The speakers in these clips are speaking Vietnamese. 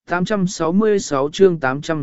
866 chương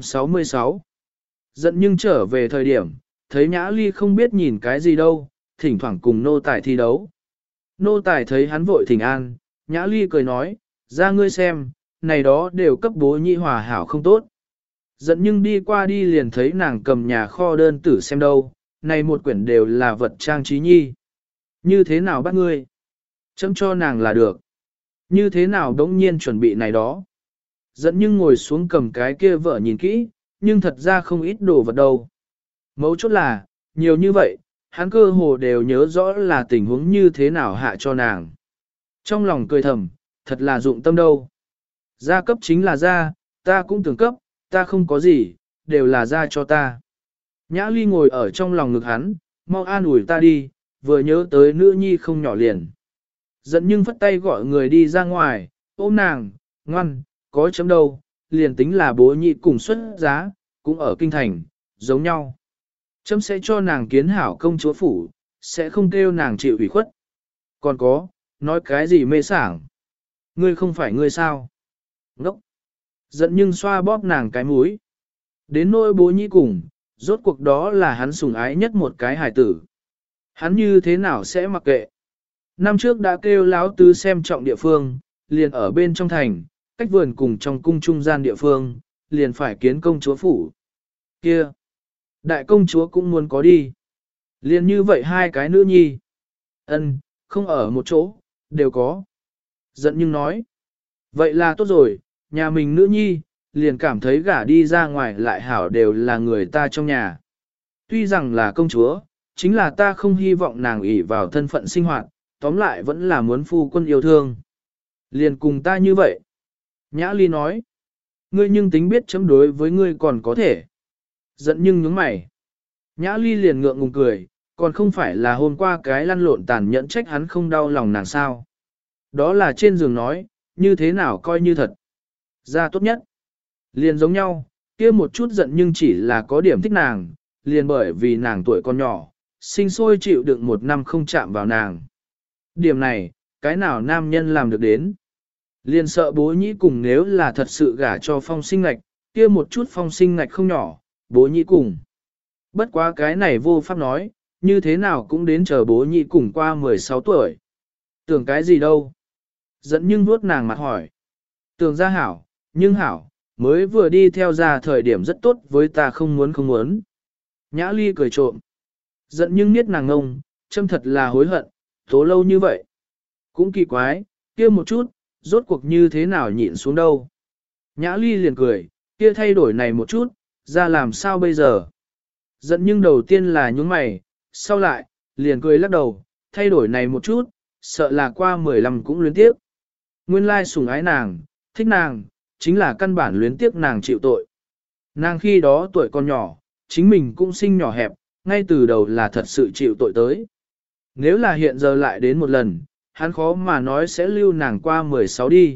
866 Giận nhưng trở về thời điểm, thấy Nhã Ly không biết nhìn cái gì đâu, thỉnh thoảng cùng nô tài thi đấu. Nô tài thấy hắn vội thỉnh an, Nhã Ly cười nói, ra ngươi xem, này đó đều cấp bố nhị hòa hảo không tốt. Giận nhưng đi qua đi liền thấy nàng cầm nhà kho đơn tử xem đâu, này một quyển đều là vật trang trí nhi. Như thế nào bắt ngươi? Chấm cho nàng là được. Như thế nào đống nhiên chuẩn bị này đó? Giận nhưng ngồi xuống cầm cái kia vợ nhìn kỹ, nhưng thật ra không ít đồ vật đâu. Mấu chốt là, nhiều như vậy, hắn cơ hồ đều nhớ rõ là tình huống như thế nào hạ cho nàng. Trong lòng cười thầm, thật là dụng tâm đâu. Gia cấp chính là gia, ta cũng tưởng cấp, ta không có gì, đều là gia cho ta. Nhã Ly ngồi ở trong lòng ngực hắn, mau an ủi ta đi, vừa nhớ tới nữ nhi không nhỏ liền. Giận nhưng phất tay gọi người đi ra ngoài, ôm nàng, ngoan, có chấm đâu, liền tính là bố nhị cùng xuất giá, cũng ở kinh thành, giống nhau. Chấm sẽ cho nàng kiến hảo công chúa phủ, sẽ không kêu nàng chịu ủy khuất. Còn có, nói cái gì mê sảng. Ngươi không phải ngươi sao? Ngốc. Giận nhưng xoa bóp nàng cái mũi. Đến nỗi bố nhị cùng, rốt cuộc đó là hắn sủng ái nhất một cái hài tử. Hắn như thế nào sẽ mặc kệ. Năm trước đã kêu láo tứ xem trọng địa phương, liền ở bên trong thành, cách vườn cùng trong cung trung gian địa phương, liền phải kiến công chúa phủ. Kia! Đại công chúa cũng muốn có đi. Liền như vậy hai cái nữ nhi. Ân, không ở một chỗ, đều có. Giận nhưng nói. Vậy là tốt rồi, nhà mình nữ nhi, liền cảm thấy gả đi ra ngoài lại hảo đều là người ta trong nhà. Tuy rằng là công chúa, chính là ta không hy vọng nàng ỷ vào thân phận sinh hoạt, tóm lại vẫn là muốn phu quân yêu thương. Liền cùng ta như vậy. Nhã Ly nói. Ngươi nhưng tính biết chấm đối với ngươi còn có thể. Giận nhưng nhướng mày. Nhã Ly liền ngượng ngùng cười, còn không phải là hôm qua cái lăn lộn tàn nhẫn trách hắn không đau lòng nàng sao. Đó là trên giường nói, như thế nào coi như thật. Ra tốt nhất. Liền giống nhau, kia một chút giận nhưng chỉ là có điểm thích nàng, liền bởi vì nàng tuổi còn nhỏ, sinh sôi chịu đựng một năm không chạm vào nàng. Điểm này, cái nào nam nhân làm được đến. Liền sợ bố nhĩ cùng nếu là thật sự gả cho phong sinh ngạch, kia một chút phong sinh ngạch không nhỏ, bố nhĩ cùng. Bất quá cái này vô pháp nói, như thế nào cũng đến chờ bố nhĩ cùng qua 16 tuổi. Tưởng cái gì đâu. Dẫn nhưng vuốt nàng mặt hỏi. Tưởng ra hảo, nhưng hảo, mới vừa đi theo ra thời điểm rất tốt với ta không muốn. Nhã Ly cười trộm. Giận nhưng niết nàng ngông, châm thật là hối hận, tố lâu như vậy. Cũng kỳ quái, kia một chút, rốt cuộc như thế nào nhịn xuống đâu. Nhã Ly liền cười, kia thay đổi này một chút, ra làm sao bây giờ. Giận nhưng đầu tiên là nhúng mày, sau lại, liền cười lắc đầu, thay đổi này một chút, sợ là qua 15 cũng luyến tiếc. Nguyên lai sủng ái nàng, thích nàng, chính là căn bản luyến tiếc nàng chịu tội. Nàng khi đó tuổi còn nhỏ, chính mình cũng sinh nhỏ hẹp, ngay từ đầu là thật sự chịu tội tới. Nếu là hiện giờ lại đến một lần, hắn khó mà nói sẽ lưu nàng qua 16 đi.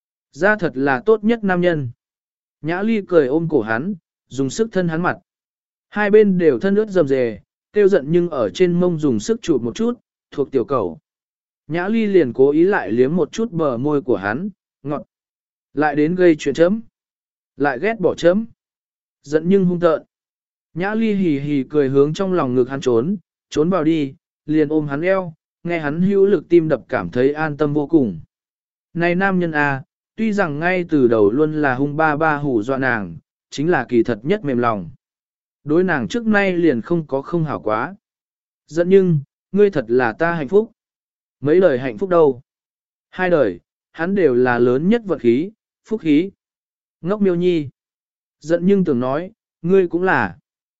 Ra thật là tốt nhất nam nhân. Nhã Ly cười ôm cổ hắn, dùng sức thân hắn mặt. Hai bên đều thân ướt rầm rề, tiêu giận nhưng ở trên mông dùng sức chụp một chút, thuộc tiểu cầu. Nhã Ly liền cố ý lại liếm một chút bờ môi của hắn, ngọt. Lại đến gây chuyện chấm. Lại ghét bỏ chấm. Giận nhưng hung tợn. Nhã Ly hì hì cười hướng trong lòng ngực hắn trốn vào đi, liền ôm hắn eo, nghe hắn hữu lực tim đập cảm thấy an tâm vô cùng. Này nam nhân à, tuy rằng ngay từ đầu luôn là hung ba hù dọa nàng, chính là kỳ thật nhất mềm lòng. Đối nàng trước nay liền không hảo quá. Giận nhưng, ngươi thật là ta hạnh phúc. Mấy đời hạnh phúc đâu? 2 đời, hắn đều là lớn nhất vật khí, phúc khí. Ngốc miêu nhi. Giận nhưng tưởng nói, ngươi cũng là.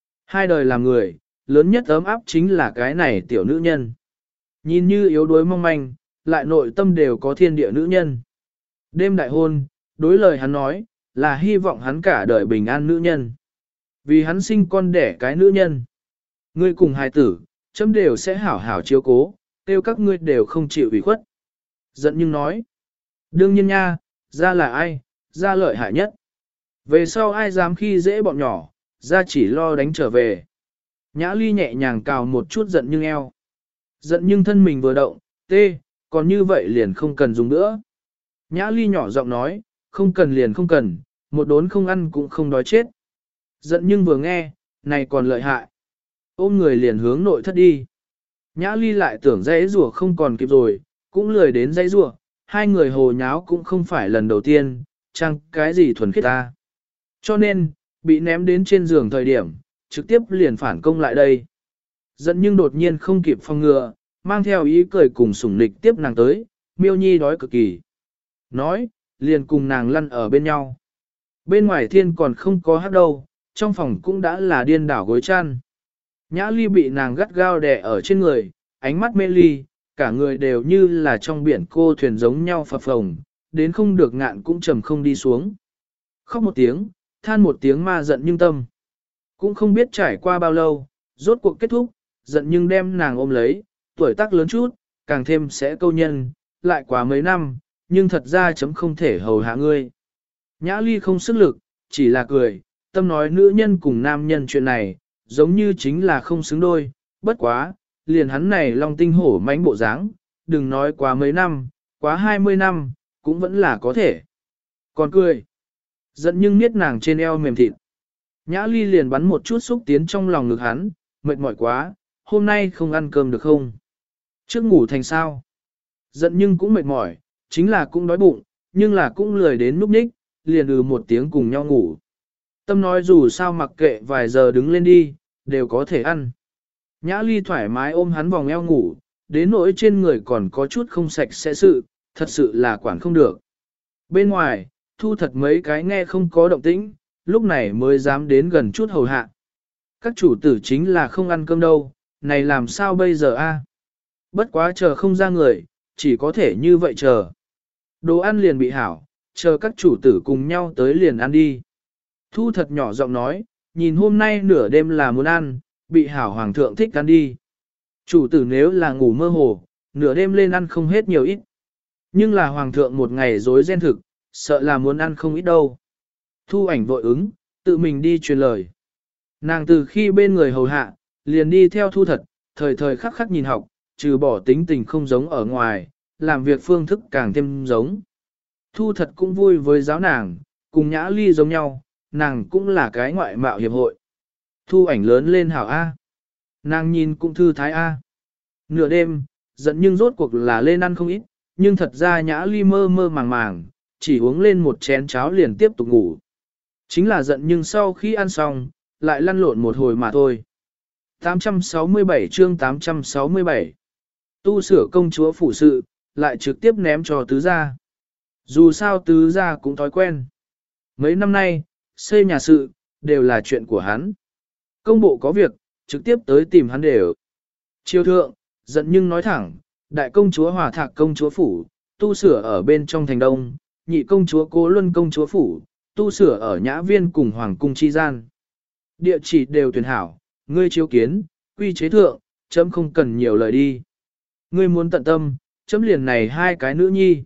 2 đời làm người, lớn nhất ấm áp chính là cái này tiểu nữ nhân. Nhìn như yếu đuối mong manh, lại nội tâm đều có thiên địa nữ nhân. Đêm đại hôn, đối lời hắn nói, là hy vọng hắn cả đời bình an nữ nhân. Vì hắn sinh con đẻ cái nữ nhân. Ngươi cùng hài tử, chấm đều sẽ hảo hảo chiếu cố, tiêu các ngươi đều không chịu ủy khuất. Giận nhưng nói. Đương nhiên nha, ra là ai, ra lợi hại nhất. Về sau ai dám khi dễ bọn nhỏ, ra chỉ lo đánh trở về. Nhã Ly nhẹ nhàng cào một chút giận nhưng eo. Giận nhưng thân mình vừa động, tê, còn như vậy liền không cần dùng nữa. Nhã Ly nhỏ giọng nói, không cần liền không cần, một đốn không ăn cũng không đói chết. Giận nhưng vừa nghe, này còn lợi hại. Ôm người liền hướng nội thất đi. Nhã Ly lại tưởng dãy rùa không còn kịp rồi, cũng lười đến dãy rùa, hai người hồ nháo cũng không phải lần đầu tiên, chẳng cái gì thuần khiết ta. Cho nên, bị ném đến trên giường thời điểm, trực tiếp liền phản công lại đây. Giận nhưng đột nhiên không kịp phòng ngừa, mang theo ý cười cùng sủng nịch tiếp nàng tới, Miêu Nhi đói cực kỳ. Nói, liền cùng nàng lăn ở bên nhau. Bên ngoài thiên còn không có hát đâu, trong phòng cũng đã là điên đảo gối chăn. Nhã Ly bị nàng gắt gao đè ở trên người, ánh mắt mê ly, cả người đều như là trong biển cô thuyền giống nhau phập phồng, đến không được ngạn cũng trầm không đi xuống. Khóc một tiếng, than một tiếng ma giận nhưng tâm. Cũng không biết trải qua bao lâu, rốt cuộc kết thúc, giận nhưng đem nàng ôm lấy, tuổi tác lớn chút, càng thêm sẽ câu nhân, lại quá mấy năm, nhưng thật ra chấm không thể hầu hạ ngươi. Nhã Ly không sức lực, chỉ là cười, tâm nói nữ nhân cùng nam nhân chuyện này, giống như chính là không xứng đôi, bất quá, liền hắn này long tinh hổ mãnh bộ dáng, đừng nói quá mấy năm, quá 20 năm, cũng vẫn là có thể. Còn cười, giận nhưng niết nàng trên eo mềm thịt. Nhã Ly liền bắn một chút xúc tiến trong lòng ngực hắn, mệt mỏi quá, hôm nay không ăn cơm được không? Trước ngủ thành sao? Giận nhưng cũng mệt mỏi, chính là cũng đói bụng, nhưng là cũng lười đến núp ních, liền một tiếng cùng nhau ngủ. Tâm nói dù sao mặc kệ vài giờ đứng lên đi, đều có thể ăn. Nhã Ly thoải mái ôm hắn vòng eo ngủ, đến nỗi trên người còn có chút không sạch sẽ sự, thật sự là quản không được. Bên ngoài, thu thật mấy cái nghe không có động tĩnh, lúc này mới dám đến gần chút hầu hạ. Các chủ tử chính là không ăn cơm đâu, này làm sao bây giờ a? Bất quá chờ không ra người, chỉ có thể như vậy chờ. Đồ ăn liền bị hảo, chờ các chủ tử cùng nhau tới liền ăn đi. Thu thật nhỏ giọng nói, nhìn hôm nay nửa đêm là muốn ăn, bị hảo hoàng thượng thích ăn đi. Chủ tử nếu là ngủ mơ hồ, nửa đêm lên ăn không hết nhiều ít. Nhưng là hoàng thượng một ngày dối ren thực, sợ là muốn ăn không ít đâu. Thu ảnh vội ứng, tự mình đi truyền lời. Nàng từ khi bên người hầu hạ, liền đi theo thu thật, thời thời khắc khắc nhìn học, trừ bỏ tính tình không giống ở ngoài, làm việc phương thức càng thêm giống. Thu thật cũng vui với giáo nàng, cùng Nhã Ly giống nhau, nàng cũng là cái ngoại mạo hiệp hội. Thu ảnh lớn lên hảo A. Nàng nhìn cũng thư thái A. Nửa đêm, giận nhưng rốt cuộc là lên ăn không ít, nhưng thật ra Nhã Ly mơ mơ màng màng, chỉ uống lên một chén cháo liền tiếp tục ngủ. Chính là giận nhưng sau khi ăn xong, lại lăn lộn một hồi mà thôi. 867 chương 867 Tu sửa công chúa phủ sự, lại trực tiếp ném cho tứ gia. Dù sao tứ gia cũng thói quen. Mấy năm nay, xây nhà sự, đều là chuyện của hắn. Công bộ có việc, trực tiếp tới tìm hắn đều. Triều thượng, giận nhưng nói thẳng, đại công chúa Hòa Thạc công chúa phủ, tu sửa ở bên trong thành đông, nhị công chúa Cố Luân công chúa phủ, tu sửa ở Nhã Viên cùng Hoàng cung chi gian. Địa chỉ đều tuyển hảo, ngươi chiếu kiến, quy chế thượng, chấm không cần nhiều lời đi. Ngươi muốn tận tâm, chấm liền này hai cái nữ nhi.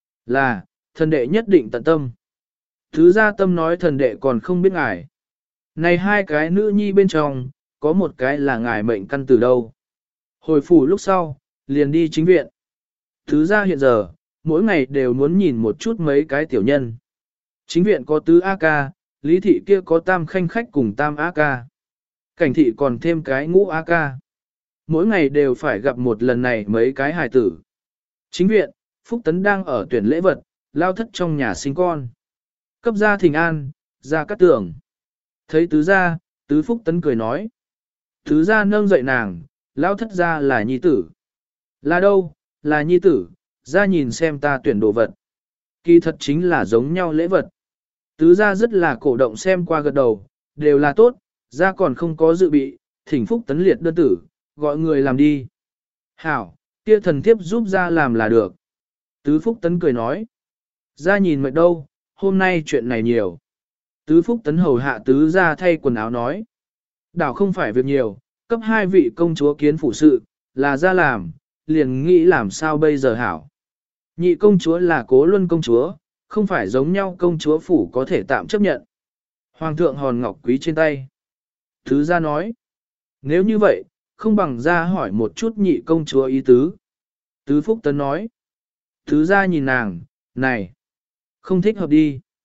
Là, thần đệ nhất định tận tâm. Thứ gia tâm nói thần đệ còn không biết ngài. Này hai cái nữ nhi bên trong, có một cái là ngài mệnh căn từ đâu. Hồi phủ lúc sau, liền đi chính viện. Thứ gia hiện giờ, mỗi ngày đều muốn nhìn một chút mấy cái tiểu nhân. Chính viện có tứ A ca, lý thị kia có tam khanh khách cùng tam A ca. Cảnh thị còn thêm cái ngũ A ca. Mỗi ngày đều phải gặp một lần này mấy cái hài tử. Chính viện, Phúc Tấn đang ở tuyển lễ vật, lao thất trong nhà sinh con. Cấp gia thỉnh an, ra cắt tưởng. Thấy tứ gia, tứ Phúc Tấn cười nói. Tứ gia nâng dậy nàng, lao thất gia là nhi tử. Là đâu, là nhi tử, ra nhìn xem ta tuyển đồ vật. Kỳ thật chính là giống nhau lễ vật. Tứ gia rất là cổ động xem qua gật đầu, đều là tốt, ra còn không có dự bị, thỉnh Phúc Tấn liệt đơn tử, gọi người làm đi. Hảo, kia thần thiếp giúp ra làm là được. Tứ Phúc Tấn cười nói. Ra nhìn mệt đâu, hôm nay chuyện này nhiều. Tứ Phúc Tấn hầu hạ tứ ra thay quần áo nói. Đảo không phải việc nhiều, cấp hai vị công chúa kiến phủ sự, là ra làm, liền nghĩ làm sao bây giờ hảo. Nhị công chúa là Cố Luân công chúa, không phải giống nhau công chúa phủ có thể tạm chấp nhận. Hoàng thượng hòn ngọc quý trên tay. Tứ ra nói. Nếu như vậy, không bằng ra hỏi một chút nhị công chúa ý tứ. Tứ Phúc Tấn nói. Tứ ra nhìn nàng, này, không thích hợp đi.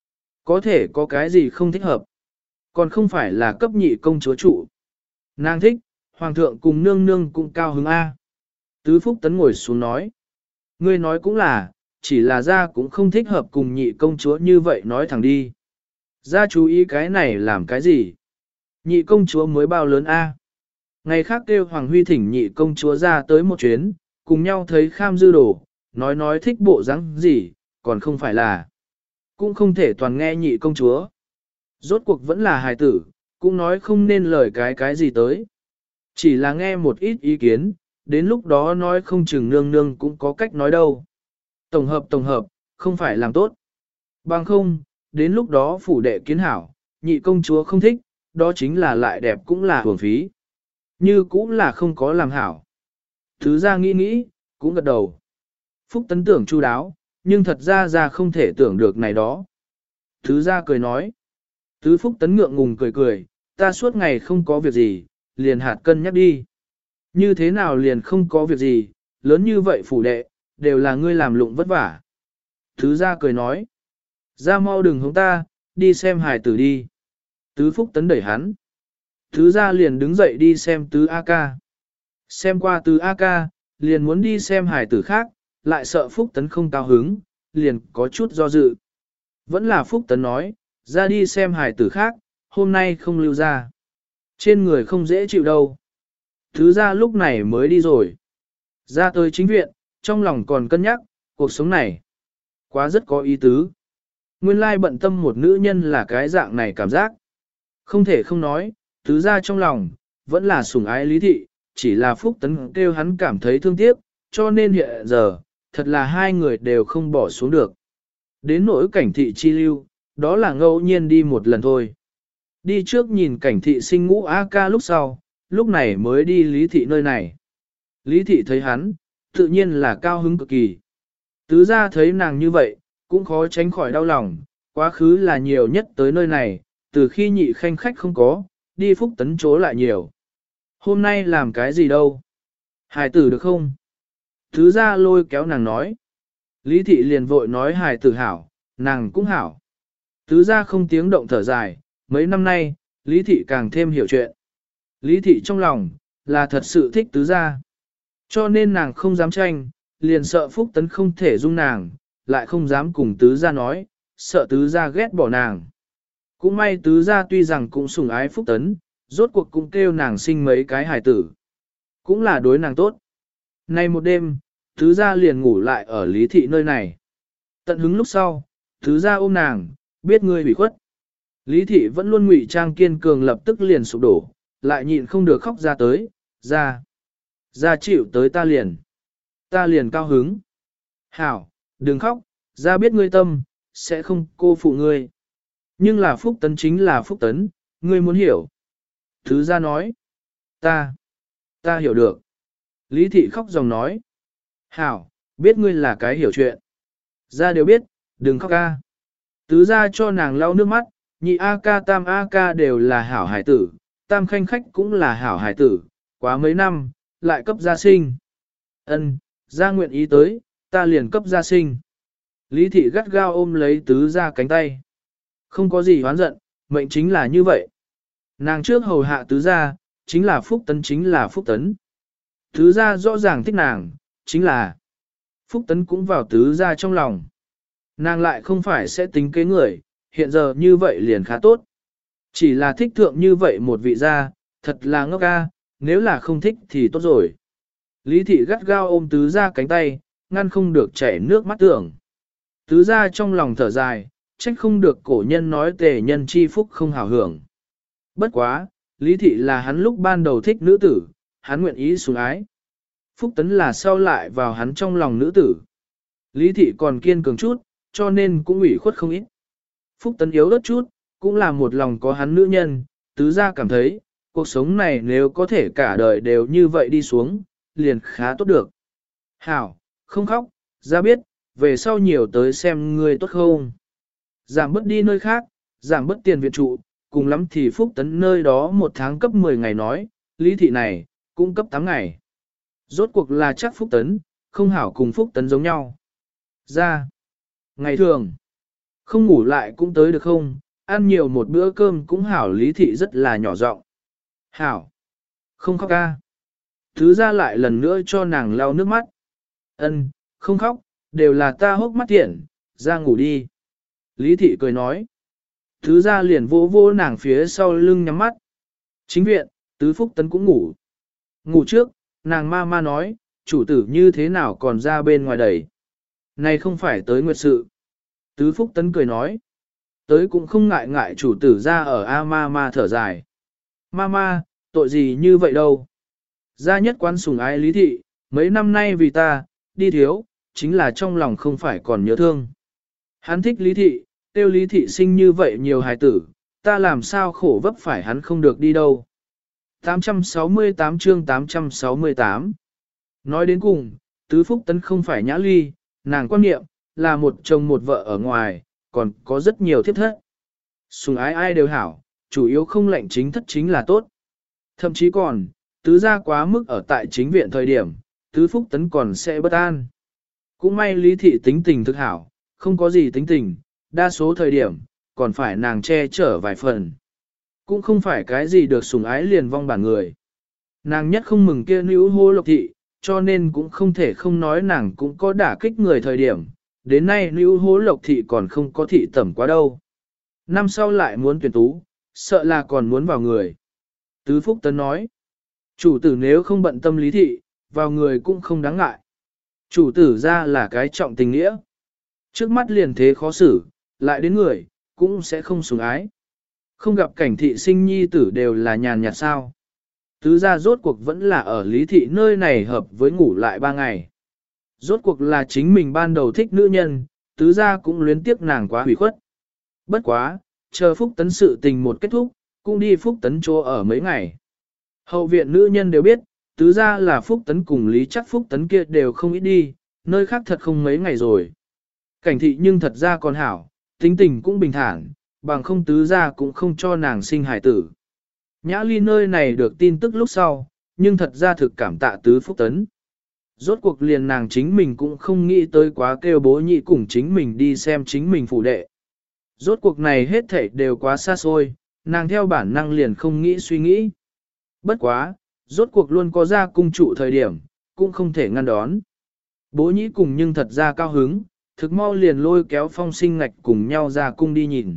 Có thể có cái gì không thích hợp. Còn không phải là cấp nhị công chúa trụ. Nàng thích, hoàng thượng cùng nương nương cũng cao hứng A. Tứ Phúc Tấn ngồi xuống nói. Ngươi nói cũng là, chỉ là ra cũng không thích hợp cùng nhị công chúa như vậy nói thẳng đi. Ra chú ý cái này làm cái gì? Nhị công chúa mới bao lớn A. Ngày khác kêu Hoàng Huy thỉnh nhị công chúa ra tới một chuyến, cùng nhau thấy kham dư đồ, nói thích bộ dáng gì, còn không phải là. Cũng không thể toàn nghe nhị công chúa. Rốt cuộc vẫn là hài tử, cũng nói không nên lời cái gì tới. Chỉ là nghe một ít ý kiến, đến lúc đó nói không chừng nương nương cũng có cách nói đâu. Tổng hợp, không phải làm tốt. Bằng không, đến lúc đó phủ đệ kiến hảo, nhị công chúa không thích, đó chính là lại đẹp cũng là hưởng phí. Như cũng là không có làm hảo. Thứ ra nghĩ, cũng gật đầu. Phúc Tấn tưởng chu đáo, nhưng thật ra không thể tưởng được này đó. Thứ ra cười nói. Tứ Phúc Tấn ngượng ngùng cười, ta suốt ngày không có việc gì, liền hạt cân nhắc đi. Như thế nào liền không có việc gì, lớn như vậy phủ đệ, đều là ngươi làm lụng vất vả. Thứ ra cười nói. Ra mau đừng hống ta, đi xem hài tử đi. Tứ Phúc Tấn đẩy hắn. Thứ ra liền đứng dậy đi xem tứ A ca. Xem qua tứ A ca, liền muốn đi xem hài tử khác, lại sợ Phúc Tấn không cao hứng, liền có chút do dự. Vẫn là Phúc Tấn nói, ra đi xem hài tử khác, hôm nay không lưu ra. Trên người không dễ chịu đâu. Thứ ra lúc này mới đi rồi. Ra tới chính viện, trong lòng còn cân nhắc, cuộc sống này. Quá rất có ý tứ. Nguyên lai bận tâm một nữ nhân là cái dạng này cảm giác. Không thể không nói, tứ ra trong lòng, vẫn là sủng ái Lý Thị, chỉ là Phúc Tấn kêu hắn cảm thấy thương tiếc, cho nên hiện giờ, thật là hai người đều không bỏ xuống được. Đến nỗi cảnh thị chi lưu, đó là ngẫu nhiên đi một lần thôi. Đi trước nhìn cảnh thị sinh ngũ A ca lúc sau, lúc này mới đi Lý Thị nơi này. Lý Thị thấy hắn, tự nhiên là cao hứng cực kỳ. Tứ ra thấy nàng như vậy, cũng khó tránh khỏi đau lòng, quá khứ là nhiều nhất tới nơi này, từ khi nhị khanh khách không có, đi Phúc Tấn chỗ lại nhiều. Hôm nay làm cái gì đâu? Hài tử được không? Tứ ra lôi kéo nàng nói. Lý Thị liền vội nói hài tử hảo, nàng cũng hảo. Tứ ra không tiếng động thở dài, mấy năm nay, Lý Thị càng thêm hiểu chuyện. Lý Thị trong lòng, là thật sự thích tứ ra. Cho nên nàng không dám tranh, liền sợ Phúc Tấn không thể dung nàng, lại không dám cùng tứ ra nói, sợ tứ ra ghét bỏ nàng. Cũng may tứ ra tuy rằng cũng sủng ái Phúc Tấn, rốt cuộc cũng kêu nàng sinh mấy cái hài tử. Cũng là đối nàng tốt. Nay một đêm, tứ ra liền ngủ lại ở Lý Thị nơi này. Tận hứng lúc sau, tứ ra ôm nàng, biết ngươi bị khuất. Lý Thị vẫn luôn ngụy trang kiên cường lập tức liền sụp đổ, lại nhịn không được khóc ra tới, ra chịu tới ta liền cao hứng. Hảo, đừng khóc, ra biết ngươi tâm, sẽ không cô phụ ngươi. Nhưng là Phúc Tấn chính là Phúc Tấn, ngươi muốn hiểu. Thứ ra nói, ta hiểu được. Lý Thị khóc dòng nói, hảo, biết ngươi là cái hiểu chuyện. Ra đều biết, đừng khóc ca. Tứ ra cho nàng lau nước mắt, nhị A ca tam A ca đều là hảo hải tử, tam khanh khách cũng là hảo hải tử, quá mấy năm, lại cấp gia sinh. Ân, gia nguyện ý tới, ta liền cấp gia sinh. Lý Thị gắt gao ôm lấy tứ ra cánh tay. Không có gì hoán giận, mệnh chính là như vậy. Nàng trước hầu hạ tứ ra, chính là Phúc Tấn chính là Phúc Tấn. Tứ ra rõ ràng thích nàng, chính là Phúc Tấn cũng vào tứ ra trong lòng. Nàng lại không phải sẽ tính kế người, hiện giờ như vậy liền khá tốt. Chỉ là thích thượng như vậy một vị gia, thật là ngốc ca, nếu là không thích thì tốt rồi. Lý Thị gắt gao ôm tứ ra cánh tay, ngăn không được chảy nước mắt tưởng. Tứ ra trong lòng thở dài, trách không được cổ nhân nói tề nhân chi phúc không hảo hưởng. Bất quá, Lý Thị là hắn lúc ban đầu thích nữ tử, hắn nguyện ý sủng ái. Phúc Tấn là sau lại vào hắn trong lòng nữ tử. Lý Thị còn kiên cường chút, cho nên cũng ủy khuất không ít. Phúc Tấn yếu đất chút, cũng là một lòng có hắn nữ nhân, tứ ra cảm thấy, cuộc sống này nếu có thể cả đời đều như vậy đi xuống, liền khá tốt được. Hảo, không khóc, ra biết, về sau nhiều tới xem người tốt không. Giảm bớt đi nơi khác, giảm bớt tiền viện trụ, cùng lắm thì Phúc Tấn nơi đó một tháng cấp 10 ngày nói, Lý Thị này, cũng cấp 8 ngày. Rốt cuộc là chắc Phúc Tấn, không hảo cùng Phúc Tấn giống nhau. Ra, ngày thường, Không ngủ lại cũng tới được không, ăn nhiều một bữa cơm cũng hảo. Lý thị rất là nhỏ giọng. Hảo, không khóc ca. Thứ ra lại lần nữa cho nàng lau nước mắt. Ân, không khóc, đều là ta hốc mắt tiện, ra ngủ đi. Lý thị cười nói. Thứ ra liền vỗ vỗ nàng phía sau lưng nhắm mắt. Chính viện, Tứ Phúc Tấn cũng ngủ. Ngủ trước, nàng ma ma nói, chủ tử như thế nào còn ra bên ngoài đẩy. Này không phải tới nguyệt sự. Tứ Phúc Tấn cười nói. Tới cũng không ngại ngại chủ tử ra ở A ma ma thở dài. Ma ma, tội gì như vậy đâu. Gia nhất quán sủng ái Lý thị, mấy năm nay vì ta, đi thiếu, chính là trong lòng không phải còn nhớ thương. Hắn thích Lý thị, tiêu Lý thị sinh như vậy nhiều hài tử, ta làm sao khổ vấp phải hắn không được đi đâu. 868 chương 868 Nói đến cùng, Tứ Phúc Tấn không phải Nhã Ly, nàng quan niệm, là một chồng một vợ ở ngoài, còn có rất nhiều thiếp thất. Sùng ái ai đều hảo, chủ yếu không lệnh chính thất chính là tốt. Thậm chí còn, tứ gia quá mức ở tại chính viện thời điểm, Tứ Phúc Tấn còn sẽ bất an. Cũng may Lý thị tính tình thực hảo, không có gì tính tình, đa số thời điểm, còn phải nàng che chở vài phần. Cũng không phải cái gì được sủng ái liền vong bản người. Nàng nhất không mừng kia nữ hô Lộc thị, cho nên cũng không thể không nói nàng cũng có đả kích người thời điểm. Đến nay nữ hô Lộc thị còn không có thị tẩm quá đâu. Năm sau lại muốn tuyển tú, sợ là còn muốn vào người. Tứ Phúc Tấn nói, chủ tử nếu không bận tâm Lý thị, vào người cũng không đáng ngại. Chủ tử ra là cái trọng tình nghĩa. Trước mắt liền thế khó xử, lại đến người, cũng sẽ không sủng ái. Không gặp cảnh thị sinh nhi tử đều là nhàn nhạt sao. Tứ ra rốt cuộc vẫn là ở Lý thị nơi này hợp với ngủ lại 3 ngày. Rốt cuộc là chính mình ban đầu thích nữ nhân, tứ ra cũng luyến tiếc nàng quá hủy khuất. Bất quá, chờ Phúc Tấn sự tình một kết thúc, cũng đi Phúc Tấn chỗ ở mấy ngày. Hậu viện nữ nhân đều biết, tứ ra là Phúc Tấn cùng Lý chắc Phúc Tấn kia đều không ít đi, nơi khác thật không mấy ngày rồi. Cảnh thị nhưng thật ra còn hảo, tính tình cũng bình thản, bằng không tứ ra cũng không cho nàng sinh hài tử. Nhã Ly nơi này được tin tức lúc sau, nhưng thật ra thực cảm tạ Tứ Phúc Tấn. Rốt cuộc liền nàng chính mình cũng không nghĩ tới quá kêu bố nhị cùng chính mình đi xem chính mình phụ đệ. Rốt cuộc này hết thảy đều quá xa xôi, nàng theo bản năng liền không nghĩ suy nghĩ. Bất quá, rốt cuộc luôn có ra cung trụ thời điểm, cũng không thể ngăn đón. Bố nhĩ cùng nhưng thật ra cao hứng, thực mau liền lôi kéo Phong Sinh Ngạch cùng nhau ra cung đi nhìn.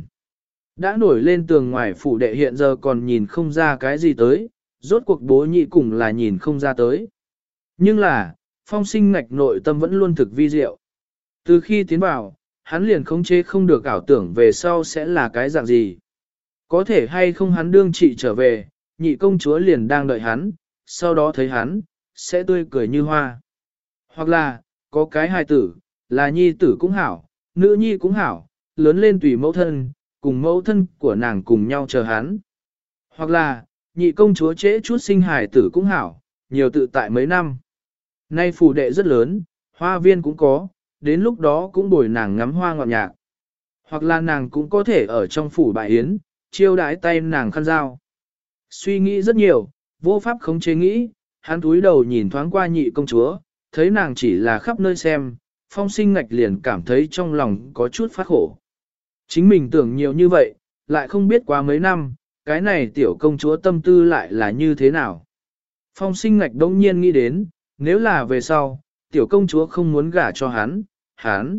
Đã nổi lên tường ngoài phủ đệ hiện giờ còn nhìn không ra cái gì tới, rốt cuộc bố nhị cùng là nhìn không ra tới. Nhưng là, Phong Sinh Ngạch nội tâm vẫn luôn thực vi diệu. Từ khi tiến vào, hắn liền khống chế không được ảo tưởng về sau sẽ là cái dạng gì. Có thể hay không hắn đương trị trở về, nhị công chúa liền đang đợi hắn, sau đó thấy hắn, sẽ tươi cười như hoa. Hoặc là, có cái hài tử, là nhi tử cũng hảo, nữ nhi cũng hảo, lớn lên tùy mẫu thân, cùng mẫu thân của nàng cùng nhau chờ hắn. Hoặc là, nhị công chúa trễ chút sinh hài tử cũng hảo, nhiều tự tại mấy năm. Nay phủ đệ rất lớn, hoa viên cũng có, đến lúc đó cũng bồi nàng ngắm hoa ngọt nhạc. Hoặc là nàng cũng có thể ở trong phủ bại yến, chiêu đãi tay nàng khăn dao. Suy nghĩ rất nhiều, vô pháp không chế nghĩ, hắn túi đầu nhìn thoáng qua nhị công chúa, thấy nàng chỉ là khắp nơi xem, Phong Sinh Ngạch liền cảm thấy trong lòng có chút phát khổ. Chính mình tưởng nhiều như vậy, lại không biết qua mấy năm, cái này tiểu công chúa tâm tư lại là như thế nào. Phong Sinh Ngạch đông nhiên nghĩ đến, nếu là về sau, tiểu công chúa không muốn gả cho hắn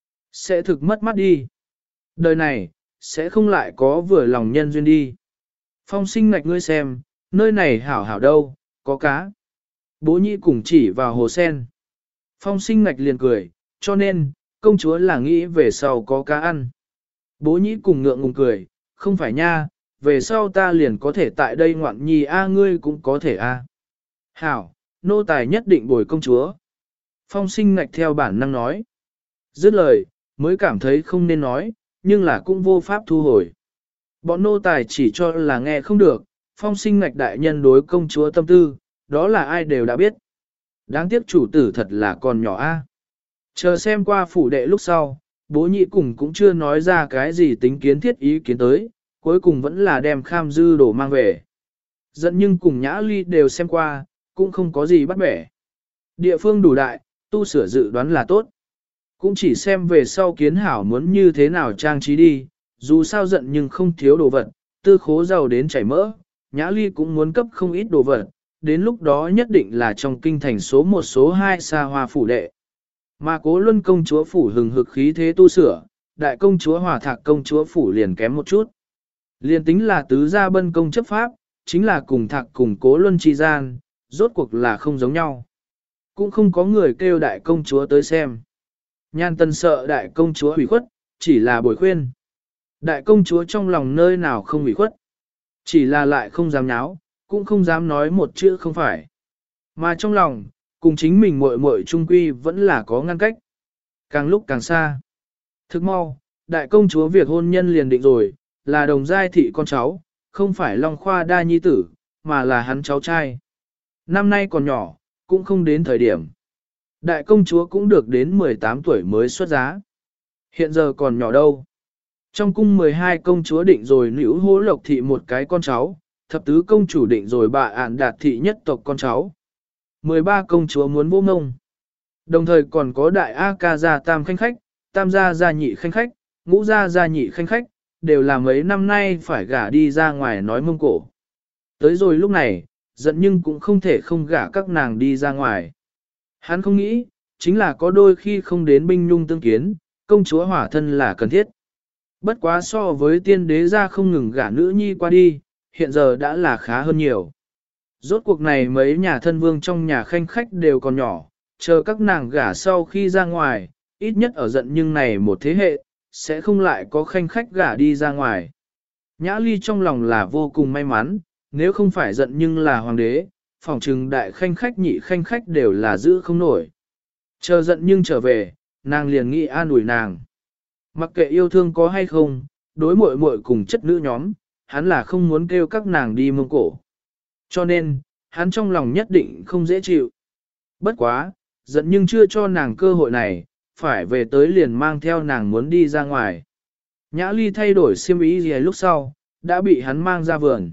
sẽ thực mất mắt đi. Đời này, sẽ không lại có vừa lòng nhân duyên đi. Phong Sinh Ngạch ngươi xem, nơi này hảo hảo đâu, có cá. Bố nhĩ cùng chỉ vào hồ sen. Phong Sinh Ngạch liền cười, cho nên, công chúa là nghĩ về sau có cá ăn. Bố nhĩ cùng ngượng ngùng cười, không phải nha, về sau ta liền có thể tại đây ngoạn nhi a ngươi cũng có thể a. Hảo, nô tài nhất định bồi công chúa. Phong Sinh Ngạch theo bản năng nói. Dứt lời, mới cảm thấy không nên nói, nhưng là cũng vô pháp thu hồi. Bọn nô tài chỉ cho là nghe không được, Phong Sinh Ngạch đại nhân đối công chúa tâm tư, đó là ai đều đã biết. Đáng tiếc chủ tử thật là còn nhỏ a. Chờ xem qua phủ đệ lúc sau, bố nhị cùng cũng chưa nói ra cái gì tính kiến thiết ý kiến tới, cuối cùng vẫn là đem kham dư đổ mang về. Dẫn nhưng cùng Nhã Ly đều xem qua, cũng không có gì bắt bẻ. Địa phương đủ đại, tu sửa dự đoán là tốt. Cũng chỉ xem về sau kiến hảo muốn như thế nào trang trí đi, dù sao giận nhưng không thiếu đồ vật, tư khố giàu đến chảy mỡ, Nhã Ly cũng muốn cấp không ít đồ vật, đến lúc đó nhất định là trong kinh thành số 1 số 2 xa hoa phủ đệ. Mà Cố Luân công chúa phủ hừng hực khí thế tu sửa, đại công chúa Hòa Thạc công chúa phủ liền kém một chút. Liền tính là tứ gia bân công chấp pháp, chính là cùng Thạc cùng Cố Luân chi gian, rốt cuộc là không giống nhau. Cũng không có người kêu đại công chúa tới xem. Nhan Tân sợ đại công chúa hủy khuất, chỉ là bồi khuyên. Đại công chúa trong lòng nơi nào không hủy khuất, chỉ là lại không dám nháo, cũng không dám nói một chữ không phải. Mà trong lòng, cùng chính mình muội muội trung quy vẫn là có ngăn cách. Càng lúc càng xa. Thức mau, đại công chúa việc hôn nhân liền định rồi, là đồng giai thị con cháu, không phải Long Khoa đa nhi tử, mà là hắn cháu trai. Năm nay còn nhỏ, cũng không đến thời điểm. Đại công chúa cũng được đến 18 tuổi mới xuất giá. Hiện giờ còn nhỏ đâu. Trong cung 12 công chúa định rồi nữ hố lộc thị một cái con cháu, thập tứ công chủ định rồi bà ản đạt thị nhất tộc con cháu. 13 công chúa muốn vô ngông. Đồng thời còn có đại A ca gia tam khanh khách, tam gia gia nhị khanh khách, ngũ gia gia nhị khanh khách, đều là mấy năm nay phải gả đi ra ngoài nói Mông Cổ. Tới rồi lúc này, giận nhưng cũng không thể không gả các nàng đi ra ngoài. Hắn không nghĩ, chính là có đôi khi không đến binh nhung tương kiến, công chúa hỏa thân là cần thiết. Bất quá so với tiên đế gia không ngừng gả nữ nhi qua đi, hiện giờ đã là khá hơn nhiều. Rốt cuộc này mấy nhà thân vương trong nhà khanh khách đều còn nhỏ, chờ các nàng gả sau khi ra ngoài, ít nhất ở giận nhưng này một thế hệ, sẽ không lại có khanh khách gả đi ra ngoài. Nhã Ly trong lòng là vô cùng may mắn, nếu không phải giận nhưng là hoàng đế, phòng trừng đại khanh khách nhị khanh khách đều là giữ không nổi. Chờ giận nhưng trở về, nàng liền nghĩ an ủi nàng. Mặc kệ yêu thương có hay không, đối muội muội cùng chất nữ nhóm, hắn là không muốn kêu các nàng đi Mông Cổ. Cho nên, hắn trong lòng nhất định không dễ chịu. Bất quá, giận nhưng chưa cho nàng cơ hội này, phải về tới liền mang theo nàng muốn đi ra ngoài. Nhã Ly thay đổi xiêm y gì lúc sau, đã bị hắn mang ra vườn.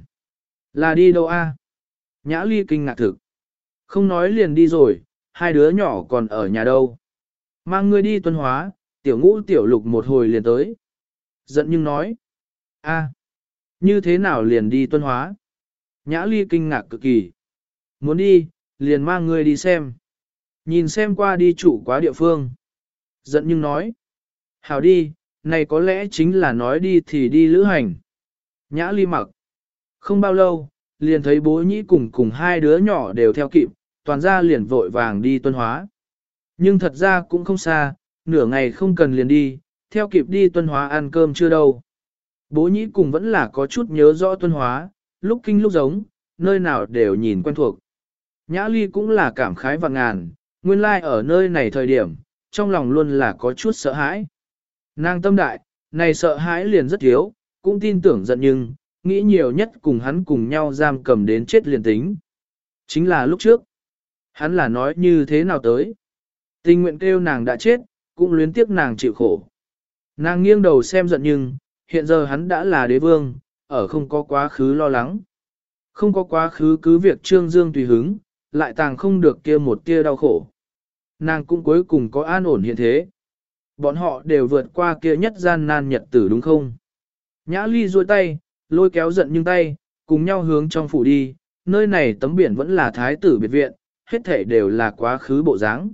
Là đi đâu a? Nhã Ly kinh ngạc thực. Không nói liền đi rồi, hai đứa nhỏ còn ở nhà đâu. Mang ngươi đi Tuân Hóa, tiểu ngũ tiểu lục một hồi liền tới. Giận nhưng nói. A, như thế nào liền đi Tuân Hóa? Nhã Ly kinh ngạc cực kỳ. Muốn đi, liền mang ngươi đi xem. Nhìn xem qua đi chủ quá địa phương. Giận nhưng nói. Hảo đi, này có lẽ chính là nói đi thì đi lữ hành. Nhã Ly mặc. Không bao lâu, liền thấy bố nhĩ cùng hai đứa nhỏ đều theo kịp, toàn ra liền vội vàng đi Tuân Hóa. Nhưng thật ra cũng không xa, nửa ngày không cần liền đi, theo kịp đi Tuân Hóa ăn cơm chưa đâu. Bố nhĩ cùng vẫn là có chút nhớ rõ Tuân Hóa, lúc kinh lúc giống, nơi nào đều nhìn quen thuộc. Nhã Ly cũng là cảm khái và ngàn, nguyên lai ở nơi này thời điểm, trong lòng luôn là có chút sợ hãi. Nàng tâm đại, này sợ hãi liền rất thiếu, cũng tin tưởng giận nhưng, nghĩ nhiều nhất cùng hắn cùng nhau giam cầm đến chết liền tính. Chính là lúc trước, hắn là nói như thế nào tới. Tình nguyện kêu nàng đã chết, cũng luyến tiếc nàng chịu khổ. Nàng nghiêng đầu xem giận nhưng, hiện giờ hắn đã là đế vương, ở không có quá khứ lo lắng. Không có quá khứ cứ việc trương dương tùy hứng, lại tàng không được kia một tia đau khổ. Nàng cũng cuối cùng có an ổn hiện thế. Bọn họ đều vượt qua kia nhất gian nan nhật tử đúng không? Nhã Ly duỗi tay, lôi kéo giận nhưng tay, cùng nhau hướng trong phủ đi, nơi này tấm biển vẫn là thái tử biệt viện, hết thể đều là quá khứ bộ dáng.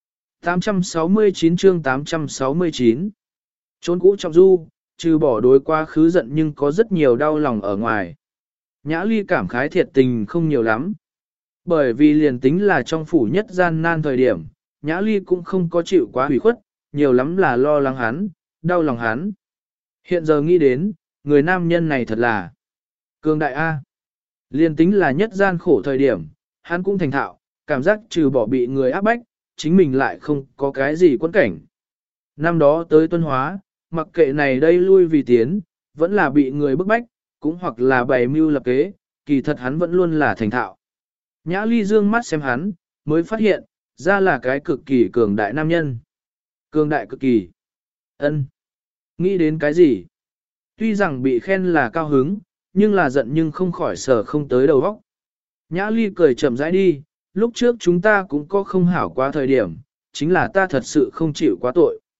869 chương 869 Trốn cũ trọng du, trừ bỏ đối quá khứ giận nhưng có rất nhiều đau lòng ở ngoài. Nhã Ly cảm khái thiệt tình không nhiều lắm. Bởi vì liền tính là trong phủ nhất gian nan thời điểm, Nhã Ly cũng không có chịu quá hủy khuất, nhiều lắm là lo lắng hắn, đau lòng hắn. Hiện giờ nghĩ đến, người nam nhân này thật là cường đại A. Liền tính là nhất gian khổ thời điểm, hắn cũng thành thạo, cảm giác trừ bỏ bị người áp bách, chính mình lại không có cái gì quẫn cảnh. Năm đó tới Tuân Hóa, mặc kệ này đây lui vì tiến, vẫn là bị người bức bách, cũng hoặc là bày mưu lập kế, kỳ thật hắn vẫn luôn là thành thạo. Nhã Ly dương mắt xem hắn, mới phát hiện, ra là cái cực kỳ cường đại nam nhân. Cường đại cực kỳ. Ân. Nghĩ đến cái gì? Tuy rằng bị khen là cao hứng, nhưng là giận nhưng không khỏi sở không tới đầu óc. Nhã Ly cười chậm rãi đi, lúc trước chúng ta cũng có không hảo quá thời điểm, chính là ta thật sự không chịu quá tội.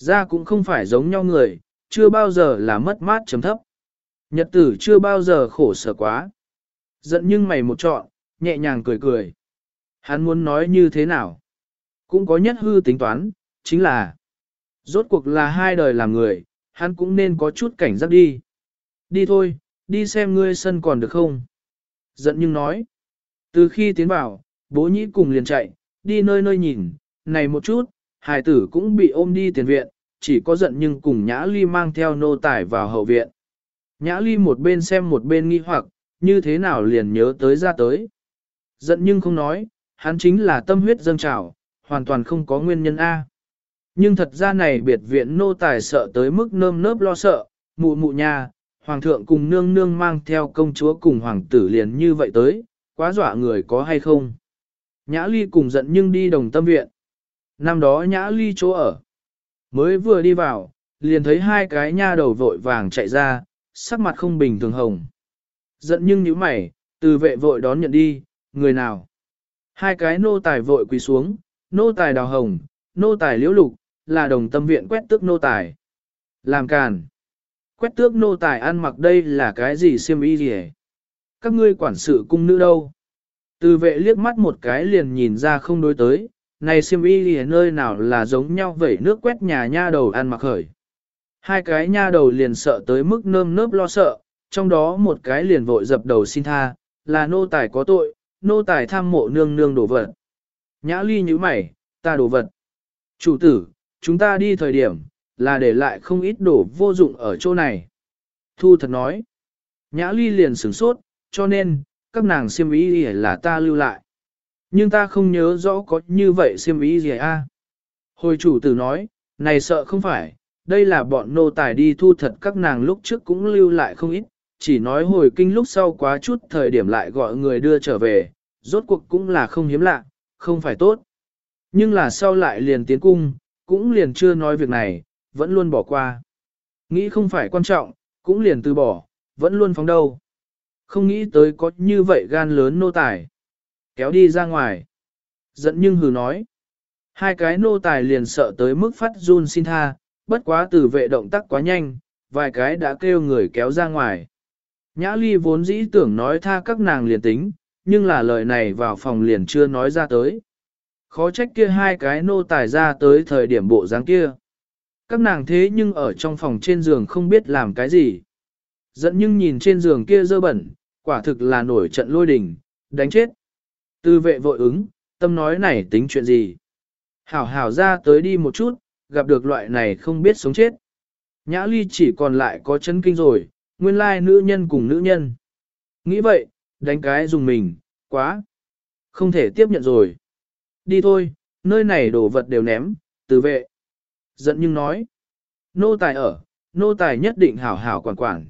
Ra cũng không phải giống nhau người, chưa bao giờ là mất mát chấm thấp. Nhật tử chưa bao giờ khổ sở quá. Giận nhưng mày một trọn, nhẹ nhàng cười cười. Hắn muốn nói như thế nào? Cũng có nhất hư tính toán, chính là rốt cuộc là hai đời làm người, hắn cũng nên có chút cảnh giác đi. Đi thôi, đi xem ngươi sân còn được không? Giận nhưng nói. Từ khi tiến vào, bố nhĩ cùng liền chạy, đi nơi nơi nhìn, này một chút, hài tử cũng bị ôm đi tiền viện, chỉ có giận nhưng cùng Nhã Ly mang theo nô tải vào hậu viện. Nhã Ly một bên xem một bên nghi hoặc, như thế nào liền nhớ tới ra tới. Giận nhưng không nói, hắn chính là tâm huyết dâng trào, hoàn toàn không có nguyên nhân A. Nhưng thật ra này biệt viện nô tài sợ tới mức nơm nớp lo sợ, mụ mụ nhà, hoàng thượng cùng nương nương mang theo công chúa cùng hoàng tử liền như vậy tới, quá dọa người có hay không. Nhã Ly cùng giận nhưng đi Đồng Tâm viện. Năm đó Nhã Ly chỗ ở. Mới vừa đi vào, liền thấy hai cái nha đầu vội vàng chạy ra, sắc mặt không bình thường hồng. Giận nhưng nhíu mày, từ vệ vội đón nhận đi, người nào. Hai cái nô tài vội quỳ xuống, nô tài đào hồng, nô tài liễu lục, là Đồng Tâm viện quét tước nô tài. Làm càn. Quét tước nô tài ăn mặc đây là cái gì xiêm y gì? Các ngươi quản sự cung nữ đâu? Từ vệ liếc mắt một cái liền nhìn ra không đối tới, này xiêm y gì nơi nào là giống nhau vậy nước quét nhà nha đầu ăn mặc khởi. Hai cái nha đầu liền sợ tới mức nơm nớp lo sợ, trong đó một cái liền vội dập đầu xin tha, là nô tài có tội, nô tài tham mộ nương nương đổ vật. Nhã Ly như mày, ta đổ vật. Chủ tử, chúng ta đi thời điểm, là để lại không ít đồ vô dụng ở chỗ này. Thu thật nói. Nhã Ly liền sửng sốt, cho nên, các nàng xiêm y là ta lưu lại. Nhưng ta không nhớ rõ có như vậy xiêm y gì a. Hồi chủ tử nói, này sợ không phải, đây là bọn nô tài đi thu thật các nàng lúc trước cũng lưu lại không ít, chỉ nói hồi kinh lúc sau quá chút thời điểm lại gọi người đưa trở về, rốt cuộc cũng là không hiếm lạ, không phải tốt. Nhưng là sau lại liền tiến cung, cũng liền chưa nói việc này, vẫn luôn bỏ qua. Nghĩ không phải quan trọng, cũng liền từ bỏ, vẫn luôn phóng đâu. Không nghĩ tới có như vậy gan lớn nô tài. Kéo đi ra ngoài. Giận nhưng hừ nói. Hai cái nô tài liền sợ tới mức phát run xin tha, bất quá từ vệ động tác quá nhanh, vài cái đã kêu người kéo ra ngoài. Nhã Ly vốn dĩ tưởng nói tha các nàng liền tính, nhưng là lời này vào phòng liền chưa nói ra tới. Khó trách kia hai cái nô tài ra tới thời điểm bộ dáng kia. Các nàng thế nhưng ở trong phòng trên giường không biết làm cái gì. Giận nhưng nhìn trên giường kia dơ bẩn, quả thực là nổi trận lôi đình, đánh chết. Tư vệ vội ứng, tâm nói này tính chuyện gì. Hảo hảo ra tới đi một chút, gặp được loại này không biết sống chết. Nhã Ly chỉ còn lại có chấn kinh rồi, nguyên lai nữ nhân cùng nữ nhân. Nghĩ vậy, đánh cái dùng mình, quá. Không thể tiếp nhận rồi. Đi thôi, nơi này đồ vật đều ném, từ vệ. Giận nhưng nói. Nô tài ở, nô tài nhất định hảo hảo quản quản.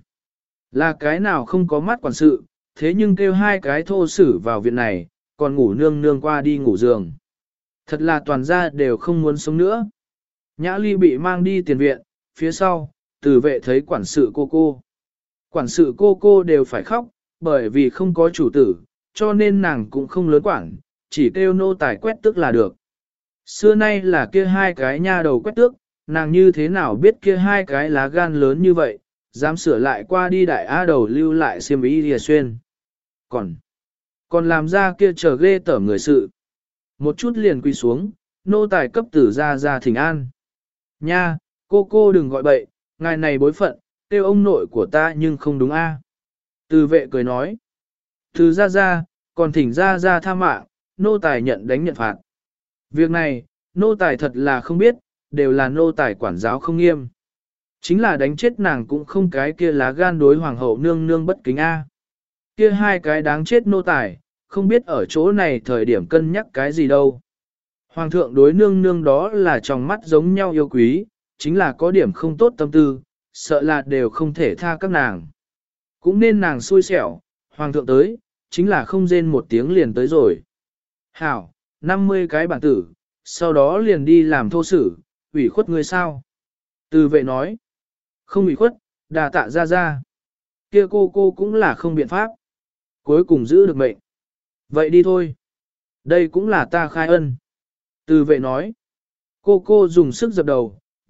Là cái nào không có mắt quản sự, thế nhưng kêu hai cái thô sử vào viện này, còn ngủ nương nương qua đi ngủ giường. Thật là toàn gia đều không muốn sống nữa. Nhã Ly bị mang đi tiền viện, phía sau, từ vệ thấy quản sự cô cô. Quản sự cô cô đều phải khóc, bởi vì không có chủ tử, cho nên nàng cũng không lớn quản, chỉ kêu nô tài quét tước là được. Xưa nay là kia hai cái nha đầu quét tước, nàng như thế nào biết kia hai cái lá gan lớn như vậy, dám sửa lại qua đi đại á đầu lưu lại xiêm y lìa xuyên. Còn làm ra kia chờ ghê tởm người sự. Một chút liền quỳ xuống, nô tài cấp tử ra thỉnh an. Nha, cô đừng gọi bậy, ngài này bối phận, kêu ông nội của ta nhưng không đúng a. Từ vệ cười nói. Từ ra, còn thỉnh ra tha mạng, nô tài nhận đánh nhận phạt. Việc này, nô tài thật là không biết, đều là nô tài quản giáo không nghiêm. Chính là đánh chết nàng cũng không cái kia lá gan đối hoàng hậu nương nương bất kính a. Kia hai cái đáng chết nô tài, không biết ở chỗ này thời điểm cân nhắc cái gì đâu. Hoàng thượng đối nương nương đó là trong mắt giống nhau yêu quý, chính là có điểm không tốt tâm tư, sợ là đều không thể tha các nàng. Cũng nên nàng xui xẻo, hoàng thượng tới, chính là không rên một tiếng liền tới rồi. Hảo, 50 cái bản tử, sau đó liền đi làm thô sử, ủy khuất người sao? Từ vệ nói, không ủy khuất, đà tạ ra. Kia cô cũng là không biện pháp. Cuối cùng giữ được mệnh. Vậy đi thôi. Đây cũng là ta khai ân. Từ vệ nói, cô dùng sức dập đầu,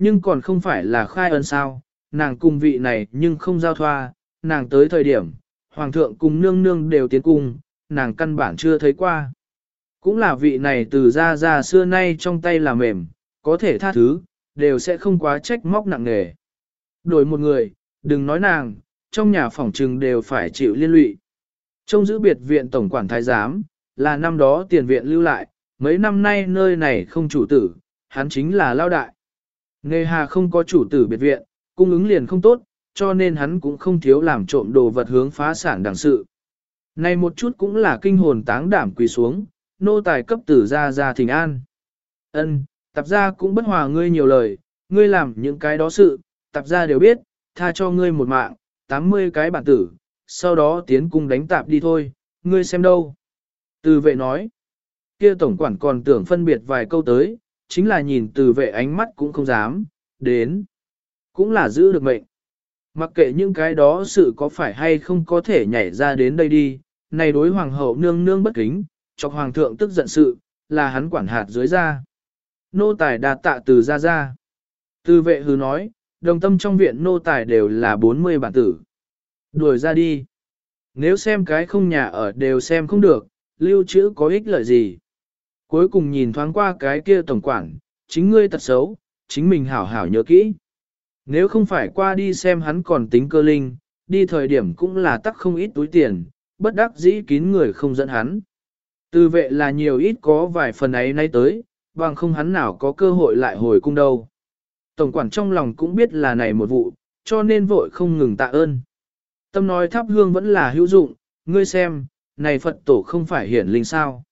nhưng còn không phải là khai ân sao, nàng cùng vị này nhưng không giao thoa, nàng tới thời điểm, hoàng thượng cùng nương nương đều tiến cung, nàng căn bản chưa thấy qua. Cũng là vị này từ ra xưa nay trong tay là mềm, có thể tha thứ, đều sẽ không quá trách móc nặng nề. Đổi một người, đừng nói nàng, trong nhà phỏng trừng đều phải chịu liên lụy. Trông giữ biệt viện tổng quản thái giám, là năm đó tiền viện lưu lại, mấy năm nay nơi này không chủ tử, hắn chính là lao đại. Nghề hà không có chủ tử biệt viện, cung ứng liền không tốt, cho nên hắn cũng không thiếu làm trộm đồ vật hướng phá sản đằng sự. Này một chút cũng là kinh hồn táng đảm quỳ xuống, nô tài cấp tử ra thỉnh an. Ân, tạp gia cũng bất hòa ngươi nhiều lời, ngươi làm những cái đó sự, tạp gia đều biết, tha cho ngươi một mạng, 80 cái bản tử, sau đó tiến cung đánh tạp đi thôi, ngươi xem đâu. Từ vệ nói, kia tổng quản còn tưởng phân biệt vài câu tới, chính là nhìn từ vệ ánh mắt cũng không dám, đến. Cũng là giữ được mệnh. Mặc kệ những cái đó sự có phải hay không có thể nhảy ra đến đây đi, này đối hoàng hậu nương nương bất kính, chọc hoàng thượng tức giận sự, là hắn quản hạt dưới ra. Nô tài đạt tạ từ ra. Từ vệ hứ nói, đồng tâm trong viện nô tài đều là 40 bản tử. Đuổi ra đi. Nếu xem cái không nhà ở đều xem không được, lưu trữ có ích lợi gì. Cuối cùng nhìn thoáng qua cái kia tổng quản, chính ngươi tật xấu, chính mình hảo hảo nhớ kỹ. Nếu không phải qua đi xem hắn còn tính cơ linh, đi thời điểm cũng là tắc không ít túi tiền, bất đắc dĩ kín người không dẫn hắn. Từ vệ là nhiều ít có vài phần ấy nay tới, bằng không hắn nào có cơ hội lại hồi cung đâu. Tổng quản trong lòng cũng biết là này một vụ, cho nên vội không ngừng tạ ơn. Tâm nói thắp hương vẫn là hữu dụng, ngươi xem, này Phật tổ không phải hiển linh sao.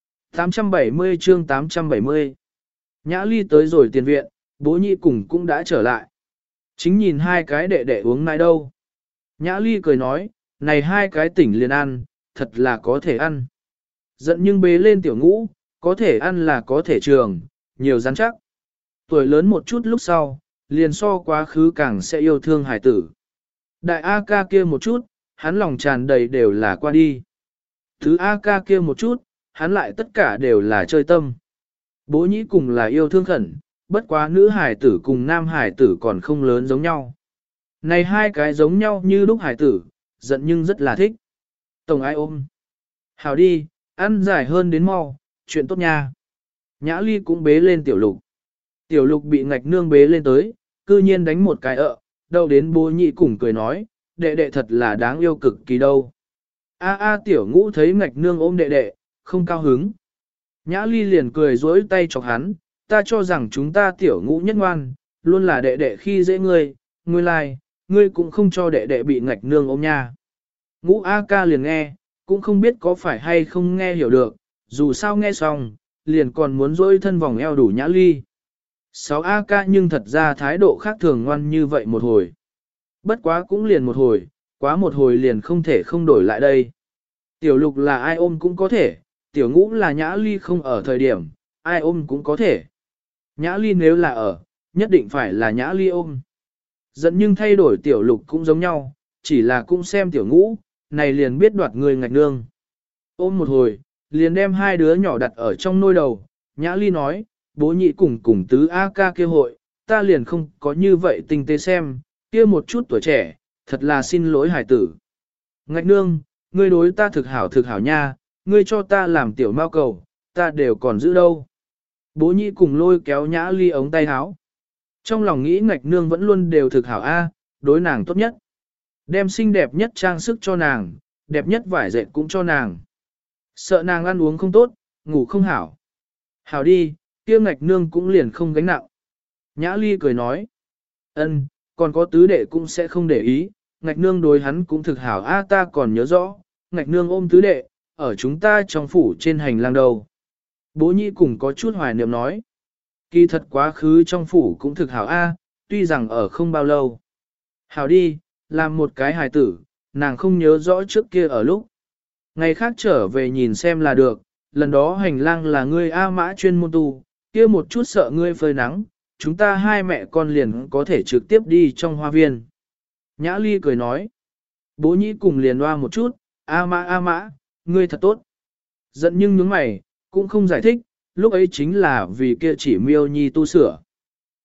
870 chương 870 Nhã Ly tới rồi tiền viện, bố nhị cùng cũng đã trở lại. Chính nhìn hai cái đệ đệ uống nãi đâu. Nhã Ly cười nói, này hai cái tỉnh liền ăn, thật là có thể ăn. Giận nhưng bế lên tiểu ngũ, có thể ăn là có thể trường, nhiều rắn chắc. Tuổi lớn một chút lúc sau, liền so quá khứ càng sẽ yêu thương hải tử. Đại A ca kia một chút, hắn lòng tràn đầy đều là qua đi. Thứ A ca kia một chút, hắn lại tất cả đều là chơi tâm. Bố nhĩ cùng là yêu thương khẩn, bất quá nữ hải tử cùng nam hải tử còn không lớn giống nhau. Này hai cái giống nhau như lúc hải tử, giận nhưng rất là thích. Tổng ai ôm. Hào đi, ăn dài hơn đến mau, chuyện tốt nha. Nhã Ly cũng bế lên tiểu lục. Tiểu lục bị ngạch nương bế lên tới, cư nhiên đánh một cái đâu đến bố nhị cùng cười nói, đệ đệ thật là đáng yêu cực kỳ đâu. A tiểu ngũ thấy ngạch nương ôm đệ đệ, không cao hứng. Nhã Ly liền cười dối tay chọc hắn, ta cho rằng chúng ta tiểu ngũ nhất ngoan, luôn là đệ đệ khi dễ ngươi, ngươi lai, ngươi cũng không cho đệ đệ bị ngạch nương ôm nha. Ngũ A ca liền nghe, cũng không biết có phải hay không nghe hiểu được, dù sao nghe xong, liền còn muốn dối thân vòng eo đủ Nhã Ly. 6 A ca nhưng thật ra thái độ khác thường ngoan như vậy một hồi. Bất quá cũng liền một hồi, quá một hồi liền không thể không đổi lại đây. Tiểu lục là ai ôm cũng có thể, tiểu ngũ là Nhã Ly không ở thời điểm, ai ôm cũng có thể. Nhã Ly nếu là ở, nhất định phải là Nhã Ly ôm. Giận nhưng thay đổi tiểu lục cũng giống nhau, chỉ là cũng xem tiểu ngũ, này liền biết đoạt người ngạch nương. Ôm một hồi, liền đem hai đứa nhỏ đặt ở trong nôi đầu, Nhã Ly nói, bố nhị cùng tứ A ca kia hội, ta liền không có như vậy tinh tế xem, kia một chút tuổi trẻ, thật là xin lỗi hải tử. Ngạch nương, ngươi đối ta thực hảo nha, ngươi cho ta làm tiểu mao cầu, ta đều còn giữ đâu. Bố nhị cùng lôi kéo Nhã Ly ống tay áo. Trong lòng nghĩ ngạch nương vẫn luôn đều thực hảo A, đối nàng tốt nhất. Đem xinh đẹp nhất trang sức cho nàng, đẹp nhất vải dệt cũng cho nàng. Sợ nàng ăn uống không tốt, ngủ không hảo. Hảo đi, kia ngạch nương cũng liền không gánh nặng. Nhã Ly cười nói, ân, còn có tứ đệ cũng sẽ không để ý, ngạch nương đối hắn cũng thực hảo a ta còn nhớ rõ, ngạch nương ôm tứ đệ, ở chúng ta trong phủ trên hành lang đầu. Bố nhị cùng có chút hoài niệm nói, kỳ thật quá khứ trong phủ cũng thực hảo a, tuy rằng ở không bao lâu. Hảo đi, làm một cái hài tử, nàng không nhớ rõ trước kia ở lúc. Ngày khác trở về nhìn xem là được, lần đó hành lang là ngươi A Mã chuyên môn tu, kia một chút sợ ngươi phơi nắng, chúng ta hai mẹ con liền có thể trực tiếp đi trong hoa viên. Nhã Ly cười nói, bố nhĩ cùng liền hoa một chút, A Mã, ngươi thật tốt. Giận nhưng nhướng mày, cũng không giải thích, lúc ấy chính là vì kia chỉ miêu nhi tu sửa.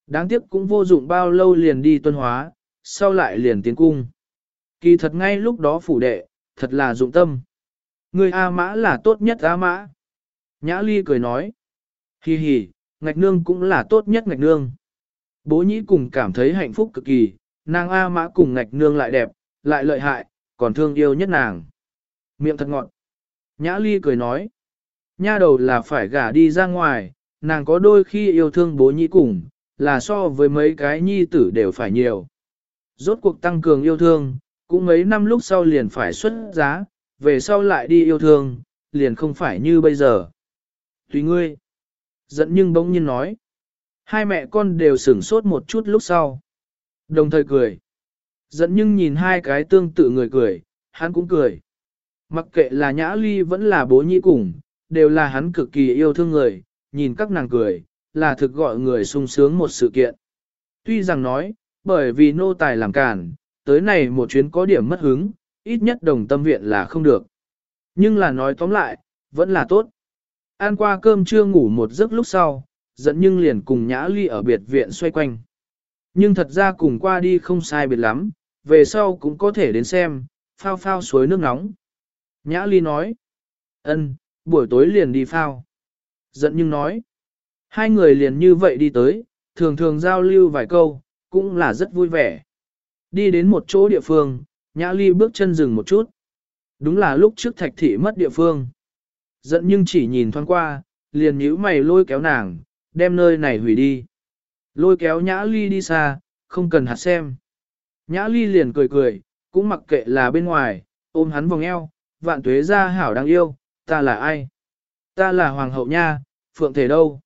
Đáng tiếc cũng vô dụng bao lâu liền đi tuân hóa, sau lại liền tiến cung. Kỳ thật ngay lúc đó phủ đệ, thật là dụng tâm. Người A Mã là tốt nhất A Mã. Nhã Ly cười nói. Hi hi, ngạch nương cũng là tốt nhất ngạch nương. Bố nhĩ cùng cảm thấy hạnh phúc cực kỳ, nàng A Mã cùng ngạch nương lại đẹp, lại lợi hại, còn thương yêu nhất nàng. Miệng thật ngọt. Nhã Ly cười nói. Nha đầu là phải gả đi ra ngoài, nàng có đôi khi yêu thương bố nhĩ cùng, là so với mấy cái nhi tử đều phải nhiều. Rốt cuộc tăng cường yêu thương, cũng mấy năm lúc sau liền phải xuất giá, về sau lại đi yêu thương, liền không phải như bây giờ. Tùy ngươi. Giận nhưng bỗng nhiên nói. Hai mẹ con đều sửng sốt một chút lúc sau. Đồng thời cười. Giận nhưng nhìn hai cái tương tự người cười, hắn cũng cười. Mặc kệ là Nhã Ly vẫn là bố nhĩ cùng, đều là hắn cực kỳ yêu thương người, nhìn các nàng cười, là thực gọi người sung sướng một sự kiện. Tuy rằng nói, bởi vì nô tài làm cản, tới này một chuyến có điểm mất hứng, ít nhất đồng tâm viện là không được. Nhưng là nói tóm lại, vẫn là tốt. Ăn qua cơm trưa ngủ một giấc lúc sau, giận nhưng liền cùng Nhã Ly ở biệt viện xoay quanh. Nhưng thật ra cùng qua đi không sai biệt lắm, về sau cũng có thể đến xem, phao phao suối nước nóng. Nhã Ly nói, ân, buổi tối liền đi phao. Giận nhưng nói, hai người liền như vậy đi tới, thường thường giao lưu vài câu, cũng là rất vui vẻ. Đi đến một chỗ địa phương, Nhã Ly bước chân dừng một chút. Đúng là lúc trước Thạch Thị mất địa phương. Giận nhưng chỉ nhìn thoáng qua, liền nhíu mày lôi kéo nàng, đem nơi này hủy đi. Lôi kéo Nhã Ly đi xa, không cần hạt xem. Nhã Ly liền cười cười, cũng mặc kệ là bên ngoài, ôm hắn vòng eo, vạn tuế ra hảo đáng yêu, ta là ai? Ta là hoàng hậu nha, phượng thể đâu?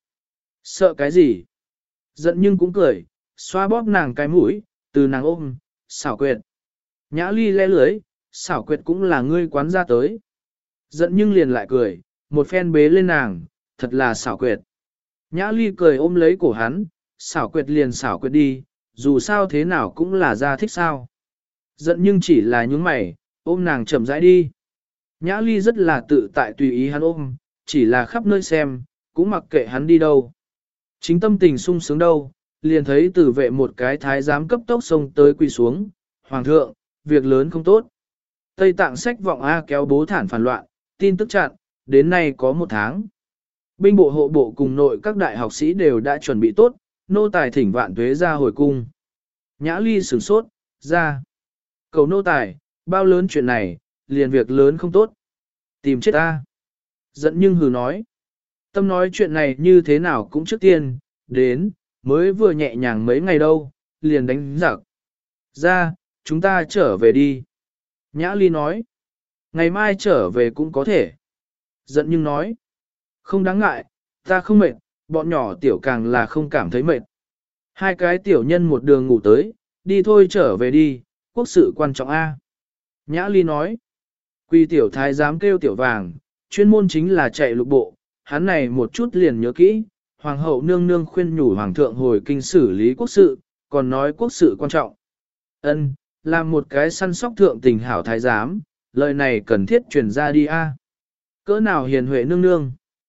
Sợ cái gì? Giận nhưng cũng cười, xoa bóp nàng cái mũi, từ nàng ôm, xảo quyệt. Nhã Ly le lưới, xảo quyệt cũng là ngươi quán ra tới. Giận nhưng liền lại cười, một phen bế lên nàng, thật là xảo quyệt. Nhã Ly cười ôm lấy cổ hắn, xảo quyệt liền xảo quyệt đi, dù sao thế nào cũng là ra thích sao. Giận nhưng chỉ là nhúng mày, ôm nàng chậm rãi đi. Nhã Ly rất là tự tại tùy ý hắn ôm, chỉ là khắp nơi xem, cũng mặc kệ hắn đi đâu. Chính tâm tình sung sướng đâu, liền thấy tử vệ một cái thái giám cấp tốc xông tới quỳ xuống. Hoàng thượng, việc lớn không tốt. Tây Tạng sách vọng A kéo bố thản phản loạn, tin tức chặn, đến nay có 1 tháng. Binh bộ hộ bộ cùng nội các đại học sĩ đều đã chuẩn bị tốt, nô tài thỉnh vạn tuế ra hồi cung. Nhã Ly sửng sốt, ra. Cầu nô tài, bao lớn chuyện này, liền việc lớn không tốt. Tìm chết ta. Giận nhưng hừ nói. Tâm nói chuyện này như thế nào cũng trước tiên, đến, mới vừa nhẹ nhàng mấy ngày đâu, liền đánh giặc. Ra, chúng ta trở về đi. Nhã Ly nói. Ngày mai trở về cũng có thể. Giận nhưng nói. Không đáng ngại, ta không mệt, bọn nhỏ tiểu càng là không cảm thấy mệt. Hai cái tiểu nhân một đường ngủ tới, đi thôi trở về đi, quốc sự quan trọng A. Nhã Ly nói. Quy tiểu thái dám kêu tiểu vàng, chuyên môn chính là chạy lục bộ, hắn này một chút liền nhớ kỹ, hoàng hậu nương nương khuyên nhủ hoàng thượng hồi kinh xử lý quốc sự, còn nói quốc sự quan trọng. Ân, làm một cái săn sóc thượng tình hảo thái giám, lời này cần thiết truyền ra đi a. Cỡ nào hiền huệ nương nương.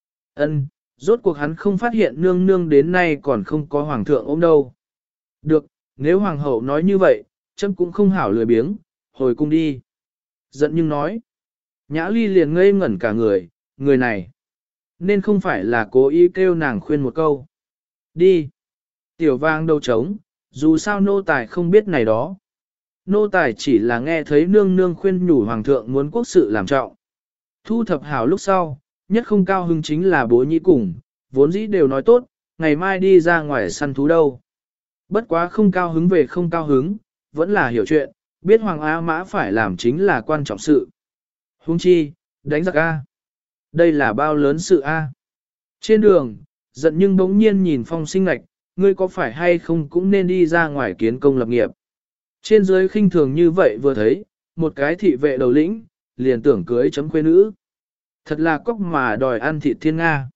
Ân, rốt cuộc hắn không phát hiện nương nương đến nay còn không có hoàng thượng ôm đâu. Được, nếu hoàng hậu nói như vậy, chấm cũng không hảo lười biếng, hồi cung đi. Giận nhưng nói. Nhã Ly liền ngây ngẩn cả người này. Nên không phải là cố ý kêu nàng khuyên một câu. Đi. Tiểu vang đầu trống, dù sao nô tài không biết này đó. Nô tài chỉ là nghe thấy nương nương khuyên nhủ hoàng thượng muốn quốc sự làm trọng. Thu thập hảo lúc sau, nhất không cao hứng chính là bố nhĩ cùng, vốn dĩ đều nói tốt, ngày mai đi ra ngoài săn thú đâu. Bất quá không cao hứng về không cao hứng, vẫn là hiểu chuyện, biết Hoàng A Mã phải làm chính là quan trọng sự. Huống chi, đánh giặc A. Đây là bao lớn sự A. Trên đường, giận nhưng bỗng nhiên nhìn Phong Sinh Ngạch, ngươi có phải hay không cũng nên đi ra ngoài kiến công lập nghiệp. Trên dưới khinh thường như vậy vừa thấy, một cái thị vệ đầu lĩnh, liền tưởng cưới chấm khuê nữ. Thật là cóc mà đòi ăn thịt thiên Nga.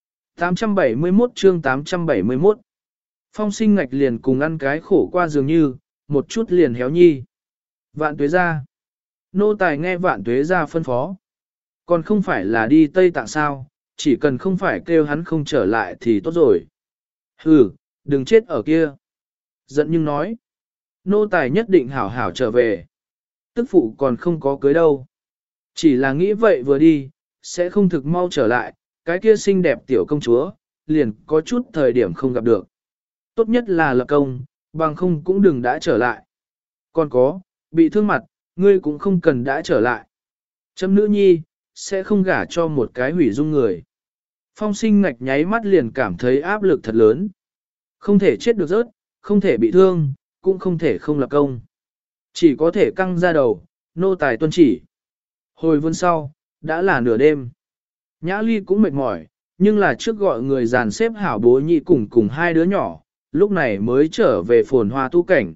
871 chương 871 Phong Sinh Ngạch liền cùng ăn cái khổ qua dường như, một chút liền héo nhi. Vạn tuế ra. Nô tài nghe vạn tuế ra phân phó. Còn không phải là đi Tây Tạng sao, chỉ cần không phải kêu hắn không trở lại thì tốt rồi. Hừ, đừng chết ở kia. Giận nhưng nói, nô tài nhất định hảo hảo trở về. Tức phụ còn không có cưới đâu. Chỉ là nghĩ vậy vừa đi, sẽ không thực mau trở lại, cái kia xinh đẹp tiểu công chúa, liền có chút thời điểm không gặp được. Tốt nhất là lập công, bằng không cũng đừng đã trở lại. Còn có, bị thương mặt, ngươi cũng không cần đã trở lại. Chấm nữ nhi, sẽ không gả cho một cái hủy dung người. Phong sinh ngạch nháy mắt liền cảm thấy áp lực thật lớn. Không thể chết được rớt, không thể bị thương, cũng không thể không lập công. Chỉ có thể căng ra đầu, nô tài tuân chỉ. Hồi vươn sau, đã là nửa đêm. Nhã Ly cũng mệt mỏi, nhưng là trước gọi người dàn xếp hảo bố nhị cùng hai đứa nhỏ, lúc này mới trở về phồn hoa tu cảnh.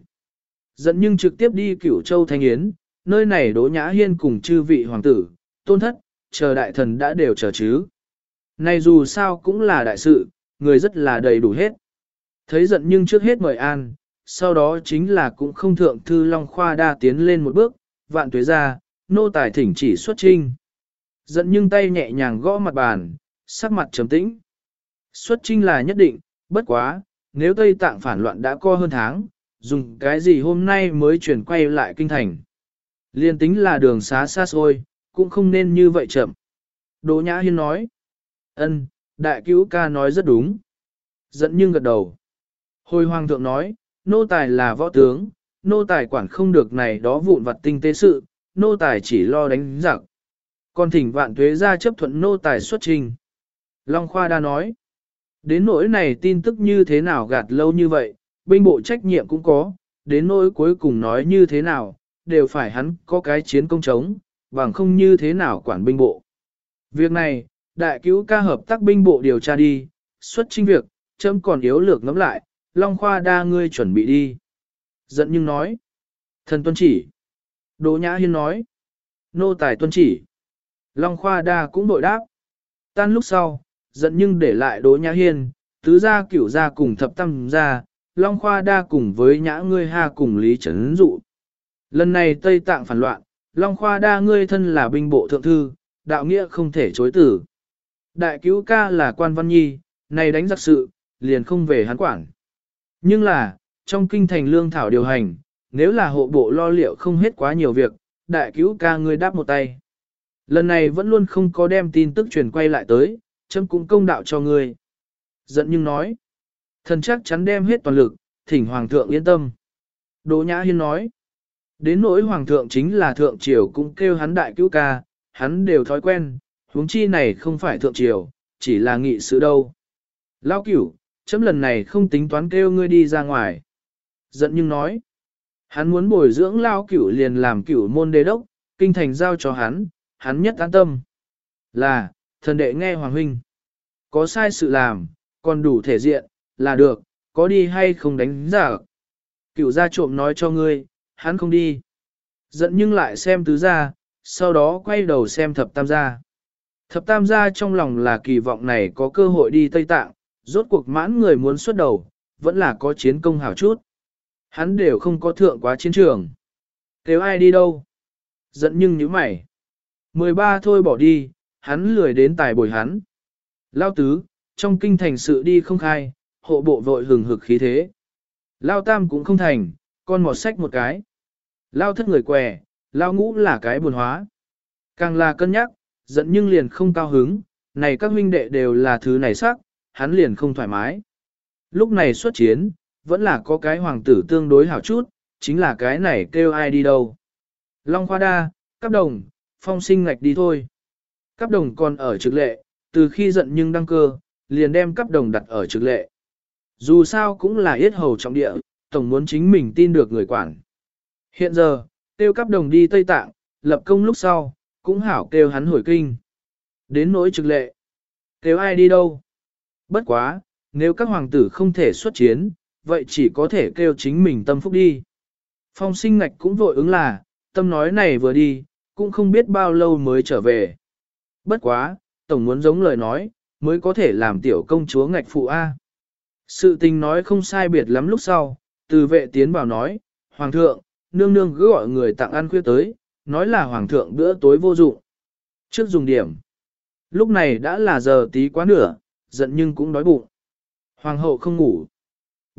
Dẫn nhưng trực tiếp đi Cửu Châu Thanh Yến, nơi này Đỗ Nhã Hiên cùng chư vị hoàng tử, tôn thất, chờ đại thần đã đều chờ chứ. Này dù sao cũng là đại sự, người rất là đầy đủ hết. Thấy giận nhưng trước hết mời an, sau đó chính là cũng không thượng thư Long Khoa đa tiến lên một bước, vạn tuế ra, nô tài thỉnh chỉ xuất trinh. Giận nhưng tay nhẹ nhàng gõ mặt bàn, sắc mặt trầm tĩnh. Xuất trinh là nhất định, bất quá, nếu Tây Tạng phản loạn đã co hơn tháng, dùng cái gì hôm nay mới chuyển quay lại kinh thành. Liên tính là đường xá xa xôi, cũng không nên như vậy chậm. Đỗ Nhã Hiên nói. Ân, đại cứu ca nói rất đúng. Giận nhưng gật đầu. Hồi hoàng thượng nói, nô tài là võ tướng, nô tài quản không được này đó vụn vặt tinh tế sự, nô tài chỉ lo đánh giặc. Còn thỉnh vạn tuế ra chấp thuận nô tài xuất trình. Long Khoa đa nói. Đến nỗi này tin tức như thế nào gạt lâu như vậy, binh bộ trách nhiệm cũng có, đến nỗi cuối cùng nói như thế nào, đều phải hắn có cái chiến công chống, bằng không như thế nào quản binh bộ. Việc này, đại cứu ca hợp tác binh bộ điều tra đi, xuất chinh việc, chấm còn yếu lược ngắm lại, Long Khoa đa ngươi chuẩn bị đi. Giận nhưng nói. Thần tuân chỉ. Đỗ Nhã Hiên nói. Nô tài tuân chỉ. Long Khoa đa cũng đội đáp. Tan lúc sau, giận nhưng để lại Đỗ Nhã Hiên, tứ gia cửu gia cùng thập tam gia, Long Khoa đa cùng với Nhã ngươi ha cùng Lý Trấn Dụ. Lần này Tây Tạng phản loạn, Long Khoa đa ngươi thân là binh bộ thượng thư, đạo nghĩa không thể chối tử. Đại cứu ca là quan văn nhi, này đánh giặc sự, liền không về hắn quản. Nhưng là, trong kinh thành lương thảo điều hành, nếu là hộ bộ lo liệu không hết quá nhiều việc, đại cứu ca ngươi đáp một tay. Lần này vẫn luôn không có đem tin tức truyền quay lại tới, chấm cũng công đạo cho ngươi. Giận nhưng nói, thần chắc chắn đem hết toàn lực, thỉnh hoàng thượng yên tâm. Đỗ Nhã Hiên nói, đến nỗi hoàng thượng chính là thượng triều cũng kêu hắn đại cứu ca, hắn đều thói quen, huống chi này không phải thượng triều, chỉ là nghị sự đâu. Lao cửu, chấm lần này không tính toán kêu ngươi đi ra ngoài. Giận nhưng nói, hắn muốn bồi dưỡng Lao cửu liền làm cửu môn đế đốc, kinh thành giao cho hắn nhất an tâm. Là, thần đệ nghe hoàng huynh. Có sai sự làm, còn đủ thể diện, là được, có đi hay không đánh giả. Cửu gia trộm nói cho ngươi, hắn không đi. Giận nhưng lại xem tứ gia, sau đó quay đầu xem thập tam gia. Thập tam gia trong lòng là kỳ vọng này có cơ hội đi Tây Tạng, rốt cuộc mãn người muốn xuất đầu, vẫn là có chiến công hảo chút. Hắn đều không có thượng quá chiến trường. Kêu ai đi đâu? Giận nhưng nhíu mày. 13 thôi bỏ đi, hắn lười đến tài bồi hắn. Lao tứ, trong kinh thành sự đi không khai, hộ bộ vội hừng hực khí thế. Lao tam cũng không thành, con mọt sách một cái. Lao thất người què, lao ngũ là cái buồn hóa. Càng là cân nhắc, giận nhưng liền không cao hứng, này các huynh đệ đều là thứ này sắc, hắn liền không thoải mái. Lúc này xuất chiến, vẫn là có cái hoàng tử tương đối hảo chút, chính là cái này kêu ai đi đâu. Long Khoa đa, Cáp Đồng, Phong Sinh Ngạch đi thôi. Cáp Đồng còn ở trực lệ, từ khi giận nhưng đăng cơ, liền đem Cáp Đồng đặt ở trực lệ. Dù sao cũng là yết hầu trọng địa, tổng muốn chính mình tin được người quản. Hiện giờ, kêu Cáp Đồng đi Tây Tạng, lập công lúc sau, cũng hảo kêu hắn hồi kinh. Đến nỗi trực lệ, kêu ai đi đâu. Bất quá, nếu các hoàng tử không thể xuất chiến, vậy chỉ có thể kêu chính mình tâm phúc đi. Phong Sinh Ngạch cũng vội ứng là, tâm nói này vừa đi, cũng không biết bao lâu mới trở về. Bất quá, tổng muốn giống lời nói, mới có thể làm tiểu công chúa Ngạch phụ A. Sự tình nói không sai biệt lắm lúc sau, từ vệ tiến vào nói, Hoàng thượng, nương nương cứ gọi người tặng ăn khuya tới, nói là Hoàng thượng bữa tối vô dụng. Trước dùng điểm. Lúc này đã là giờ tí quá nửa, giận nhưng cũng đói bụng. Hoàng hậu không ngủ.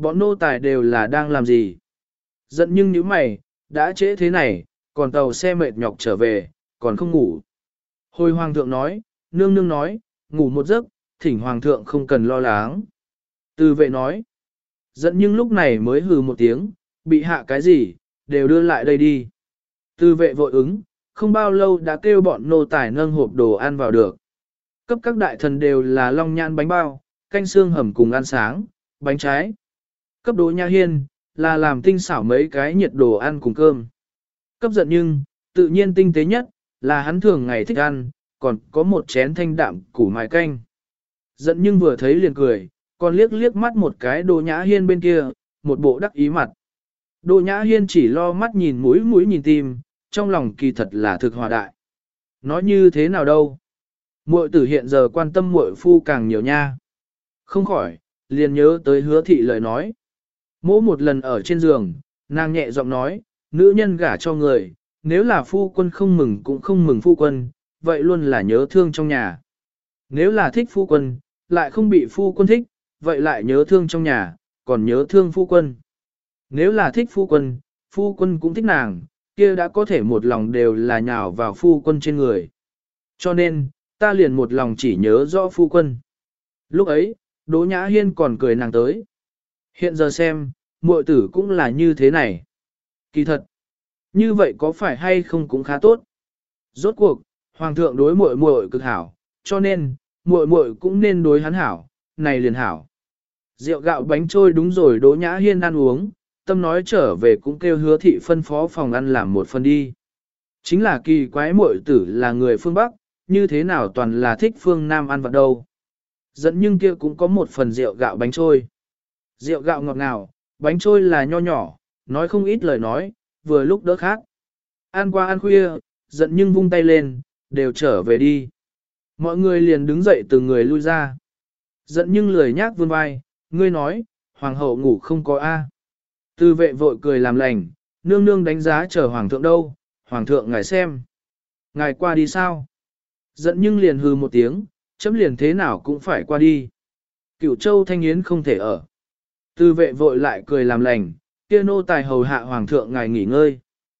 Bọn nô tài đều là đang làm gì? Giận nhưng nếu mày, đã trễ thế này, còn tàu xe mệt nhọc trở về, còn không ngủ. Hồi hoàng thượng nói, nương nương nói, ngủ một giấc, thỉnh hoàng thượng không cần lo lắng. Từ vệ nói, giận nhưng lúc này mới hừ một tiếng, bị hạ cái gì, đều đưa lại đây đi. Từ vệ vội ứng, không bao lâu đã kêu bọn nô tài nâng hộp đồ ăn vào được. Cấp các đại thần đều là long nhan bánh bao, canh xương hầm cùng ăn sáng, bánh trái. Cấp Đỗ Nhã Hiên, là làm tinh xảo mấy cái nhiệt đồ ăn cùng cơm. Cấp giận nhưng, tự nhiên tinh tế nhất, là hắn thường ngày thích ăn, còn có một chén thanh đạm củ mài canh. Giận nhưng vừa thấy liền cười, còn liếc liếc mắt một cái Đỗ Nhã Hiên bên kia, một bộ đắc ý mặt. Đỗ Nhã Hiên chỉ lo mắt nhìn mũi nhìn tim, trong lòng kỳ thật là thực hòa đại. Nói như thế nào đâu? Muội tử hiện giờ quan tâm muội phu càng nhiều nha. Không khỏi, liền nhớ tới Hứa thị lời nói. Mỗi một lần ở trên giường, nàng nhẹ giọng nói, nữ nhân gả cho người, nếu là phu quân không mừng cũng không mừng phu quân, vậy luôn là nhớ thương trong nhà. Nếu là thích phu quân, lại không bị phu quân thích, vậy lại nhớ thương trong nhà, còn nhớ thương phu quân. Nếu là thích phu quân cũng thích nàng, kia đã có thể một lòng đều là nhào vào phu quân trên người. Cho nên, ta liền một lòng chỉ nhớ rõ phu quân. Lúc ấy, Đỗ Nhã Hiên còn cười nàng tới. Hiện giờ xem, muội tử cũng là như thế này. Kỳ thật, như vậy có phải hay không cũng khá tốt. Rốt cuộc, hoàng thượng đối muội muội cực hảo, cho nên, muội muội cũng nên đối hắn hảo, này liền hảo. Rượu gạo bánh trôi đúng rồi Đỗ Nhã Hiên ăn uống, tâm nói trở về cũng kêu Hứa thị phân phó phòng ăn làm một phần đi. Chính là kỳ quái muội tử là người phương Bắc, như thế nào toàn là thích phương Nam ăn vật đâu. Dẫn nhưng kia cũng có một phần rượu gạo bánh trôi. Rượu gạo ngọt ngào, bánh trôi là nho nhỏ, nói không ít lời nói, vừa lúc đỡ khác. Ăn qua ăn khuya, giận nhưng vung tay lên, đều trở về đi. Mọi người liền đứng dậy từng người lui ra. Giận nhưng lười nhác vươn vai, ngươi nói, hoàng hậu ngủ không có A. Tư vệ vội cười làm lành, nương nương đánh giá chờ hoàng thượng đâu, hoàng thượng ngài xem. Ngài qua đi sao? Giận nhưng liền hừ một tiếng, chấm liền thế nào cũng phải qua đi. Cửu Châu Thanh Yến không thể ở. Tư vệ vội lại cười làm lành, kia nô tài hầu hạ hoàng thượng ngài nghỉ ngơi.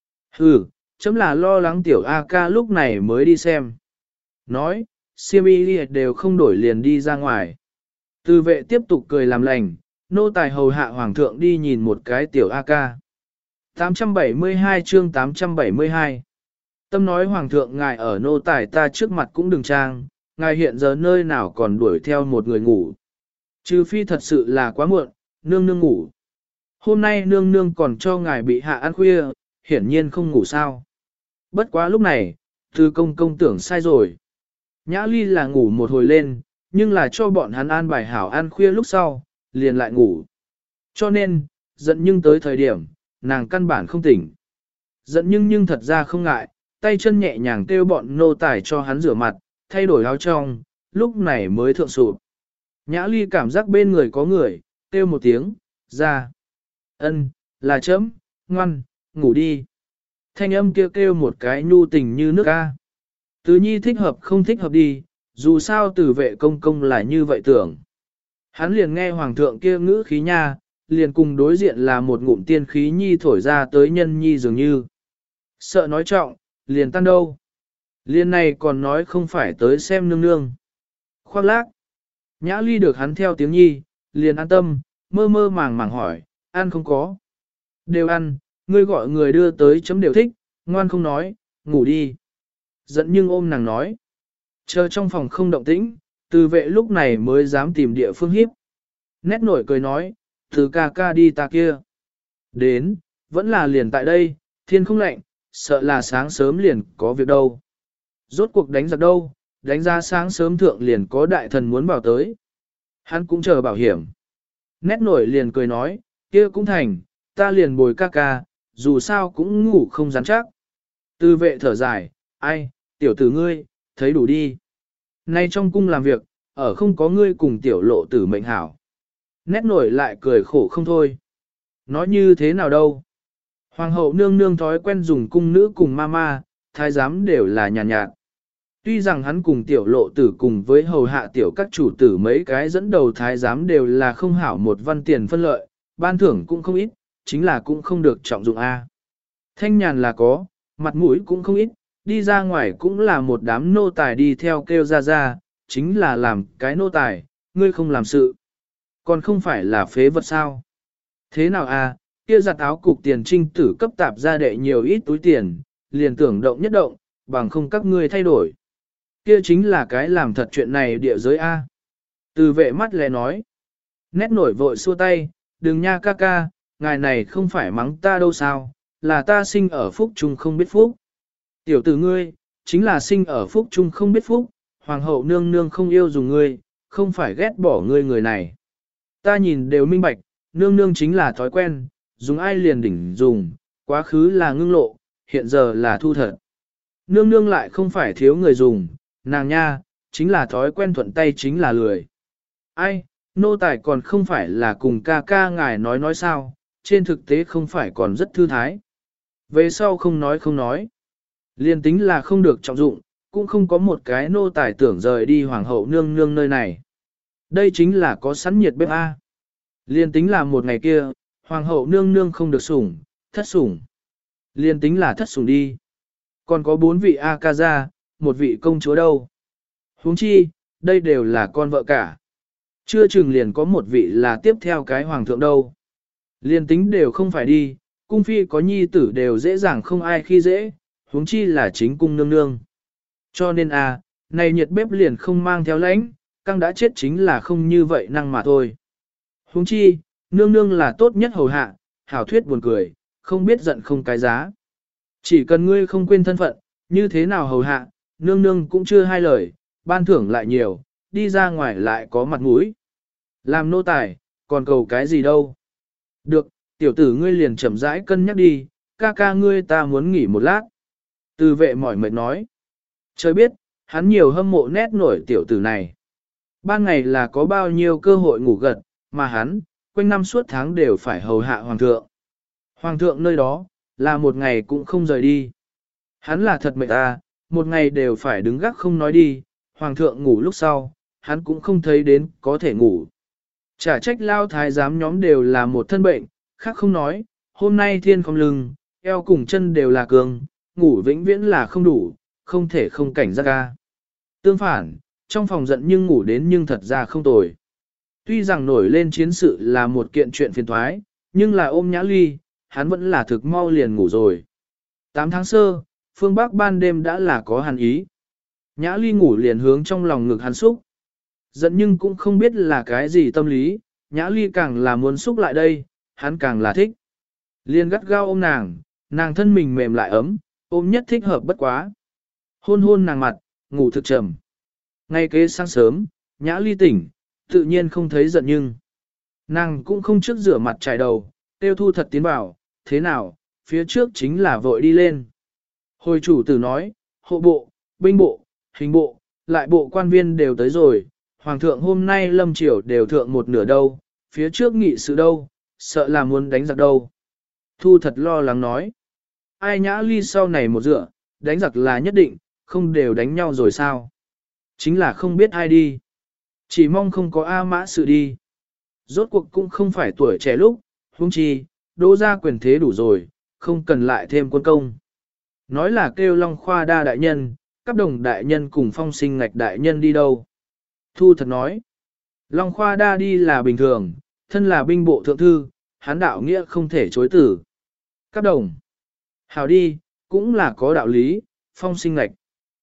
Hừ, chấm là lo lắng tiểu A ca lúc này mới đi xem. Nói, siêm y đều không đổi liền đi ra ngoài. Tư vệ tiếp tục cười làm lành, nô tài hầu hạ hoàng thượng đi nhìn một cái tiểu A ca. 872 chương 872 Tâm nói hoàng thượng ngài ở nô tài ta trước mặt cũng đừng trang, ngài hiện giờ nơi nào còn đuổi theo một người ngủ. Trừ phi thật sự là quá muộn, nương nương ngủ. Hôm nay nương nương còn cho ngài bị hạ ăn khuya, hiển nhiên không ngủ sao. Bất quá lúc này, Tư công công tưởng sai rồi. Nhã Ly là ngủ một hồi lên, nhưng là cho bọn hắn an bài hảo ăn khuya lúc sau, liền lại ngủ. Cho nên, giận nhưng tới thời điểm, nàng căn bản không tỉnh. Giận nhưng thật ra không ngại, tay chân nhẹ nhàng kêu bọn nô tài cho hắn rửa mặt, thay đổi áo trong, lúc này mới thượng sụp. Nhã Ly cảm giác bên người có người, kêu một tiếng, ra. Ân, là chấm, ngoan, ngủ đi. Thanh âm kêu kêu một cái nhu tình như nước ca. Tứ nhi thích hợp không thích hợp đi, dù sao tử vệ công công là như vậy tưởng. Hắn liền nghe hoàng thượng kia ngữ khí nha, liền cùng đối diện là một ngụm tiên khí nhi thổi ra tới nhân nhi dường như. Sợ nói trọng, liền tan đâu. Liền này còn nói không phải tới xem nương nương. Khoác lác. Nhã Ly được hắn theo tiếng nhi, liền an tâm, mơ mơ màng màng hỏi, ăn không có. Đều ăn, ngươi gọi người đưa tới chấm đều thích, ngoan không nói, ngủ đi. Giận nhưng ôm nàng nói. Chờ trong phòng không động tĩnh, Từ vệ lúc này mới dám tìm địa phương hiếp. Nét nổi cười nói, từ ca ca đi ta kia. Đến, vẫn là liền tại đây, thiên không lạnh, sợ là sáng sớm liền có việc đâu. Rốt cuộc đánh giặc đâu, đánh ra sáng sớm thượng liền có đại thần muốn bảo tới. Hắn cũng chờ bảo hiểm. Nét nổi liền cười nói, kia cũng thành, ta liền bồi ca ca, dù sao cũng ngủ không rắn chắc. Tư vệ thở dài, ai, tiểu tử ngươi, thấy đủ đi. Nay trong cung làm việc, ở không có ngươi cùng tiểu lộ tử mệnh hảo. Nét nổi lại cười khổ không thôi. Nói như thế nào đâu. Hoàng hậu nương nương thói quen dùng cung nữ cùng mama, thái giám đều là nhàn nhạt. Tuy rằng hắn cùng tiểu lộ tử cùng với hầu hạ tiểu các chủ tử mấy cái dẫn đầu thái giám đều là không hảo một văn tiền phân lợi, ban thưởng cũng không ít, chính là cũng không được trọng dụng A. Thanh nhàn là có, mặt mũi cũng không ít, đi ra ngoài cũng là một đám nô tài đi theo kêu ra, chính là làm cái nô tài, ngươi không làm sự. Còn không phải là phế vật sao? Thế nào a? Kia giặt áo cục tiền trinh tử cấp tạp gia đệ nhiều ít túi tiền, liền tưởng động nhất động, bằng không các ngươi thay đổi. Kia chính là cái làm thật chuyện này địa giới a. Từ vệ mắt lẽ nói. Nét nổi vội xua tay, đừng nha ca ca, ngài này không phải mắng ta đâu sao, là ta sinh ở phúc trung không biết phúc. Tiểu tử ngươi, chính là sinh ở phúc trung không biết phúc, hoàng hậu nương nương không yêu dùng ngươi, không phải ghét bỏ ngươi người này. Ta nhìn đều minh bạch, nương nương chính là thói quen, dùng ai liền đỉnh dùng, quá khứ là ngưng lộ, hiện giờ là thu thật. Nương nương lại không phải thiếu người dùng, nàng nha, chính là thói quen thuận tay chính là lười. Ai, nô tài còn không phải là cùng ca ca ngài nói sao, trên thực tế không phải còn rất thư thái. Về sau không nói. Liên tính là không được trọng dụng, cũng không có một cái nô tài tưởng rời đi hoàng hậu nương nương nơi này. Đây chính là có sẵn nhiệt bếp A. Liên tính là một ngày kia, hoàng hậu nương nương không được sủng, thất sủng. Liên tính là thất sủng đi. Còn có 4 vị A ca gia, một vị công chúa đâu. Huống chi, đây đều là con vợ cả. Chưa chừng liền có một vị là tiếp theo cái hoàng thượng đâu. Liên tính đều không phải đi, cung phi có nhi tử đều dễ dàng không ai khi dễ, huống chi là chính cung nương nương. Cho nên này nhiệt bếp liền không mang theo lãnh, căng đã chết chính là không như vậy năng mà thôi. Huống chi, nương nương là tốt nhất hầu hạ, hảo thuyết buồn cười, không biết giận không cái giá. Chỉ cần ngươi không quên thân phận, như thế nào hầu hạ, nương nương cũng chưa hai lời, ban thưởng lại nhiều, đi ra ngoài lại có mặt mũi. Làm nô tài, còn cầu cái gì đâu. Được, tiểu tử ngươi liền chậm rãi cân nhắc đi, ca ca ngươi ta muốn nghỉ một lát. Từ vệ mỏi mệt nói. Trời biết, hắn nhiều hâm mộ nét nổi tiểu tử này. Ban ngày là có bao nhiêu cơ hội ngủ gật, mà hắn, quanh năm suốt tháng đều phải hầu hạ hoàng thượng. Hoàng thượng nơi đó, là một ngày cũng không rời đi. Hắn là thật mệt ta, một ngày đều phải đứng gác không nói đi, hoàng thượng ngủ lúc sau, hắn cũng không thấy đến có thể ngủ. Chả trách lao thái giám nhóm đều là một thân bệnh, khác không nói, hôm nay thiên không lưng, eo cùng chân đều là cường, ngủ vĩnh viễn là không đủ, không thể không cảnh giác ca. Tương phản, trong phòng giận nhưng ngủ đến nhưng thật ra không tồi. Tuy rằng nổi lên chiến sự là một kiện chuyện phiền thoái, nhưng là ôm Nhã Ly, hắn vẫn là thực mau liền ngủ rồi. 8 tháng sơ, phương Bắc ban đêm đã là có hàn ý. Nhã Ly ngủ liền hướng trong lòng ngực hắn xúc. Giận nhưng cũng không biết là cái gì tâm lý, Nhã Ly càng là muốn xúc lại đây, hắn càng là thích. Liền gắt gao ôm nàng thân mình mềm lại ấm, ôm nhất thích hợp bất quá. Hôn hôn nàng mặt, ngủ thực trầm. Ngay kế sáng sớm, Nhã Ly tỉnh, tự nhiên không thấy giận nhưng. Nàng cũng không trước rửa mặt trải đầu, tiêu thu thật tiến vào, thế nào, phía trước chính là vội đi lên. Hồi chủ tử nói, hộ bộ, binh bộ, hình bộ, lại bộ quan viên đều tới rồi, hoàng thượng hôm nay lâm triều đều thượng một nửa đâu, phía trước nghị sự đâu, sợ là muốn đánh giặc đâu. Thu thật lo lắng nói, ai Nhã Ly sau này một dựa, đánh giặc là nhất định, không đều đánh nhau rồi sao. Chính là không biết ai đi. Chỉ mong không có A Mã sự đi. Rốt cuộc cũng không phải tuổi trẻ lúc, huống chi, đỗ ra quyền thế đủ rồi, không cần lại thêm quân công. Nói là kêu Long Khoa Đa đại nhân, cấp đồng đại nhân cùng Phong Sinh Ngạch đại nhân đi đâu. Thu thật nói, Long Khoa Đa đi là bình thường, thân là binh bộ thượng thư, hán đạo nghĩa không thể chối tử. Cấp đồng, hảo đi, cũng là có đạo lý, Phong Sinh Ngạch.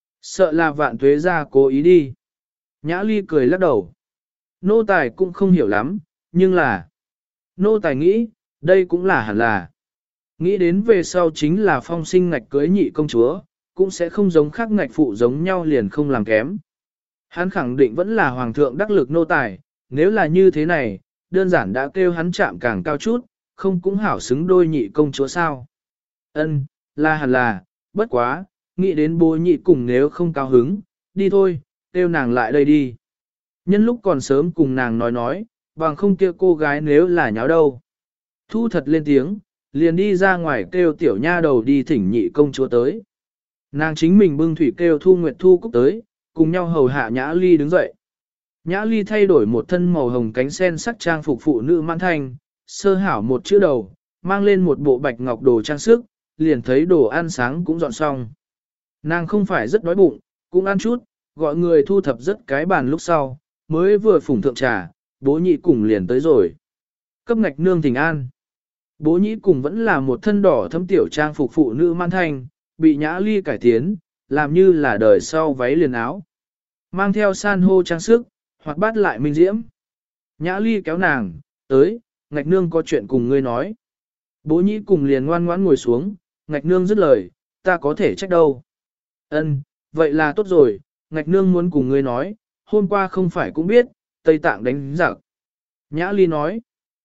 Sợ là Vạn Tuế ra cố ý đi. Nhã Ly cười lắc đầu. Nô tài cũng không hiểu lắm, nhưng là... Nô tài nghĩ, đây cũng là hẳn là. Nghĩ đến về sau chính là Phong Sinh Ngạch cưới nhị công chúa, cũng sẽ không giống khác ngạch phụ giống nhau liền không làm kém. Hắn khẳng định vẫn là hoàng thượng đắc lực nô tài, nếu là như thế này, đơn giản đã kêu hắn chạm càng cao chút, không cũng hảo xứng đôi nhị công chúa sao. Ân, là hẳn là, bất quá, nghĩ đến bố nhị cùng nếu không cao hứng, đi thôi, kêu nàng lại đây đi. Nhân lúc còn sớm cùng nàng nói, bằng không kia cô gái nếu là nháo đâu. Thu thật lên tiếng, liền đi ra ngoài kêu tiểu nha đầu đi thỉnh nhị công chúa tới. Nàng chính mình bưng thủy kêu Thu Nguyệt Thu Cúc tới, cùng nhau hầu hạ Nhã Ly đứng dậy. Nhã Ly thay đổi một thân màu hồng cánh sen sắc trang phục phụ nữ mãn thanh, sơ hảo một chữ đầu, mang lên một bộ bạch ngọc đồ trang sức, liền thấy đồ ăn sáng cũng dọn xong. Nàng không phải rất đói bụng, cũng ăn chút, gọi người thu thập rất cái bàn lúc sau, mới vừa phủng thượng trà, bố nhị cùng liền tới rồi. Cấp ngạch nương thỉnh an. Bố nhị cùng vẫn là một thân đỏ thấm tiểu trang phục phụ nữ man thanh, bị nhã ly cải tiến, làm như là đời sau váy liền áo. Mang theo san hô trang sức, hoặc bát lại minh diễm. Nhã ly kéo nàng, tới, ngạch nương có chuyện cùng ngươi nói. Bố nhị cùng liền ngoan ngoãn ngồi xuống, ngạch nương dứt lời, ta có thể trách đâu. Ân, vậy là tốt rồi, ngạch nương muốn cùng ngươi nói, hôm qua không phải cũng biết, Tây Tạng đánh giặc. Nhã ly nói,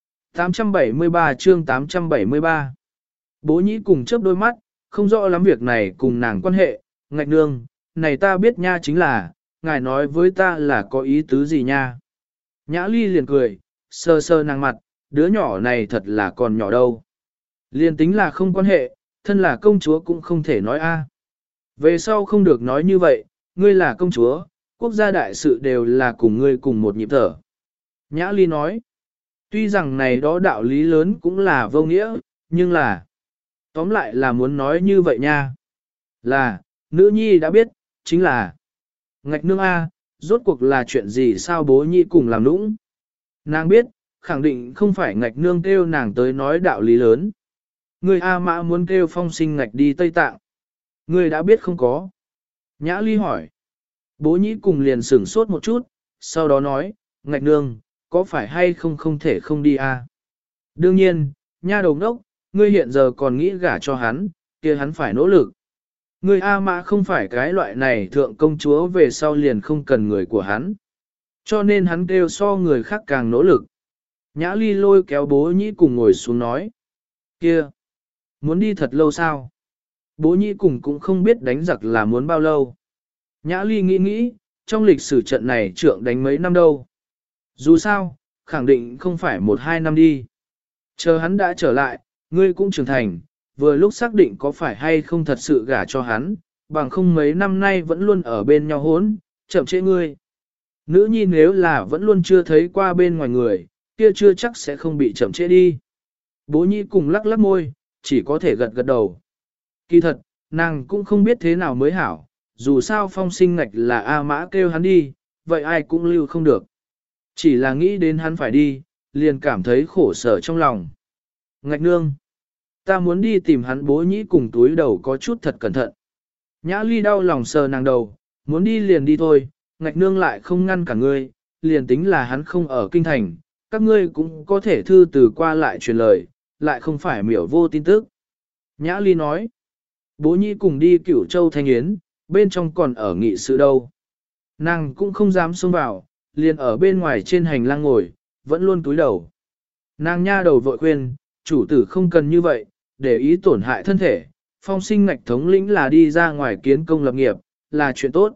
873 chương 873. Bố nhĩ cùng chớp đôi mắt, không rõ lắm việc này cùng nàng quan hệ, ngạch nương, này ta biết nha chính là, ngài nói với ta là có ý tứ gì nha. Nhã ly liền cười, sơ sơ nàng mặt, đứa nhỏ này thật là còn nhỏ đâu. Liền tính là không quan hệ, thân là công chúa cũng không thể nói a. Về sau không được nói như vậy, ngươi là công chúa, quốc gia đại sự đều là cùng ngươi cùng một nhịp thở. Nhã ly nói, tuy rằng này đó đạo lý lớn cũng là vô nghĩa, nhưng là, tóm lại là muốn nói như vậy nha. Là, nữ nhi đã biết, chính là, ngạch nương A, rốt cuộc là chuyện gì sao bố nhi cùng làm nũng. Nàng biết, khẳng định không phải ngạch nương kêu nàng tới nói đạo lý lớn. Người A mã muốn kêu phong sinh ngạch đi Tây Tạng. Người đã biết không có. Nhã ly hỏi. Bố nhĩ cùng liền sửng sốt một chút, sau đó nói, ngạch nương, có phải hay không không thể không đi a? Đương nhiên, nha đầu đốc, ngươi hiện giờ còn nghĩ gả cho hắn, kia hắn phải nỗ lực. Ngươi A Mã không phải cái loại này thượng công chúa về sau liền không cần người của hắn. Cho nên hắn kêu so người khác càng nỗ lực. Nhã ly lôi kéo bố nhĩ cùng ngồi xuống nói. Kia, muốn đi thật lâu sao? Bố nhĩ cùng cũng không biết đánh giặc là muốn bao lâu. Nhã ly nghĩ, trong lịch sử trận này trượng đánh mấy năm đâu. Dù sao, khẳng định không phải 1-2 năm đi. Chờ hắn đã trở lại, ngươi cũng trưởng thành, vừa lúc xác định có phải hay không thật sự gả cho hắn, bằng không mấy năm nay vẫn luôn ở bên nhau hốn, chậm trễ ngươi. Nữ nhi nếu là vẫn luôn chưa thấy qua bên ngoài người, kia chưa chắc sẽ không bị chậm trễ đi. Bố nhi cùng lắc lắc môi, chỉ có thể gật gật đầu. Kỳ thật, nàng cũng không biết thế nào mới hảo, dù sao phong sinh ngạch là A Mã kêu hắn đi, vậy ai cũng lưu không được. Chỉ là nghĩ đến hắn phải đi, liền cảm thấy khổ sở trong lòng. Ngạch nương, ta muốn đi tìm hắn bố nhĩ cùng túi đầu có chút thật cẩn thận. Nhã ly đau lòng sờ nàng đầu, muốn đi liền đi thôi, ngạch nương lại không ngăn cả ngươi, liền tính là hắn không ở kinh thành, các ngươi cũng có thể thư từ qua lại truyền lời, lại không phải miểu vô tin tức. Nhã ly nói, bố nhĩ cùng đi Cửu Châu Thanh Yến, bên trong còn ở nghị sự đâu. Nàng cũng không dám xông vào, liền ở bên ngoài trên hành lang ngồi, vẫn luôn túi đầu. Nàng nha đầu vội khuyên, chủ tử không cần như vậy, để ý tổn hại thân thể, phong sinh ngạch thống lĩnh là đi ra ngoài kiến công lập nghiệp, là chuyện tốt.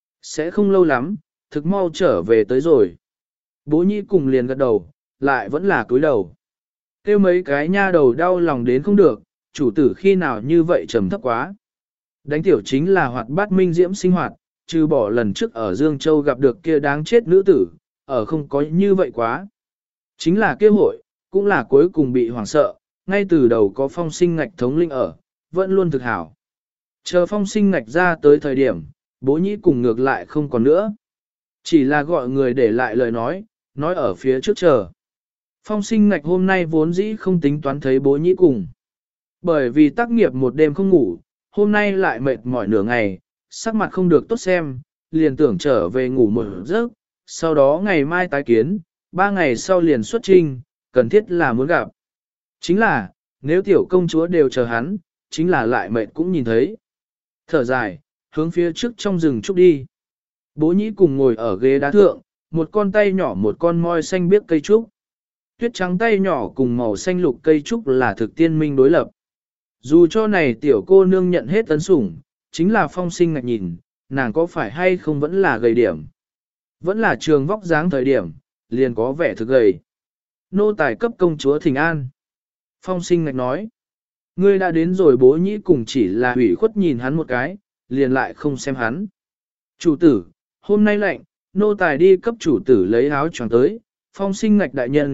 Sẽ không lâu lắm, thực mau trở về tới rồi. Bố nhĩ cùng liền gật đầu, lại vẫn là cúi đầu. Kêu mấy cái nha đầu đau lòng đến không được, chủ tử khi nào như vậy trầm thấp quá. Đánh tiểu chính là hoạt bát minh diễm sinh hoạt, trừ bỏ lần trước ở Dương Châu gặp được kia đáng chết nữ tử, ở không có như vậy quá. Chính là kia hội, cũng là cuối cùng bị hoảng sợ, ngay từ đầu có phong sinh ngạch thống linh ở, vẫn luôn thực hảo. Chờ phong sinh ngạch ra tới thời điểm, bố nhĩ cùng ngược lại không còn nữa. Chỉ là gọi người để lại lời nói ở phía trước chờ. Phong sinh ngạch hôm nay vốn dĩ không tính toán thấy bố nhĩ cùng. Bởi vì tác nghiệp một đêm không ngủ, hôm nay lại mệt mỏi nửa ngày, sắc mặt không được tốt xem, liền tưởng trở về ngủ một giấc, sau đó ngày mai tái kiến, 3 ngày sau liền xuất trinh, cần thiết là muốn gặp. Chính là, nếu tiểu công chúa đều chờ hắn, chính là lại mệt cũng nhìn thấy. Thở dài, hướng phía trước trong rừng trúc đi. Bố nhĩ cùng ngồi ở ghế đá thượng, một con tay nhỏ một con moi xanh biếc cây trúc. Tuyết trắng tay nhỏ cùng màu xanh lục cây trúc là thực tiên minh đối lập. Dù cho này tiểu cô nương nhận hết tấn sủng, chính là phong sinh ngạch nhìn, nàng có phải hay không vẫn là gầy điểm. Vẫn là trường vóc dáng thời điểm, liền có vẻ thực gầy. Nô tài cấp công chúa thỉnh an. Phong sinh ngạch nói, ngươi đã đến rồi bố nhĩ cùng chỉ là ủy khuất nhìn hắn một cái, liền lại không xem hắn. Chủ tử, hôm nay lạnh, nô tài đi cấp chủ tử lấy áo choàng tới, phong sinh ngạch đại nhân,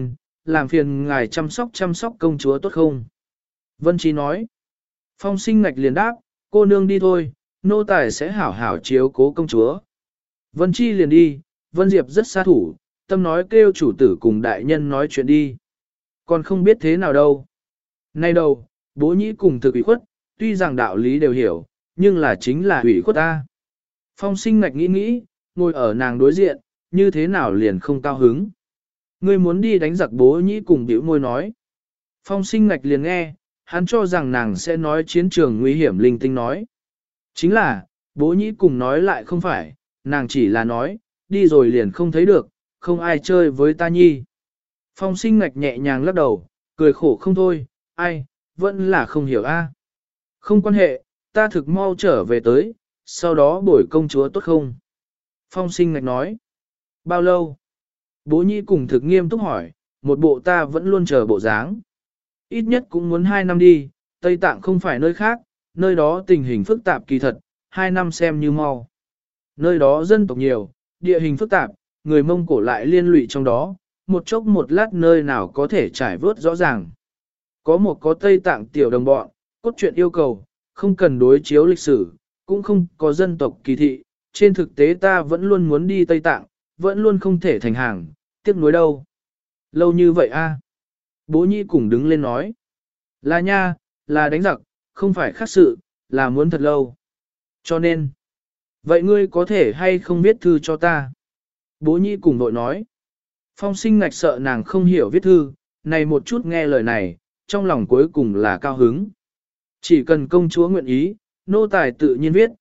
làm phiền ngài chăm sóc công chúa tốt không? Vân Chi nói. Phong Sinh Ngạch liền đáp, cô nương đi thôi, nô tài sẽ hảo hảo chiếu cố công chúa. Vân Chi liền đi, Vân Diệp rất xa thủ, tâm nói kêu chủ tử cùng đại nhân nói chuyện đi. Còn không biết thế nào đâu. Nay đâu, bố nhĩ cùng thực ủy khuất, tuy rằng đạo lý đều hiểu, nhưng là chính là ủy khuất ta. Phong Sinh Ngạch nghĩ nghĩ, ngồi ở nàng đối diện, như thế nào liền không cao hứng. Ngươi muốn đi đánh giặc, bố nhĩ cùng bĩu môi nói. Phong Sinh Ngạch liền nghe, hắn cho rằng nàng sẽ nói chiến trường nguy hiểm linh tinh nói. Chính là, bố nhĩ cùng nói lại không phải, nàng chỉ là nói, đi rồi liền không thấy được, không ai chơi với ta nhi. Phong Sinh Ngạch nhẹ nhàng lắc đầu, cười khổ không thôi, ai, vẫn là không hiểu a. Không quan hệ, ta thực mau trở về tới, sau đó bổi công chúa tốt không? Phong Sinh Ngạch nói. Bao lâu? Bố nhĩ cùng thực nghiêm túc hỏi, một bộ ta vẫn luôn chờ bộ dáng. Ít nhất cũng muốn 2 năm đi, Tây Tạng không phải nơi khác, nơi đó tình hình phức tạp kỳ thật, 2 năm xem như mau. Nơi đó dân tộc nhiều, địa hình phức tạp, người Mông Cổ lại liên lụy trong đó, một chốc một lát nơi nào có thể trải vớt rõ ràng. Có Tây Tạng tiểu đồng bọn, cốt truyện yêu cầu, không cần đối chiếu lịch sử, cũng không có dân tộc kỳ thị, trên thực tế ta vẫn luôn muốn đi Tây Tạng, vẫn luôn không thể thành hàng, tiếc nuối đâu. Lâu như vậy a? Bố nhĩ cùng đứng lên nói. Là nha, là đánh giặc, không phải khác sự, là muốn thật lâu. Cho nên, vậy ngươi có thể hay không viết thư cho ta? Bố nhĩ cùng đội nói. Phong Sinh Ngạch sợ nàng không hiểu viết thư, này một chút nghe lời này, trong lòng cuối cùng là cao hứng. Chỉ cần công chúa nguyện ý, nô tài tự nhiên viết,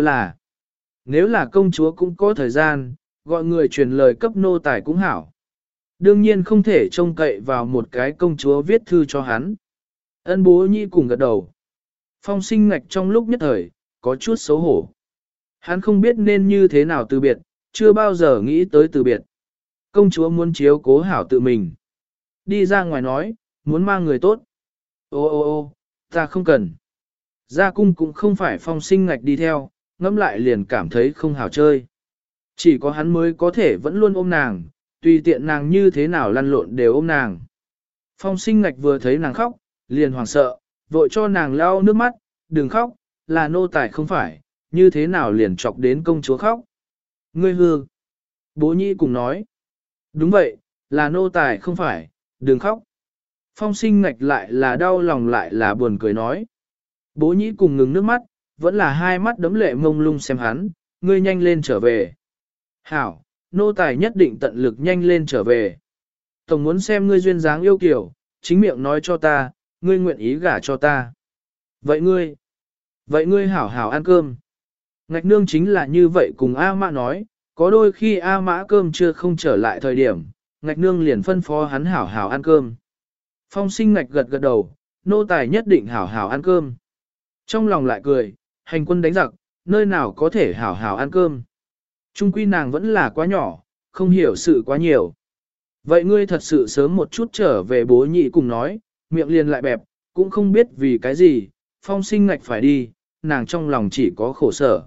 nếu là công chúa cũng có thời gian, gọi người truyền lời cấp nô tài cũng hảo. Đương nhiên không thể trông cậy vào một cái công chúa viết thư cho hắn. Ân bố nhĩ cùng gật đầu. Phong Sinh Ngạch trong lúc nhất thời, có chút xấu hổ. Hắn không biết nên như thế nào từ biệt, chưa bao giờ nghĩ tới từ biệt. Công chúa muốn chiếu cố hảo tự mình. Đi ra ngoài nói, muốn mang người tốt. Ô, ta không cần. Ra cung cũng không phải Phong Sinh Ngạch đi theo, ngẫm lại liền cảm thấy không hảo chơi. Chỉ có hắn mới có thể vẫn luôn ôm nàng, tùy tiện nàng như thế nào lăn lộn đều ôm nàng. Phong Sinh Ngạch vừa thấy nàng khóc, liền hoảng sợ, vội cho nàng lau nước mắt, đừng khóc, là nô tài không phải, như thế nào liền chọc đến công chúa khóc. Ngươi hư. Bố nhĩ cùng nói. Đúng vậy, là nô tài không phải, đừng khóc. Phong Sinh Ngạch lại là đau lòng lại là buồn cười nói. Bố nhĩ cùng ngừng nước mắt, vẫn là hai mắt đấm lệ mông lung xem hắn, ngươi nhanh lên trở về. Hảo, nô tài nhất định tận lực nhanh lên trở về. Tổng muốn xem ngươi duyên dáng yêu kiều, chính miệng nói cho ta, ngươi nguyện ý gả cho ta. Vậy ngươi hảo hảo ăn cơm. Ngạch nương chính là như vậy cùng A Mã nói, có đôi khi A Mã cơm chưa không trở lại thời điểm, Ngạch nương liền phân phó hắn hảo hảo ăn cơm. Phong Sinh Ngạch gật gật đầu, nô tài nhất định hảo hảo ăn cơm. Trong lòng lại cười, hành quân đánh giặc, nơi nào có thể hảo hảo ăn cơm. Trung quy nàng vẫn là quá nhỏ, không hiểu sự quá nhiều. Vậy ngươi thật sự sớm một chút trở về, bố nhị cùng nói, miệng liền lại bẹp, cũng không biết vì cái gì, Phong Sinh Ngạch phải đi, nàng trong lòng chỉ có khổ sở.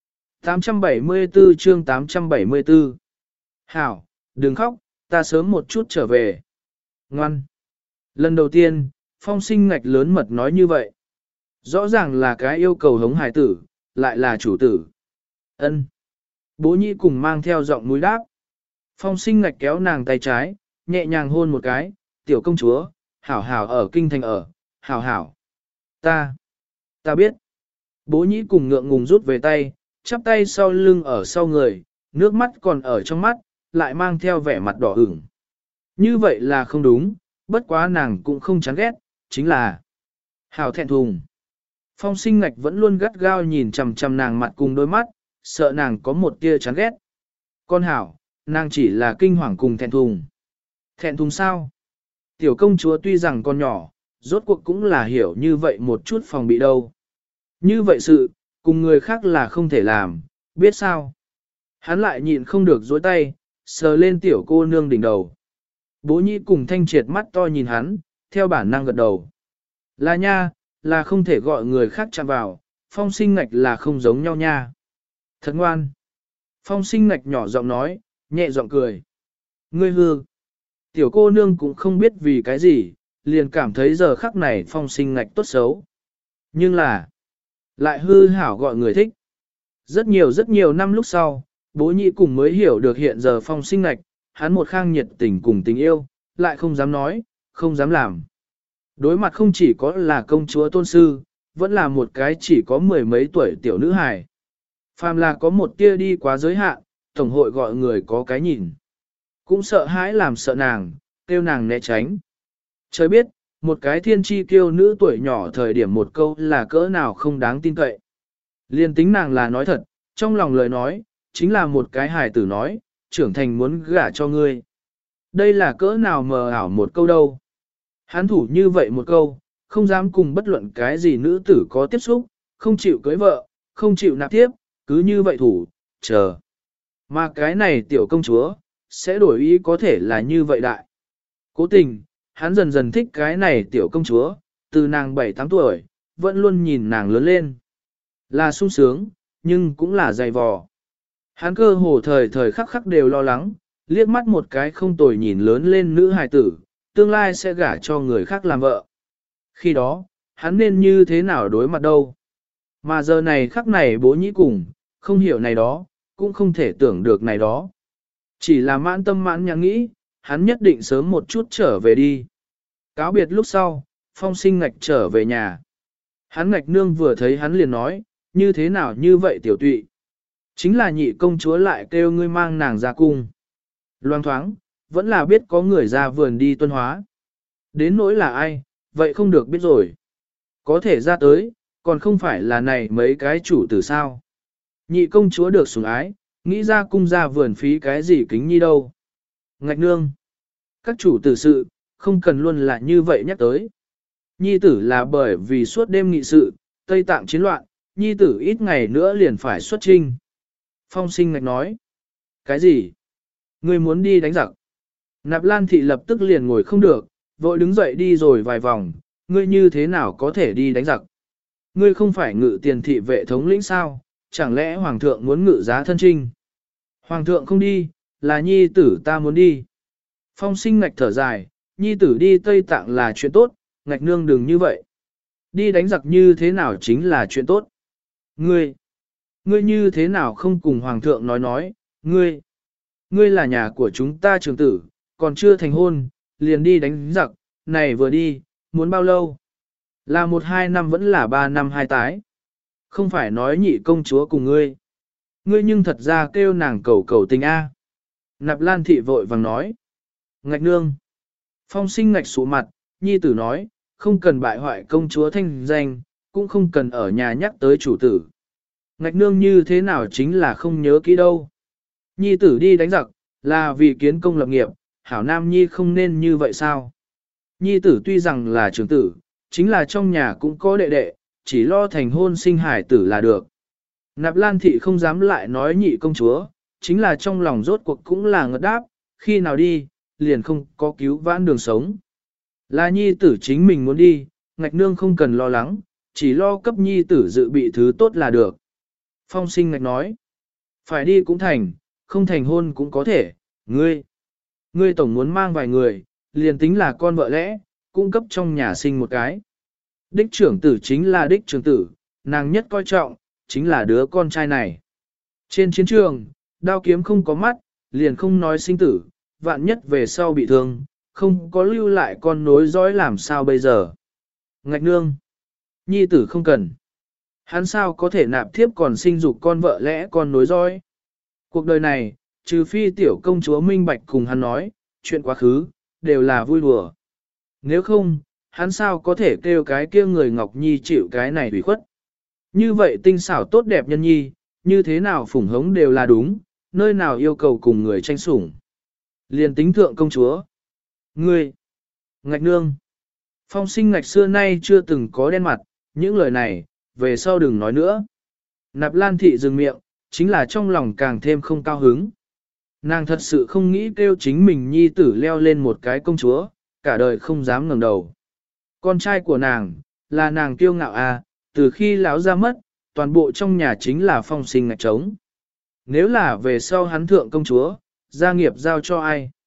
874 chương 874 Hảo, đừng khóc, ta sớm một chút trở về. Ngoan. Lần đầu tiên, Phong Sinh Ngạch lớn mật nói như vậy. Rõ ràng là cái yêu cầu hống hải tử, lại là chủ tử. Ân. Bố nhị cùng mang theo giọng núi đáp. Phong Sinh Ngạch kéo nàng tay trái, nhẹ nhàng hôn một cái, tiểu công chúa, hảo hảo ở kinh thành ở, hảo hảo. Ta biết. Bố nhị cùng ngượng ngùng rút về tay, chắp tay sau lưng ở sau người, nước mắt còn ở trong mắt, lại mang theo vẻ mặt đỏ ửng. Như vậy là không đúng, bất quá nàng cũng không chán ghét, chính là hảo thẹn thùng. Phong Sinh Ngạch vẫn luôn gắt gao nhìn chằm chằm nàng mặt cùng đôi mắt, sợ nàng có một tia chán ghét. Con hảo, nàng chỉ là kinh hoàng cùng thẹn thùng. Thẹn thùng sao? Tiểu công chúa tuy rằng còn nhỏ, rốt cuộc cũng là hiểu như vậy một chút phòng bị đâu. Như vậy sự, cùng người khác là không thể làm, biết sao? Hắn lại nhịn không được dối tay, sờ lên tiểu cô nương đỉnh đầu. Bố nhị cùng thanh triệt mắt to nhìn hắn, theo bản năng gật đầu. Là nha, là không thể gọi người khác chạm vào, Phong Sinh Ngạch là không giống nhau nha. Thật ngoan. Phong Sinh Ngạch nhỏ giọng nói, nhẹ giọng cười. Ngươi hư. Tiểu cô nương cũng không biết vì cái gì, liền cảm thấy giờ khắc này Phong Sinh Ngạch tốt xấu. Nhưng là, lại hư hảo gọi người thích. Rất nhiều năm lúc sau, bố nhị cùng mới hiểu được hiện giờ Phong Sinh Ngạch, hắn một khang nhiệt tình cùng tình yêu, lại không dám nói, không dám làm. Đối mặt không chỉ có là công chúa tôn sư, vẫn là một cái chỉ có mười mấy tuổi tiểu nữ hài. Phàm là có một tia đi quá giới hạn, tổng hội gọi người có cái nhìn. Cũng sợ hãi làm sợ nàng, kêu nàng né tránh. Trời biết, một cái thiên tri kiêu nữ tuổi nhỏ thời điểm một câu là cỡ nào không đáng tin cậy. Liên tính nàng là nói thật, trong lòng lời nói, chính là một cái hài tử nói, trưởng thành muốn gả cho ngươi. Đây là cỡ nào mờ ảo một câu đâu. Hắn thủ như vậy một câu, không dám cùng bất luận cái gì nữ tử có tiếp xúc, không chịu cưới vợ, không chịu nạp tiếp, cứ như vậy thủ, chờ. Mà cái này tiểu công chúa, sẽ đổi ý có thể là như vậy đại. Cố tình, hắn dần dần thích cái này tiểu công chúa, từ nàng 7-8 tuổi, vẫn luôn nhìn nàng lớn lên. Là sung sướng, nhưng cũng là dày vò. Hắn cơ hồ thời thời khắc khắc đều lo lắng, liếc mắt một cái không tồi nhìn lớn lên nữ hài tử, tương lai sẽ gả cho người khác làm vợ. Khi đó, hắn nên như thế nào đối mặt đâu. Mà giờ này khắc này bố nhĩ cùng, không hiểu này đó, cũng không thể tưởng được này đó. Chỉ là mãn tâm mãn nhãn nghĩ, hắn nhất định sớm một chút trở về đi. Cáo biệt lúc sau, Phong Sinh Ngạch trở về nhà. Hắn Ngạch nương vừa thấy hắn liền nói, như thế nào như vậy tiểu tụy. Chính là nhị công chúa lại kêu ngươi mang nàng ra cung. Loang thoáng, vẫn là biết có người ra vườn đi tuân hóa. Đến nỗi là ai, vậy không được biết rồi. Có thể ra tới, còn không phải là này mấy cái chủ tử sao. Nhị công chúa được sủng ái, nghĩ ra cung ra vườn phí cái gì kính nhi đâu. Ngạch nương, các chủ tử sự, không cần luôn là như vậy nhắc tới. Nhi tử là bởi vì suốt đêm nghị sự, Tây Tạng chiến loạn, nhi tử ít ngày nữa liền phải xuất trinh. Phong Sinh Ngạch nói, cái gì? Ngươi muốn đi đánh giặc? Nạp Lan thị lập tức liền ngồi không được, vội đứng dậy đi rồi vài vòng, ngươi như thế nào có thể đi đánh giặc? Ngươi không phải ngự tiền thị vệ thống lĩnh sao, chẳng lẽ hoàng thượng muốn ngự giá thân trinh? Hoàng thượng không đi, là nhi tử ta muốn đi. Phong Sinh Ngạch thở dài, nhi tử đi Tây Tạng là chuyện tốt, Ngạch nương đừng như vậy. Đi đánh giặc như thế nào chính là chuyện tốt. Ngươi như thế nào không cùng hoàng thượng nói, ngươi là nhà của chúng ta trưởng tử, còn chưa thành hôn, liền đi đánh giặc, này vừa đi, muốn bao lâu? Là 1-2 năm vẫn là 3 năm 2 tái. Không phải nói nhị công chúa cùng ngươi. Ngươi nhưng thật ra kêu nàng cầu cầu tình A. Nạp Lan thị vội vàng nói. Ngạch nương. Phong Sinh Ngạch sụ mặt, nhi tử nói, không cần bại hoại công chúa thanh danh, cũng không cần ở nhà nhắc tới chủ tử. Ngạch nương như thế nào chính là không nhớ kỹ đâu. Nhi tử đi đánh giặc, là vì kiến công lập nghiệp, hảo nam nhi không nên như vậy sao? Nhi tử tuy rằng là trưởng tử, chính là trong nhà cũng có đệ đệ, chỉ lo thành hôn sinh hải tử là được. Nạp Lan thị không dám lại nói nhị công chúa, chính là trong lòng rốt cuộc cũng là ngất đáp, khi nào đi, liền không có cứu vãn đường sống. Là nhi tử chính mình muốn đi, Ngạch nương không cần lo lắng, chỉ lo cấp nhi tử dự bị thứ tốt là được. Phong Sinh Ngạch nói, phải đi cũng thành, không thành hôn cũng có thể, ngươi tổng muốn mang vài người, liền tính là con vợ lẽ, cung cấp trong nhà sinh một cái. Đích trưởng tử chính là đích trưởng tử, nàng nhất coi trọng, chính là đứa con trai này. Trên chiến trường, đao kiếm không có mắt, liền không nói sinh tử, vạn nhất về sau bị thương, không có lưu lại con nối dõi làm sao bây giờ. Ngạch nương, nhi tử không cần. Hắn sao có thể nạp thiếp còn sinh dục con vợ lẽ con nối dõi. Cuộc đời này, trừ phi tiểu công chúa minh bạch cùng hắn nói, chuyện quá khứ, đều là vui đùa. Nếu không, hắn sao có thể kêu cái kia người Ngọc Nhi chịu cái này ủy khuất. Như vậy tinh xảo tốt đẹp nhân nhi, như thế nào phủng hống đều là đúng, nơi nào yêu cầu cùng người tranh sủng. Liền tính thượng công chúa. Ngươi, Ngạch nương. Phong Sinh Ngạch xưa nay chưa từng có đen mặt, những lời này, về sau đừng nói nữa. Nạp Lan thị dừng miệng, chính là trong lòng càng thêm không cao hứng. Nàng thật sự không nghĩ kêu chính mình nhi tử leo lên một cái công chúa, cả đời không dám ngẩng đầu. Con trai của nàng, là nàng kiêu ngạo à, từ khi lão ra mất, toàn bộ trong nhà chính là Phong Sinh Ngạch trống. Nếu là về sau hắn thượng công chúa, gia nghiệp giao cho ai?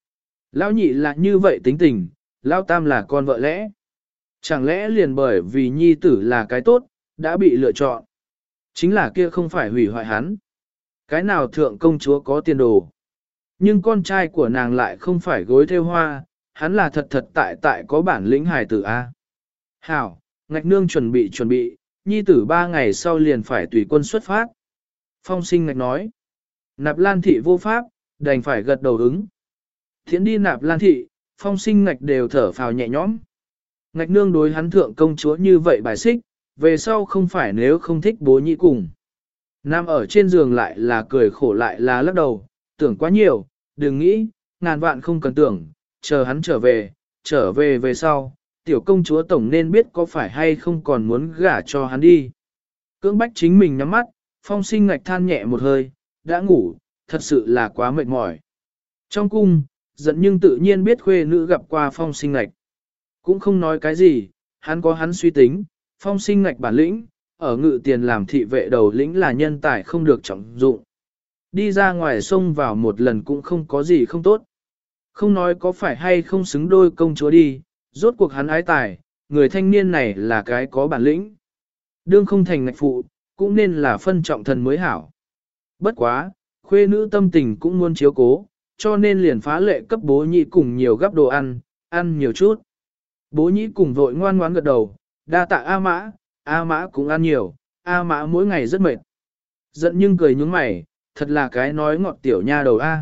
Lão nhị là như vậy tính tình, lão tam là con vợ lẽ. Chẳng lẽ liền bởi vì nhi tử là cái tốt, đã bị lựa chọn. Chính là kia không phải hủy hoại hắn. Cái nào thượng công chúa có tiền đồ. Nhưng con trai của nàng lại không phải gối theo hoa, hắn là thật thật tại tại có bản lĩnh hài tử A. Hảo, ngạch nương chuẩn bị, nhi tử 3 ngày sau liền phải tùy quân xuất phát. Phong sinh ngạch nói. Nạp Lan thị vô pháp, đành phải gật đầu ứng. Thiện đi Nạp Lan thị, phong sinh ngạch đều thở phào nhẹ nhõm. Ngạch nương đối hắn thượng công chúa như vậy bài xích, về sau không phải nếu không thích bố nhị cùng. Nam ở trên giường lại là cười khổ lại là lắc đầu, tưởng quá nhiều, đừng nghĩ, ngàn vạn không cần tưởng, chờ hắn trở về về sau, tiểu công chúa tổng nên biết có phải hay không còn muốn gả cho hắn đi. Cưỡng bách chính mình nhắm mắt, phong sinh ngạch than nhẹ một hơi, đã ngủ, thật sự là quá mệt mỏi. Trong cung, giận nhưng tự nhiên biết khuê nữ gặp qua phong sinh ngạch. Cũng không nói cái gì, hắn có hắn suy tính, phong sinh ngạch bản lĩnh, ở ngự tiền làm thị vệ đầu lĩnh là nhân tài không được trọng dụng. Đi ra ngoài sông vào một lần cũng không có gì không tốt. Không nói có phải hay không xứng đôi công chúa đi, rốt cuộc hắn ái tài, người thanh niên này là cái có bản lĩnh. Đương không thành ngạch phụ, cũng nên là phân trọng thần mới hảo. Bất quá, khuê nữ tâm tình cũng muốn chiếu cố, cho nên liền phá lệ cấp bố nhị cùng nhiều gắp đồ ăn nhiều chút. Bố nhị cùng vội ngoan ngoãn gật đầu, đa tạ A Mã cũng ăn nhiều, A Mã mỗi ngày rất mệt. Giận nhưng cười nhướng mày, thật là cái nói ngọt tiểu nha đầu A.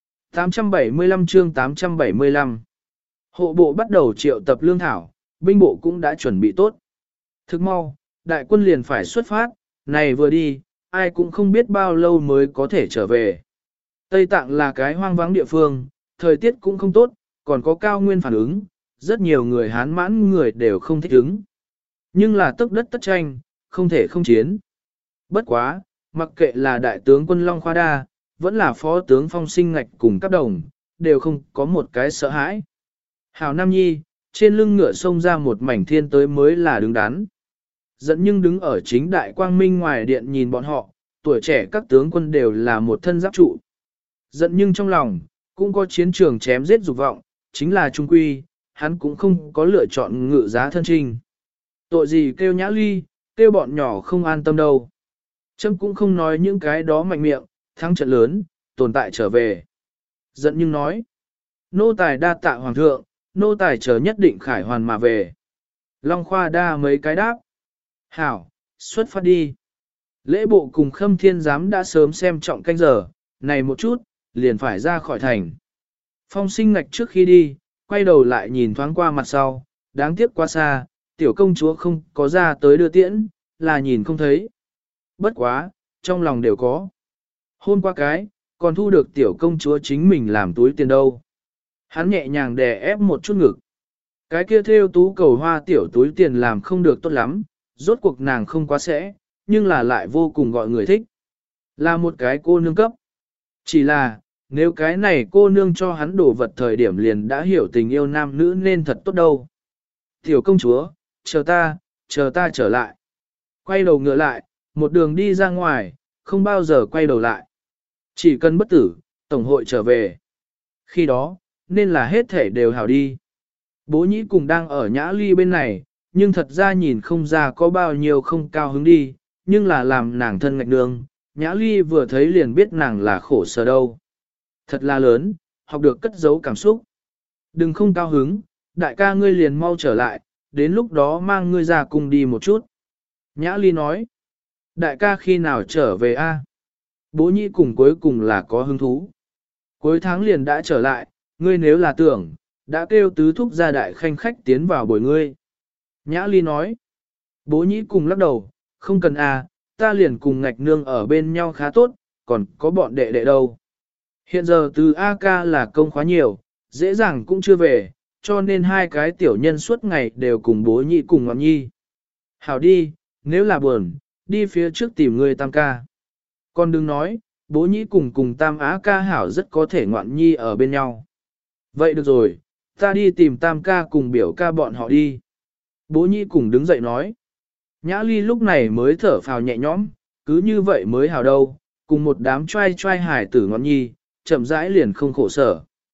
875 chương 875 Hộ bộ bắt đầu triệu tập lương thảo, binh bộ cũng đã chuẩn bị tốt. Thức mau, đại quân liền phải xuất phát, này vừa đi, ai cũng không biết bao lâu mới có thể trở về. Tây Tạng là cái hoang vắng địa phương, thời tiết cũng không tốt, còn có cao nguyên phản ứng, rất nhiều người Hán mãn người đều không thích ứng. Nhưng là tức đất tất tranh, không thể không chiến. Bất quá, mặc kệ là đại tướng quân Long Khoa Đa, vẫn là phó tướng Phong Sinh Ngạch cùng các đồng, đều không có một cái sợ hãi. Hảo Nam Nhi, trên lưng ngựa xông ra một mảnh thiên tới mới là đứng đắn. Dẫn nhưng đứng ở chính đại quang minh ngoài điện nhìn bọn họ, tuổi trẻ các tướng quân đều là một thân giáp trụ. Giận nhưng trong lòng, cũng có chiến trường chém giết dục vọng, chính là trung quy, hắn cũng không có lựa chọn ngự giá thân trinh. Tội gì kêu Nhã Ly, kêu bọn nhỏ không an tâm đâu. Trâm cũng không nói những cái đó mạnh miệng, thắng trận lớn, tồn tại trở về. Giận nhưng nói, nô tài đa tạ hoàng thượng, nô tài chờ nhất định khải hoàn mà về. Long Khoa Đa mấy cái đáp. Hảo, xuất phát đi. Lễ bộ cùng Khâm Thiên Giám đã sớm xem trọng canh giờ, này một chút, liền phải ra khỏi thành. Phong Sinh Ngạch trước khi đi, quay đầu lại nhìn thoáng qua mặt sau, đáng tiếc quá xa, tiểu công chúa không có ra tới đưa tiễn, là nhìn không thấy. Bất quá, trong lòng đều có. Hôm qua cái, còn thu được tiểu công chúa chính mình làm túi tiền đâu. Hắn nhẹ nhàng đè ép một chút ngực. Cái kia theo tú cầu hoa tiểu túi tiền làm không được tốt lắm, rốt cuộc nàng không quá sẽ, nhưng là lại vô cùng gọi người thích. Là một cái cô nương cấp. Chỉ là, nếu cái này cô nương cho hắn đổ vật thời điểm liền đã hiểu tình yêu nam nữ nên thật tốt đâu. Tiểu công chúa, chờ ta trở lại. Quay đầu ngựa lại, một đường đi ra ngoài, không bao giờ quay đầu lại. Chỉ cần bất tử, tổng hội trở về. Khi đó, nên là hết thể đều hảo đi. Bố nhĩ cùng đang ở Nhã Ly bên này, nhưng thật ra nhìn không ra có bao nhiêu không cao hứng đi, nhưng là làm nàng thân ngạch nương, Nhã Ly vừa thấy liền biết nàng là khổ sở đâu. Thật là lớn, học được cất giấu cảm xúc. Đừng không cao hứng, đại ca ngươi liền mau trở lại, đến lúc đó mang ngươi ra cùng đi một chút. Nhã Ly nói, đại ca khi nào trở về a? Bố nhĩ cùng cuối cùng là có hứng thú. Cuối tháng liền đã trở lại, ngươi nếu là tưởng, đã kêu tứ thúc gia đại khanh khách tiến vào bồi ngươi. Nhã Ly nói, bố nhĩ cùng lắc đầu, không cần à, ta liền cùng ngạch nương ở bên nhau khá tốt, còn có bọn đệ đệ đâu. Hiện giờ từ A ca là công khóa nhiều, dễ dàng cũng chưa về, cho nên hai cái tiểu nhân suốt ngày đều cùng bố nhĩ cùng ngọn nhi. Hảo đi, nếu là buồn, đi phía trước tìm người tam ca. Con đừng nói, bố nhĩ cùng tam á ca hảo rất có thể ngoạn nhi ở bên nhau. Vậy được rồi, ta đi tìm tam ca cùng biểu ca bọn họ đi. Bố nhĩ cùng đứng dậy nói. Nhã Ly lúc này mới thở phào nhẹ nhõm, cứ như vậy mới hảo đâu, cùng một đám trai hải tử ngọn nhi, chậm rãi liền không khổ sở.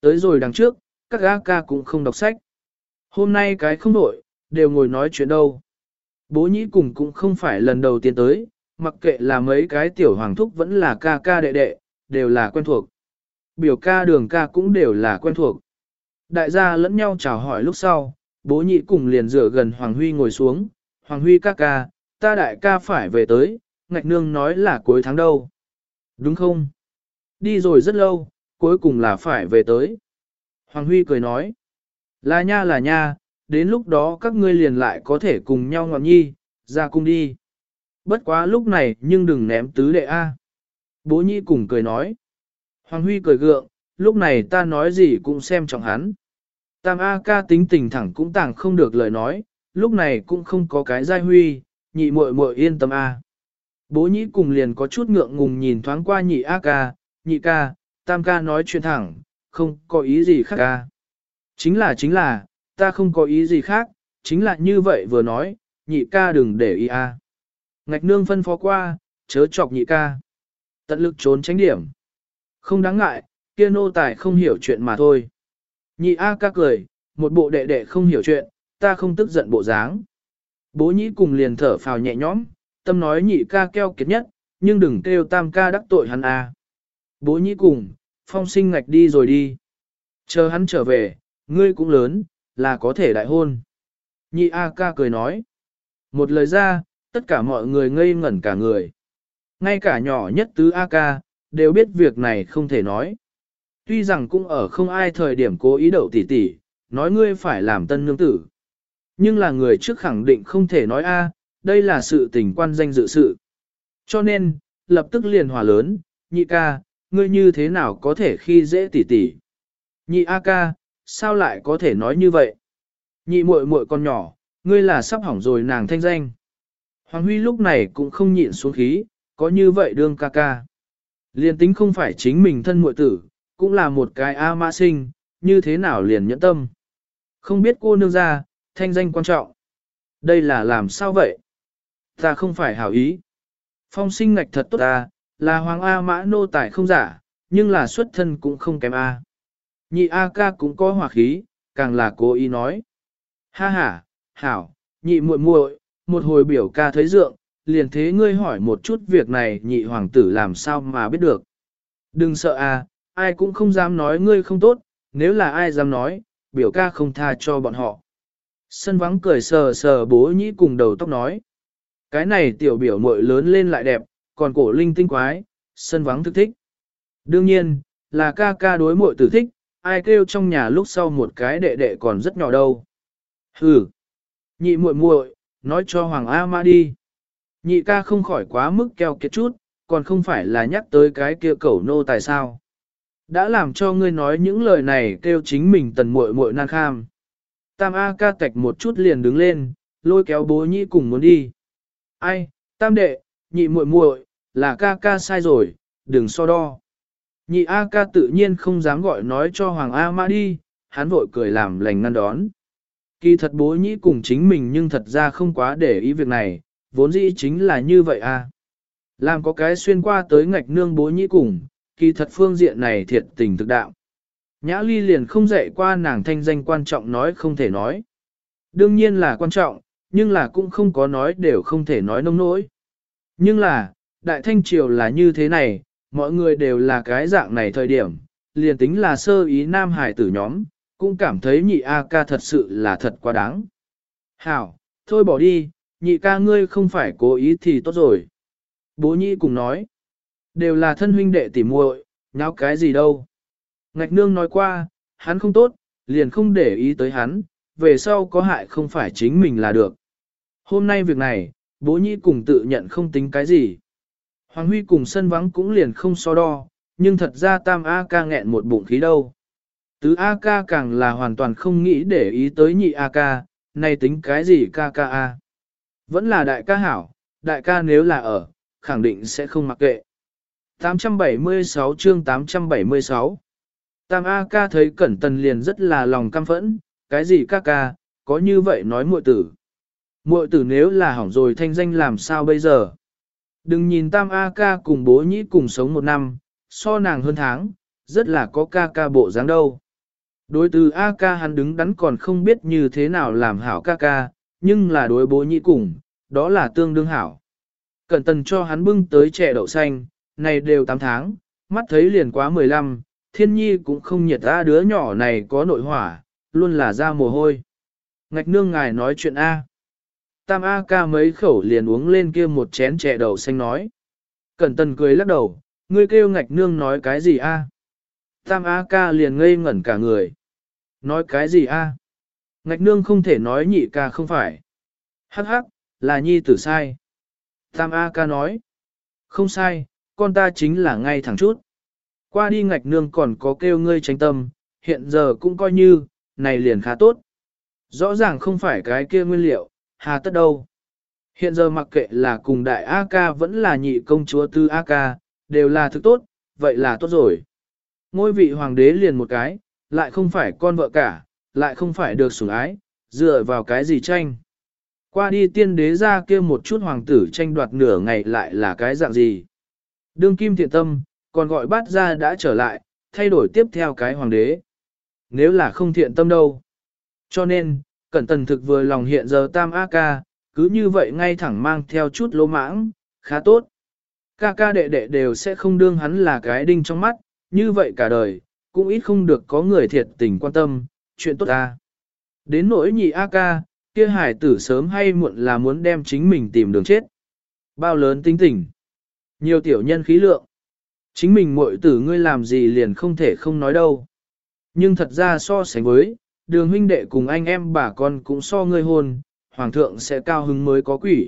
tới rồi đằng trước, các A ca cũng không đọc sách. Hôm nay cái không đổi, đều ngồi nói chuyện đâu. Bố nhĩ cùng cũng không phải lần đầu tiên tới, mặc kệ là mấy cái tiểu hoàng thúc vẫn là ca ca đệ đệ, đều là quen thuộc. Biểu ca đường ca cũng đều là quen thuộc. Đại gia lẫn nhau chào hỏi lúc sau, bố nhĩ cùng liền dựa gần Hoàng Huy ngồi xuống. Hoàng Huy ca ca, ta đại ca phải về tới, ngạch nương nói là cuối tháng đâu. Đúng không? Đi rồi rất lâu, cuối cùng là phải về tới. Hoàng Huy cười nói. Là nha, đến lúc đó các ngươi liền lại có thể cùng nhau ngọn nhi, ra cung đi. Bất quá lúc này nhưng đừng ném tứ đệ A. Bố nhĩ cùng cười nói. Hoàng Huy cười gượng, lúc này ta nói gì cũng xem trọng hắn. Tam A ca tính tình thẳng cũng tàng không được lời nói, lúc này cũng không có cái giai huy, nhị muội muội yên tâm A. Bố nhĩ cùng liền có chút ngượng ngùng nhìn thoáng qua nhị A ca, nhị ca, tam ca nói chuyện thẳng, không có ý gì khác ca. Chính là, ta không có ý gì khác, chính là như vậy vừa nói, nhị ca đừng để ý A. Ngạch nương phân phó qua, chớ chọc nhị ca. Tận lực trốn tránh điểm. Không đáng ngại, kia nô tài không hiểu chuyện mà thôi. Nhị A ca cười, một bộ đệ đệ không hiểu chuyện, ta không tức giận bộ dáng. Bố nhĩ cùng liền thở phào nhẹ nhõm, tâm nói nhị ca keo kiệt nhất, nhưng đừng kêu tam ca đắc tội hắn A. Bố nhĩ cùng, phong sinh ngạch đi rồi đi. Chờ hắn trở về, ngươi cũng lớn, là có thể đại hôn. Nhị A ca cười nói. Một lời ra, tất cả mọi người ngây ngẩn cả người. Ngay cả nhỏ nhất tứ A ca, đều biết việc này không thể nói. Tuy rằng cũng ở không ai thời điểm cố ý đậu tỉ tỉ, nói ngươi phải làm tân nương tử. Nhưng là người trước khẳng định không thể nói A, đây là sự tình quan danh dự sự. Cho nên, lập tức liền hòa lớn, nhị ca, ngươi như thế nào có thể khi dễ tỉ tỉ. Nhị A ca, sao lại có thể nói như vậy? Nhị muội muội con nhỏ, ngươi là sắp hỏng rồi nàng thanh danh. Hoàng Huy lúc này cũng không nhịn xuống khí, có như vậy đương ca ca. Liền tính không phải chính mình thân muội tử, cũng là một cái A mã sinh, như thế nào liền nhẫn tâm. Không biết cô nương ra, thanh danh quan trọng. Đây là làm sao vậy? Ta không phải hảo ý. Phong sinh ngạch thật tốt ta, là hoàng A mã nô tài không giả, nhưng là xuất thân cũng không kém A. Nhị A ca cũng có hòa khí, càng là cố ý nói. Ha ha, hảo, nhị muội muội, một hồi biểu ca thấy dượng, liền thế ngươi hỏi một chút việc này nhị hoàng tử làm sao mà biết được. Đừng sợ à, ai cũng không dám nói ngươi không tốt, nếu là ai dám nói, biểu ca không tha cho bọn họ. Sân vắng cười sờ sờ bố nhĩ cùng đầu tóc nói. Cái này tiểu biểu muội lớn lên lại đẹp, còn cổ linh tinh quái, sân vắng thực thích. Đương nhiên, là ca ca đối muội tử thích, ai kêu trong nhà lúc sau một cái đệ đệ còn rất nhỏ đâu. Hừ, nhị muội muội, nói cho Hoàng A Mã đi. Nhị ca không khỏi quá mức keo kiệt chút, còn không phải là nhắc tới cái kia cẩu nô tài sao. Đã làm cho ngươi nói những lời này kêu chính mình tần muội muội nan kham. Tam A ca tạch một chút liền đứng lên, lôi kéo bố nhĩ cùng muốn đi. Ai, tam đệ, nhị muội muội, là ca ca sai rồi, đừng so đo. Nhị A ca tự nhiên không dám gọi nói cho Hoàng A Mã đi, hắn vội cười làm lành ngăn đón. Kỳ thật bố nhĩ cùng chính mình nhưng thật ra không quá để ý việc này, vốn dĩ chính là như vậy à. Làm có cái xuyên qua tới ngạch nương bố nhĩ cùng, kỳ thật phương diện này thiệt tình thực đạo. Nhã ly liền không dạy qua nàng thanh danh quan trọng nói không thể nói. Đương nhiên là quan trọng, nhưng là cũng không có nói đều không thể nói nông nỗi. Nhưng là, đại thanh triều là như thế này, mọi người đều là cái dạng này thời điểm, liền tính là sơ ý nam hải tử nhóm, cũng cảm thấy nhị A ca thật sự là thật quá đáng. Hảo, thôi bỏ đi, nhị ca ngươi không phải cố ý thì tốt rồi. Bố nhĩ cùng nói, đều là thân huynh đệ tỉ muội, nháo cái gì đâu. Ngạch nương nói qua, hắn không tốt, liền không để ý tới hắn, về sau có hại không phải chính mình là được. Hôm nay việc này, bố nhĩ cùng tự nhận không tính cái gì. Hoàng Huy cùng sân vắng cũng liền không so đo, nhưng thật ra tam A ca nghẹn một bụng khí đâu. Tứ A ca càng là hoàn toàn không nghĩ để ý tới nhị A ca, này tính cái gì ca ca A. Vẫn là đại ca hảo, đại ca nếu là ở, khẳng định sẽ không mặc kệ. 876 chương 876 Tam A ca thấy Cẩn Tần liền rất là lòng căm phẫn, cái gì ca ca, có như vậy nói muội tử. Muội tử nếu là hỏng rồi thanh danh làm sao bây giờ. Đừng nhìn Tam A ca cùng bố nhĩ cùng sống một năm, so nàng hơn tháng, rất là có ca ca bộ dáng đâu. Đối từ A ca hắn đứng đắn còn không biết như thế nào làm hảo ca ca, nhưng là đối bố nhị cùng, đó là tương đương hảo. Cẩn Tần cho hắn bưng tới chè đậu xanh, này đều 8 tháng, mắt thấy liền quá 15, Thiên Nhi cũng không nhiệt ra đứa nhỏ này có nội hỏa, luôn là ra mồ hôi. Ngạch nương ngài nói chuyện A. Tam A ca mấy khẩu liền uống lên kia một chén chè đậu xanh nói. Cẩn Tần cười lắc đầu, ngươi kêu ngạch nương nói cái gì A? Tam A ca liền ngây ngẩn cả người. Nói cái gì A? Ngạch nương không thể nói nhị ca không phải. Hắc hắc, là nhi tử sai. Tam A ca nói. Không sai, con ta chính là ngay thẳng chút. Qua đi ngạch nương còn có kêu ngươi tránh tâm, hiện giờ cũng coi như, này liền khá tốt. Rõ ràng không phải cái kia nguyên liệu, hà tất đâu. Hiện giờ mặc kệ là cùng đại A ca vẫn là nhị công chúa tư A ca, đều là thứ tốt, vậy là tốt rồi. Ngôi vị hoàng đế liền một cái, lại không phải con vợ cả, lại không phải được sủng ái, dựa vào cái gì tranh. Qua đi tiên đế ra kia một chút hoàng tử tranh đoạt nửa ngày lại là cái dạng gì. Đương kim thiện tâm, còn gọi bát ra đã trở lại, thay đổi tiếp theo cái hoàng đế. Nếu là không thiện tâm đâu. Cho nên, Cẩn Tần thực vừa lòng hiện giờ tam A ca, cứ như vậy ngay thẳng mang theo chút lỗ mãng, khá tốt. Ca ca đệ đệ đều sẽ không đương hắn là cái đinh trong mắt, như vậy cả đời, cũng ít không được có người thiệt tình quan tâm, chuyện tốt ta. Đến nỗi nhị A ca, kia hải tử sớm hay muộn là muốn đem chính mình tìm đường chết. Bao lớn tính tình, nhiều tiểu nhân khí lượng. Chính mình muội tử ngươi làm gì liền không thể không nói đâu. Nhưng thật ra so sánh với, đường huynh đệ cùng anh em bà con cũng so ngươi hôn, hoàng thượng sẽ cao hứng mới có quỷ.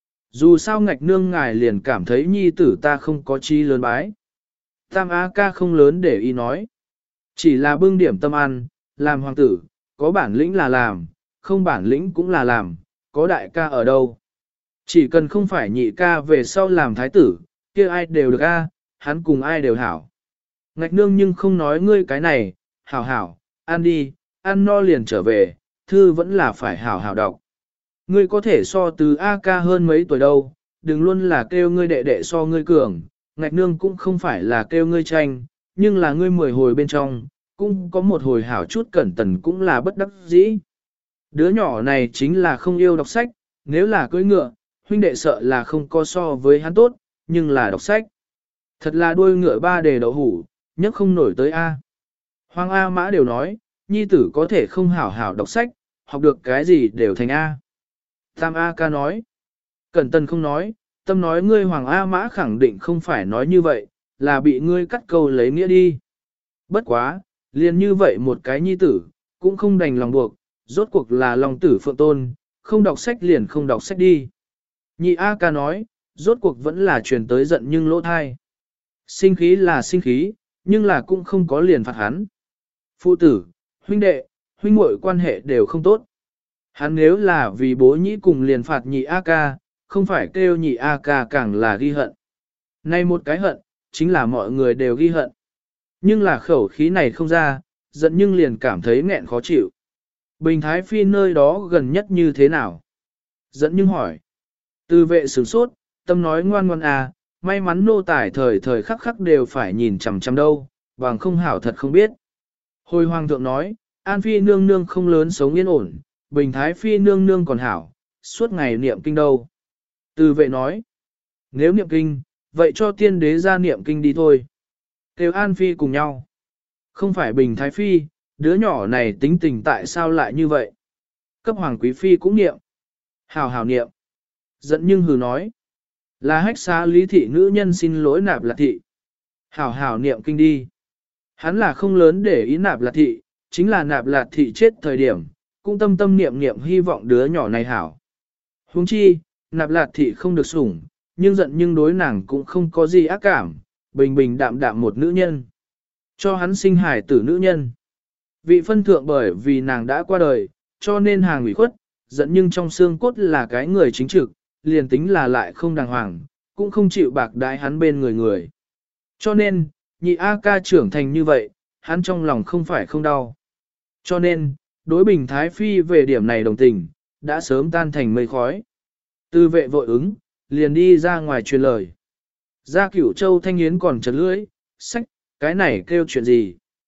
Dù sao ngạch nương ngài liền cảm thấy nhi tử ta không có chi lớn bái. Tam A ca không lớn để ý nói. Chỉ là bưng điểm tâm ăn, làm hoàng tử, có bản lĩnh là làm, không bản lĩnh cũng là làm, có đại ca ở đâu. Chỉ cần không phải nhị ca về sau làm thái tử, kia ai đều được a, hắn cùng ai đều hảo. Ngạch nương nhưng không nói ngươi cái này, hảo hảo, ăn đi, ăn no liền trở về, thư vẫn là phải hảo hảo đọc. Ngươi có thể so từ A ca hơn mấy tuổi đâu, đừng luôn là kêu ngươi đệ đệ so ngươi cường, ngạch nương cũng không phải là kêu ngươi tranh, nhưng là ngươi 10 hồi bên trong, cũng có một hồi hảo chút Cẩn Tần cũng là bất đắc dĩ. Đứa nhỏ này chính là không yêu đọc sách, nếu là cưỡi ngựa, huynh đệ sợ là không có so với hắn tốt, nhưng là đọc sách. Thật là đuôi ngựa ba đề đậu hủ, nhất không nổi tới A. Hoàng A Mã đều nói, nhi tử có thể không hảo hảo đọc sách, học được cái gì đều thành A. Tam A ca nói, Cẩn Tần không nói, tâm nói ngươi Hoàng A Mã khẳng định không phải nói như vậy, là bị ngươi cắt câu lấy nghĩa đi. Bất quá, liền như vậy một cái nhi tử, cũng không đành lòng buộc, rốt cuộc là lòng tử phượng tôn, không đọc sách liền không đọc sách đi. Nhị A ca nói, rốt cuộc vẫn là truyền tới giận nhưng lỗ thai. Sinh khí là sinh khí, nhưng là cũng không có liền phạt hắn. Phụ tử, huynh đệ, huynh muội quan hệ đều không tốt. Hắn nếu là vì bố nhĩ cùng liền phạt nhị A ca, không phải kêu nhị A ca càng là ghi hận. Nay một cái hận, chính là mọi người đều ghi hận. Nhưng là khẩu khí này không ra, giận nhưng liền cảm thấy nghẹn khó chịu. Bình Thái Phi nơi đó gần nhất như thế nào? Giận nhưng hỏi. Từ vệ sửng sốt, tâm nói ngoan ngoan à, may mắn nô tài thời thời khắc khắc đều phải nhìn chằm chằm đâu, bằng không hảo thật không biết. Hồi hoàng thượng nói, An Phi nương nương không lớn sống yên ổn, Bình Thái Phi nương nương còn hảo, suốt ngày niệm kinh đâu. Từ vệ nói, nếu niệm kinh, vậy cho tiên đế ra niệm kinh đi thôi. Kêu An Phi cùng nhau. Không phải Bình Thái Phi, đứa nhỏ này tính tình tại sao lại như vậy? Cấp Hoàng Quý Phi cũng niệm. Hào hào niệm. Giận nhưng hừ nói. Là hách xá lý thị nữ nhân xin lỗi Nạp Lạc thị. Hào hào niệm kinh đi. Hắn là không lớn để ý Nạp Lạc thị, chính là Nạp Lạc thị chết thời điểm, cũng tâm tâm niệm niệm hy vọng đứa nhỏ này hảo. Huống chi, Nạp Lạc thị không được sủng, nhưng giận nhưng đối nàng cũng không có gì ác cảm, bình bình đạm đạm một nữ nhân. Cho hắn sinh hải tử nữ nhân. Vị phân thượng bởi vì nàng đã qua đời, cho nên hàng ủy khuất, giận nhưng trong xương cốt là cái người chính trực, liền tính là lại không đàng hoàng, cũng không chịu bạc đái hắn bên người người. Cho nên, nhị A ca trưởng thành như vậy, hắn trong lòng không phải không đau. Cho nên, đối Bình Thái Phi về điểm này đồng tình, đã sớm tan thành mây khói. Tư vệ vội ứng, liền đi ra ngoài truyền lời. Ra Cửu Châu Thanh Yến còn chật lưỡi, sách, cái này kêu chuyện gì?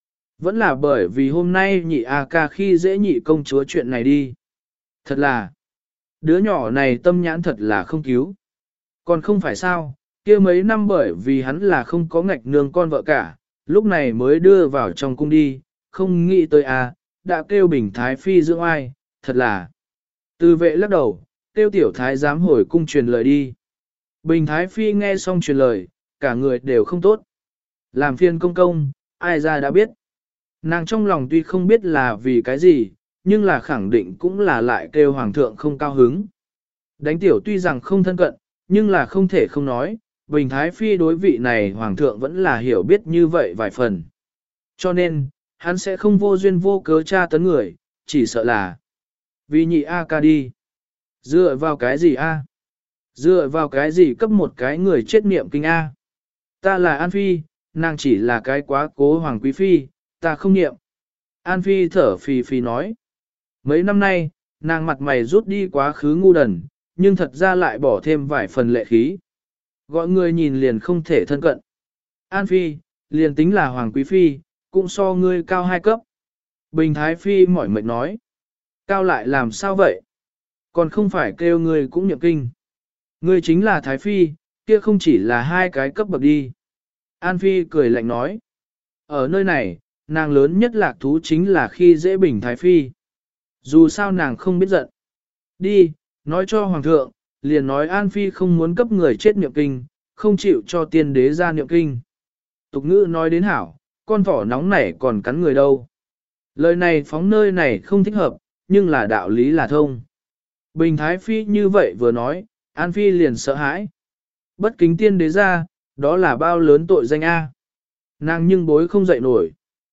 Vẫn là bởi vì hôm nay nhị A ca khi dễ nhị công chúa chuyện này đi. Thật là, đứa nhỏ này tâm nhãn thật là không cứu. Còn không phải sao, kia mấy năm bởi vì hắn là không có ngạch nương con vợ cả, lúc này mới đưa vào trong cung đi, không nghĩ tới đã kêu Bình Thái Phi dưỡng ai, thật là. Từ vệ lắc đầu, kêu tiểu thái dám hồi cung truyền lời đi. Bình Thái Phi nghe xong truyền lời, cả người đều không tốt. Làm phiên công công, ai ra đã biết. Nàng trong lòng tuy không biết là vì cái gì, nhưng là khẳng định cũng là lại kêu hoàng thượng không cao hứng. Đánh tiểu tuy rằng không thân cận, nhưng là không thể không nói, Bình Thái Phi đối vị này hoàng thượng vẫn là hiểu biết như vậy vài phần. Cho nên, hắn sẽ không vô duyên vô cớ tra tấn người, chỉ sợ là vì nhị A ca đi. Dựa vào cái gì A? Dựa vào cái gì cấp một cái người chết niệm kinh A? Ta là An Phi, nàng chỉ là cái quá cố hoàng quý phi, ta không niệm. An Phi thở phì phì nói. Mấy năm nay, nàng mặt mày rút đi quá khứ ngu đần, nhưng thật ra lại bỏ thêm vài phần lệ khí. Gọi người nhìn liền không thể thân cận. An Phi, liền tính là hoàng quý phi, cũng so ngươi cao 2 cấp. Bình Thái Phi mỏi mệt nói. Cao lại làm sao vậy? Còn không phải kêu ngươi cũng niệm kinh. Ngươi chính là Thái Phi, kia không chỉ là 2 cái cấp bậc đi. An Phi cười lạnh nói. Ở nơi này, nàng lớn nhất lạc thú chính là khi dễ Bình Thái Phi. Dù sao nàng không biết giận. Đi, nói cho Hoàng thượng, liền nói An Phi không muốn cấp người chết niệm kinh, không chịu cho tiên đế ra niệm kinh. Tục ngữ nói đến hảo, con thỏ nóng nảy còn cắn người đâu. Lời này phóng nơi này không thích hợp, nhưng là đạo lý là thông. Bình Thái Phi như vậy vừa nói, An Phi liền sợ hãi. Bất kính tiên đế ra, đó là bao lớn tội danh A. Nàng nhưng bối không dậy nổi.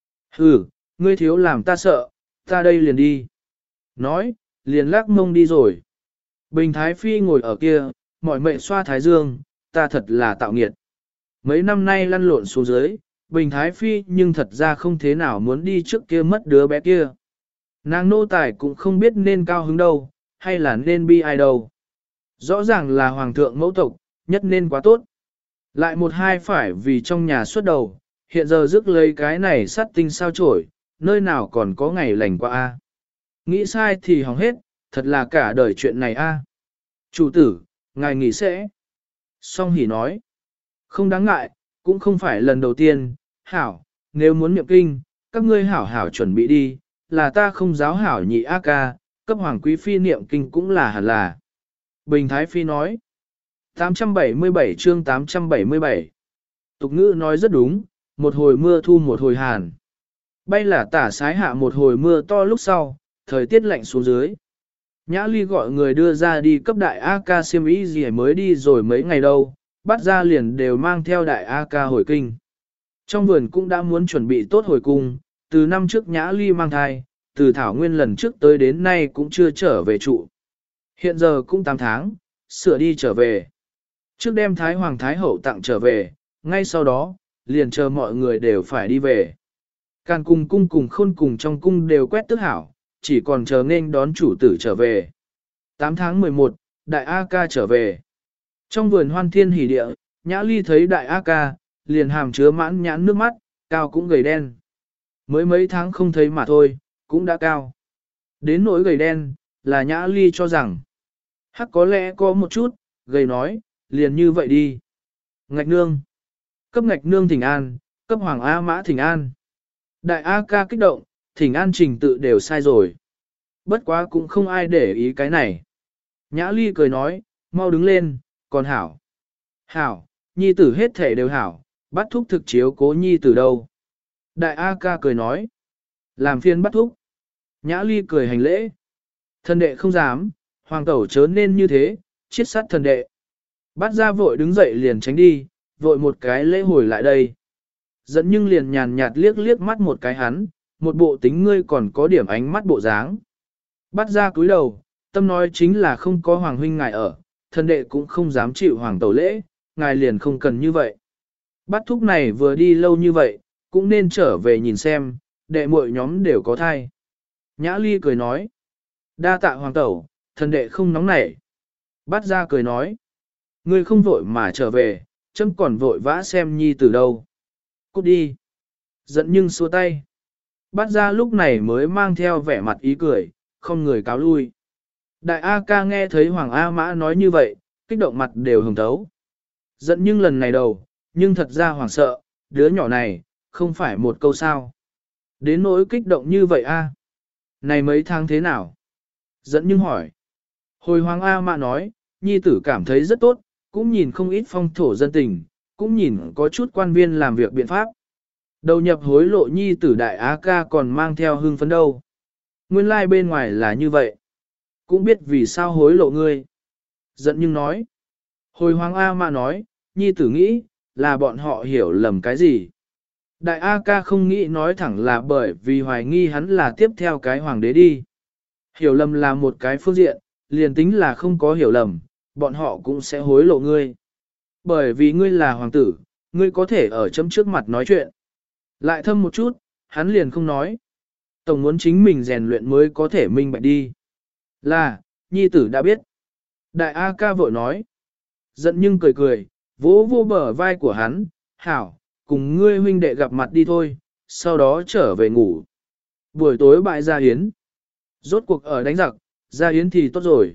Hừ, ngươi thiếu làm ta sợ, ta đây liền đi. Nói, liền lắc mông đi rồi. Bình Thái Phi ngồi ở kia, mỏi mệt xoa thái dương, ta thật là tạo nghiệt. Mấy năm nay lăn lộn xuống dưới, Bình Thái Phi nhưng thật ra không thế nào muốn đi trước kia mất đứa bé kia. Nàng nô tài cũng không biết nên cao hứng đâu, hay là nên bi ai đâu. Rõ ràng là hoàng thượng mẫu tộc, nhất nên quá tốt. Lại một hai phải vì trong nhà xuất đầu, hiện giờ rước lấy cái này sát tinh sao chổi, nơi nào còn có ngày lành qua a. Nghĩ sai thì hỏng hết, thật là cả đời chuyện này a. Chủ tử, ngài nghỉ sẽ. Song Hỷ nói, không đáng ngại, cũng không phải lần đầu tiên, hảo, nếu muốn niệm kinh, các ngươi hảo hảo chuẩn bị đi, là ta không giáo hảo nhị A ca, cấp hoàng quý phi niệm kinh cũng là hẳn là. Bình Thái Phi nói, 877 chương 877. Tục ngữ nói rất đúng, một hồi mưa thu một hồi hàn. Bay là tả sái hạ một hồi mưa to lúc sau, thời tiết lạnh xuống dưới. Nhã Ly gọi người đưa ra đi cấp đại A ca xiêm y gì mới đi rồi mấy ngày đâu, bắt ra liền đều mang theo đại A ca hồi kinh. Trong vườn cũng đã muốn chuẩn bị tốt hồi cung, từ năm trước Nhã Ly mang thai, từ Thảo Nguyên lần trước tới đến nay cũng chưa trở về trụ. Hiện giờ cũng 8 tháng, sửa đi trở về. Trước đem Thái Hoàng Thái Hậu tặng trở về, ngay sau đó, liền chờ mọi người đều phải đi về. Càn cùng cung cùng khôn cùng trong cung đều quét tước hảo, chỉ còn chờ nên đón chủ tử trở về. 8 tháng 11, Đại A Ca trở về. Trong vườn hoan thiên hỷ địa, Nhã Ly thấy Đại A Ca, liền hàm chứa mãn nhãn nước mắt, cao cũng gầy đen. Mới mấy tháng không thấy mà thôi, cũng đã cao. Đến nỗi gầy đen, là Nhã Ly cho rằng, hắc có lẽ có một chút, gầy nói, liền như vậy đi. Ngạch nương. Cấp ngạch nương thỉnh an, cấp hoàng A mã thỉnh an. Đại A Ca kích động, thỉnh an trình tự đều sai rồi. Bất quá cũng không ai để ý cái này. Nhã Ly cười nói, mau đứng lên, còn hảo. Hảo, nhi tử hết thể đều hảo, bắt thúc thực chiếu cố nhi tử đâu. Đại A Ca cười nói, làm phiên bắt thúc. Nhã Ly cười hành lễ. Thần đệ không dám, hoàng tẩu chớ nên như thế, chiết sát thần đệ. Bắt ra vội đứng dậy liền tránh đi, vội một cái lễ hồi lại đây. Dẫn nhưng liền nhàn nhạt liếc liếc mắt một cái hắn, một bộ tính ngươi còn có điểm ánh mắt bộ dáng. Bắt ra cúi đầu, tâm nói chính là không có hoàng huynh ngài ở, thần đệ cũng không dám chịu hoàng tẩu lễ, ngài liền không cần như vậy. Bắt thúc này vừa đi lâu như vậy, cũng nên trở về nhìn xem, đệ muội nhóm đều có thai. Nhã Ly cười nói, đa tạ hoàng tẩu, thần đệ không nóng nảy. Bắt ra cười nói, ngươi không vội mà trở về, chấm còn vội vã xem nhi từ đâu. Cút đi. Giận nhưng xua tay. Bát Gia lúc này mới mang theo vẻ mặt ý cười, không người cáo lui. Đại A Ca nghe thấy Hoàng A Mã nói như vậy, kích động mặt đều hồng thấu. Giận nhưng lần này đầu, nhưng thật ra hoảng sợ, đứa nhỏ này, không phải một câu sao. Đến nỗi kích động như vậy a, này mấy tháng thế nào? Giận nhưng hỏi. Hồi Hoàng A Mã nói, nhi tử cảm thấy rất tốt, cũng nhìn không ít phong thổ dân tình, cũng nhìn có chút quan viên làm việc biện pháp. Đầu nhập hối lộ nhi tử đại A Ca còn mang theo hưng phấn đâu. Nguyên lai bên ngoài là như vậy. Cũng biết vì sao hối lộ ngươi. Giận nhưng nói. Hồi Hoàng A Mã nói, nhi tử nghĩ, là bọn họ hiểu lầm cái gì. Đại A Ca không nghĩ nói thẳng là bởi vì hoài nghi hắn là tiếp theo cái hoàng đế đi. Hiểu lầm là một cái phương diện, liền tính là không có hiểu lầm, bọn họ cũng sẽ hối lộ ngươi. Bởi vì ngươi là hoàng tử, ngươi có thể ở chấm trước mặt nói chuyện. Lại thâm một chút, hắn liền không nói. Tổng muốn chính mình rèn luyện mới có thể minh bạch đi. Là, nhi tử đã biết. Đại A Ca vội nói. Giận nhưng cười cười, vỗ vô bờ vai của hắn, hảo, cùng ngươi huynh đệ gặp mặt đi thôi, sau đó trở về ngủ. Buổi tối bại gia hiến. Rốt cuộc ở đánh giặc, gia hiến thì tốt rồi.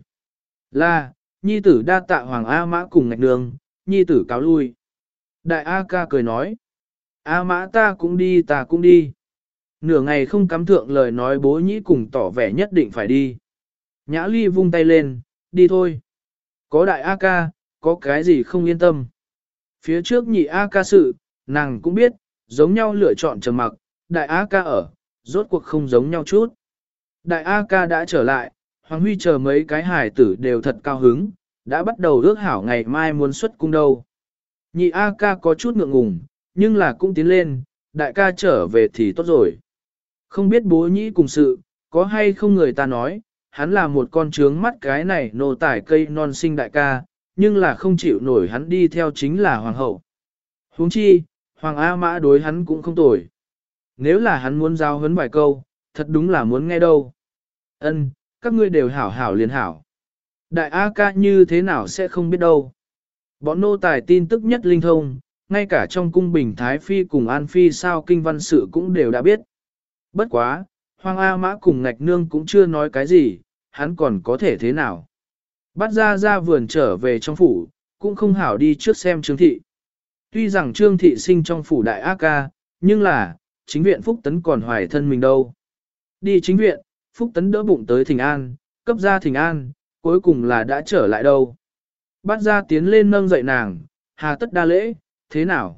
Là, nhi tử đa tạ Hoàng A Mã cùng ngạch đường, nhi tử cáo lui. Đại A Ca cười nói. A Mã ta cũng đi. Nửa ngày không cắm thượng lời nói bố nhĩ cùng tỏ vẻ nhất định phải đi. Nhã Ly vung tay lên, đi thôi. Có đại A Ca, có cái gì không yên tâm. Phía trước nhị A Ca sự, nàng cũng biết, giống nhau lựa chọn trầm mặc, đại A Ca ở, rốt cuộc không giống nhau chút. Đại A Ca đã trở lại, Hoàng Huy chờ mấy cái hài tử đều thật cao hứng, đã bắt đầu ước hảo ngày mai muốn xuất cung đâu. Nhị A Ca có chút ngượng ngùng, nhưng là cũng tiến lên, đại ca trở về thì tốt rồi. Không biết bố nhĩ cùng sự, có hay không người ta nói, hắn là một con trướng mắt cái này nô tải cây non sinh đại ca, nhưng là không chịu nổi hắn đi theo chính là hoàng hậu. Huống chi, Hoàng A Mã đối hắn cũng không tồi. Nếu là hắn muốn giao huấn vài câu, thật đúng là muốn nghe đâu. Ân, các ngươi đều hảo hảo liền hảo. Đại A Ca như thế nào sẽ không biết đâu. Bọn nô tài tin tức nhất linh thông, ngay cả trong cung Bình Thái Phi cùng An Phi sao kinh văn sự cũng đều đã biết. Bất quá, Hoàng A Mã cùng ngạch nương cũng chưa nói cái gì, hắn còn có thể thế nào. Bắt ra vườn trở về trong phủ, cũng không hảo đi trước xem Trương Thị. Tuy rằng Trương Thị sinh trong phủ đại A Ca, nhưng là, chính viện Phúc Tấn còn hoài thân mình đâu. Đi chính viện, Phúc Tấn đỡ bụng tới Thịnh An, cấp ra Thịnh An, cuối cùng là đã trở lại đâu. Bắt ra tiến lên nâng dậy nàng, hà tất đa lễ, thế nào?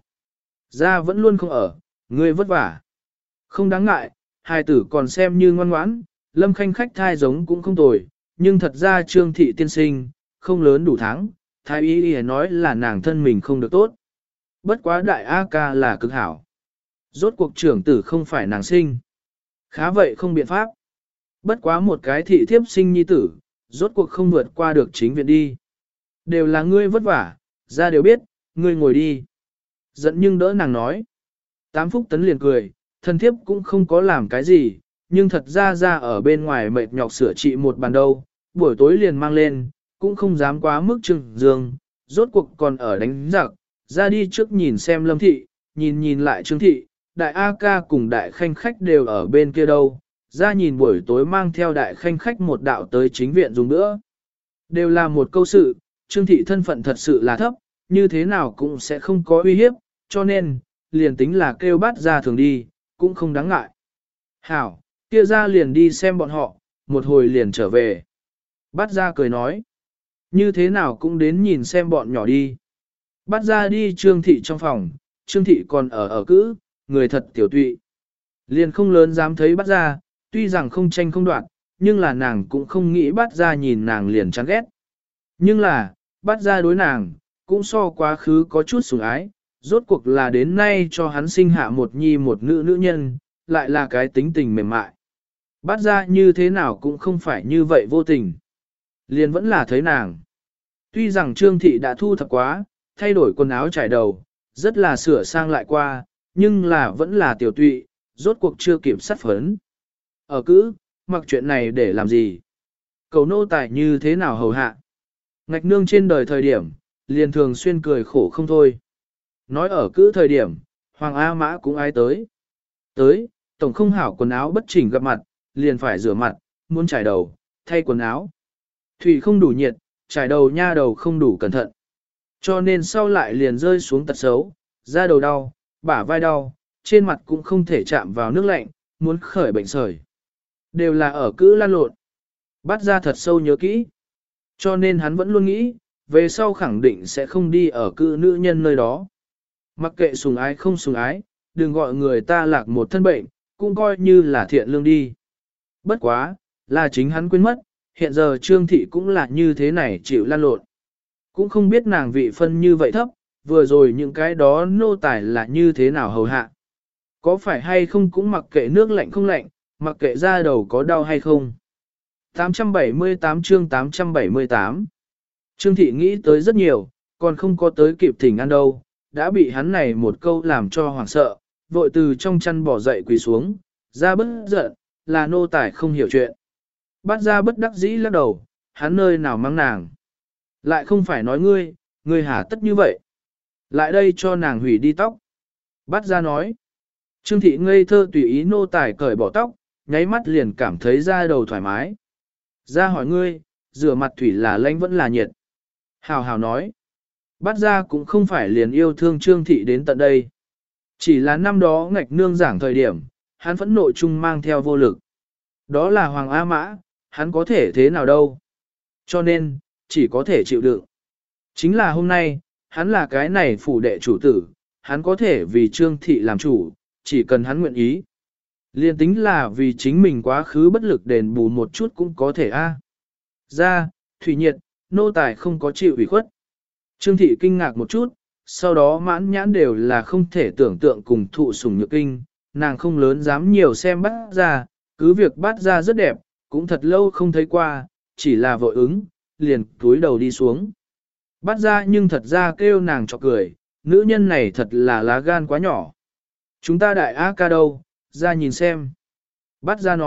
Ra vẫn luôn không ở, ngươi vất vả. Không đáng ngại, hài tử còn xem như ngoan ngoãn, Lâm Khanh khách thai giống cũng không tồi, nhưng thật ra Trương Thị tiên sinh, không lớn đủ tháng, thái y nói là nàng thân mình không được tốt. Bất quá đại A Ca là cực hảo. Rốt cuộc trưởng tử không phải nàng sinh. Khá vậy không biện pháp. Bất quá một cái thị thiếp sinh nhi tử, rốt cuộc không vượt qua được chính viện đi. Đều là ngươi vất vả, ra đều biết, ngươi ngồi đi. Giận nhưng đỡ nàng nói. Tám Phúc Tấn liền cười, thân thiếp cũng không có làm cái gì, nhưng thật ra ở bên ngoài mệt nhọc sửa trị một bàn đâu, buổi tối liền mang lên, cũng không dám quá mức trừng dương, rốt cuộc còn ở đánh giặc, ra đi trước nhìn xem Lâm Thị, nhìn lại Trương Thị, đại A Ca cùng đại khanh khách đều ở bên kia đâu, ra nhìn buổi tối mang theo đại khanh khách một đạo tới chính viện dùng nữa. Đều là một câu sự, Trương Thị thân phận thật sự là thấp, như thế nào cũng sẽ không có uy hiếp, cho nên, liền tính là kêu bắt ra thường đi, cũng không đáng ngại. Hảo, kia ra liền đi xem bọn họ, một hồi liền trở về. Bắt ra cười nói, như thế nào cũng đến nhìn xem bọn nhỏ đi. Bắt ra đi Trương Thị trong phòng, Trương Thị còn ở cữ, người thật tiểu tụy. Liền không lớn dám thấy bắt ra, tuy rằng không tranh không đoạt, nhưng là nàng cũng không nghĩ bắt ra nhìn nàng liền chán ghét. Nhưng là, bắt ra đối nàng, cũng so quá khứ có chút sủng ái, rốt cuộc là đến nay cho hắn sinh hạ một nhi một nữ nhân, lại là cái tính tình mềm mại. Bắt ra như thế nào cũng không phải như vậy vô tình. Liền vẫn là thấy nàng. Tuy rằng Trương Thị đã thu thập quá, thay đổi quần áo trải đầu, rất là sửa sang lại qua, nhưng là vẫn là tiểu tụy, rốt cuộc chưa kịp sát phấn. Ở cữ, mặc chuyện này để làm gì? Cầu nô tài như thế nào hầu hạ? Ngạch nương trên đời thời điểm, liền thường xuyên cười khổ không thôi. Nói ở cữ thời điểm, Hoàng A Mã cũng ai tới. Tới, tổng không hảo quần áo bất chỉnh gặp mặt, liền phải rửa mặt, muốn trải đầu, thay quần áo. Thủy không đủ nhiệt, trải đầu nha đầu không đủ cẩn thận. Cho nên sau lại liền rơi xuống tật xấu, da đầu đau, bả vai đau, trên mặt cũng không thể chạm vào nước lạnh, muốn khởi bệnh sởi. Đều là ở cữ lan lộn. Bắt ra thật sâu nhớ kỹ. Cho nên hắn vẫn luôn nghĩ, về sau khẳng định sẽ không đi ở cữ nữ nhân nơi đó. Mặc kệ sùng ái không sùng ái, đừng gọi người ta lạc một thân bệnh, cũng coi như là thiện lương đi. Bất quá, là chính hắn quên mất, hiện giờ Trương Thị cũng là như thế này chịu lan lộn. Cũng không biết nàng vị phân như vậy thấp, vừa rồi những cái đó nô tài là như thế nào hầu hạ. Có phải hay không cũng mặc kệ nước lạnh không lạnh, mặc kệ da đầu có đau hay không. 878 chương 878 Trương Thị nghĩ tới rất nhiều, còn không có tới kịp thỉnh ăn đâu, đã bị hắn này một câu làm cho hoảng sợ, vội từ trong chăn bỏ dậy quỳ xuống, ra bất giận, là nô tài không hiểu chuyện. Bắt ra bất đắc dĩ lắc đầu, hắn nơi nào mang nàng. Lại không phải nói ngươi hả tất như vậy. Lại đây cho nàng hủy đi tóc. Bắt ra nói. Trương Thị ngây thơ tùy ý nô tài cởi bỏ tóc, nháy mắt liền cảm thấy da đầu thoải mái. Ra hỏi ngươi, rửa mặt thủy là lạnh vẫn là nhiệt. Hào hào nói. Bắt ra cũng không phải liền yêu thương Trương Thị đến tận đây. Chỉ là năm đó ngạch nương giảng thời điểm, hắn phẫn nộ chung mang theo vô lực. Đó là Hoàng A Mã, hắn có thể thế nào đâu. Cho nên, chỉ có thể chịu đựng. Chính là hôm nay, hắn là cái này phủ đệ chủ tử, hắn có thể vì Trương Thị làm chủ, chỉ cần hắn nguyện ý. Liên tính là vì chính mình quá khứ bất lực đền bù một chút cũng có thể a. Ra, thủy nhiệt, nô tài không có chịu ủy khuất. Trương Thị kinh ngạc một chút, sau đó mãn nhãn đều là không thể tưởng tượng cùng thụ sủng nhược kinh, nàng không lớn dám nhiều xem bắt ra, cứ việc bắt ra rất đẹp, cũng thật lâu không thấy qua, chỉ là vội ứng, liền túi đầu đi xuống. Bắt ra nhưng thật ra kêu nàng cho cười, nữ nhân này thật là lá gan quá nhỏ. Chúng ta đại A ca đâu, ra nhìn xem. Bắt ra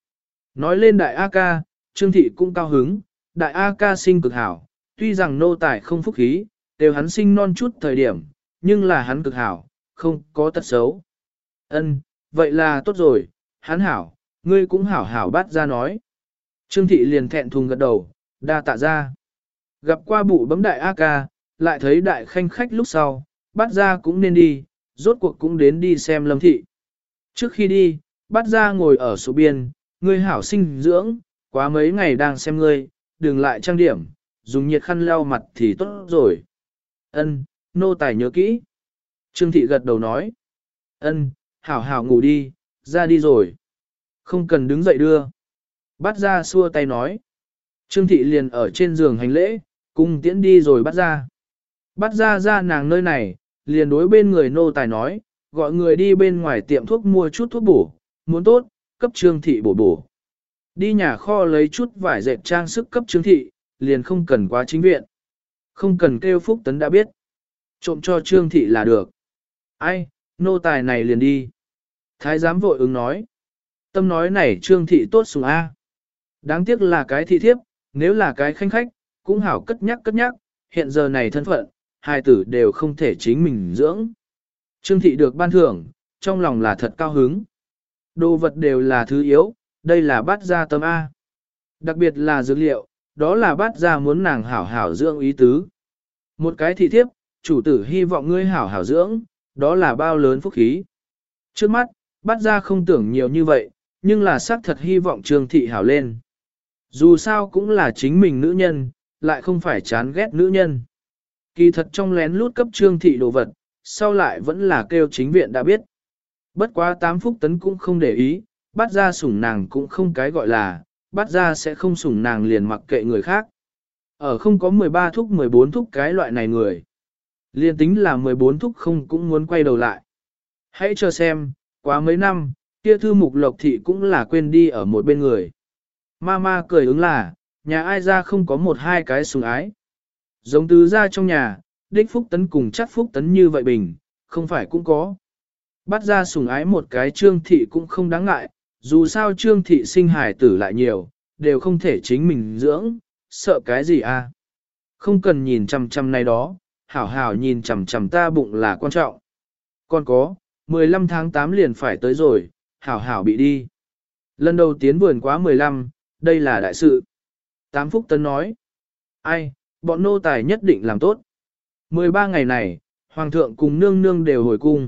nói lên đại A ca, Trương Thị cũng cao hứng, đại A ca sinh cực hảo, tuy rằng nô tài không phúc khí, đều hắn sinh non chút thời điểm, nhưng là hắn cực hảo, không có tật xấu. Ân, vậy là tốt rồi, hắn hảo, ngươi cũng hảo hảo bắt ra nói. Trương Thị liền thẹn thùng gật đầu, đa tạ ra. Gặp qua bụ bấm đại A ca, lại thấy đại khanh khách lúc sau, bắt ra cũng nên đi, rốt cuộc cũng đến đi xem Lâm Thị. Trước khi đi, bắt ra ngồi ở số biên, ngươi hảo sinh dưỡng, quá mấy ngày đang xem ngươi, đừng lại trang điểm, dùng nhiệt khăn lau mặt thì tốt rồi. Ân, nô tài nhớ kỹ. Trương Thị gật đầu nói. Ân, hảo hảo ngủ đi, ra đi rồi. Không cần đứng dậy đưa. Bắt ra xua tay nói. Trương Thị liền ở trên giường hành lễ, cùng tiễn đi rồi bắt ra. Bắt ra ra nàng nơi này, liền đối bên người nô tài nói, gọi người đi bên ngoài tiệm thuốc mua chút thuốc bổ, muốn tốt, cấp Trương Thị bổ bổ. Đi nhà kho lấy chút vải dệt trang sức cấp Trương Thị, liền không cần quá chính viện. Không cần kêu Phúc Tấn đã biết. Trộm cho Trương Thị là được. Ai, nô tài này liền đi. Thái giám vội ứng nói. Tâm nói này Trương Thị tốt sùng A. Đáng tiếc là cái thị thiếp, nếu là cái khanh khách, cũng hảo cất nhắc, hiện giờ này thân phận, hai tử đều không thể chính mình dưỡng. Trương Thị được ban thưởng, trong lòng là thật cao hứng. Đồ vật đều là thứ yếu, đây là bát gia tâm A. Đặc biệt là dược liệu, đó là bát gia muốn nàng hảo hảo dưỡng ý tứ. Một cái thị thiếp, chủ tử hy vọng ngươi hảo hảo dưỡng, đó là bao lớn phúc khí. Trước mắt, bát gia không tưởng nhiều như vậy, nhưng là xác thật hy vọng Trương Thị hảo lên. Dù sao cũng là chính mình nữ nhân, lại không phải chán ghét nữ nhân. Kỳ thật trong lén lút cấp Trương Thị đồ vật, sau lại vẫn là kêu chính viện đã biết. Bất quá 8 Phúc Tấn cũng không để ý, bắt ra sủng nàng cũng không cái gọi là, bắt ra sẽ không sủng nàng liền mặc kệ người khác. Ở không có 13 thúc 14 thúc cái loại này người. Liên tính là 14 thúc không cũng muốn quay đầu lại. Hãy chờ xem, quá mấy năm, kia thư mục lộc thị cũng là quên đi ở một bên người. Mama cười ứng là, nhà ai ra không có một hai cái sủng ái. Giống tứ ra trong nhà, đích Phúc Tấn cùng chắc Phúc Tấn như vậy bình, không phải cũng có. Bắt ra sủng ái một cái Trương Thị cũng không đáng ngại, dù sao Trương Thị sinh hài tử lại nhiều, đều không thể chính mình dưỡng, sợ cái gì à. Không cần nhìn chằm chằm này đó, hảo hảo nhìn chằm chằm ta bụng là quan trọng. Còn có, 15 tháng 8 liền phải tới rồi, hảo hảo bị đi. Lần đầu tiến vườn quá 15, đây là đại sự. Tám Phúc Tấn nói, ai, bọn nô tài nhất định làm tốt. 13 ngày này, Hoàng thượng cùng nương nương đều hồi cung.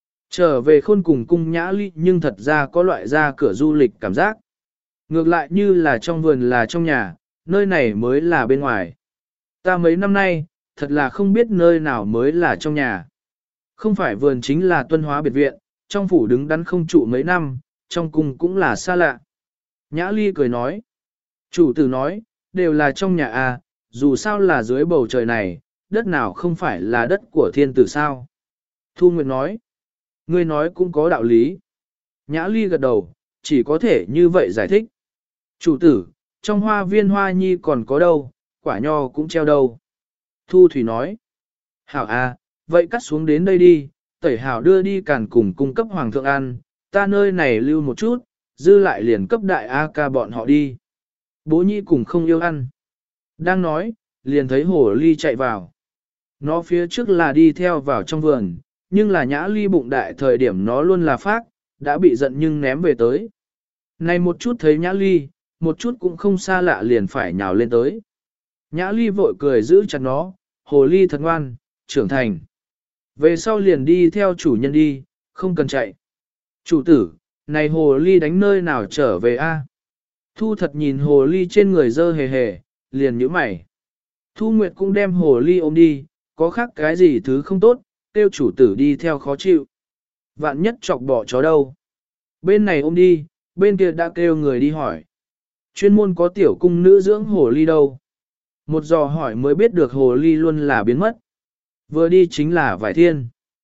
Trở về khôn cùng cung Nhã Ly nhưng thật ra có loại ra cửa du lịch cảm giác. Ngược lại như là trong vườn là trong nhà, nơi này mới là bên ngoài. Ta mấy năm nay, thật là không biết nơi nào mới là trong nhà. Không phải vườn chính là Tuân Hóa biệt viện, trong phủ đứng đắn không trụ mấy năm, trong cung cũng là xa lạ. Nhã Ly cười nói. Chủ tử nói, đều là trong nhà à, dù sao là dưới bầu trời này, đất nào không phải là đất của thiên tử sao. Thu Nguyệt nói. Ngươi nói cũng có đạo lý. Nhã Ly gật đầu, chỉ có thể như vậy giải thích. Chủ tử, trong hoa viên hoa nhi còn có đâu, quả nho cũng treo đâu. Thu Thủy nói. Hảo à, vậy cắt xuống đến đây đi, tẩy hảo đưa đi càn cùng cung cấp hoàng thượng ăn, ta nơi này lưu một chút, dư lại liền cấp đại A ca bọn họ đi. Bố nhi cùng không yêu ăn. Đang nói, liền thấy hổ ly chạy vào. Nó phía trước là đi theo vào trong vườn, nhưng là Nhã Ly bụng đại thời điểm nó luôn là phát, đã bị giận nhưng ném về tới. Này một chút thấy Nhã Ly, một chút cũng không xa lạ liền phải nhào lên tới. Nhã Ly vội cười giữ chặt nó, hồ ly thật ngoan, trưởng thành. Về sau liền đi theo chủ nhân đi, không cần chạy. Chủ tử, này hồ ly đánh nơi nào trở về a? Thu thật nhìn hồ ly trên người dơ hề hề, liền nhíu mày. Thu Nguyệt cũng đem hồ ly ôm đi, có khác cái gì thứ không tốt, tiêu chủ tử đi theo khó chịu. Vạn nhất chọc bỏ chó đâu. Bên này ôm đi, bên kia đã kêu người đi hỏi. Chuyên môn có tiểu cung nữ dưỡng hồ ly đâu. Một dò hỏi mới biết được hồ ly luôn là biến mất. Vừa đi chính là vải thiên.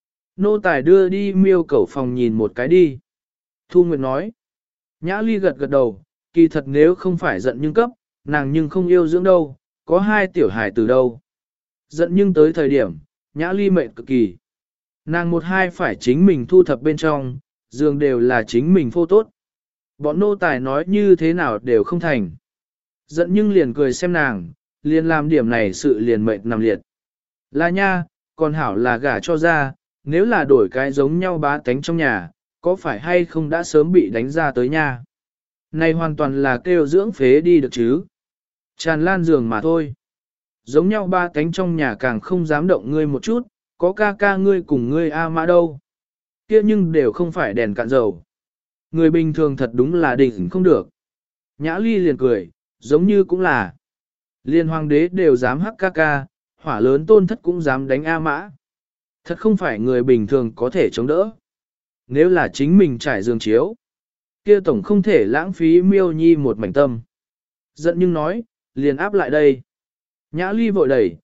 Nô tài đưa đi miêu cẩu phòng nhìn một cái đi. Thu Nguyệt nói. Nhã Ly gật gật đầu, kỳ thật nếu không phải giận nhưng cấp, nàng nhưng không yêu dưỡng đâu, có hai tiểu hài từ đâu. Giận nhưng tới thời điểm, Nhã Ly mệt cực kỳ. Nàng một hai phải chính mình thu thập bên trong, giường đều là chính mình phô tốt. Bọn nô tài nói như thế nào đều không thành. Giận nhưng liền cười xem nàng, liền làm điểm này sự liền mệt nằm liệt. Là nha, còn hảo là gả cho ra, nếu là đổi cái giống nhau bá tánh trong nhà, có phải hay không đã sớm bị đánh ra tới nha. Này hoàn toàn là kêu dưỡng phế đi được chứ. Tràn lan giường mà thôi. Giống nhau ba tánh trong nhà càng không dám động ngươi một chút, có ca ca ngươi cùng ngươi A Mã đâu. Kia nhưng đều không phải đèn cạn dầu. Người bình thường thật đúng là đỉnh không được. Nhã Ly liền cười, giống như cũng là. Liên hoàng đế đều dám hắc ca ca, hỏa lớn tôn thất cũng dám đánh A Mã. Thật không phải người bình thường có thể chống đỡ. Nếu là chính mình trải giường chiếu, kia tổng không thể lãng phí miêu nhi một mảnh tâm. Giận nhưng nói, liền áp lại đây. Nhã Ly vội đẩy,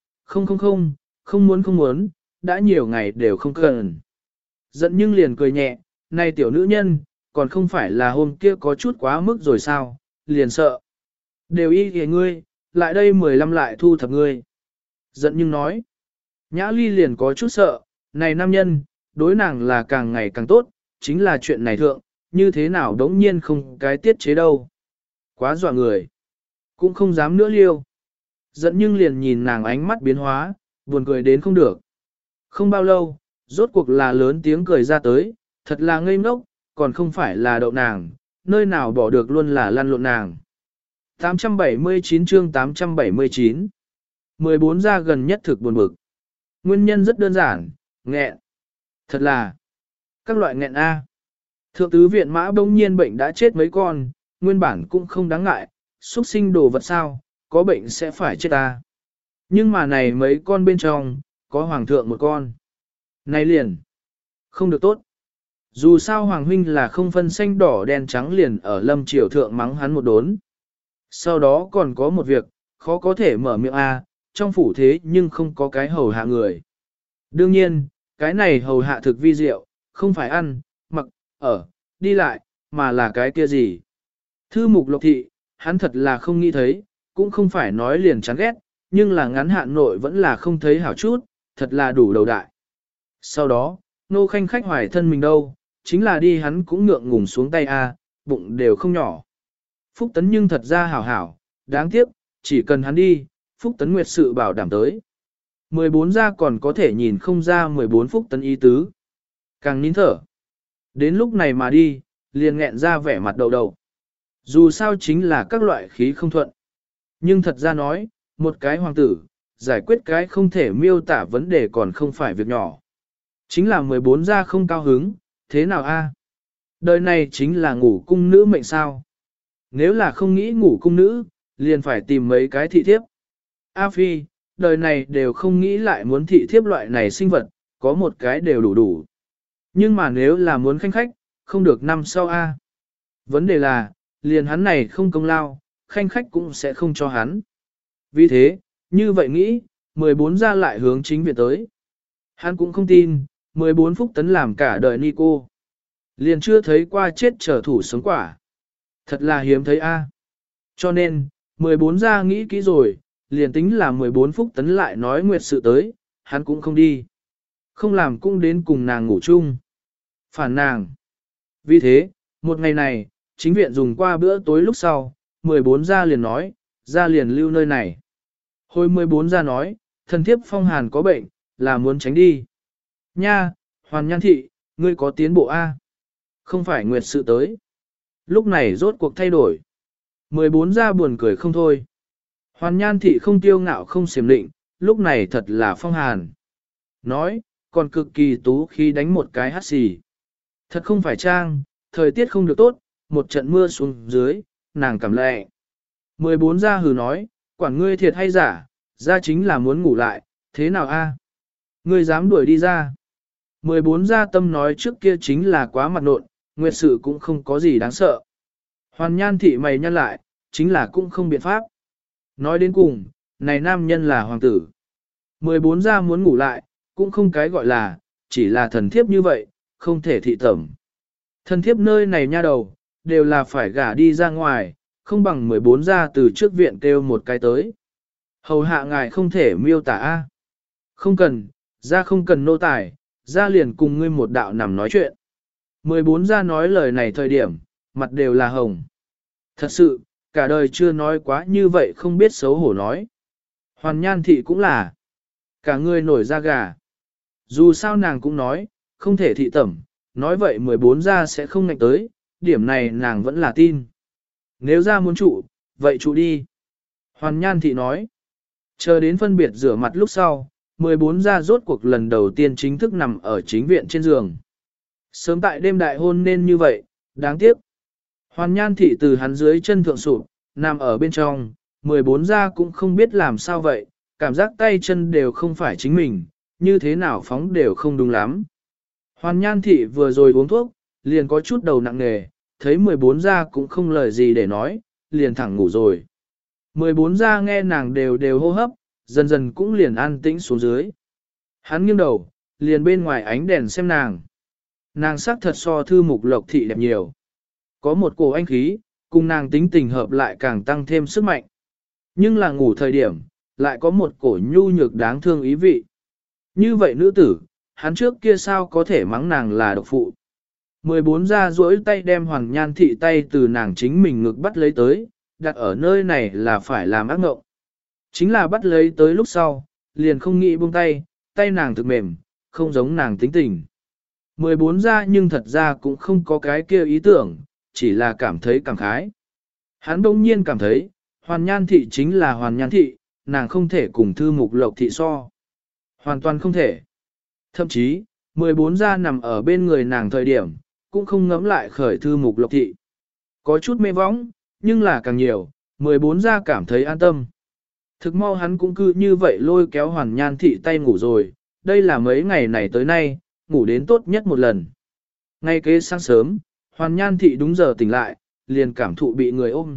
không muốn, đã nhiều ngày đều không cần. Giận nhưng liền cười nhẹ, này tiểu nữ nhân, còn không phải là hôm kia có chút quá mức rồi sao, liền sợ. Đều y kìa ngươi, lại đây 15 lại thu thập ngươi. Giận nhưng nói, Nhã Ly liền có chút sợ, này nam nhân, đối nàng là càng ngày càng tốt, chính là chuyện này thượng, như thế nào đống nhiên không cái tiết chế đâu. Quá dọa người, cũng không dám nữa liêu. Giận nhưng liền nhìn nàng ánh mắt biến hóa, buồn cười đến không được. Không bao lâu, rốt cuộc là lớn tiếng cười ra tới, thật là ngây ngốc, còn không phải là đậu nàng, nơi nào bỏ được luôn là lăn lộn nàng. 879 chương 879 14 ra gần nhất thực buồn bực. Nguyên nhân rất đơn giản, nghẹn. Thật là, các loại nghẹn A. Thượng tứ viện mã bỗng nhiên bệnh đã chết mấy con, nguyên bản cũng không đáng ngại, xuất sinh đồ vật sao, có bệnh sẽ phải chết ta. Nhưng mà này mấy con bên trong, có hoàng thượng một con. Này liền, không được tốt. Dù sao hoàng huynh là không phân xanh đỏ đen trắng liền ở lâm triều thượng mắng hắn một đốn. Sau đó còn có một việc, khó có thể mở miệng A, trong phủ thế nhưng không có cái hầu hạ người. Đương nhiên, cái này hầu hạ thực vi diệu, không phải ăn, mặc, ở, đi lại, mà là cái kia gì. Thư mục lộc thị, hắn thật là không nghĩ thấy, cũng không phải nói liền chán ghét, nhưng là ngắn hạn nội vẫn là không thấy hảo chút, thật là đủ đầu đại. Sau đó, nô khanh khách hoài thân mình đâu, chính là đi hắn cũng ngượng ngùng xuống tay a, bụng đều không nhỏ. Phúc Tấn nhưng thật ra hảo hảo, đáng tiếc, chỉ cần hắn đi, Phúc Tấn nguyệt sự bảo đảm tới. 14 ra còn có thể nhìn không ra 14 Phúc Tấn ý tứ. Càng nín thở. Đến lúc này mà đi, liền nghẹn ra vẻ mặt đầu đầu. Dù sao chính là các loại khí không thuận. Nhưng thật ra nói, một cái hoàng tử, giải quyết cái không thể miêu tả vấn đề còn không phải việc nhỏ. Chính là 14 gia không cao hứng, thế nào a? Đời này chính là ngủ cung nữ mệnh sao? Nếu là không nghĩ ngủ cung nữ, liền phải tìm mấy cái thị thiếp. A Phi, đời này đều không nghĩ lại muốn thị thiếp loại này sinh vật, có một cái đều đủ đủ. Nhưng mà nếu là muốn khanh khách, không được năm sau A. Vấn đề là, liền hắn này không công lao, khanh khách cũng sẽ không cho hắn. Vì thế, như vậy nghĩ, 14 gia lại hướng chính viện tới. Hắn cũng không tin, 14 phúc tấn làm cả đời Nico. Liền chưa thấy qua chết trở thủ sống quả. Thật là hiếm thấy A. Cho nên, 14 gia nghĩ kỹ rồi, liền tính là 14 phúc tấn lại nói nguyệt sự tới, hắn cũng không đi. Không làm cũng đến cùng nàng ngủ chung. Phản nàng. Vì thế, một ngày này, chính viện dùng qua bữa tối lúc sau, 14 gia liền nói, gia liền lưu nơi này. Hồi 14 gia nói, thần thiếp phong hàn có bệnh, là muốn tránh đi. Nha, Hoàn Nhan thị, ngươi có tiến bộ A. Không phải nguyệt sự tới. Lúc này rốt cuộc thay đổi. 14 gia buồn cười không thôi. Hoàn Nhan thị không tiêu ngạo không xiểm định, lúc này thật là phong hàn. Nói, còn cực kỳ tú khi đánh một cái hắt xì. Thật không phải trang, thời tiết không được tốt, một trận mưa xuống dưới, nàng cảm lệ. 14 gia hừ nói, quản ngươi thiệt hay giả, gia chính là muốn ngủ lại, thế nào a? Ngươi dám đuổi đi ra. 14 gia tâm nói trước kia chính là quá mặt nộn, nguyệt sự cũng không có gì đáng sợ. Hoàn Nhan thị mày nhăn lại, chính là cũng không biện pháp. Nói đến cùng, này nam nhân là hoàng tử. 14 gia muốn ngủ lại, cũng không cái gọi là, chỉ là thần thiếp như vậy, không thể thị tẩm. Thần thiếp nơi này nha đầu, đều là phải gả đi ra ngoài, không bằng 14 gia từ trước viện kêu một cái tới. Hầu hạ ngài không thể miêu tả a. Không cần, gia không cần nô tài, gia liền cùng ngươi một đạo nằm nói chuyện. 14 gia nói lời này thời điểm, mặt đều là hồng. Thật sự, cả đời chưa nói quá như vậy không biết xấu hổ nói. Hoàn Nhan thị cũng là. Cả người nổi da gà. Dù sao nàng cũng nói, không thể thị tẩm, nói vậy 14 gia sẽ không ngạnh tới, điểm này nàng vẫn là tin. Nếu ra muốn trụ, vậy trụ đi. Hoàn Nhan thị nói. Chờ đến phân biệt rửa mặt lúc sau, 14 gia rốt cuộc lần đầu tiên chính thức nằm ở chính viện trên giường. Sớm tại đêm đại hôn nên như vậy, đáng tiếc. Hoàn Nhan thị từ hắn dưới chân thượng sụp, nằm ở bên trong, 14 gia cũng không biết làm sao vậy, cảm giác tay chân đều không phải chính mình, như thế nào phóng đều không đúng lắm. Hoàn Nhan thị vừa rồi uống thuốc, liền có chút đầu nặng nề, thấy 14 gia cũng không lời gì để nói, liền thẳng ngủ rồi. 14 gia nghe nàng đều hô hấp, dần dần cũng liền an tĩnh xuống dưới. Hắn nghiêng đầu, liền bên ngoài ánh đèn xem nàng. Nàng sắc thật so Thư Mục Lộc thị đẹp nhiều. Có một cổ anh khí, cùng nàng tính tình hợp lại càng tăng thêm sức mạnh. Nhưng là ngủ thời điểm, lại có một cổ nhu nhược đáng thương ý vị. Như vậy nữ tử, hắn trước kia sao có thể mắng nàng là độc phụ. 14 gia duỗi tay đem Hoàng Nhan thị tay từ nàng chính mình ngực bắt lấy tới, đặt ở nơi này là phải làm ác ngộng. Chính là bắt lấy tới lúc sau, liền không nghĩ buông tay, tay nàng thực mềm, không giống nàng tính tình. 14 gia nhưng thật ra cũng không có cái kia ý tưởng, chỉ là cảm thấy cảm khái. Hắn đông nhiên cảm thấy, Hoàn Nhan thị chính là Hoàn Nhan thị, nàng không thể cùng Thư Mục Lộc thị so. Hoàn toàn không thể. Thậm chí, 14 gia nằm ở bên người nàng thời điểm, cũng không ngẫm lại khởi Thư Mục Lộc thị. Có chút mê võng, nhưng là càng nhiều, 14 gia cảm thấy an tâm. Thực mau hắn cũng cứ như vậy lôi kéo Hoàn Nhan thị tay ngủ rồi, đây là mấy ngày này tới nay, ngủ đến tốt nhất một lần. Ngay kế sáng sớm, Hoàn Nhan thị đúng giờ tỉnh lại, liền cảm thụ bị người ôm.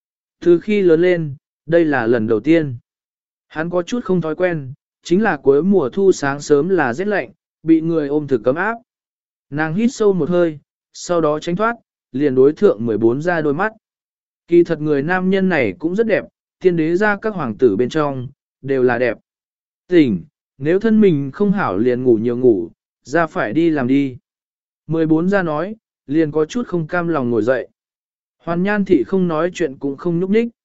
Từ khi lớn lên, đây là lần đầu tiên. Hắn có chút không thói quen, chính là cuối mùa thu sáng sớm là rét lạnh, bị người ôm thực cấm áp. Nàng hít sâu một hơi, sau đó tránh thoát, liền đối thượng 14 ra đôi mắt. Kỳ thật người nam nhân này cũng rất đẹp, tiên đế ra các hoàng tử bên trong, đều là đẹp. Tỉnh, nếu thân mình không hảo liền ngủ nhiều ngủ, ra phải đi làm đi. 14 ra nói, liền có chút không cam lòng ngồi dậy. Hoàn Nhan thị không nói chuyện cũng không nhúc nhích.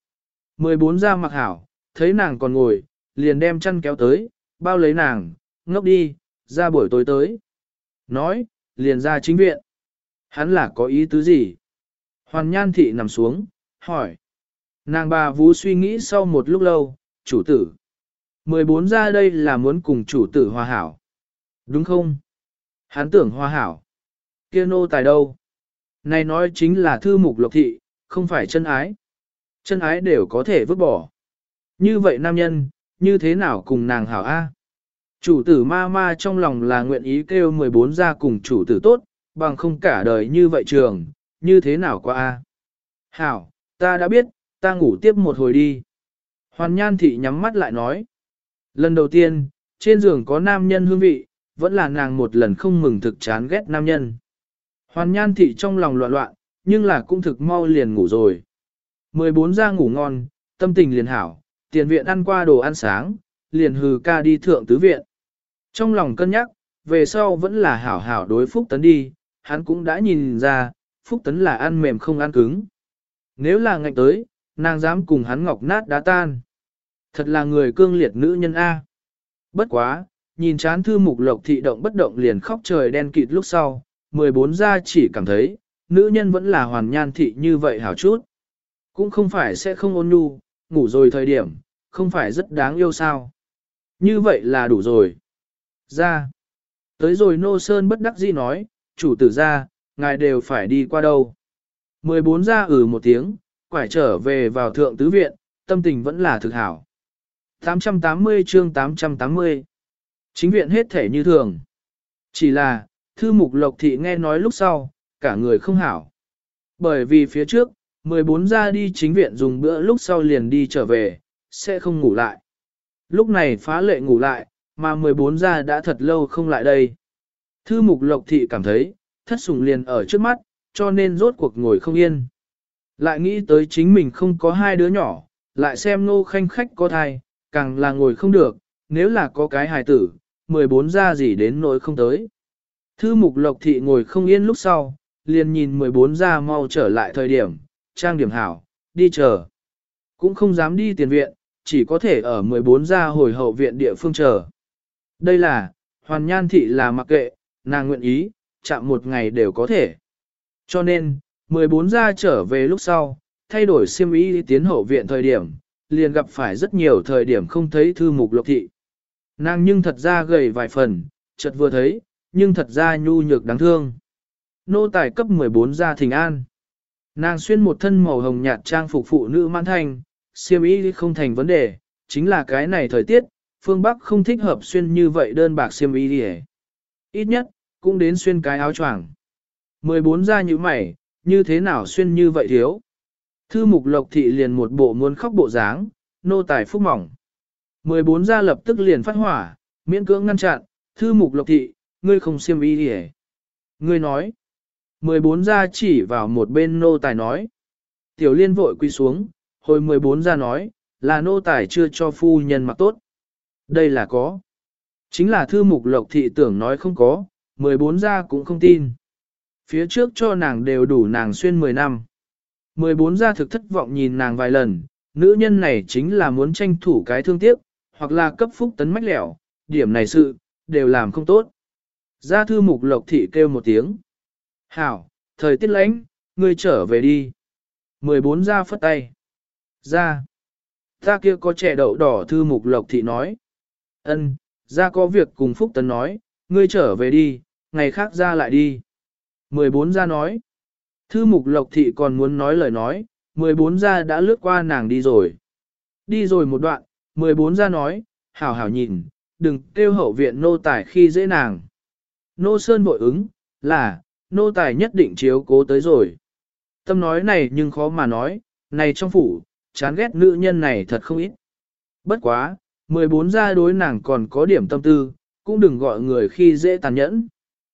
14 ra mặc hảo, thấy nàng còn ngồi, liền đem chăn kéo tới, bao lấy nàng, ngốc đi, ra buổi tối tới. Nói, liền ra chính viện. Hắn là có ý tứ gì? Hoàn Nhan Thị nằm xuống, hỏi. Nàng bà Vú suy nghĩ sau một lúc lâu, chủ tử. 14 ra đây là muốn cùng chủ tử hòa hảo. Đúng không? Hắn tưởng hòa hảo. Kia nô tài đâu? Này nói chính là thư mục Lộc Thị, không phải chân ái. Chân ái đều có thể vứt bỏ. Như vậy nam nhân, như thế nào cùng nàng hảo A? Chủ tử ma ma trong lòng là nguyện ý kêu 14 ra cùng chủ tử tốt, bằng không cả đời như vậy trường, như thế nào qua A? Hảo, ta đã biết, ta ngủ tiếp một hồi đi. Hoàn Nhan Thị nhắm mắt lại nói. Lần đầu tiên, trên giường có nam nhân hương vị, vẫn là nàng một lần không mừng thực chán ghét nam nhân. Hoàn Nhan Thị trong lòng loạn loạn, nhưng là cũng thực mau liền ngủ rồi. 14 ra ngủ ngon, tâm tình liền hảo, tiền viện ăn qua đồ ăn sáng, liền hừ ca đi thượng tứ viện. Trong lòng cân nhắc, về sau vẫn là hảo hảo đối Phúc Tấn đi, hắn cũng đã nhìn ra, Phúc Tấn là ăn mềm không ăn cứng. Nếu là ngạnh tới, nàng dám cùng hắn ngọc nát đá tan. Thật là người cương liệt nữ nhân A. Bất quá, nhìn chán thư mục Lộc Thị động bất động liền khóc trời đen kịt lúc sau, 14 ra chỉ cảm thấy, nữ nhân vẫn là Hoàn Nhan Thị như vậy hảo chút. Cũng không phải sẽ không ôn nhu, ngủ rồi thời điểm, không phải rất đáng yêu sao. Như vậy là đủ rồi. Ra. Tới rồi Nô Sơn bất đắc dĩ nói, chủ tử ra, ngài đều phải đi qua đâu. 14 ra một tiếng, quải trở về vào thượng tứ viện, tâm tình vẫn là thực hảo. 880 chương 880. Chính viện hết thể như thường. Chỉ là, thư mục Lộc Thị nghe nói lúc sau, cả người không hảo. Bởi vì phía trước, 14 ra đi chính viện dùng bữa lúc sau liền đi trở về, sẽ không ngủ lại. Lúc này phá lệ ngủ lại, mà 14 ra đã thật lâu không lại đây. Thư mục Lộc Thị cảm thấy, thất sủng liền ở trước mắt, cho nên rốt cuộc ngồi không yên. Lại nghĩ tới chính mình không có hai đứa nhỏ, lại xem Nô Khanh khách có thai, càng là ngồi không được, nếu là có cái hài tử, 14 ra gì đến nỗi không tới. Thư mục Lộc Thị ngồi không yên lúc sau, liền nhìn 14 ra mau trở lại thời điểm, trang điểm hảo, đi chờ. Cũng không dám đi tiền viện, chỉ có thể ở 14 ra hồi hậu viện địa phương chờ. Đây là, Hoàn Nhan Thị là mặc kệ, nàng nguyện ý, chạm một ngày đều có thể. Cho nên, 14 ra trở về lúc sau, thay đổi xiêm y đi tiến hậu viện thời điểm, liền gặp phải rất nhiều thời điểm không thấy thư mục Lộc Thị. Nàng nhưng thật ra gầy vài phần, chợt vừa thấy, nhưng thật ra nhu nhược đáng thương. Nô tài cấp 14 ra thỉnh an. Nàng xuyên một thân màu hồng nhạt trang phục phụ nữ mãn thanh, xiêm y không thành vấn đề, chính là cái này thời tiết, phương Bắc không thích hợp xuyên như vậy đơn bạc xiêm y đi. Ít nhất, cũng đến xuyên cái áo choàng. 14 ra như mày, như thế nào xuyên như vậy thiếu. Thư mục Lộc Thị liền một bộ muốn khóc bộ dáng, nô tài phúc mỏng. 14 ra lập tức liền phát hỏa, miễn cưỡng ngăn chặn, thư mục Lộc Thị, ngươi không xiêm y đi. Ngươi nói. 14 ra chỉ vào một bên nô tài nói. Tiểu liên vội quy xuống, hồi 14 ra nói, là nô tài chưa cho phu nhân mặc tốt. Đây là có. Chính là thư mục Lộc Thị tưởng nói không có, 14 ra cũng không tin. Phía trước cho nàng đều đủ nàng xuyên 10 năm. 14 ra thực thất vọng nhìn nàng vài lần, nữ nhân này chính là muốn tranh thủ cái thương tiếc, hoặc là cấp Phúc Tấn mách lẻo, điểm này sự, đều làm không tốt. Ra thư mục Lộc Thị kêu một tiếng. Hảo, thời tiết lạnh, ngươi trở về đi. 14 ra phất tay. Ra. Ta kia có trẻ đậu đỏ thư mục Lộc Thị nói. Ân, ra có việc cùng Phúc Tấn nói, ngươi trở về đi, ngày khác ra lại đi. 14 ra nói. Thư mục Lộc Thị còn muốn nói lời nói, 14 ra đã lướt qua nàng đi rồi. Đi rồi một đoạn, 14 ra nói, hảo hảo nhìn, đừng kêu hậu viện nô tài khi dễ nàng. Nô Sơn bội ứng, là, nô tài nhất định chiếu cố tới rồi. Tâm nói này nhưng khó mà nói, này trong phủ, chán ghét nữ nhân này thật không ít. Bất quá, 14 gia đối nàng còn có điểm tâm tư, cũng đừng gọi người khi dễ tàn nhẫn.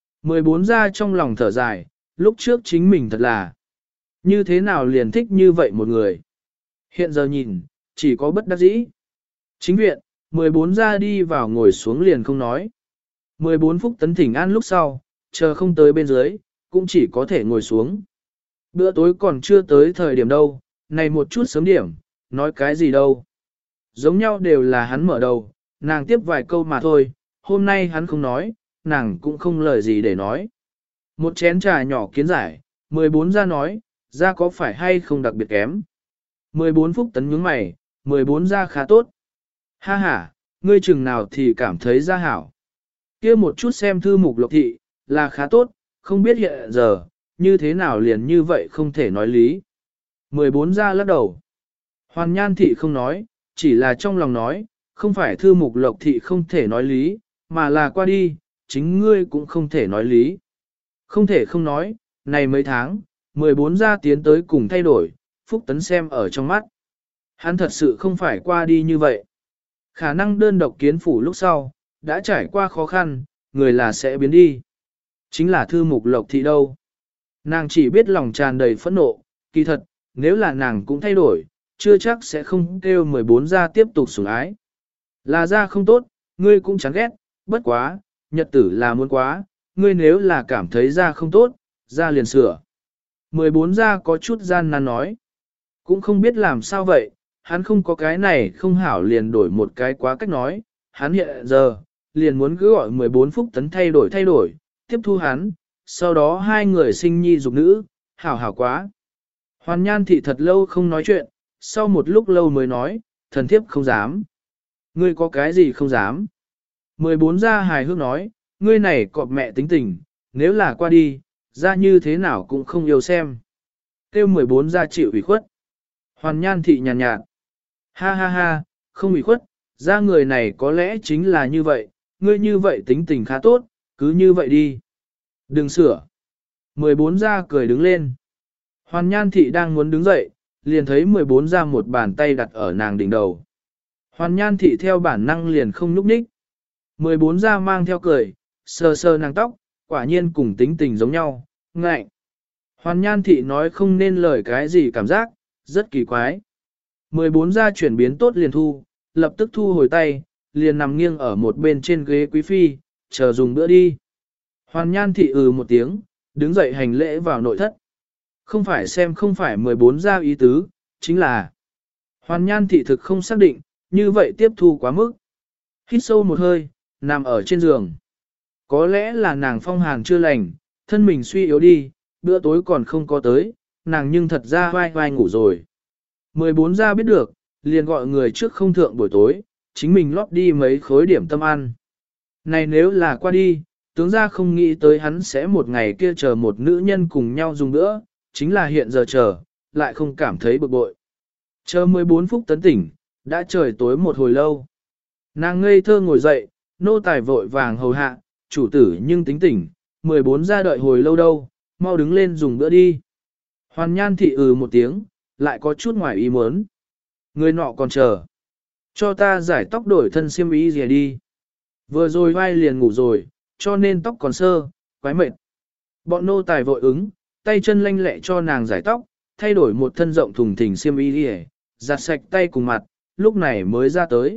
14 gia trong lòng thở dài, lúc trước chính mình thật là như thế nào liền thích như vậy một người. Hiện giờ nhìn, chỉ có bất đắc dĩ. Chính viện, 14 gia đi vào ngồi xuống liền không nói. 14 Phúc Tấn thỉnh an lúc sau, chờ không tới bên dưới, cũng chỉ có thể ngồi xuống. Bữa tối còn chưa tới thời điểm đâu, này một chút sớm điểm, nói cái gì đâu. Giống nhau đều là hắn mở đầu, nàng tiếp vài câu mà thôi, hôm nay hắn không nói, nàng cũng không lời gì để nói. Một chén trà nhỏ kiến giải, 14 ra nói, ra có phải hay không đặc biệt kém. 14 Phúc Tấn nhướng mày, 14 ra khá tốt. Ha ha, ngươi chừng nào thì cảm thấy ra hảo. Kia một chút xem thư mục lộc thị, là khá tốt, không biết hiện giờ, như thế nào liền như vậy không thể nói lý. 14 ra lắc đầu. Hoàn Nhan thị không nói, chỉ là trong lòng nói, không phải thư mục lộc thị không thể nói lý, mà là qua đi, chính ngươi cũng không thể nói lý. Không thể không nói, này mấy tháng, 14 gia tiến tới cùng thay đổi, Phúc Tấn xem ở trong mắt. Hắn thật sự không phải qua đi như vậy. Khả năng đơn độc kiến phủ lúc sau, đã trải qua khó khăn, người là sẽ biến đi. Chính là thư mục lộc thị đâu. Nàng chỉ biết lòng tràn đầy phẫn nộ, kỳ thật, nếu là nàng cũng thay đổi, chưa chắc sẽ không kêu 14 gia tiếp tục sủng ái. Là gia không tốt, ngươi cũng chán ghét, bất quá, nhật tử là muốn quá, ngươi nếu là cảm thấy gia không tốt, gia liền sửa. 14 gia có chút gian nan nói, cũng không biết làm sao vậy, hắn không có cái này không hảo liền đổi một cái quá cách nói, hắn hiện giờ, liền muốn cứ gọi 14 Phúc Tấn thay đổi, tiếp thu hắn, sau đó hai người sinh nhi dục nữ, hảo hảo quá. Hoàn Nhan thị thật lâu không nói chuyện, sau một lúc lâu mới nói, thần thiếp không dám. Ngươi có cái gì không dám? 14 gia hài hước nói, ngươi này cọp mẹ tính tình, nếu là qua đi, ra như thế nào cũng không yêu xem. Kêu 14 gia chịu ủy khuất. Hoàn Nhan thị nhàn nhạt. Ha ha ha, không ủy khuất, ra người này có lẽ chính là như vậy, ngươi như vậy tính tình khá tốt, cứ như vậy đi. Đừng sửa. 14 gia cười đứng lên. Hoàn Nhan thị đang muốn đứng dậy, liền thấy 14 gia một bàn tay đặt ở nàng đỉnh đầu. Hoàn Nhan thị theo bản năng liền không nhúc nhích. 14 gia mang theo cười, sờ sờ nàng tóc, quả nhiên cùng tính tình giống nhau, ngạnh. Hoàn Nhan thị nói không nên lời cái gì cảm giác, rất kỳ quái. 14 gia chuyển biến tốt liền thu, lập tức thu hồi tay, liền nằm nghiêng ở một bên trên ghế quý phi, chờ dùng bữa đi. Hoàn Nhan thị một tiếng, đứng dậy hành lễ vào nội thất. Không phải xem không phải 14 gia ý tứ, chính là Hoàn Nhan thị thực không xác định, như vậy tiếp thu quá mức. Hít sâu một hơi, nằm ở trên giường. Có lẽ là nàng phong hàn chưa lành, thân mình suy yếu đi, bữa tối còn không có tới, nàng nhưng thật ra vai vai ngủ rồi. 14 gia biết được, liền gọi người trước không thượng buổi tối, chính mình lót đi mấy khối điểm tâm ăn. Này nếu là qua đi, tướng gia không nghĩ tới hắn sẽ một ngày kia chờ một nữ nhân cùng nhau dùng nữa, chính là hiện giờ chờ, lại không cảm thấy bực bội. Chờ 14 phút tấn tỉnh, đã trời tối một hồi lâu. Nàng ngây thơ ngồi dậy, nô tài vội vàng hầu hạ, chủ tử nhưng tính tỉnh, 14 gia đợi hồi lâu đâu, mau đứng lên dùng bữa đi. Hoàn Nhan thị một tiếng, lại có chút ngoài ý muốn. Người nọ còn chờ. Cho ta giải tóc đổi thân xiêm y gì đi. Vừa rồi vai liền ngủ rồi, cho nên tóc còn sơ, quái mệt. Bọn nô tài vội ứng, tay chân lanh lẹ cho nàng giải tóc, thay đổi một thân rộng thùng thình xiêm y đi, giặt sạch tay cùng mặt, lúc này mới ra tới.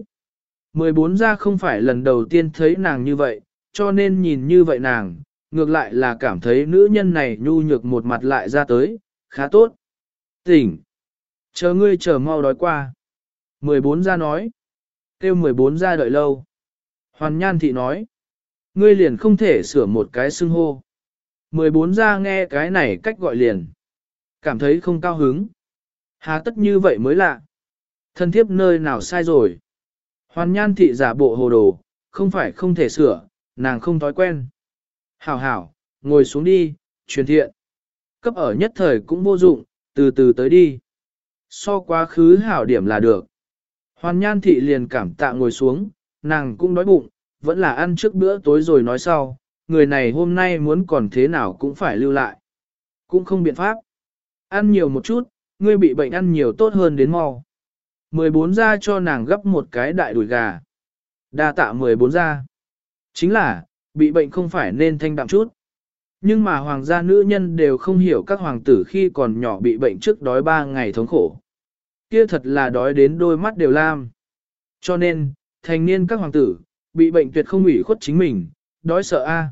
14 gia không phải lần đầu tiên thấy nàng như vậy, cho nên nhìn như vậy nàng, ngược lại là cảm thấy nữ nhân này nhu nhược một mặt lại ra tới, khá tốt. Tỉnh! Chờ ngươi chờ mau đói qua. 14 gia nói. Kêu 14 gia đợi lâu. Hoàn Nhan thị nói. Ngươi liền không thể sửa một cái xưng hô. 14 gia nghe cái này cách gọi liền. Cảm thấy không cao hứng. Hà tất như vậy mới lạ. Thân thiếp nơi nào sai rồi. Hoàn Nhan thị giả bộ hồ đồ, không phải không thể sửa, nàng không thói quen. Hảo hảo, ngồi xuống đi, truyền thiện. Cấp ở nhất thời cũng vô dụng, từ từ tới đi. So quá khứ hảo điểm là được. Hoàn Nhan thị liền cảm tạ ngồi xuống, nàng cũng đói bụng, vẫn là ăn trước bữa tối rồi nói sau, người này hôm nay muốn còn thế nào cũng phải lưu lại. Cũng không biện pháp. Ăn nhiều một chút, ngươi bị bệnh ăn nhiều tốt hơn đến mau. 14 gia cho nàng gấp một cái đại đùi gà. Đa tạ 14 gia. Chính là, bị bệnh không phải nên thanh đạm chút. Nhưng mà hoàng gia nữ nhân đều không hiểu các hoàng tử khi còn nhỏ bị bệnh trước đói 3 ngày thống khổ. Kia thật là đói đến đôi mắt đều lam. Cho nên, thành niên các hoàng tử, bị bệnh tuyệt không ủy khuất chính mình, đói sợ a.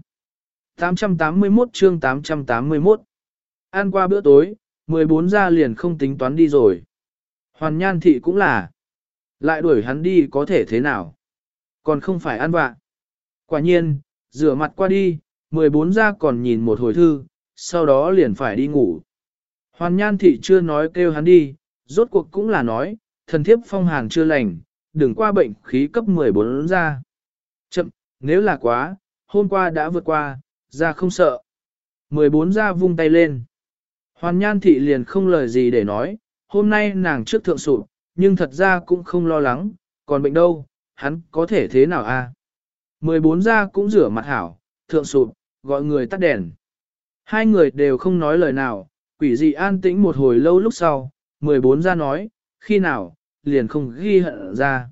881 chương 881. Ăn qua bữa tối, 14 gia liền không tính toán đi rồi. Hoàn Nhan thị cũng là. Lại đuổi hắn đi có thể thế nào? Còn không phải ăn vạ. Quả nhiên, rửa mặt qua đi, 14 ra còn nhìn một hồi thư, sau đó liền phải đi ngủ. Hoàn Nhan Thị chưa nói kêu hắn đi, rốt cuộc cũng là nói, thần thiếp phong hàn chưa lành, đừng qua bệnh khí cấp 14 ra. Chậm, nếu là quá, hôm qua đã vượt qua, ra không sợ. 14 ra vung tay lên. Hoàn Nhan Thị liền không lời gì để nói, hôm nay nàng trước thượng sụp, nhưng thật ra cũng không lo lắng, còn bệnh đâu, hắn có thể thế nào a? 14 ra cũng rửa mặt hảo, thượng sụp, gọi người tắt đèn. Hai người đều không nói lời nào, quỷ dị an tĩnh một hồi lâu lúc sau, 14 ra nói, khi nào, liền không ghi hận ra.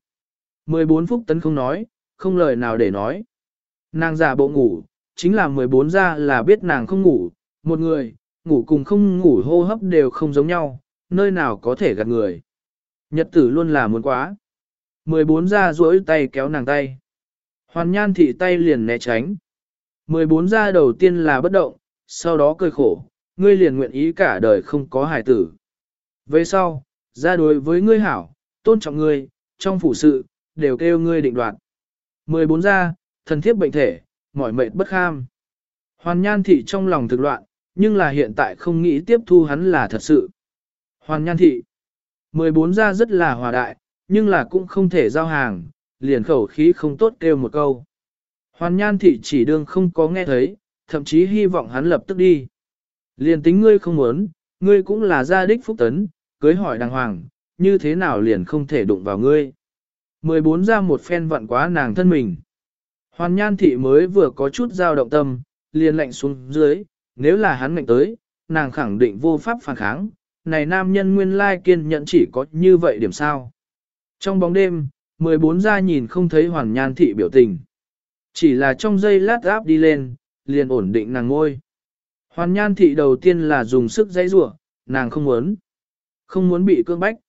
14 Phúc Tấn không nói, không lời nào để nói. Nàng giả bộ ngủ, chính là 14 ra là biết nàng không ngủ, một người, ngủ cùng không ngủ hô hấp đều không giống nhau, nơi nào có thể gạt người. Nhật tử luôn là muốn quá. 14 ra duỗi tay kéo nàng tay. Hoàn Nhan Thị tay liền né tránh. 14 ra đầu tiên là bất động, sau đó cười khổ, ngươi liền nguyện ý cả đời không có hài tử. Về sau, ra đối với ngươi hảo, tôn trọng ngươi, trong phủ sự, đều kêu ngươi định đoạt. 14 ra, thần thiếp bệnh thể, mỏi mệt bất kham. Hoàn Nhan Thị trong lòng thực loạn, nhưng là hiện tại không nghĩ tiếp thu hắn là thật sự. Hoàn Nhan Thị, 14 ra rất là hòa đại, nhưng là cũng không thể giao hàng, liền khẩu khí không tốt kêu một câu. Hoàn Nhan Thị chỉ đương không có nghe thấy, thậm chí hy vọng hắn lập tức đi. Liền tính ngươi không muốn, ngươi cũng là gia đích Phúc Tấn, cưới hỏi đàng hoàng, như thế nào liền không thể đụng vào ngươi. 14 ra một phen vặn quá nàng thân mình. Hoàn Nhan Thị mới vừa có chút dao động tâm, liền lạnh xuống dưới, nếu là hắn ngạnh tới, nàng khẳng định vô pháp phản kháng, này nam nhân nguyên lai kiên nhẫn chỉ có như vậy điểm sao. Trong bóng đêm, 14 ra nhìn không thấy Hoàn Nhan Thị biểu tình. Chỉ là trong giây lát áp đi lên, liền ổn định nàng ngôi. Hoàn Nhan Thị đầu tiên là dùng sức dãy rủa, nàng không muốn bị cưỡng bách.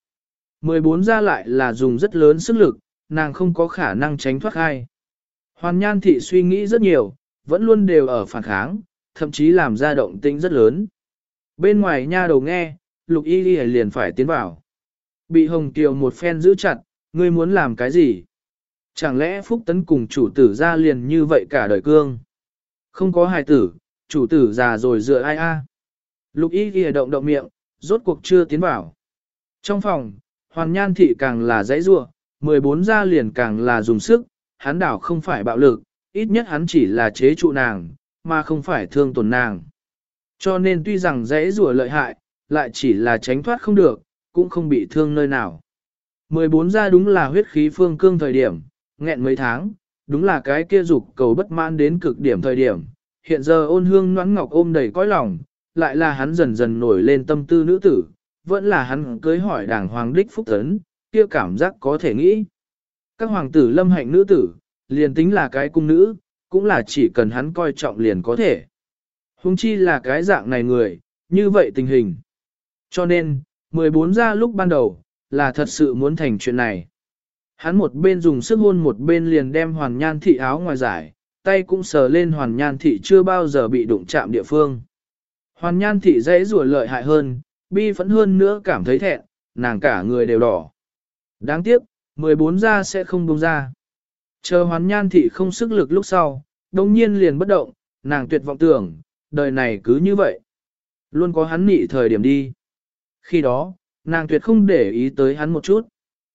14 ra lại là dùng rất lớn sức lực, nàng không có khả năng tránh thoát khai. Hoàn Nhan Thị suy nghĩ rất nhiều, vẫn luôn đều ở phản kháng, thậm chí làm ra động tĩnh rất lớn. Bên ngoài nha đầu nghe, Lục Y Y liền phải tiến vào. Bị Hồng Kiều một phen giữ chặt, ngươi muốn làm cái gì? Chẳng lẽ Phúc Tấn cùng chủ tử ra liền như vậy cả đời cương? Không có hài tử, chủ tử già rồi dựa ai a? Lục Y Y động động miệng, rốt cuộc chưa tiến vào. Trong phòng, Hoàn Nhan Thị càng là dãy rua, 14 ra liền càng là dùng sức, hắn đảo không phải bạo lực, ít nhất hắn chỉ là chế trụ nàng, mà không phải thương tổn nàng. Cho nên tuy rằng dãy rủa lợi hại, lại chỉ là tránh thoát không được, cũng không bị thương nơi nào. 14 ra đúng là huyết khí phương cương thời điểm, nghẹn mấy tháng, đúng là cái kia dục cầu bất mãn đến cực điểm thời điểm. Hiện giờ Ôn Hương Noãn Ngọc ôm đầy cõi lòng, lại là hắn dần dần nổi lên tâm tư nữ tử, vẫn là hắn cưới hỏi đàng hoàng đích Phúc Tấn, kia cảm giác có thể nghĩ. Các hoàng tử lâm hạnh nữ tử, liền tính là cái cung nữ, cũng là chỉ cần hắn coi trọng liền có thể. Huống chi là cái dạng này người, như vậy tình hình. Cho nên, 14 ra lúc ban đầu, là thật sự muốn thành chuyện này. Hắn một bên dùng sức hôn một bên liền đem Hoàn Nhan Thị áo ngoài giải, tay cũng sờ lên Hoàn Nhan Thị chưa bao giờ bị đụng chạm địa phương. Hoàn Nhan Thị dãy rủa lợi hại hơn, bi phẫn hơn nữa cảm thấy thẹn, nàng cả người đều đỏ. Đáng tiếc, 14 ra sẽ không buông ra. Chờ Hoàn Nhan Thị không sức lực lúc sau, đồng nhiên liền bất động, nàng tuyệt vọng tưởng, đời này cứ như vậy. Luôn có hắn nị thời điểm đi. Khi đó, nàng tuyệt không để ý tới hắn một chút.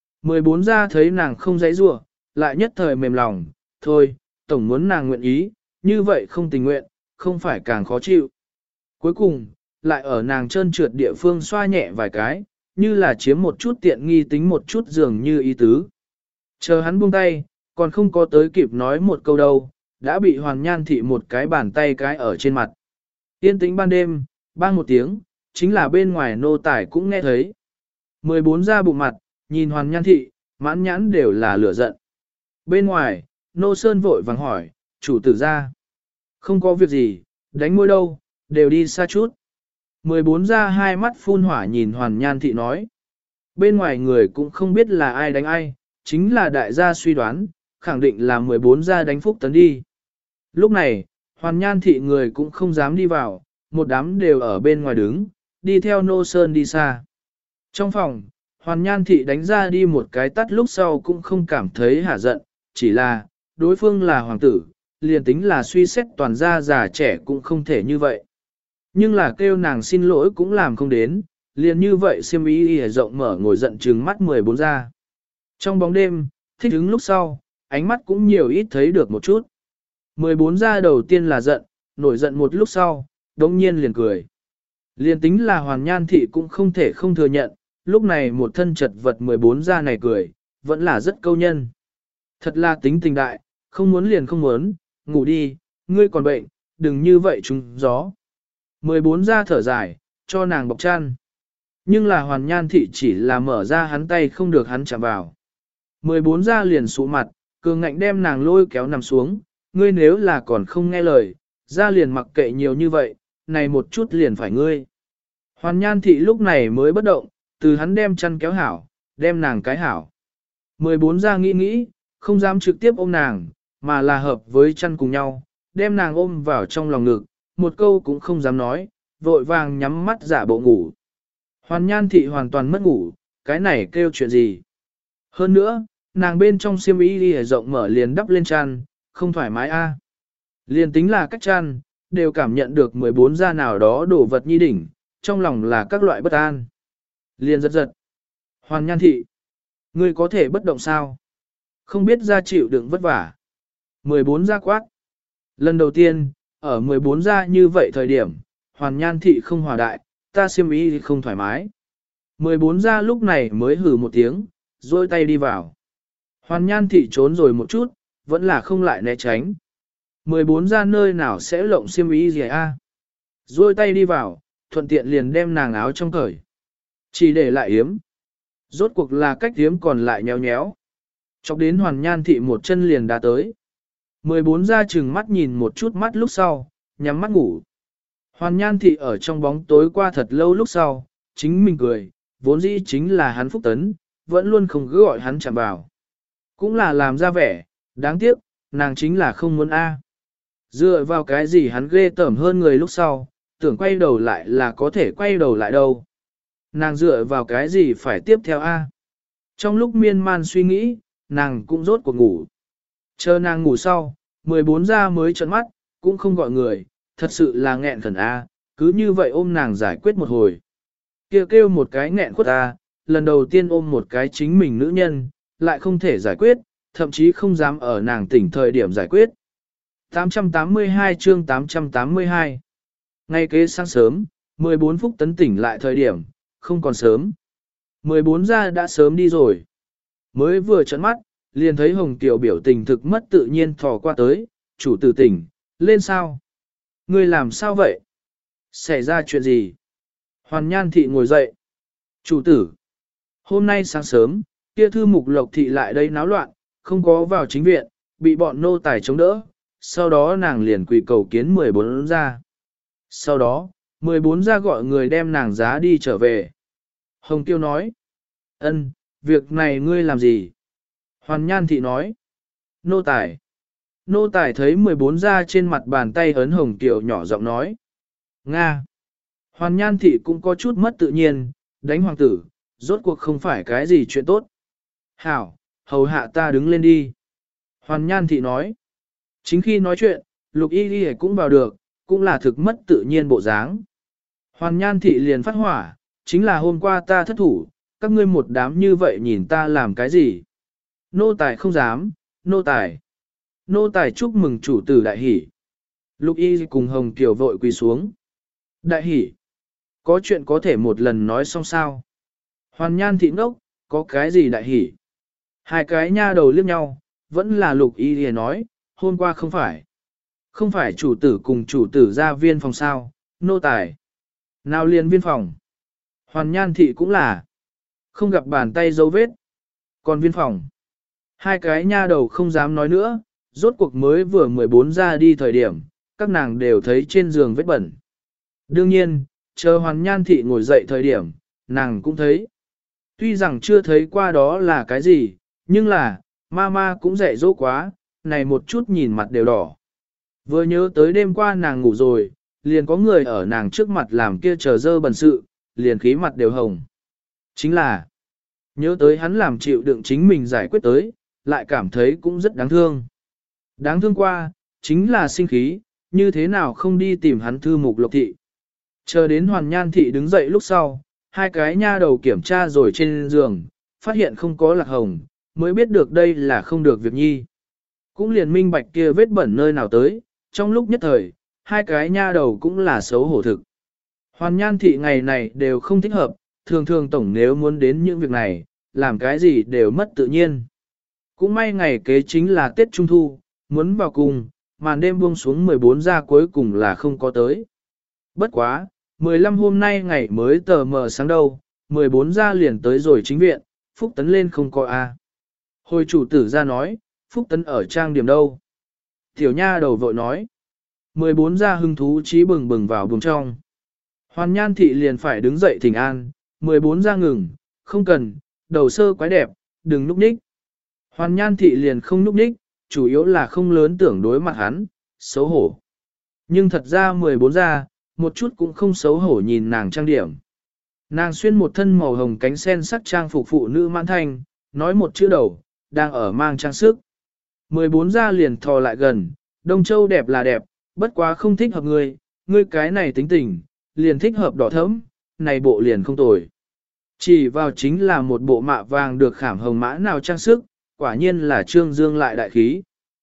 14 ra thấy nàng không dãy rủa, lại nhất thời mềm lòng, thôi, tổng muốn nàng nguyện ý, như vậy không tình nguyện, không phải càng khó chịu. Cuối cùng, lại ở nàng trơn trượt địa phương xoa nhẹ vài cái, như là chiếm một chút tiện nghi tính một chút dường như ý tứ. Chờ hắn buông tay, còn không có tới kịp nói một câu đâu, đã bị Hoàn Nhan Thị một cái bàn tay cái ở trên mặt. Yên tĩnh ban đêm, bang một tiếng, chính là bên ngoài nô tài cũng nghe thấy. 14 ra bụng mặt, nhìn Hoàn Nhan Thị, mãn nhãn đều là lửa giận. Bên ngoài, nô sơn vội vàng hỏi, chủ tử ra. Không có việc gì, đánh môi đâu, đều đi xa chút. 14 ra hai mắt phun hỏa nhìn Hoàn Nhan Thị nói. Bên ngoài người cũng không biết là ai đánh ai, chính là đại gia suy đoán, khẳng định là 14 ra đánh Phúc Tấn đi. Lúc này, Hoàn Nhan Thị người cũng không dám đi vào, một đám đều ở bên ngoài đứng, đi theo nô sơn đi xa. Trong phòng, Hoàn Nhan Thị đánh ra đi một cái tắt lúc sau cũng không cảm thấy hả giận, chỉ là, đối phương là hoàng tử, liền tính là suy xét toàn gia già trẻ cũng không thể như vậy. Nhưng là kêu nàng xin lỗi cũng làm không đến, liền như vậy xiêm y rộng mở ngồi giận trừng mắt 14 ra. Trong bóng đêm, thích ứng lúc sau, ánh mắt cũng nhiều ít thấy được một chút. 14 ra đầu tiên là giận, nổi giận một lúc sau, đống nhiên liền cười. Liền tính là Hoàn Nhan Thị cũng không thể không thừa nhận, lúc này một thân chật vật 14 ra này cười, vẫn là rất câu nhân. Thật là tính tình đại, không muốn liền không muốn, ngủ đi, ngươi còn bệnh, đừng như vậy trúng gió. 14 ra thở dài, cho nàng bọc chăn. Nhưng là Hoàn Nhan Thị chỉ là mở ra hắn tay không được hắn chạm vào. 14 ra liền sụ mặt, cường ngạnh đem nàng lôi kéo nằm xuống, ngươi nếu là còn không nghe lời, ra liền mặc kệ nhiều như vậy, này một chút liền phải ngươi. Hoàn Nhan Thị lúc này mới bất động, từ hắn đem chăn kéo hảo, đem nàng cái hảo. 14 ra nghĩ, không dám trực tiếp ôm nàng, mà là hợp với chăn cùng nhau, đem nàng ôm vào trong lòng ngực, một câu cũng không dám nói, vội vàng nhắm mắt giả bộ ngủ. Hoàn Nhan Thị hoàn toàn mất ngủ, cái này kêu chuyện gì? Hơn nữa, nàng bên trong xiêm y đi rộng mở liền đắp lên chăn, không thoải mái a. Liền tính là cách chăn, đều cảm nhận được 14 da nào đó đổ vật nhi đỉnh, trong lòng là các loại bất an. Liền giật. Hoàn Nhan Thị, ngươi có thể bất động sao? Không biết ra chịu đựng vất vả. 14 da quát. Lần đầu tiên, ở 14 da như vậy thời điểm, Hoàn Nhan Thị không hòa đại, ta xiêm y không thoải mái. 14 da lúc này mới hừ một tiếng, rôi tay đi vào. Hoàn Nhan Thị trốn rồi một chút, vẫn là không lại né tránh. 14 da nơi nào sẽ lộng xiêm y gì a? Rôi tay đi vào, thuận tiện liền đem nàng áo trong cởi. Chỉ để lại yếm. Rốt cuộc là cách yếm còn lại nhéo nhéo. Chọc đến Hoàn Nhan Thị một chân liền đã tới. 14 ra chừng mắt nhìn một chút mắt lúc sau, nhắm mắt ngủ. Hoàn Nhan Thị ở trong bóng tối qua thật lâu lúc sau, chính mình cười, vốn dĩ chính là hắn phúc tấn, vẫn luôn không cứ gọi hắn chạm vào. Cũng là làm ra vẻ, đáng tiếc, nàng chính là không muốn a. Dựa vào cái gì hắn ghê tởm hơn người lúc sau, tưởng quay đầu lại là có thể quay đầu lại đâu. Nàng dựa vào cái gì phải tiếp theo a? Trong lúc miên man suy nghĩ, nàng cũng rốt cuộc ngủ. Chờ nàng ngủ sau, 14 ra mới trợn mắt, cũng không gọi người, thật sự là nghẹn khẩn a, cứ như vậy ôm nàng giải quyết một hồi. Kêu một cái nghẹn khuất a, lần đầu tiên ôm một cái chính mình nữ nhân, lại không thể giải quyết, thậm chí không dám ở nàng tỉnh thời điểm giải quyết. 882 chương 882 Ngay kế sáng sớm, 14 phút tấn tỉnh lại thời điểm, không còn sớm. 14 ra đã sớm đi rồi. Mới vừa trợn mắt, liền thấy Hồng Kiều biểu tình thực mất tự nhiên thò qua tới, chủ tử tỉnh, lên sao? Ngươi làm sao vậy? Xảy ra chuyện gì? Hoàn Nhan Thị ngồi dậy. Chủ tử, hôm nay sáng sớm, kia thư mục Lộc Thị lại đây náo loạn, không có vào chính viện, bị bọn nô tài chống đỡ, sau đó nàng liền quỳ cầu kiến 14 ra. Sau đó, 14 ra gọi người đem nàng giá đi trở về. Hồng Kiều nói, ân, việc này ngươi làm gì? Hoàn Nhan Thị nói, nô tài. Nô tài thấy 14 ra trên mặt bàn tay ấn Hồng Kiều nhỏ giọng nói, Nga. Hoàn Nhan Thị cũng có chút mất tự nhiên, đánh hoàng tử, rốt cuộc không phải cái gì chuyện tốt. Hảo, hầu hạ ta đứng lên đi. Hoàn Nhan Thị nói, chính khi nói chuyện, Lục Y Y cũng vào được, cũng là thực mất tự nhiên bộ dáng. Hoàn Nhan Thị liền phát hỏa, chính là hôm qua ta thất thủ, các ngươi một đám như vậy nhìn ta làm cái gì? Nô tài không dám, nô tài. Nô tài chúc mừng chủ tử đại hỷ. Lục Y cùng Hồng Kiều vội quỳ xuống. Đại hỷ. Có chuyện có thể một lần nói xong sao? Hoàn Nhan Thị ngốc, có cái gì đại hỷ? Hai cái nha đầu liếc nhau, vẫn là Lục Y thì nói, hôm qua không phải. Không phải chủ tử cùng chủ tử ra viên phòng sao, nô tài. Nào liền viên phòng. Hoàn Nhan Thị cũng là. Không gặp bàn tay dấu vết. Còn viên phòng. Hai cái nha đầu không dám nói nữa, rốt cuộc mới vừa 14 ra đi thời điểm, các nàng đều thấy trên giường vết bẩn. Đương nhiên, chờ Hoàn Nhan Thị ngồi dậy thời điểm, nàng cũng thấy. Tuy rằng chưa thấy qua đó là cái gì, nhưng là, mama cũng dạy dỗ quá, này một chút nhìn mặt đều đỏ. Vừa nhớ tới đêm qua nàng ngủ rồi, liền có người ở nàng trước mặt làm kia chờ dơ bẩn sự, liền khí mặt đều hồng. Chính là, nhớ tới hắn làm chịu đựng chính mình giải quyết tới, lại cảm thấy cũng rất đáng thương. Đáng thương qua, chính là sinh khí, như thế nào không đi tìm hắn thư mục lộc thị. Chờ đến Hoàn Nhan thị đứng dậy lúc sau, hai cái nha đầu kiểm tra rồi trên giường, phát hiện không có lạc hồng, mới biết được đây là không được việc nhi. Cũng liền minh bạch kia vết bẩn nơi nào tới, trong lúc nhất thời, hai cái nha đầu cũng là xấu hổ thực. Hoàn Nhan thị ngày này đều không thích hợp, thường thường tổng nếu muốn đến những việc này, làm cái gì đều mất tự nhiên. Cũng may ngày kế chính là Tết Trung Thu, muốn vào cùng, màn đêm buông xuống 14 ra cuối cùng là không có tới. Bất quá, 15 hôm nay ngày mới tờ mờ sáng đâu, 14 ra liền tới rồi chính viện, Phúc Tấn lên không coi a. Hồi chủ tử ra nói, Phúc Tấn ở trang điểm đâu. Tiểu nha đầu vội nói. 14 ra hưng thú trí bừng bừng vào buồng trong. Hoàn Nhan thị liền phải đứng dậy thỉnh an, 14 ra ngừng, không cần, đầu sơ quái đẹp, đừng núp ních. Hoàn Nhan thị liền không núp ních, chủ yếu là không lớn tưởng đối mặt hắn, xấu hổ. Nhưng thật ra 14 ra, một chút cũng không xấu hổ nhìn nàng trang điểm. Nàng xuyên một thân màu hồng cánh sen sắc trang phục phụ nữ mãn thanh, nói một chữ đầu, đang ở mang trang sức. 14 ra liền thò lại gần, Đông Châu đẹp là đẹp, bất quá không thích hợp ngươi, ngươi cái này tính tình, liền thích hợp đỏ thẫm, này bộ liền không tồi. Chỉ vào chính là một bộ mạ vàng được khảm hồng mã nào trang sức, quả nhiên là trương dương lại đại khí.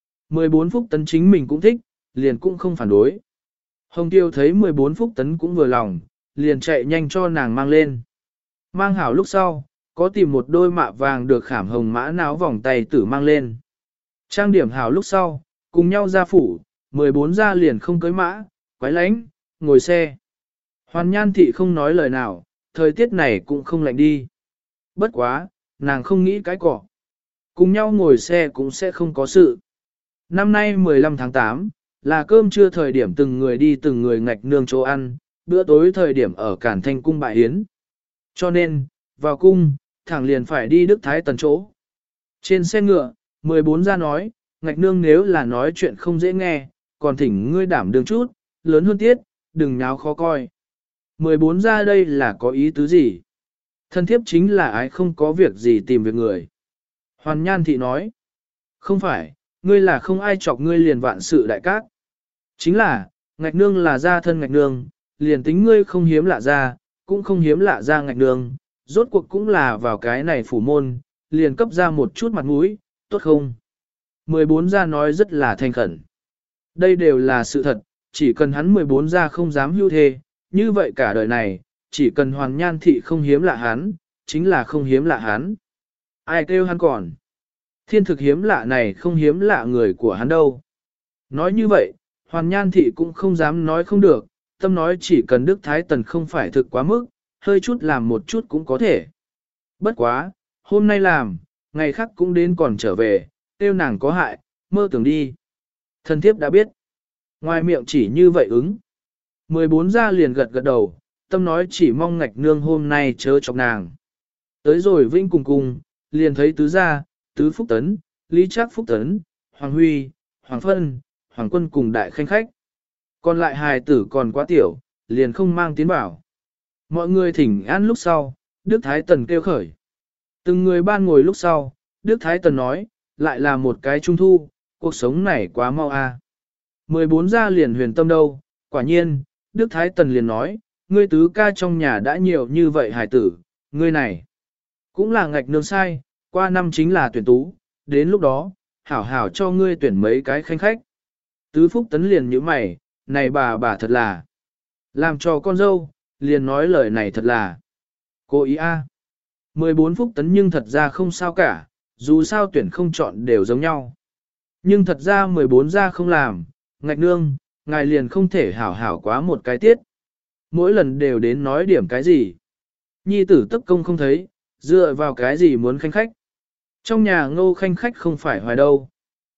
14 Phúc Tấn chính mình cũng thích, liền cũng không phản đối. Hồng Tiêu thấy 14 Phúc Tấn cũng vừa lòng, liền chạy nhanh cho nàng mang lên. Mang hảo lúc sau, có tìm một đôi mạ vàng được khảm hồng mã náo vòng tay tử mang lên. Trang điểm hảo lúc sau, cùng nhau ra phủ, 14 ra liền không cưới mã, quái lánh, ngồi xe. Hoàn Nhan thị không nói lời nào, thời tiết này cũng không lạnh đi. Bất quá, nàng không nghĩ cái cỏ. Cùng nhau ngồi xe cũng sẽ không có sự. Năm nay 15 tháng 8, là cơm trưa thời điểm từng người đi từng người ngạch nương chỗ ăn, bữa tối thời điểm ở Cản Thanh cung bại hiến. Cho nên, vào cung, thẳng liền phải đi Đức Thái Tần chỗ. Trên xe ngựa, 14 ra nói, ngạch nương nếu là nói chuyện không dễ nghe, còn thỉnh ngươi đảm đương chút, lớn hơn tiết, đừng nháo khó coi. 14 ra đây là có ý tứ gì? Thân thiếp chính là ai không có việc gì tìm việc người. Hoàn Nhan thị nói, không phải, ngươi là không ai chọc ngươi liền vạn sự đại cát. Chính là, ngạch nương là gia thân ngạch nương, liền tính ngươi không hiếm lạ ra, cũng không hiếm lạ ra ngạch nương, rốt cuộc cũng là vào cái này phủ môn, liền cấp ra một chút mặt mũi, tốt không? 14 ra nói rất là thành khẩn. Đây đều là sự thật, chỉ cần hắn 14 ra không dám hưu thê, như vậy cả đời này, chỉ cần Hoàn Nhan thị không hiếm lạ hắn, chính là không hiếm lạ hắn. Ai kêu hắn còn? Thiên thực hiếm lạ này không hiếm lạ người của hắn đâu. Nói như vậy, Hoàn Nhan thị cũng không dám nói không được, tâm nói chỉ cần Đức Thái Tần không phải thực quá mức, hơi chút làm một chút cũng có thể. Bất quá, hôm nay làm, ngày khác cũng đến còn trở về, tiêu nàng có hại, mơ tưởng đi. Thần thiếp đã biết. Ngoài miệng chỉ như vậy ứng. 14 ra liền gật gật đầu, tâm nói chỉ mong ngạch nương hôm nay chớ chọc nàng. Tới rồi Vĩnh cùng cùng, liền thấy tứ gia, tứ Phúc Tấn, Lý Trác Phúc Tấn, Hoàng Huy, Hoàng Phân, Hoàng Quân cùng đại khanh khách. Còn lại hài tử còn quá tiểu, liền không mang tiến bảo. Mọi người thỉnh an lúc sau, Đức Thái Tần kêu khởi. Từng người ban ngồi lúc sau, Đức Thái Tần nói, lại là một cái trung thu, cuộc sống này quá mau a. 14 gia liền huyền tâm đâu, quả nhiên, Đức Thái Tần liền nói, ngươi tứ ca trong nhà đã nhiều như vậy hài tử, ngươi này, cũng là ngạch nương sai, qua năm chính là tuyển tú, đến lúc đó, hảo hảo cho ngươi tuyển mấy cái khanh khách. Tứ Phúc Tấn liền như mày, này bà thật là, làm cho con dâu, liền nói lời này thật là, cố ý a. 14 Phúc Tấn nhưng thật ra không sao cả, dù sao tuyển không chọn đều giống nhau. Nhưng thật ra 14 ra không làm, ngạch nương, ngài liền không thể hảo hảo quá một cái tiết. Mỗi lần đều đến nói điểm cái gì. Nhi tử tất công không thấy, dựa vào cái gì muốn khanh khách. Trong nhà Ngô khanh khách không phải hoài đâu.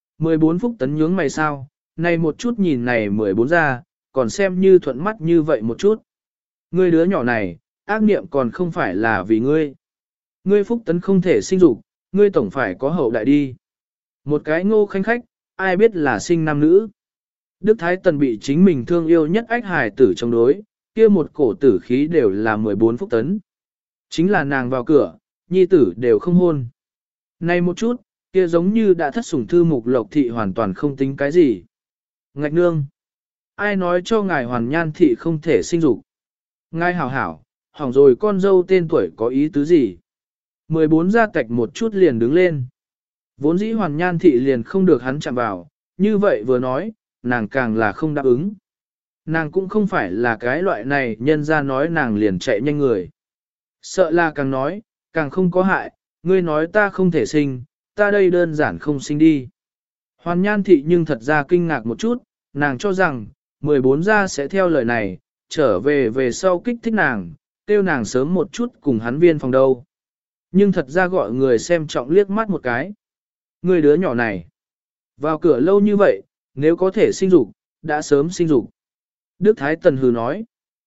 14 Phúc Tấn nhướng mày sao, này một chút nhìn này 14 ra, còn xem như thuận mắt như vậy một chút. Ngươi đứa nhỏ này, ác niệm còn không phải là vì ngươi. Ngươi Phúc Tấn không thể sinh dục, ngươi tổng phải có hậu đại đi. Một cái Ngô khanh khách, ai biết là sinh nam nữ. Đức Thái Tần bị chính mình thương yêu nhất ách hài tử chống đối, kia một cổ tử khí đều là 14 Phúc Tấn. Chính là nàng vào cửa, nhi tử đều không hôn. Này một chút, kia giống như đã thất sủng thư mục lộc thị hoàn toàn không tính cái gì. Ngạch nương. Ai nói cho ngài hoàn nhan thị không thể sinh dục? Ngài hảo hảo, hỏng rồi con dâu tên tuổi có ý tứ gì? 14 gia tạch một chút liền đứng lên. Vốn dĩ hoàn nhan thị liền không được hắn chạm vào, như vậy vừa nói, nàng càng là không đáp ứng. Nàng cũng không phải là cái loại này nhân ra nói nàng liền chạy nhanh người. Sợ là càng nói, càng không có hại, ngươi nói ta không thể sinh, ta đây đơn giản không sinh đi. Hoàn nhan thị nhưng thật ra kinh ngạc một chút, nàng cho rằng, 14 gia sẽ theo lời này, trở về sau kích thích nàng, kêu nàng sớm một chút cùng hắn viên phòng đâu. Nhưng thật ra gọi người xem trọng liếc mắt một cái. Người đứa nhỏ này, vào cửa lâu như vậy, nếu có thể sinh dục, đã sớm sinh dục. Đức Thái Tần hừ nói.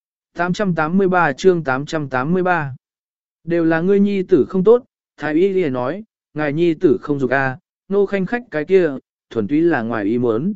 883 chương 883 đều là ngươi nhi tử không tốt, Thái Y liền nói, ngài nhi tử không dục a, nô khanh khách cái kia, thuần túy là ngoài ý muốn.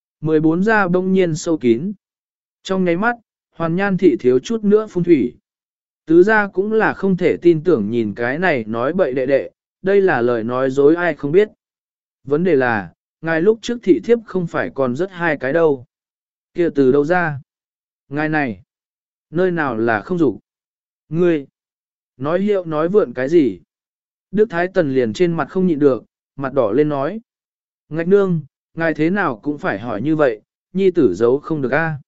14 gia bỗng nhiên sâu kín. Trong nháy mắt, hoàn nhan thị thiếu chút nữa phun thủy. Tứ gia cũng là không thể tin tưởng nhìn cái này nói bậy đệ đệ, đây là lời nói dối ai không biết. Vấn đề là, ngài lúc trước thị thiếp không phải còn rất hai cái đâu. Kia từ đâu ra? Ngài này, nơi nào là không dục? Ngươi, nói hiệu nói vượn cái gì? Đức Thái Tần liền trên mặt không nhịn được, mặt đỏ lên nói. Ngạch nương, ngài thế nào cũng phải hỏi như vậy, nhi tử giấu không được a.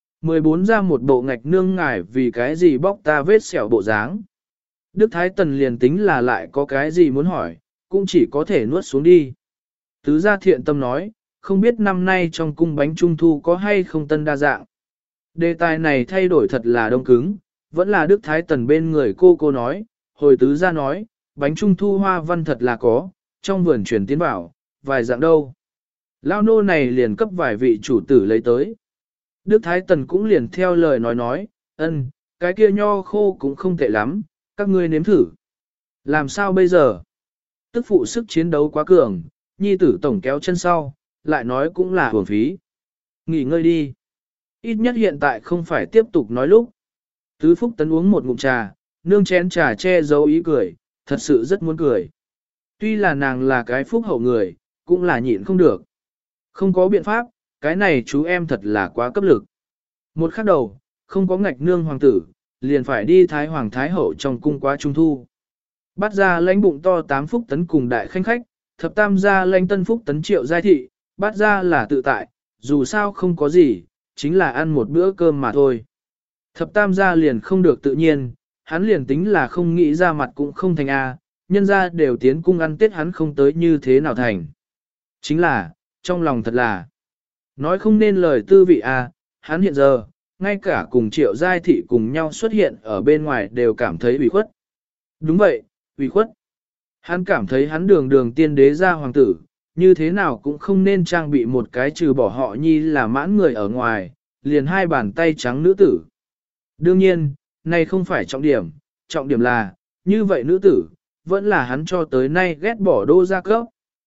14 ra một bộ ngạch nương ngài vì cái gì bóc ta vết sẹo bộ dáng. Đức Thái Tần liền tính là lại có cái gì muốn hỏi, cũng chỉ có thể nuốt xuống đi. Tứ gia thiện tâm nói, không biết năm nay trong cung bánh trung thu có hay không tân đa dạng. Đề tài này thay đổi thật là đông cứng, vẫn là Đức Thái Tần bên người cô nói, hồi tứ gia nói, bánh trung thu hoa văn thật là có, trong vườn chuyển tiến bảo, vài dạng đâu. Lao nô này liền cấp vài vị chủ tử lấy tới. Đức Thái Tần cũng liền theo lời nói, ân, cái kia nho khô cũng không tệ lắm, các ngươi nếm thử. Làm sao bây giờ? Tức phụ sức chiến đấu quá cường, nhi tử tổng kéo chân sau, lại nói cũng là hưởng phí. Nghỉ ngơi đi. Ít nhất hiện tại không phải tiếp tục nói lúc. Tứ Phúc Tấn uống một ngụm trà, nương chén trà che giấu ý cười, thật sự rất muốn cười. Tuy là nàng là cái phúc hậu người, cũng là nhịn không được. Không có biện pháp, cái này chú em thật là quá cấp lực. Một khắc đầu, không có ngạch nương hoàng tử, liền phải đi Thái Hoàng Thái Hậu trong cung quá trung thu. Bắt ra lãnh bụng to 8 Phúc Tấn cùng đại khanh khách, thập tam gia lãnh tân Phúc Tấn triệu giai thị, bắt ra là tự tại, dù sao không có gì, chính là ăn một bữa cơm mà thôi. Thập tam gia liền không được tự nhiên, hắn liền tính là không nghĩ ra mặt cũng không thành A, nhân ra đều tiến cung ăn tết hắn không tới như thế nào thành. Chính là, trong lòng thật là, nói không nên lời tư vị A, hắn hiện giờ, ngay cả cùng triệu giai thị cùng nhau xuất hiện ở bên ngoài đều cảm thấy ủy khuất. Đúng vậy, ủy khuất. Hắn cảm thấy hắn đường tiên đế ra hoàng tử, như thế nào cũng không nên trang bị một cái trừ bỏ họ nhi là mãn người ở ngoài, liền hai bàn tay trắng nữ tử. Đương nhiên, này không phải trọng điểm là, như vậy nữ tử, vẫn là hắn cho tới nay ghét bỏ đô gia cấp,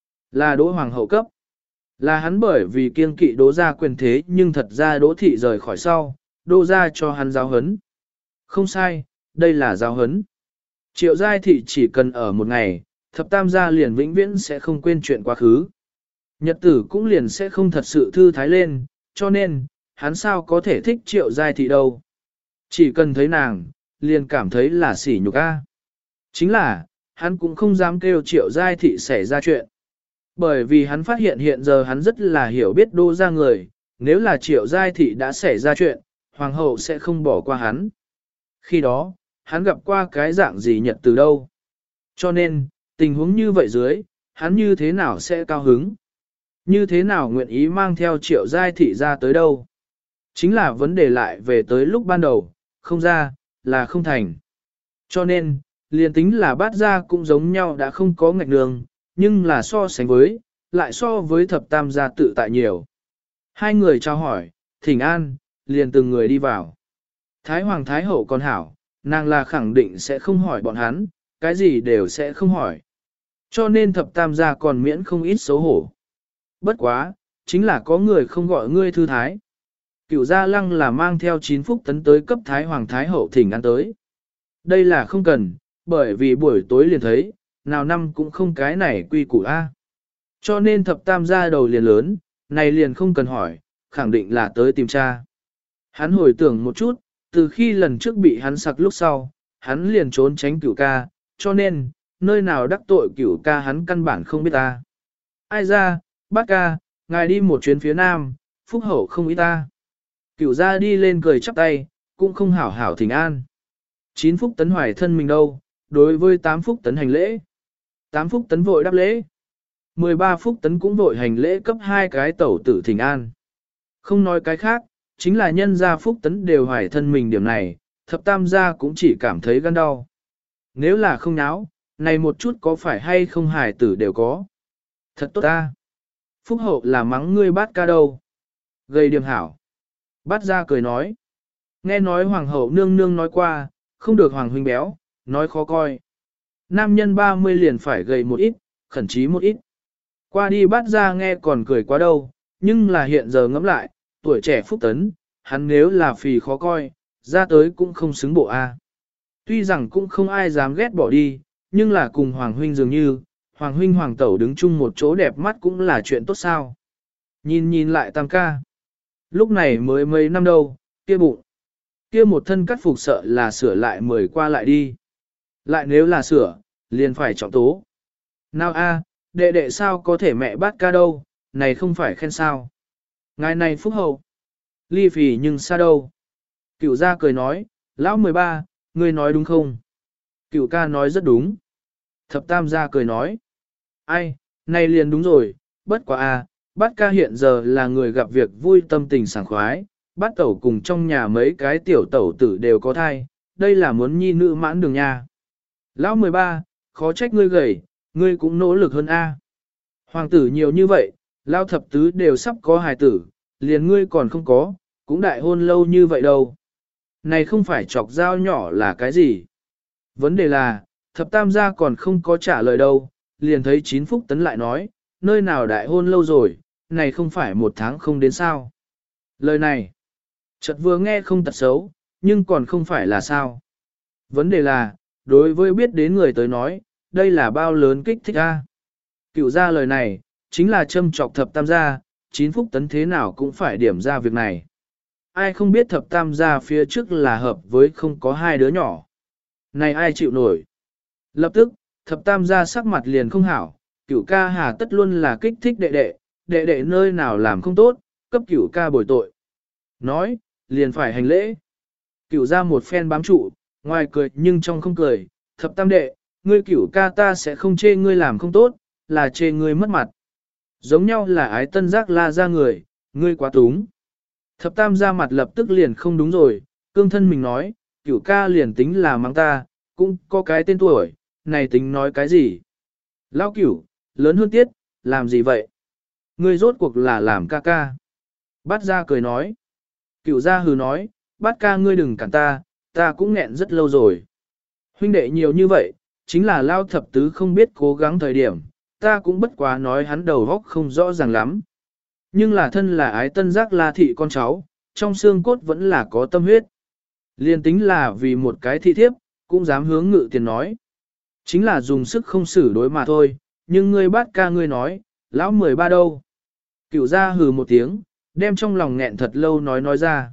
là đỗ hoàng hậu cấp. Là hắn bởi vì kiêng kỵ đỗ gia quyền thế nhưng thật ra đỗ thị rời khỏi sau, đô gia cho hắn giáo hấn. Không sai, đây là giáo hấn. Triệu giai thị chỉ cần ở một ngày, thập tam gia liền vĩnh viễn sẽ không quên chuyện quá khứ. Nhật tử cũng liền sẽ không thật sự thư thái lên, cho nên, hắn sao có thể thích triệu giai thị đâu. Chỉ cần thấy nàng, liền cảm thấy là sỉ nhục a. Chính là, hắn cũng không dám kêu triệu giai thị xảy ra chuyện. Bởi vì hắn phát hiện hiện giờ hắn rất là hiểu biết đô gia người, nếu là triệu giai thị đã xảy ra chuyện, hoàng hậu sẽ không bỏ qua hắn. Khi đó, hắn gặp qua cái dạng gì nhật từ đâu. Cho nên, tình huống như vậy dưới, hắn như thế nào sẽ cao hứng? Như thế nào nguyện ý mang theo triệu giai thị ra tới đâu? Chính là vấn đề lại về tới lúc ban đầu, không ra, là không thành. Cho nên, liền tính là bát gia cũng giống nhau đã không có ngạch đường, nhưng là so sánh với, lại so với thập tam gia tự tại nhiều. Hai người trao hỏi, thỉnh an, liền từng người đi vào. Thái Hoàng Thái Hậu còn hảo, nàng là khẳng định sẽ không hỏi bọn hắn, cái gì đều sẽ không hỏi. Cho nên thập tam gia còn miễn không ít xấu hổ. Bất quá, chính là có người không gọi ngươi thư thái. Cửu gia lăng là mang theo 9 Phúc Tấn tới cấp Thái Hoàng Thái Hậu thỉnh ăn tới. Đây là không cần, bởi vì buổi tối liền thấy, nào năm cũng không cái này quy củ A. Cho nên thập tam gia đầu liền lớn, này liền không cần hỏi, khẳng định là tới tìm cha. Hắn hồi tưởng một chút, từ khi lần trước bị hắn sặc lúc sau, hắn liền trốn tránh Cửu ca, cho nên, nơi nào đắc tội Cửu ca hắn căn bản không biết ta. Ai ra, bác ca, ngài đi một chuyến phía nam, phúc hậu không ý ta. Cửu gia đi lên cười chắp tay, cũng không hảo hảo thỉnh an. 9 phúc tấn hoài thân mình đâu, đối với 8 phúc tấn hành lễ. 8 phúc tấn vội đáp lễ. 13 phúc tấn cũng vội hành lễ cấp 2 cái tẩu tử thỉnh an. Không nói cái khác, chính là nhân gia phúc tấn đều hoài thân mình điểm này, thập tam gia cũng chỉ cảm thấy gan đau. Nếu là không náo, này một chút có phải hay không hài tử đều có. Thật tốt ta. Phúc hậu là mắng ngươi bát ca đâu. Gây điểm hảo. Bát gia cười nói. Nghe nói hoàng hậu nương nương nói qua, không được hoàng huynh béo, nói khó coi. Nam nhân 30 liền phải gầy một ít, khẩn trí một ít. Qua đi bát gia nghe còn cười quá đâu, nhưng là hiện giờ ngẫm lại, tuổi trẻ phúc tấn, hắn nếu là phì khó coi, ra tới cũng không xứng bộ A. Tuy rằng cũng không ai dám ghét bỏ đi, nhưng là cùng hoàng huynh dường như, hoàng huynh hoàng tẩu đứng chung một chỗ đẹp mắt cũng là chuyện tốt sao. Nhìn nhìn lại tam ca. Lúc này mới mấy năm đâu, kia bụng. Kia một thân cắt phục sợ là sửa lại 10 qua lại đi. Lại nếu là sửa, liền phải trọng tố. Nào a, đệ đệ sao có thể mẹ bát ca đâu, này không phải khen sao. Ngài này phúc hậu. Ly phì nhưng xa đâu. Cửu gia cười nói, lão 13, ngươi nói đúng không? Cửu ca nói rất đúng. Thập tam gia cười nói. Ai, này liền đúng rồi, bất quá a, bát ca hiện giờ là người gặp việc vui tâm tình sảng khoái, bát tẩu cùng trong nhà mấy cái tiểu tẩu tử đều có thai, đây là muốn nhi nữ mãn đường nha. Lão 13, khó trách ngươi gầy, ngươi cũng nỗ lực hơn a. Hoàng tử nhiều như vậy, lão thập tứ đều sắp có hài tử, liền ngươi còn không có, cũng đại hôn lâu như vậy đâu. Này không phải chọc dao nhỏ là cái gì? Vấn đề là, thập tam gia còn không có trả lời đâu, liền thấy 9 phúc tấn lại nói, nơi nào đại hôn lâu rồi, này không phải 1 tháng không đến sao. Lời này, chợt vừa nghe không tật xấu, nhưng còn không phải là sao. Vấn đề là, đối với biết đến người tới nói, đây là bao lớn kích thích a. Cựu ra lời này, chính là châm trọc thập tam gia, 9 phúc tấn thế nào cũng phải điểm ra việc này. Ai không biết thập tam gia phía trước là hợp với không có 2 đứa nhỏ. Này ai chịu nổi. Lập tức, thập tam gia sắc mặt liền không hảo, cửu ca hà tất luôn là kích thích đệ đệ nơi nào làm không tốt, cấp cửu ca bồi tội. Nói, liền phải hành lễ. Cửu ra một phen bám trụ, ngoài cười nhưng trong không cười, thập tam đệ, ngươi cửu ca ta sẽ không chê ngươi làm không tốt, là chê ngươi mất mặt. Giống nhau là ái tân giác la ra người, ngươi quá túng. Thập tam ra mặt lập tức liền không đúng rồi, cương thân mình nói, cửu ca liền tính là mang ta, cũng có cái tên tuổi, này tính nói cái gì. Lao cửu, lớn hơn tiết, làm gì vậy? Ngươi rốt cuộc là làm ca ca. Bát ra cười nói. Cửu gia hừ nói, bát ca ngươi đừng cản ta cũng nghẹn rất lâu rồi. Huynh đệ nhiều như vậy, chính là lao thập tứ không biết cố gắng thời điểm, ta cũng bất quá nói hắn đầu góc không rõ ràng lắm. Nhưng là thân là ái tân giác la thị con cháu, trong xương cốt vẫn là có tâm huyết. Liên tính là vì một cái thị thiếp, cũng dám hướng ngự tiền nói. Chính là dùng sức không xử đối mà thôi, nhưng ngươi bát ca ngươi nói, lão 13 đâu. Cửu gia hừ một tiếng, đem trong lòng nghẹn thật lâu nói ra.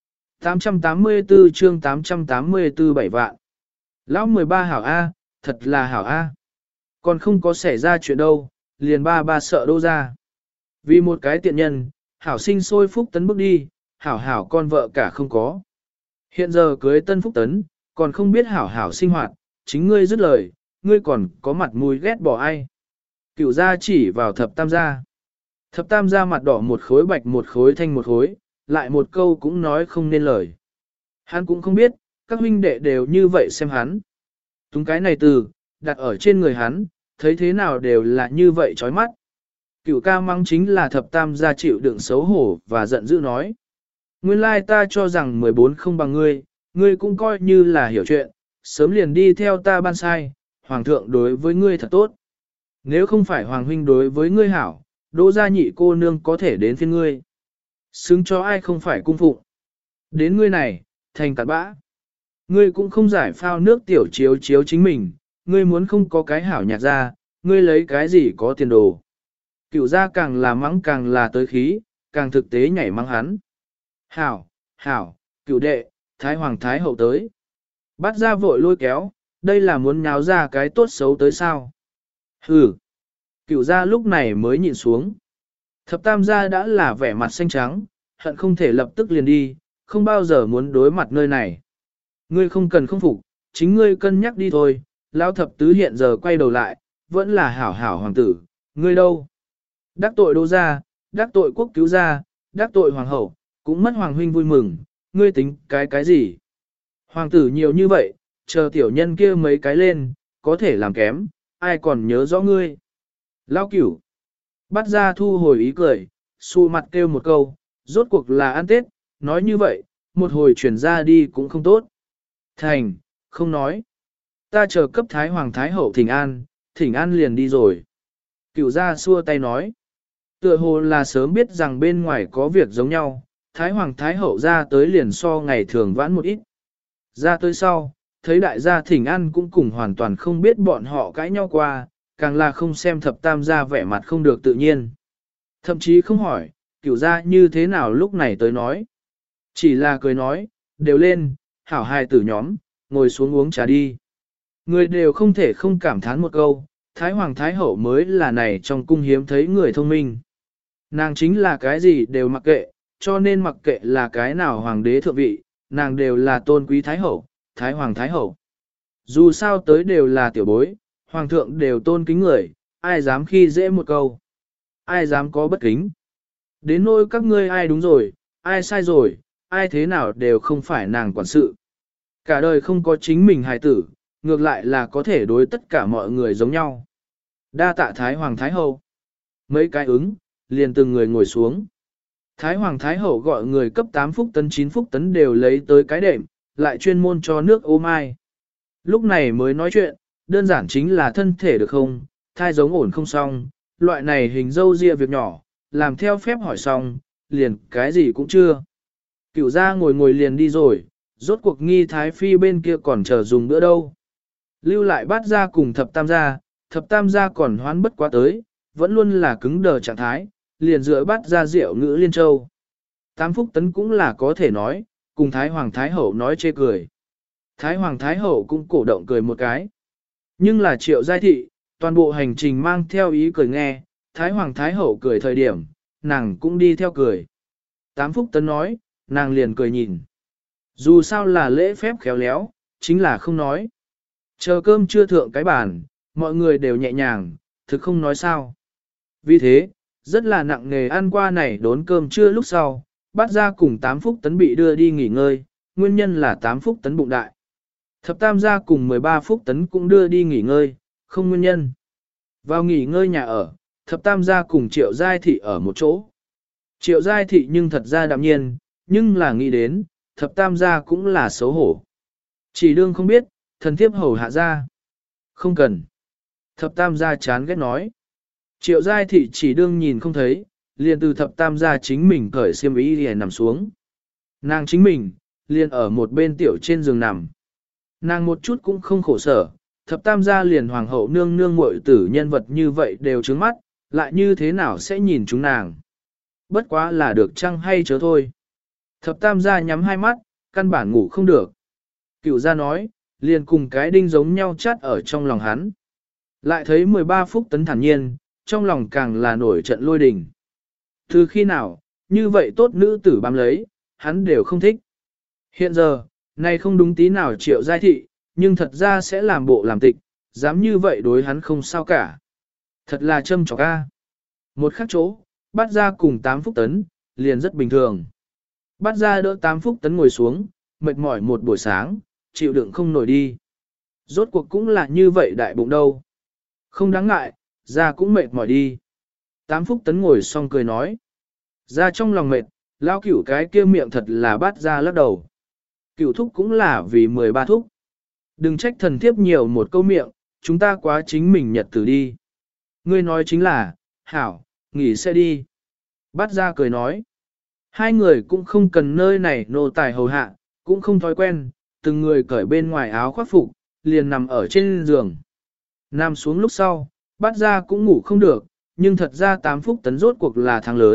884 chương 884 7 vạn. Lão 13 hảo A, thật là hảo A. Còn không có xảy ra chuyện đâu, liền ba sợ đô ra. Vì một cái tiện nhân, hảo sinh sôi phúc tấn bước đi, hảo con vợ cả không có. Hiện giờ cưới tân phúc tấn, còn không biết hảo sinh hoạt, chính ngươi dứt lời, ngươi còn có mặt mũi ghét bỏ ai. Cửu gia chỉ vào thập tam gia. Thập tam gia mặt đỏ một khối bạch một khối thanh một khối, lại một câu cũng nói không nên lời. Hắn cũng không biết, các huynh đệ đều như vậy xem hắn. Túng cái này từ, đặt ở trên người hắn, thấy thế nào đều là như vậy chói mắt. Cửu ca mắng chính là thập tam gia chịu đựng xấu hổ và giận dữ nói. Nguyên lai ta cho rằng 14 không bằng ngươi, ngươi cũng coi như là hiểu chuyện, sớm liền đi theo ta ban sai, hoàng thượng đối với ngươi thật tốt. Nếu không phải hoàng huynh đối với ngươi hảo, Đỗ gia nhị cô nương có thể đến phiên ngươi. Xứng cho ai không phải cung phụng. Đến ngươi này, thành cặn bã. Ngươi cũng không giải phao nước tiểu chiếu chính mình, ngươi muốn không có cái hảo nhạc ra, ngươi lấy cái gì có tiền đồ. Cửu gia càng là mắng càng là tới khí, càng thực tế nhảy mắng hắn. Hảo, hảo, cửu đệ, thái hoàng thái hậu tới. Bắt ra vội lôi kéo, đây là muốn nháo ra cái tốt xấu tới sao. Hừ, cửu gia lúc này mới nhịn xuống. Thập tam gia đã là vẻ mặt xanh trắng, hận không thể lập tức liền đi, không bao giờ muốn đối mặt nơi này. Ngươi không cần không phục, chính ngươi cân nhắc đi thôi, lão thập tứ hiện giờ quay đầu lại, vẫn là hảo hảo hoàng tử, ngươi đâu? Đắc tội đô gia, đắc tội quốc cứu gia, đắc tội hoàng hậu, cũng mất hoàng huynh vui mừng, ngươi tính cái gì? Hoàng tử nhiều như vậy, chờ tiểu nhân kia mấy cái lên, có thể làm kém, ai còn nhớ rõ ngươi? Lão cửu, bắt ra thu hồi ý cười, xu mặt kêu một câu, rốt cuộc là ăn Tết, nói như vậy, một hồi chuyển ra đi cũng không tốt. Thành, không nói. Ta chờ cấp Thái Hoàng Thái Hậu thỉnh an liền đi rồi. Cửu gia xua tay nói. Tựa hồ là sớm biết rằng bên ngoài có việc giống nhau, Thái Hoàng Thái Hậu ra tới liền so ngày thường vãn một ít. Ra tới sau, thấy đại gia thỉnh an cũng cùng hoàn toàn không biết bọn họ cãi nhau qua, càng là không xem thập tam gia vẻ mặt không được tự nhiên. Thậm chí không hỏi, cửu gia như thế nào lúc này tới nói. Chỉ là cười nói, đều lên, hảo hài tử nhóm, ngồi xuống uống trà đi. Người đều không thể không cảm thán một câu, Thái Hoàng Thái Hậu mới là này trong cung hiếm thấy người thông minh. Nàng chính là cái gì đều mặc kệ, cho nên mặc kệ là cái nào hoàng đế thượng vị, nàng đều là tôn quý Thái Hậu, Thái Hoàng Thái Hậu. Dù sao tới đều là tiểu bối, hoàng thượng đều tôn kính người, ai dám khi dễ một câu. Ai dám có bất kính. Đến nỗi các ngươi ai đúng rồi, ai sai rồi, ai thế nào đều không phải nàng quản sự. Cả đời không có chính mình hài tử, ngược lại là có thể đối tất cả mọi người giống nhau. Đa tạ Thái Hoàng Thái Hậu. Mấy cái ứng, liền từng người ngồi xuống. Thái Hoàng Thái Hậu gọi người cấp 8 phúc tấn 9 phúc tấn đều lấy tới cái đệm, lại chuyên môn cho nước ô mai. Lúc này mới nói chuyện, đơn giản chính là thân thể được không, thai giống ổn không xong, loại này hình dâu ria việc nhỏ, làm theo phép hỏi xong, liền cái gì cũng chưa. Cửu gia ngồi liền đi rồi, rốt cuộc nghi thái phi bên kia còn chờ dùng bữa đâu. Lưu lại bát gia cùng thập tam gia còn hoán bất quá tới, vẫn luôn là cứng đờ trạng thái, liền dựa bát gia rượu ngữ liên châu. 8 phúc tấn cũng là có thể nói, cùng Thái Hoàng Thái Hậu nói chê cười. Thái Hoàng Thái Hậu cũng cổ động cười một cái. Nhưng là Triệu Giai Thị, toàn bộ hành trình mang theo ý cười nghe, Thái Hoàng Thái Hậu cười thời điểm, nàng cũng đi theo cười. 8 phúc tấn nói, nàng liền cười nhìn. Dù sao là lễ phép khéo léo, chính là không nói. Chờ cơm chưa thượng cái bàn, mọi người đều nhẹ nhàng, thực không nói sao. Vì thế, rất là nặng nề ăn qua này đốn cơm trưa lúc sau, bát gia cùng 8 phúc tấn bị đưa đi nghỉ ngơi, nguyên nhân là 8 phúc tấn bụng đại. Thập tam gia cùng 13 phúc tấn cũng đưa đi nghỉ ngơi, không nguyên nhân. Vào nghỉ ngơi nhà ở, thập tam gia cùng Triệu Giai Thị ở một chỗ. Triệu Giai Thị nhưng thật ra đạm nhiên, nhưng là nghĩ đến, thập tam gia cũng là xấu hổ. Chỉ đương không biết, thần thiếp hầu hạ ra. Không cần. Thập tam gia chán ghét nói. Triệu Giai Thị chỉ đương nhìn không thấy, liền từ thập tam gia chính mình cởi xiêm y liền nằm xuống. Nàng chính mình, liền ở một bên tiểu trên giường nằm. Nàng một chút cũng không khổ sở, thập tam gia liền hoàng hậu nương nương muội tử nhân vật như vậy đều trướng mắt, lại như thế nào sẽ nhìn chúng nàng. Bất quá là được chăng hay chớ thôi. Thập tam gia nhắm hai mắt, căn bản ngủ không được. Cửu gia nói, liền cùng cái đinh giống nhau chát ở trong lòng hắn. Lại thấy 13 phúc tấn thản nhiên, trong lòng càng là nổi trận lôi đình. Từ khi nào, như vậy tốt nữ tử bám lấy, hắn đều không thích. Hiện giờ, này không đúng tí nào Triệu Giai Thị, nhưng thật ra sẽ làm bộ làm tịch, dám như vậy đối hắn không sao cả. Thật là châm chọc ca. Một khắc chỗ, bắt ra cùng 8 phúc tấn, liền rất bình thường. Bắt ra đỡ 8 phúc tấn ngồi xuống, mệt mỏi một buổi sáng, chịu đựng không nổi đi. Rốt cuộc cũng là như vậy đại bụng đâu. Không đáng ngại, ra cũng mệt mỏi đi. 8 phúc tấn ngồi xong cười nói. Ra trong lòng mệt, lao cửu cái kia miệng thật là bắt ra lắc đầu. Cửu thúc cũng là vì 13 thúc. Đừng trách thần thiếp nhiều một câu miệng, chúng ta quá chính mình nhật tử đi. Ngươi nói chính là, hảo, nghỉ sẽ đi. Bắt ra cười nói. Hai người cũng không cần nơi này nô tài hầu hạ, cũng không thói quen, từng người cởi bên ngoài áo khoác phục, liền nằm ở trên giường. Nằm xuống lúc sau, bắt ra cũng ngủ không được, nhưng thật ra 8 phúc tấn rốt cuộc là tháng lớn,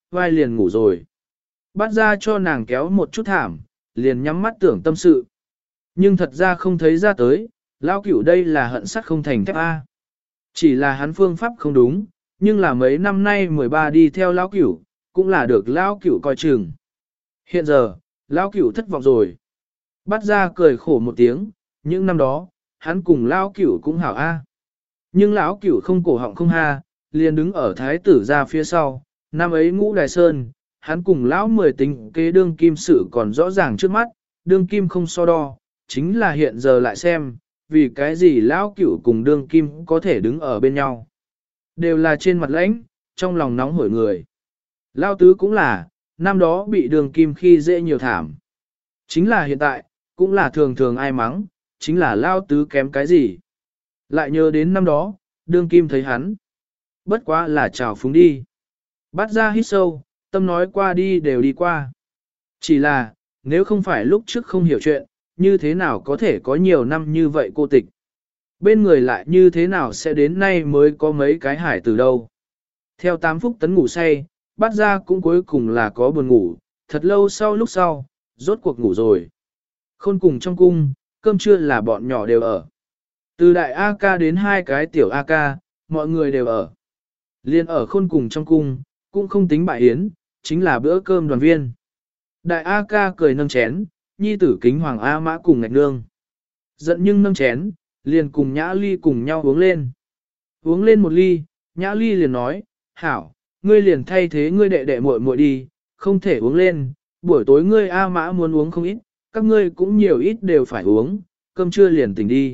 vai liền ngủ rồi. Bắt ra cho nàng kéo một chút thảm, liền nhắm mắt tưởng tâm sự. Nhưng thật ra không thấy ra tới, lão cửu đây là hận sắt không thành thép A. Chỉ là hắn phương pháp không đúng, nhưng là mấy năm nay 13 đi theo lão cửu, cũng là được lão cửu coi chừng. Hiện giờ, lão cửu thất vọng rồi. Bắt ra cười khổ một tiếng, những năm đó, hắn cùng lão cửu cũng hảo A. Nhưng lão cửu không cổ họng không ha, liền đứng ở thái tử ra phía sau, năm ấy ngũ đài sơn, hắn cùng lão 10 tính kế đương kim sự còn rõ ràng trước mắt, đương kim không so đo, chính là hiện giờ lại xem, vì cái gì lão cửu cùng đương kim có thể đứng ở bên nhau. Đều là trên mặt lãnh, trong lòng nóng hổi người. Lão tứ cũng là, năm đó bị đương kim khi dễ nhiều thảm. Chính là hiện tại, cũng là thường thường ai mắng, chính là lão tứ kém cái gì. Lại nhớ đến năm đó, đương kim thấy hắn. Bất quá là chào phúng đi. Bắt ra hít sâu, tâm nói qua đi đều đi qua. Chỉ là, nếu không phải lúc trước không hiểu chuyện, như thế nào có thể có nhiều năm như vậy cô tịch. Bên người lại như thế nào sẽ đến nay mới có mấy cái hải từ đâu. Theo 8 phút tấn ngủ say, bắt ra cũng cuối cùng là có buồn ngủ, thật lâu sau lúc sau, rốt cuộc ngủ rồi. Khôn cùng trong cung, cơm trưa là bọn nhỏ đều ở. Từ đại A ca đến hai cái tiểu A ca, mọi người đều ở. Liên ở khôn cùng trong cung, cũng không tính bại yến, chính là bữa cơm đoàn viên. Đại A ca cười nâng chén, nhi tử kính hoàng A mã cùng ngạch nương. Giận nhưng nâng chén, liền cùng nhã ly cùng nhau uống lên. Uống lên một ly, nhã ly liền nói, hảo, ngươi liền thay thế ngươi đệ đệ muội muội đi, không thể uống lên, buổi tối ngươi A mã muốn uống không ít, các ngươi cũng nhiều ít đều phải uống, cơm trưa liền tỉnh đi.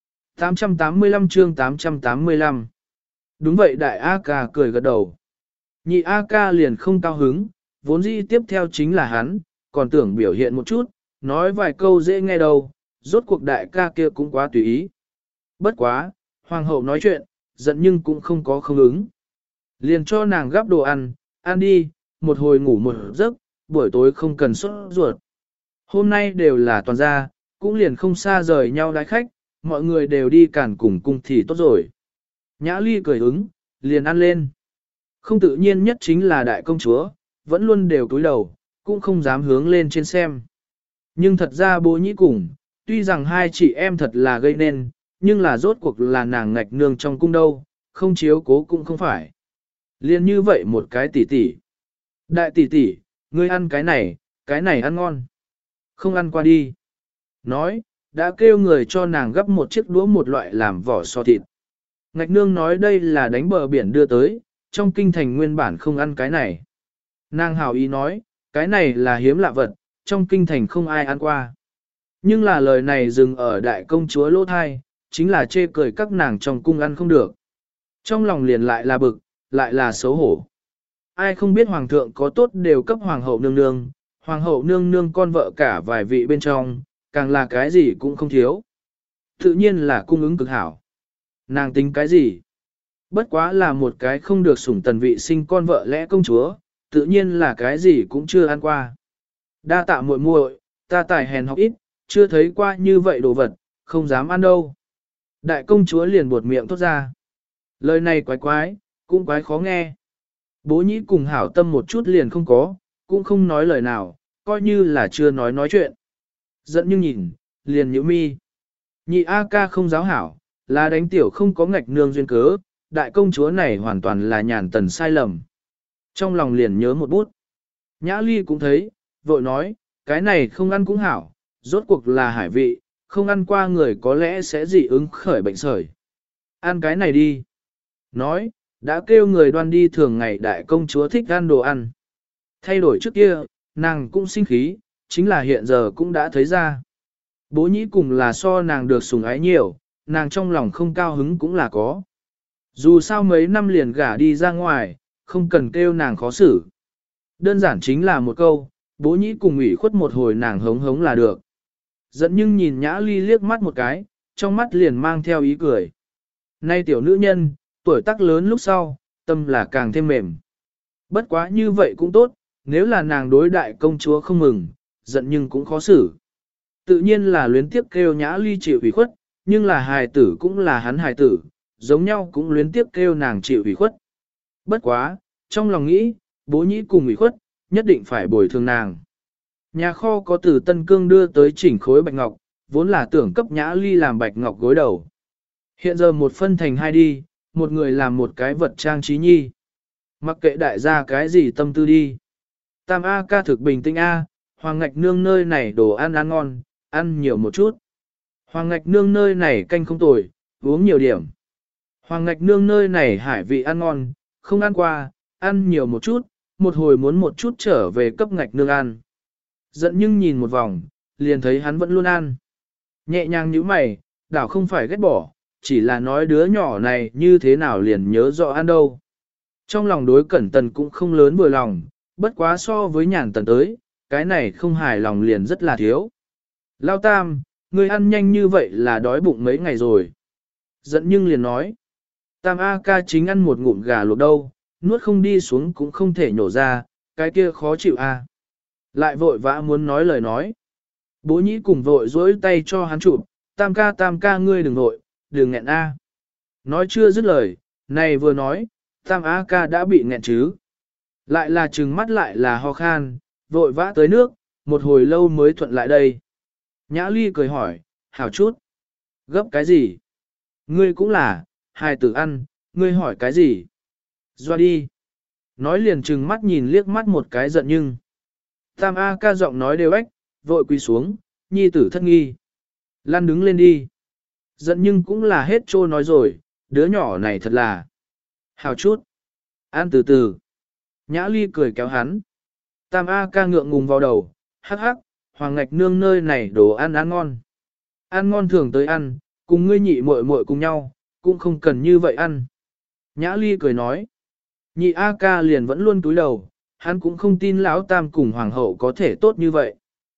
885 chương 885. Đúng vậy đại A ca cười gật đầu. Nhị A ca liền không cao hứng, vốn dĩ tiếp theo chính là hắn, còn tưởng biểu hiện một chút, nói vài câu dễ nghe đâu, rốt cuộc đại ca kia cũng quá tùy ý. Bất quá, hoàng hậu nói chuyện, giận nhưng cũng không có không ứng. Liền cho nàng gắp đồ ăn, ăn đi, một hồi ngủ một giấc, buổi tối không cần sốt ruột. Hôm nay đều là toàn gia, cũng liền không xa rời nhau đái khách, mọi người đều đi cản cùng cung thì tốt rồi. Nhã ly cười ứng, liền ăn lên. Không tự nhiên nhất chính là đại công chúa, vẫn luôn đều cúi đầu, cũng không dám hướng lên trên xem. Nhưng thật ra bố nhĩ cùng, tuy rằng hai chị em thật là gây nên, nhưng là rốt cuộc là nàng ngạch nương trong cung đâu, không chiếu cố cũng không phải. Liên như vậy một cái tỷ tỷ. Đại tỷ tỷ, ngươi ăn cái này ăn ngon. Không ăn qua đi. Nói, đã kêu người cho nàng gấp một chiếc đũa một loại làm vỏ so thịt. Ngạch nương nói đây là đánh bờ biển đưa tới, trong kinh thành nguyên bản không ăn cái này. Nàng hào ý nói, cái này là hiếm lạ vật, trong kinh thành không ai ăn qua. Nhưng là lời này dừng ở đại công chúa lỗ thai, chính là chê cười các nàng trong cung ăn không được. Trong lòng liền lại là bực, lại là xấu hổ. Ai không biết hoàng thượng có tốt đều cấp hoàng hậu nương nương, hoàng hậu nương nương con vợ cả vài vị bên trong, càng là cái gì cũng không thiếu. Tự nhiên là cung ứng cực hảo. Nàng tính cái gì? Bất quá là một cái không được sủng tần vị sinh con vợ lẽ công chúa, tự nhiên là cái gì cũng chưa ăn qua. Đa tạ muội muội, ta tài hèn học ít, chưa thấy qua như vậy đồ vật, không dám ăn đâu. Đại công chúa liền buột miệng thốt ra. Lời này quái quái, cũng quái khó nghe. Bố nhĩ cùng hảo tâm một chút liền không có, cũng không nói lời nào, coi như là chưa nói chuyện. Giận nhưng nhìn, liền nhíu mi. Nhị A ca không giáo hảo, là đánh tiểu không có ngạch nương duyên cớ, đại công chúa này hoàn toàn là nhàn tần sai lầm. Trong lòng liền nhớ một bút. Nhã ly cũng thấy, vội nói, cái này không ăn cũng hảo, rốt cuộc là hải vị, không ăn qua người có lẽ sẽ dị ứng khởi bệnh sởi. Ăn cái này đi. Nói, đã kêu người đoan đi thường ngày đại công chúa thích ăn đồ ăn. Thay đổi trước kia, nàng cũng sinh khí, chính là hiện giờ cũng đã thấy ra. Bố nhĩ cùng là so nàng được sủng ái nhiều, nàng trong lòng không cao hứng cũng là có. Dù sao mấy năm liền gả đi ra ngoài, không cần kêu nàng khó xử. Đơn giản chính là một câu, bố nhĩ cùng ủy khuất một hồi nàng hống hống là được. Giận nhưng nhìn nhã ly liếc mắt một cái, trong mắt liền mang theo ý cười. Nay tiểu nữ nhân, tuổi tác lớn lúc sau, tâm là càng thêm mềm. Bất quá như vậy cũng tốt, nếu là nàng đối đại công chúa không mừng, giận nhưng cũng khó xử. Tự nhiên là luyến tiếp kêu nhã ly chịu ủy khuất, nhưng là hài tử cũng là hắn hài tử, giống nhau cũng luyến tiếp kêu nàng chịu ủy khuất. Bất quá, trong lòng nghĩ, Bố nhĩ cùng ủy khuất, nhất định phải bồi thường nàng. Nhà kho có từ Tân Cương đưa tới chỉnh khối bạch ngọc, vốn là tưởng cấp Nhã Ly làm bạch ngọc gối đầu. Hiện giờ một phân thành hai đi, một người làm một cái vật trang trí nhi. Mặc kệ đại gia cái gì tâm tư đi. Tam A ca thực bình tĩnh A, Hoàng Ngạch Nương nơi này đồ ăn ăn ngon, ăn nhiều một chút. Hoàng Ngạch Nương nơi này canh không tồi, uống nhiều điểm. Hoàng Ngạch Nương nơi này hải vị ăn ngon, không ăn qua, ăn nhiều một chút, một hồi muốn một chút trở về cấp Ngạch Nương ăn. Giận nhưng nhìn một vòng, liền thấy hắn vẫn luôn ăn. Nhẹ nhàng như mày, đảo không phải ghét bỏ, chỉ là nói đứa nhỏ này như thế nào liền nhớ rõ ăn đâu. Trong lòng đối Cẩn Tần cũng không lớn vừa lòng, bất quá so với Nhàn Tần tới, cái này không hài lòng liền rất là thiếu. Lao Tam, ngươi ăn nhanh như vậy là đói bụng mấy ngày rồi. Giận nhưng liền nói, Tam A ca chính ăn một ngụm gà luộc đâu, nuốt không đi xuống cũng không thể nhổ ra, cái kia khó chịu a. Lại vội vã muốn nói lời nói. Bố nhĩ cùng vội dối tay cho hắn chụp, Tam ca ngươi đừng vội, đừng nghẹn a. Nói chưa dứt lời, này vừa nói, Tam A ca đã bị nghẹn chứ. Lại là trừng mắt lại là ho khan, vội vã tới nước, một hồi lâu mới thuận lại đây. Nhã Ly cười hỏi, hảo chút. Gấp cái gì? Ngươi cũng là, hài tử ăn, ngươi hỏi cái gì? Doa đi. Nói liền trừng mắt nhìn liếc mắt một cái giận nhưng. Tam A ca giọng nói đều ếch, vội quỳ xuống, nhi tử thất nghi. Lan đứng lên đi. Giận nhưng cũng là hết trô nói rồi, đứa nhỏ này thật là. Hào chút. Ăn từ từ. Nhã Ly cười kéo hắn. Tam A ca ngượng ngùng vào đầu, hắc hắc, Hoàng Ngạch Nương nơi này đồ ăn ăn ngon. Ăn ngon thường tới ăn, cùng ngươi nhị muội muội cùng nhau, cũng không cần như vậy ăn. Nhã Ly cười nói. Nhị A ca liền vẫn luôn túi đầu, hắn cũng không tin lão Tam cùng Hoàng hậu có thể tốt như vậy.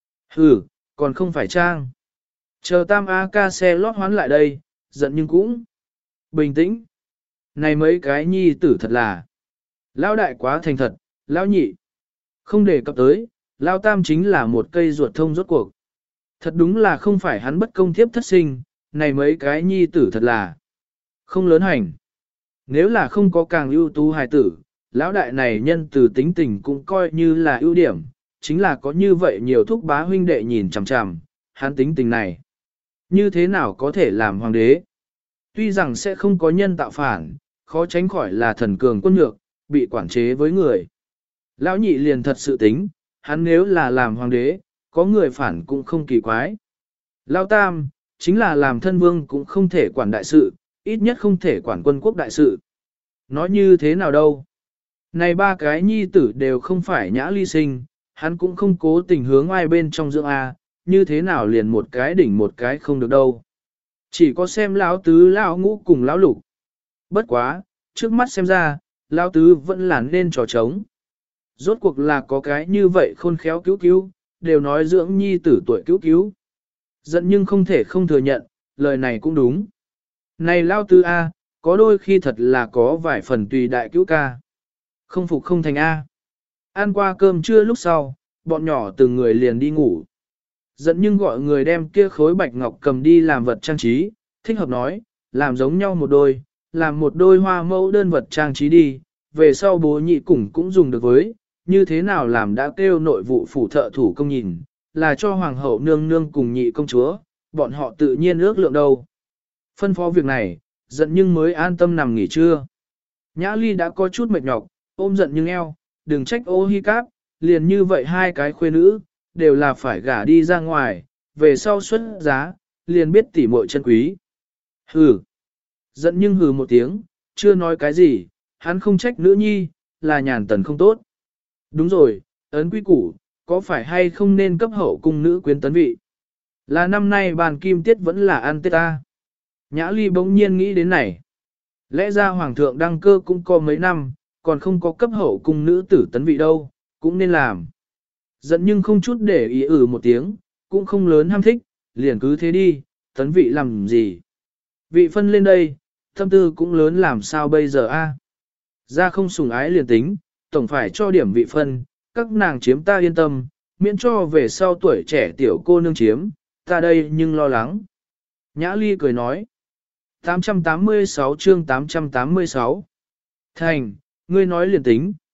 Hừ, còn không phải trang. Chờ Tam A ca xe lót hoán lại đây, giận nhưng cũng bình tĩnh. Này mấy cái nhi tử thật là. Lão đại quá thành thật, lão nhị. Không đề cập tới, lão Tam chính là một cây ruột thông rốt cuộc. Thật đúng là không phải hắn bất công thiếp thất sinh, này mấy cái nhi tử thật là không lớn hành. Nếu là không có càng ưu tú hài tử, lão đại này nhân từ tính tình cũng coi như là ưu điểm, chính là có như vậy nhiều thúc bá huynh đệ nhìn chằm chằm, hắn tính tình này. Như thế nào có thể làm hoàng đế? Tuy rằng sẽ không có nhân tạo phản, khó tránh khỏi là thần cường quân nhược, bị quản chế với người. Lão nhị liền thật sự tính, hắn nếu là làm hoàng đế, có người phản cũng không kỳ quái. Lão Tam, chính là làm thân vương cũng không thể quản đại sự, ít nhất không thể quản quân quốc đại sự. Nói như thế nào đâu? Này ba cái nhi tử đều không phải Nhã Ly sinh, hắn cũng không cố tình hướng ai bên trong dưỡng A, như thế nào liền một cái đỉnh một cái không được đâu. Chỉ có xem lão tứ lão ngũ cùng lão lục. Bất quá, trước mắt xem ra, lão tứ vẫn là nên trò trống. Rốt cuộc là có cái như vậy khôn khéo cứu cứu, đều nói dưỡng nhi tử tuổi cứu cứu. Giận nhưng không thể không thừa nhận, lời này cũng đúng. Này lão tứ A, có đôi khi thật là có vài phần tùy đại cứu ca. Không phục không thành A. Ăn qua cơm trưa lúc sau, bọn nhỏ từng người liền đi ngủ. Giận nhưng gọi người đem kia khối bạch ngọc cầm đi làm vật trang trí, thích hợp nói, làm giống nhau một đôi, làm một đôi hoa mẫu đơn vật trang trí đi, về sau bố nhị cũng dùng được với, như thế nào làm đã kêu nội vụ phủ thợ thủ công nhìn, là cho hoàng hậu nương nương cùng nhị công chúa, bọn họ tự nhiên ước lượng đâu. Phân phó việc này, giận nhưng mới an tâm nằm nghỉ trưa. Nhã Ly đã có chút mệt nhọc, ôm giận nhưng eo, đừng trách ô hi cáp, liền như vậy hai cái khuê nữ, đều là phải gả đi ra ngoài, về sau xuất giá, liền biết tỉ muội chân quý. Hừ. Giận nhưng hừ một tiếng, chưa nói cái gì, hắn không trách nữ nhi, là Nhàn Tần không tốt. Đúng rồi, ấn quy củ, có phải hay không nên cấp hậu cung nữ quyến tấn vị? Là năm nay bàn kim tiết vẫn là ăn tết ta. Nhã Ly bỗng nhiên nghĩ đến này. Lẽ ra hoàng thượng đăng cơ cũng có mấy năm, còn không có cấp hậu cung nữ tử tấn vị đâu, cũng nên làm. Giận nhưng không chút để ý một tiếng, cũng không lớn ham thích, liền cứ thế đi, tấn vị làm gì. Vị phân lên đây, tâm tư cũng lớn làm sao bây giờ a? Ra không sủng ái liền tính, tổng phải cho điểm vị phân, các nàng chiếm ta yên tâm, miễn cho về sau tuổi trẻ tiểu cô nương chiếm, ta đây nhưng lo lắng. Nhã Ly cười nói. 886 chương 886. Thành, ngươi nói liền tính,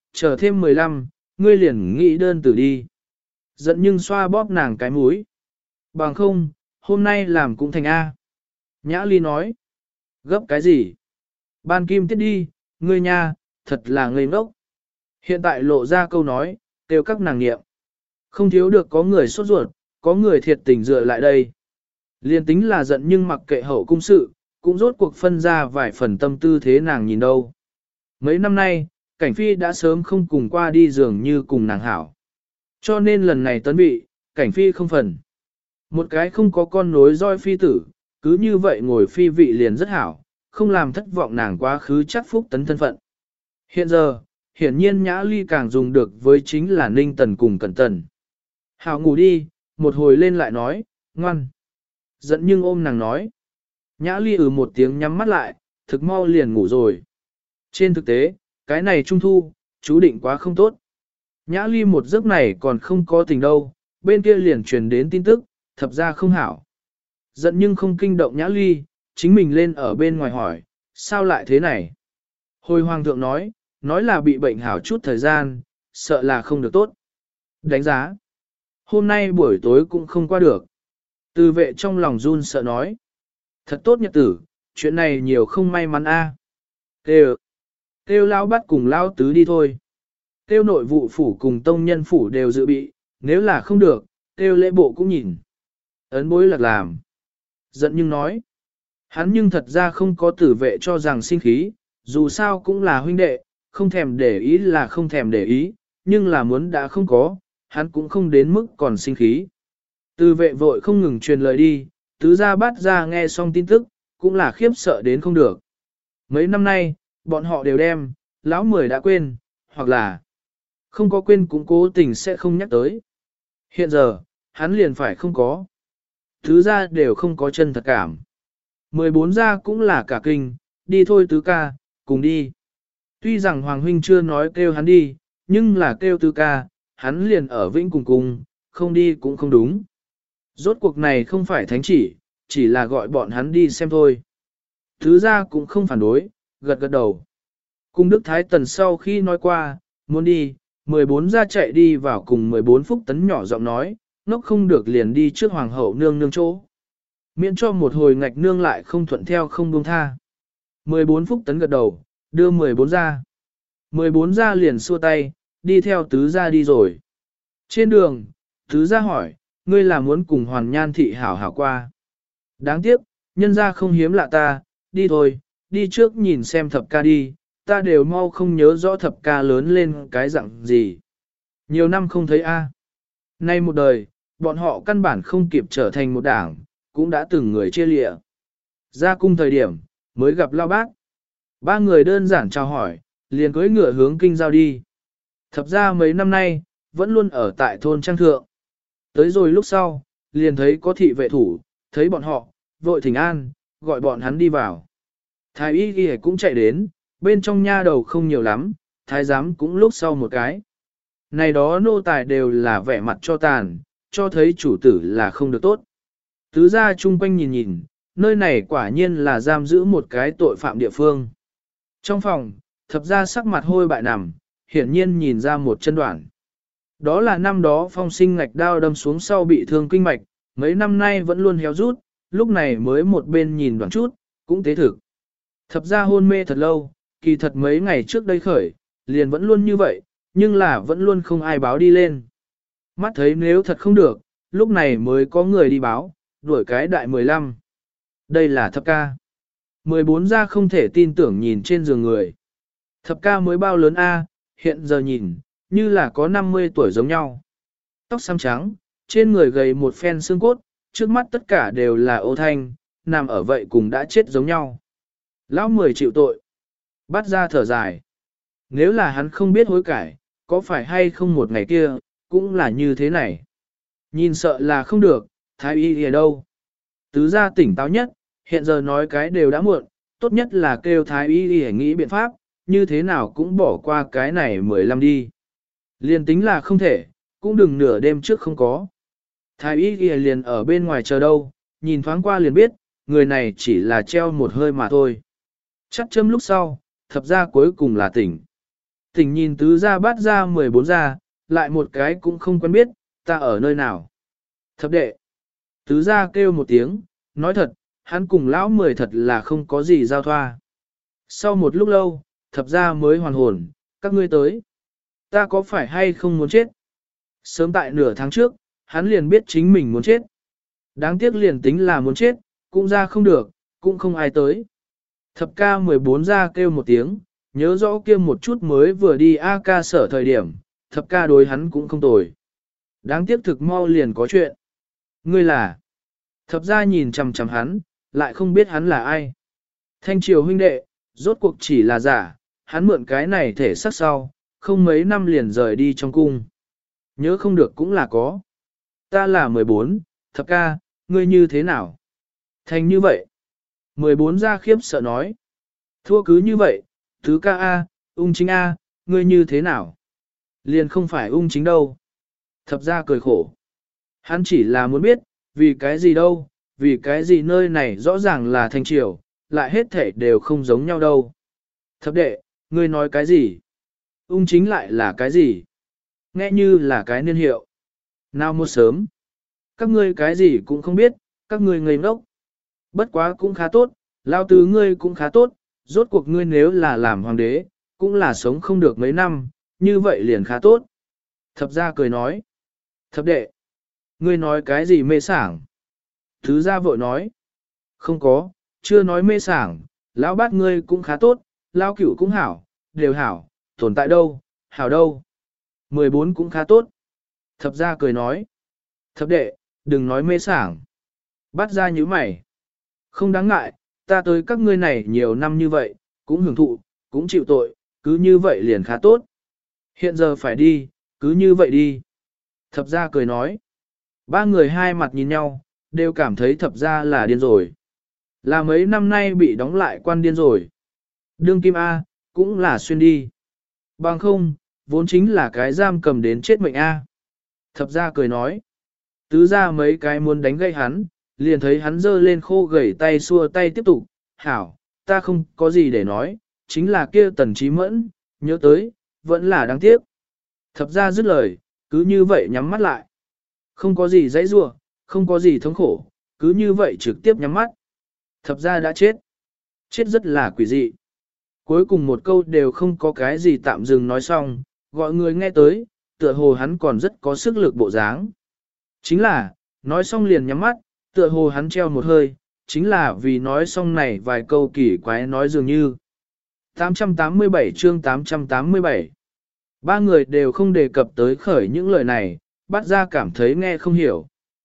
chờ thêm 15, ngươi liền nghĩ đơn tử đi. Giận nhưng xoa bóp nàng cái mũi. Bằng không, hôm nay làm cũng thành A. Nhã Ly nói. Gấp cái gì? Ban kim tiết đi, ngươi nha, thật là ngây ngốc. Hiện tại lộ ra câu nói, kêu các nàng nghiệm. Không thiếu được có người sốt ruột, có người thiệt tình dựa lại đây. Liên tính là giận nhưng mặc kệ hậu cung sự, cũng rốt cuộc phân ra vài phần tâm tư thế nàng nhìn đâu. Mấy năm nay, Cảnh Phi đã sớm không cùng qua đi dường như cùng nàng hảo. Cho nên lần này tấn vị, Cảnh Phi không phần. Một cái không có con nối roi phi tử, cứ như vậy ngồi phi vị liền rất hảo, không làm thất vọng nàng quá khứ chắc phúc tấn thân phận. Hiện giờ, hiển nhiên Nhã Ly càng dùng được với chính là Ninh Tần cùng Cẩn Tần. Hảo ngủ đi, một hồi lên lại nói, ngoan. Giận nhưng ôm nàng nói. Nhã Ly một tiếng nhắm mắt lại, thực mau liền ngủ rồi. Trên thực tế, cái này trung thu, chú định quá không tốt. Nhã Ly một giấc này còn không có tình đâu, bên kia liền truyền đến tin tức, thập ra không hảo. Giận nhưng không kinh động Nhã Ly, chính mình lên ở bên ngoài hỏi, sao lại thế này? Hồi hoàng thượng nói là bị bệnh hảo chút thời gian, sợ là không được tốt. Đánh giá. Hôm nay buổi tối cũng không qua được. Từ vệ trong lòng run sợ nói. Thật tốt nhật tử, chuyện này nhiều không may mắn a. Kêu lao bắt cùng lao tứ đi thôi. Kêu nội vụ phủ cùng tông nhân phủ đều dự bị, nếu là không được, kêu lễ bộ cũng nhìn. Ấn bối lạc làm. Giận nhưng nói. Hắn nhưng thật ra không có tử vệ cho rằng sinh khí, dù sao cũng là huynh đệ, không thèm để ý là không thèm để ý, nhưng là muốn đã không có, hắn cũng không đến mức còn sinh khí. Từ vệ vội không ngừng truyền lời đi, tứ gia bắt ra nghe xong tin tức, cũng là khiếp sợ đến không được. Mấy năm nay, bọn họ đều đem, lão mười đã quên, hoặc là không có quên cũng cố tình sẽ không nhắc tới. Hiện giờ, hắn liền phải không có. Tứ gia đều không có chân thật cảm. 14 gia cũng là cả kinh, đi thôi tứ ca, cùng đi. Tuy rằng Hoàng Huynh chưa nói kêu hắn đi, nhưng là kêu tứ ca, hắn liền ở vĩnh cùng cùng, không đi cũng không đúng. Rốt cuộc này không phải thánh chỉ là gọi bọn hắn đi xem thôi. Tứ gia cũng không phản đối, gật gật đầu. Cung Đức Thái Tần sau khi nói qua, muốn đi, 14 gia chạy đi vào cùng 14 Phúc Tấn nhỏ giọng nói, ngốc không được liền đi trước Hoàng hậu nương nương chỗ. Miễn cho một hồi ngạch nương lại không thuận theo không buông tha. 14 Phúc Tấn gật đầu, đưa 14 ra. 14 ra liền xua tay, đi theo tứ ra đi rồi. Trên đường, tứ ra hỏi, ngươi là muốn cùng hoàn nhan thị hảo hảo qua. Đáng tiếc, nhân ra không hiếm lạ ta, đi thôi, đi trước nhìn xem thập ca đi, ta đều mau không nhớ rõ thập ca lớn lên cái dạng gì. Nhiều năm không thấy a. Nay một đời, bọn họ căn bản không kịp trở thành một đảng, cũng đã từng người chia lịa. Ra cung thời điểm, mới gặp lao bác. Ba người đơn giản chào hỏi, liền cưỡi ngựa hướng kinh giao đi. Thập ra mấy năm nay, vẫn luôn ở tại thôn Trang Thượng. Tới rồi lúc sau, liền thấy có thị vệ thủ, thấy bọn họ, vội thỉnh an, gọi bọn hắn đi vào. Thái y ghi cũng chạy đến, bên trong nha đầu không nhiều lắm, thái giám cũng lúc sau một cái. Này đó nô tài đều là vẻ mặt cho tàn, cho thấy chủ tử là không được tốt. Tứ gia chung quanh nhìn nhìn, nơi này quả nhiên là giam giữ một cái tội phạm địa phương. Trong phòng, thập gia sắc mặt hôi bại nằm, hiển nhiên nhìn ra một chân đoạn. Đó là năm đó phong sinh ngạch đao đâm xuống sau bị thương kinh mạch, mấy năm nay vẫn luôn héo rút, lúc này mới một bên nhìn đoạn chút, cũng tế thực. Thập gia hôn mê thật lâu, kỳ thật mấy ngày trước đây khởi, liền vẫn luôn như vậy, nhưng là vẫn luôn không ai báo đi lên. Mắt thấy nếu thật không được, lúc này mới có người đi báo, đuổi cái đại 15. Đây là thập ca. 14 gia không thể tin tưởng nhìn trên giường người. Thập ca mới bao lớn a, hiện giờ nhìn, như là có 50 tuổi giống nhau. Tóc xám trắng, trên người gầy một phen xương cốt, trước mắt tất cả đều là ô thanh, nằm ở vậy cùng đã chết giống nhau. Lão 10 chịu tội. Bắt ra thở dài. Nếu là hắn không biết hối cải, có phải hay không một ngày kia, cũng là như thế này. Nhìn sợ là không được, thái y ở đâu. Tứ gia tỉnh táo nhất, hiện giờ nói cái đều đã muộn, tốt nhất là kêu thái y để nghĩ biện pháp, như thế nào cũng bỏ qua cái này 15 đi. Liền tính là không thể, cũng đừng nửa đêm trước không có. Thái y liền ở bên ngoài chờ đâu, nhìn thoáng qua liền biết, người này chỉ là treo một hơi mà thôi. Chắc châm lúc sau, thập ra cuối cùng là tỉnh. Tỉnh nhìn tứ gia bát gia 14 gia, lại một cái cũng không quen biết, ta ở nơi nào. Thập đệ. Tứ gia kêu một tiếng, nói thật, hắn cùng lão 10 thật là không có gì giao thoa. Sau một lúc lâu, thập gia mới hoàn hồn, các ngươi tới. Ta có phải hay không muốn chết? Sớm tại nửa tháng trước, hắn liền biết chính mình muốn chết. Đáng tiếc liền tính là muốn chết, cũng ra không được, cũng không ai tới. Thập ca 14 ra kêu một tiếng, nhớ rõ kia một chút mới vừa đi A ca sở thời điểm, thập ca đối hắn cũng không tồi. Đáng tiếc thực mau liền có chuyện. Ngươi là? Thập ra nhìn chằm chằm hắn, lại không biết hắn là ai. Thanh triều huynh đệ, rốt cuộc chỉ là giả, hắn mượn cái này thể sắc sau, không mấy năm liền rời đi trong cung. Nhớ không được cũng là có. Ta là 14, thập ca, ngươi như thế nào? Thành như vậy. 14 ra khiếp sợ nói. Thua cứ như vậy, thứ ca A, ung chính A, ngươi như thế nào? Liền không phải ung chính đâu. Thập ra cười khổ. Hắn chỉ là muốn biết, vì cái gì đâu, vì cái gì nơi này rõ ràng là thanh triều, lại hết thể đều không giống nhau đâu. Thập đệ, ngươi nói cái gì? Ung chính lại là cái gì? Nghe như là cái niên hiệu. Nào một sớm. Các ngươi cái gì cũng không biết, các ngươi ngây ngốc. Bất quá cũng khá tốt, lao tứ ngươi cũng khá tốt, rốt cuộc ngươi nếu là làm hoàng đế, cũng là sống không được mấy năm, như vậy liền khá tốt. Thập gia cười nói. Thập đệ, ngươi nói cái gì mê sảng? Thứ gia vội nói. Không có, chưa nói mê sảng, lão bát ngươi cũng khá tốt, lao cửu cũng hảo, đều hảo, tồn tại đâu, hảo đâu. 14 cũng khá tốt. Thập gia cười nói. Thập đệ, đừng nói mê sảng. Bắt ra như mày. Không đáng ngại, ta tới các ngươi này nhiều năm như vậy, cũng hưởng thụ, cũng chịu tội, cứ như vậy liền khá tốt. Hiện giờ phải đi, cứ như vậy đi. Thập gia cười nói. Ba người hai mặt nhìn nhau, đều cảm thấy thập gia là điên rồi. Là mấy năm nay bị đóng lại quan điên rồi. Đương kim A, cũng là xuyên đi. Bằng không, vốn chính là cái giam cầm đến chết mệnh A. Thập gia cười nói. Tứ ra mấy cái muốn đánh gây hắn, liền thấy hắn giơ lên khô gầy tay xua tay tiếp tục. Hảo, ta không có gì để nói, chính là kia Tần Chí Mẫn, nhớ tới, vẫn là đáng tiếc. Thập gia dứt lời, cứ như vậy nhắm mắt lại. Không có gì dãy rủa, không có gì thống khổ, cứ như vậy trực tiếp nhắm mắt. Thập gia đã chết. Chết rất là quỷ dị. Cuối cùng một câu đều không có cái gì tạm dừng nói xong, gọi người nghe tới, tựa hồ hắn còn rất có sức lực bộ dáng. Chính là, nói xong liền nhắm mắt, tựa hồ hắn treo một hơi, chính là vì nói xong này vài câu kỳ quái nói dường như. 887 chương 887 Ba người đều không đề cập tới khởi những lời này, bắt ra cảm thấy nghe không hiểu.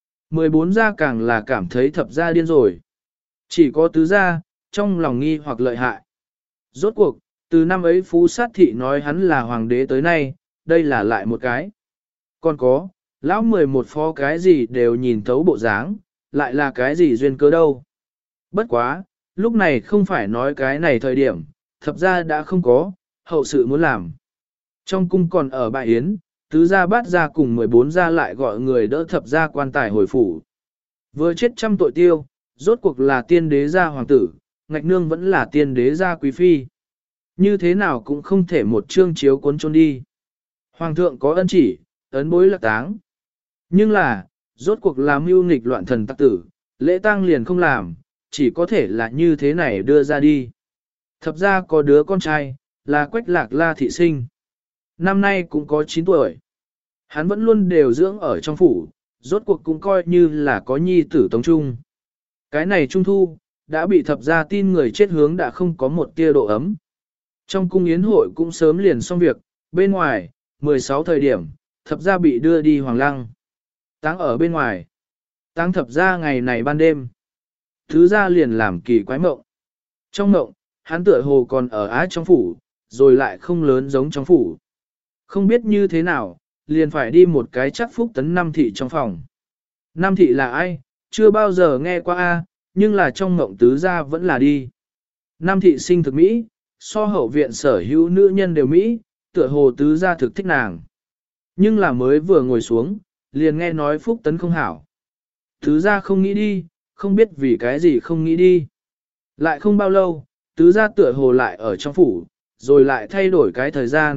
14 gia càng là cảm thấy thập gia điên rồi. Chỉ có tứ gia, trong lòng nghi hoặc lợi hại. Rốt cuộc, từ năm ấy Phú Sát Thị nói hắn là hoàng đế tới nay, đây là lại một cái. Còn có, lão 11 phó cái gì đều nhìn thấu bộ dáng, lại là cái gì duyên cớ đâu. Bất quá, lúc này không phải nói cái này thời điểm, thập gia đã không có, hậu sự muốn làm. Trong cung còn ở bại yến, tứ gia bát gia cùng 14 gia lại gọi người đỡ thập gia quan tài hồi phủ. Vừa chết trăm tội tiêu, rốt cuộc là tiên đế gia hoàng tử, ngạch nương vẫn là tiên đế gia quý phi. Như thế nào cũng không thể một chương chiếu cuốn trôn đi. Hoàng thượng có ân chỉ, ấn bối lạc táng. Nhưng là, rốt cuộc làm mưu nghịch loạn thần tắc tử, lễ tang liền không làm, chỉ có thể là như thế này đưa ra đi. Thập ra có đứa con trai, là Quách Lạc La thị sinh. Năm nay cũng có 9 tuổi. Hắn vẫn luôn đều dưỡng ở trong phủ, rốt cuộc cũng coi như là có nhi tử tống trung. Cái này trung thu, đã bị thập gia tin người chết hướng đã không có một tia độ ấm. Trong cung yến hội cũng sớm liền xong việc, bên ngoài, 16 thời điểm, thập gia bị đưa đi Hoàng Lăng. Táng ở bên ngoài. Táng thập gia ngày này ban đêm. Thứ gia liền làm kỳ quái mộng. Trong mộng, hắn tựa hồ còn ở ái trong phủ, rồi lại không lớn giống trong phủ. Không biết như thế nào, liền phải đi một cái chắc phúc tấn Nam thị trong phòng. Nam thị là ai? Chưa bao giờ nghe qua a, nhưng là trong mộng tứ gia vẫn là đi. Nam thị sinh thực Mỹ, so hậu viện sở hữu nữ nhân đều Mỹ, tựa hồ tứ gia thực thích nàng. Nhưng là mới vừa ngồi xuống, liền nghe nói phúc tấn không hảo. Tứ gia không nghĩ đi, không biết vì cái gì không nghĩ đi. Lại không bao lâu, tứ gia tựa hồ lại ở trong phủ, rồi lại thay đổi cái thời gian,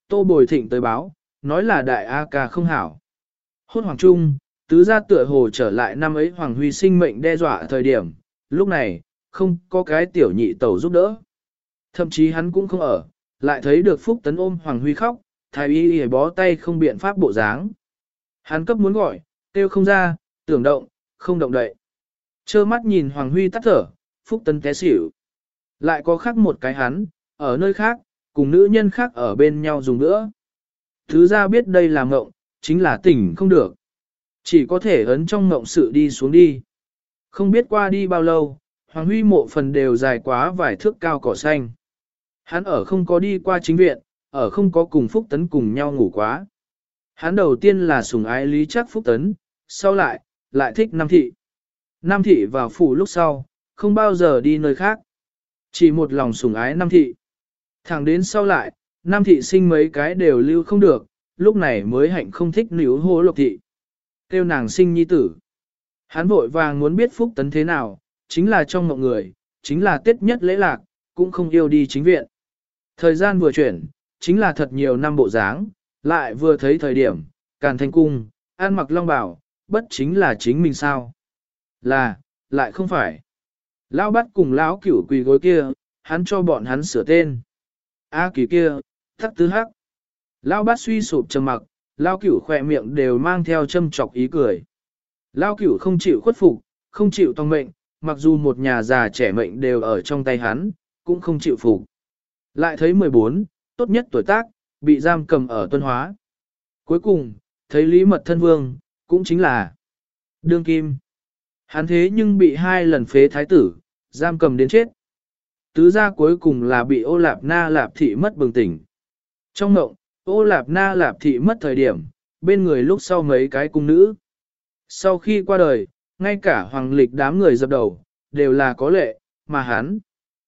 Tô Bồi Thịnh tới báo, nói là đại A ca không hảo. Hốt hoàng trung, tứ gia tựa hồ trở lại năm ấy Hoàng Huy sinh mệnh đe dọa thời điểm, lúc này, không có cái tiểu nhị tẩu giúp đỡ. Thậm chí hắn cũng không ở, lại thấy được Phúc Tấn ôm Hoàng Huy khóc, thái y y bó tay không biện pháp bộ dáng. Hắn cấp muốn gọi, kêu không ra, tưởng động, không động đậy. Trơ mắt nhìn Hoàng Huy tắt thở, Phúc Tấn té xỉu. Lại có khác một cái hắn, ở nơi khác, cùng nữ nhân khác ở bên nhau dùng nữa. Thứ ra biết đây là mộng, chính là tỉnh không được. Chỉ có thể ấn trong mộng sự đi xuống đi. Không biết qua đi bao lâu, Hoàng Huy mộ phần đều dài quá vài thước cao cỏ xanh. Hắn ở không có đi qua chính viện, ở không có cùng Phúc Tấn cùng nhau ngủ quá. Hắn đầu tiên là sủng ái Lý Trác Phúc Tấn, sau lại thích Nam Thị. Nam Thị vào phủ lúc sau, không bao giờ đi nơi khác. Chỉ một lòng sủng ái Nam Thị. Thẳng đến sau lại, Nam Thị sinh mấy cái đều lưu không được, lúc này mới hạnh không thích níu hô Lộc Thị. Kêu nàng sinh nhi tử. Hắn vội vàng muốn biết Phúc Tấn thế nào, chính là trong mộng người, chính là tết nhất lễ lạc, cũng không yêu đi chính viện. Thời gian vừa chuyển, chính là thật nhiều năm bộ dáng, lại vừa thấy thời điểm, Càn Thanh Cung, ăn mặc long bào, bất chính là chính mình sao? Lại không phải. Lão bắt cùng lão cửu quỳ gối kia, hắn cho bọn hắn sửa tên. A kỳ kia, thắc tứ hắc. Lão bát suy sụp trầm mặc, lão cửu khỏe miệng đều mang theo châm chọc ý cười. Lão cửu không chịu khuất phục, không chịu tòng mệnh, mặc dù một nhà già trẻ mệnh đều ở trong tay hắn, cũng không chịu phục. Lại thấy 14, tốt nhất tuổi tác, bị giam cầm ở Tuân Hóa. Cuối cùng, thấy Lý Mật thân vương, cũng chính là đương kim. Hắn thế nhưng bị 2 lần phế thái tử, giam cầm đến chết. Tứ gia cuối cùng là bị Ô Lạp Na Lạp Thị mất bừng tỉnh. Trong mộng, Ô Lạp Na Lạp Thị mất thời điểm, bên người lúc sau mấy cái cung nữ. Sau khi qua đời, ngay cả hoàng lịch đám người dập đầu, đều là có lệ, mà hắn.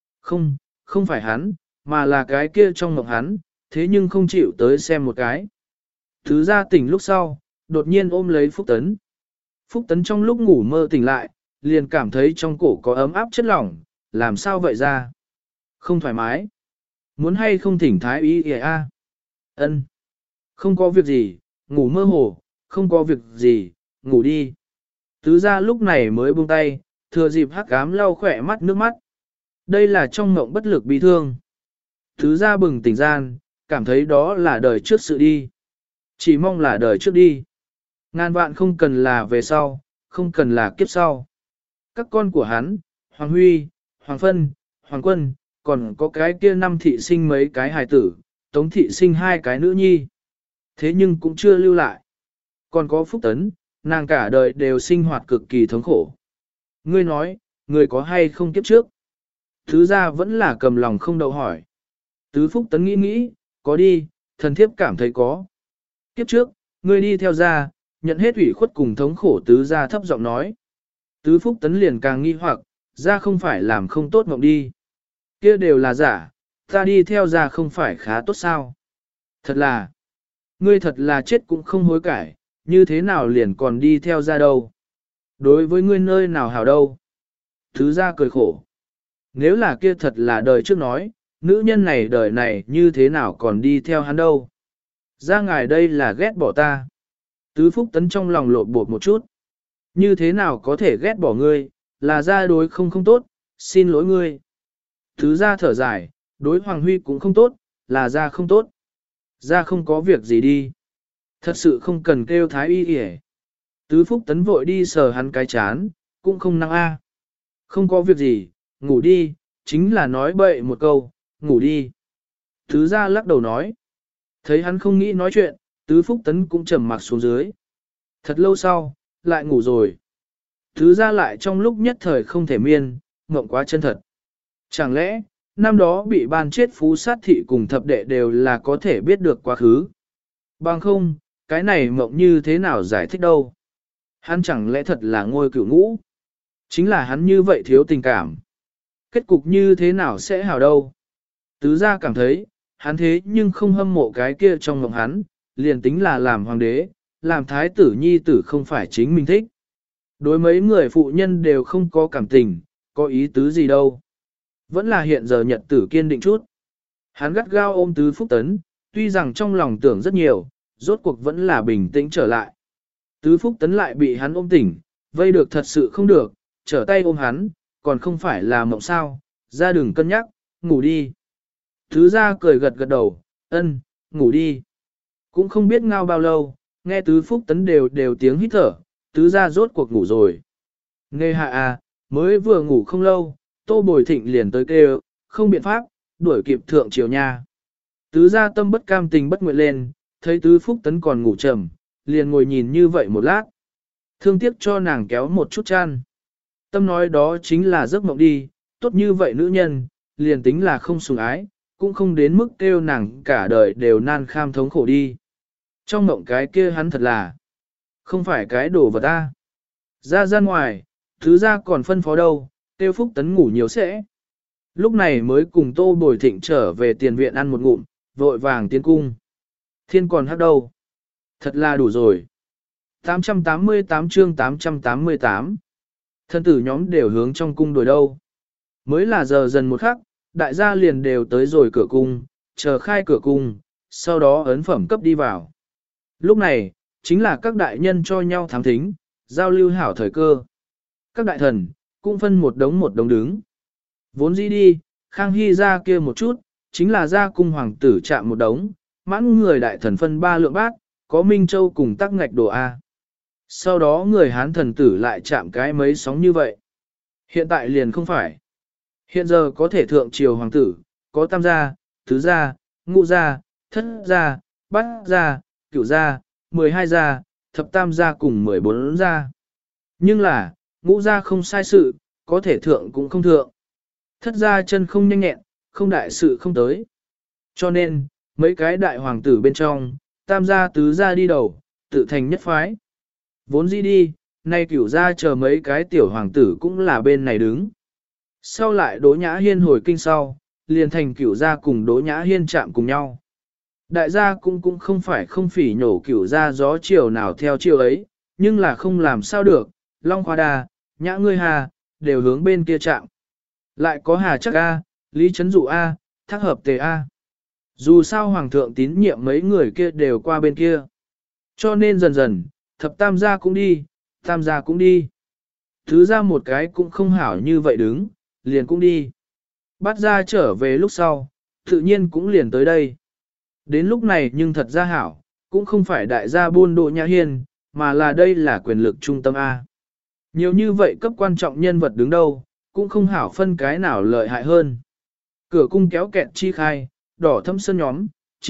Không phải hắn, mà là cái kia trong mộng hắn, thế nhưng không chịu tới xem một cái. Tứ gia tỉnh lúc sau, đột nhiên ôm lấy Phúc Tấn. Phúc Tấn trong lúc ngủ mơ tỉnh lại, liền cảm thấy trong cổ có ấm áp chất lỏng, làm sao vậy ra? Không thoải mái. Muốn hay không thỉnh thái y kìa a? Ân. Không có việc gì, ngủ mơ hồ, không có việc gì, ngủ đi. Tứ gia lúc này mới buông tay, thừa dịp hắc ám lau khỏe mắt nước mắt. Đây là trong mộng bất lực bi thương. Tứ gia bừng tỉnh gian, cảm thấy đó là đời trước sự đi. Chỉ mong là đời trước đi. Ngàn vạn không cần là về sau, không cần là kiếp sau. Các con của hắn, Hoàng Huy, Hoàng Phân, Hoàng Quân, còn có cái kia 5 thị sinh mấy cái hài tử, Tống thị sinh 2 cái nữ nhi. Thế nhưng cũng chưa lưu lại. Còn có Phúc Tấn, nàng cả đời đều sinh hoạt cực kỳ thống khổ. Ngươi nói, người có hay không kiếp trước? Thứ ra vẫn là cầm lòng không đậu hỏi. Tứ Phúc Tấn nghĩ, có đi, thần thiếp cảm thấy có. Kiếp trước, ngươi đi theo ra, nhận hết ủy khuất cùng thống khổ tứ ra thấp giọng nói. Tứ Phúc Tấn liền càng nghi hoặc, ra không phải làm không tốt mộng đi. Kia đều là giả, ta đi theo ra không phải khá tốt sao. Ngươi thật là chết cũng không hối cải, như thế nào liền còn đi theo ra đâu. Đối với ngươi nơi nào hảo đâu. Thứ ra cười khổ. Nếu là kia thật là đời trước nói, nữ nhân này đời này như thế nào còn đi theo hắn đâu. Ra ngài đây là ghét bỏ ta. Tứ Phúc Tấn trong lòng lộn bột một chút. Như thế nào có thể ghét bỏ ngươi, là ra đối không tốt, xin lỗi ngươi. Thứ ra thở dài, đối Hoàng Huy cũng không tốt, là ra không tốt. Ra không có việc gì đi. Thật sự không cần kêu thái y kìa. Tứ Phúc Tấn vội đi sờ hắn cái chán, cũng không năng a. Không có việc gì, ngủ đi, chính là nói bậy một câu, ngủ đi. Thứ ra lắc đầu nói. Thấy hắn không nghĩ nói chuyện, Tứ Phúc Tấn cũng trầm mặc xuống dưới. Thật lâu sau, lại ngủ rồi. Thứ ra lại trong lúc nhất thời không thể miên, mộng quá chân thật. Chẳng lẽ, năm đó bị ban chết phú sát thị cùng thập đệ đều là có thể biết được quá khứ. Bằng không, cái này mộng như thế nào giải thích đâu. Hắn chẳng lẽ thật là ngôi cửu ngũ. Chính là hắn như vậy thiếu tình cảm. Kết cục như thế nào sẽ hảo đâu. Tứ gia cảm thấy, hắn thế nhưng không hâm mộ cái kia trong mộng hắn, liền tính là làm hoàng đế, làm thái tử nhi tử không phải chính mình thích. Đối mấy người phụ nhân đều không có cảm tình, có ý tứ gì đâu. Vẫn là hiện giờ nhật tử kiên định chút. Hắn gắt gao ôm Tứ Phúc Tấn, tuy rằng trong lòng tưởng rất nhiều, rốt cuộc vẫn là bình tĩnh trở lại. Tứ Phúc Tấn lại bị hắn ôm tỉnh, vây được thật sự không được, trở tay ôm hắn, còn không phải là mộng sao, ra đừng cân nhắc, ngủ đi. Tứ gia cười gật gật đầu, ân, ngủ đi. Cũng không biết ngao bao lâu, nghe Tứ Phúc Tấn đều tiếng hít thở, tứ gia rốt cuộc ngủ rồi. Nghe hạ à, mới vừa ngủ không lâu, Tô Bồi Thịnh liền tới kêu, không biện pháp, đuổi kịp thượng triều nha. Tứ gia tâm bất cam tình bất nguyện lên, thấy Tứ Phúc Tấn còn ngủ trầm, liền ngồi nhìn như vậy một lát. Thương tiếc cho nàng kéo một chút chăn. Tâm nói đó chính là giấc mộng đi, tốt như vậy nữ nhân, liền tính là không sủng ái, cũng không đến mức kêu nàng cả đời đều nan kham thống khổ đi. Trong mộng cái kia hắn thật là không phải cái đồ vật ta. Ra ngoài, thứ ra còn phân phó đâu, tiêu Phúc Tấn ngủ nhiều sẽ. Lúc này mới cùng Tô Bồi Thịnh trở về tiền viện ăn một ngụm, vội vàng tiến cung. Thiên còn hát đâu? Thật là đủ rồi. 888 chương 888. Thân tử nhóm đều hướng trong cung đuổi đâu. Mới là giờ dần một khắc, đại gia liền đều tới rồi cửa cung, chờ khai cửa cung, sau đó ấn phẩm cấp đi vào. Lúc này, chính là các đại nhân cho nhau thám thính, giao lưu hảo thời cơ. Các đại thần, cũng phân một đống đứng. Vốn dĩ đi, Khang Hy ra kia một chút, chính là ra cung hoàng tử chạm một đống, mãn người đại thần phân ba lượng bát, có Minh Châu cùng tắc ngạch đồ A. Sau đó người Hán thần tử lại chạm cái mấy sóng như vậy. Hiện tại liền không phải. Hiện giờ có thể thượng triều hoàng tử, có tam gia, tứ gia, ngũ gia, thất gia, bát gia, cửu gia, 12 gia, thập tam gia cùng 14 gia. Nhưng là, ngũ gia không sai sự, có thể thượng cũng không thượng. Thất gia chân không nhanh nhẹn, không đại sự không tới. Cho nên, mấy cái đại hoàng tử bên trong, tam gia tứ gia đi đầu, tự thành nhất phái. Vốn dĩ đi, nay cửu gia chờ mấy cái tiểu hoàng tử cũng là bên này đứng. Sau lại Đỗ Nhã Hiên hồi kinh sau, liền thành cửu gia cùng Đỗ Nhã Hiên chạm cùng nhau. Đại gia cũng không phải không phỉ nhổ cửu gia gió chiều nào theo chiều ấy, nhưng là không làm sao được, Long Khoa Đà, Nhã Ngươi Hà, đều hướng bên kia chạm. Lại có Hà Chắc A, Lý Trấn Dụ A, Thác Hợp Tề A. Dù sao Hoàng thượng tín nhiệm mấy người kia đều qua bên kia. Cho nên dần dần, thập tam gia cũng đi, tam gia cũng đi. Thứ ra một cái cũng không hảo như vậy đứng, liền cũng đi. Bắt ra trở về lúc sau, tự nhiên cũng liền tới đây. Đến lúc này nhưng thật ra hảo, cũng không phải đại gia buôn Đỗ Nhã Hiên, mà là đây là quyền lực trung tâm A. Nhiều như vậy cấp quan trọng nhân vật đứng đâu, cũng không hảo phân cái nào lợi hại hơn. Cửa cung kéo kẹt chi khai, đỏ thâm sơn nhóm,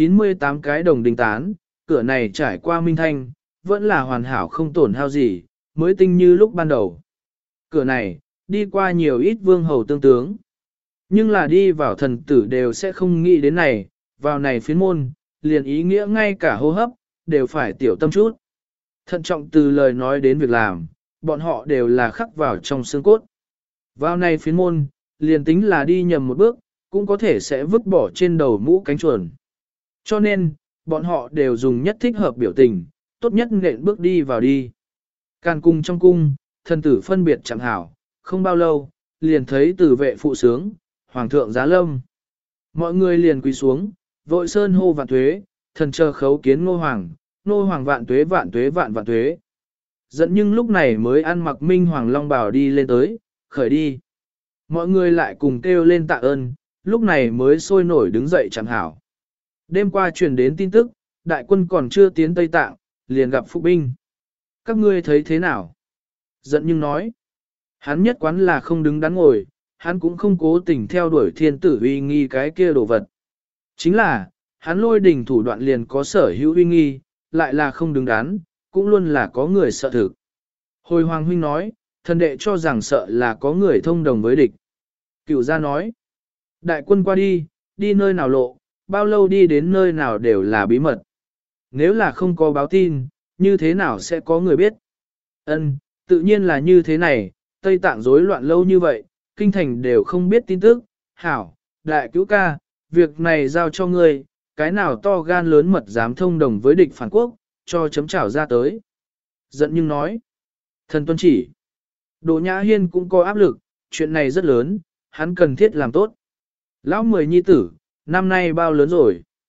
98 cái đồng đình tán, cửa này trải qua minh thanh, vẫn là hoàn hảo không tổn hao gì, mới tinh như lúc ban đầu. Cửa này, đi qua nhiều ít vương hầu tương tướng. Nhưng là đi vào thần tử đều sẽ không nghĩ đến này, vào này phiến môn, liền ý nghĩa ngay cả hô hấp, đều phải tiểu tâm chút. Thận trọng từ lời nói đến việc làm, bọn họ đều là khắc vào trong xương cốt. Vào này phiến môn, liền tính là đi nhầm một bước, cũng có thể sẽ vứt bỏ trên đầu mũ cánh chuồn. Cho nên, bọn họ đều dùng nhất thích hợp biểu tình, tốt nhất nện bước đi vào đi. Càn cung trong cung, thần tử phân biệt chẳng hảo, không bao lâu, liền thấy tử vệ phụ sướng, hoàng thượng giá lâm. Mọi người liền quỳ xuống, vội sơn hô vạn tuế, thần chờ khấu kiến ngô hoàng vạn tuế vạn tuế vạn vạn tuế. Dẫn nhưng lúc này mới ăn mặc minh hoàng long bào đi lên tới, khởi đi. Mọi người lại cùng kêu lên tạ ơn, lúc này mới sôi nổi đứng dậy chẳng hảo. Đêm qua truyền đến tin tức, đại quân còn chưa tiến Tây Tạng, liền gặp phục binh. Các ngươi thấy thế nào? Giận nhưng nói, hắn nhất quán là không đứng đắn ngồi, hắn cũng không cố tình theo đuổi thiên tử uy nghi cái kia đồ vật. Chính là, hắn lôi đình thủ đoạn liền có sở hữu uy nghi, lại là không đứng đắn, cũng luôn là có người sợ thực. Hồi Hoàng huynh nói, thần đệ cho rằng sợ là có người thông đồng với địch. Cửu gia nói, đại quân qua đi, đi nơi nào lộ, bao lâu đi đến nơi nào đều là bí mật. Nếu là không có báo tin, như thế nào sẽ có người biết? Ân, tự nhiên là như thế này, Tây Tạng rối loạn lâu như vậy, kinh thành đều không biết tin tức. Hảo, đại cứu ca, việc này giao cho ngươi, cái nào to gan lớn mật dám thông đồng với địch phản quốc, cho chấm chảo ra tới. Giận nhưng nói, thần tuân chỉ. Đỗ Nhã Hiên cũng có áp lực, chuyện này rất lớn, hắn cần thiết làm tốt. Lão 10 nhi tử, năm nay bao lớn rồi?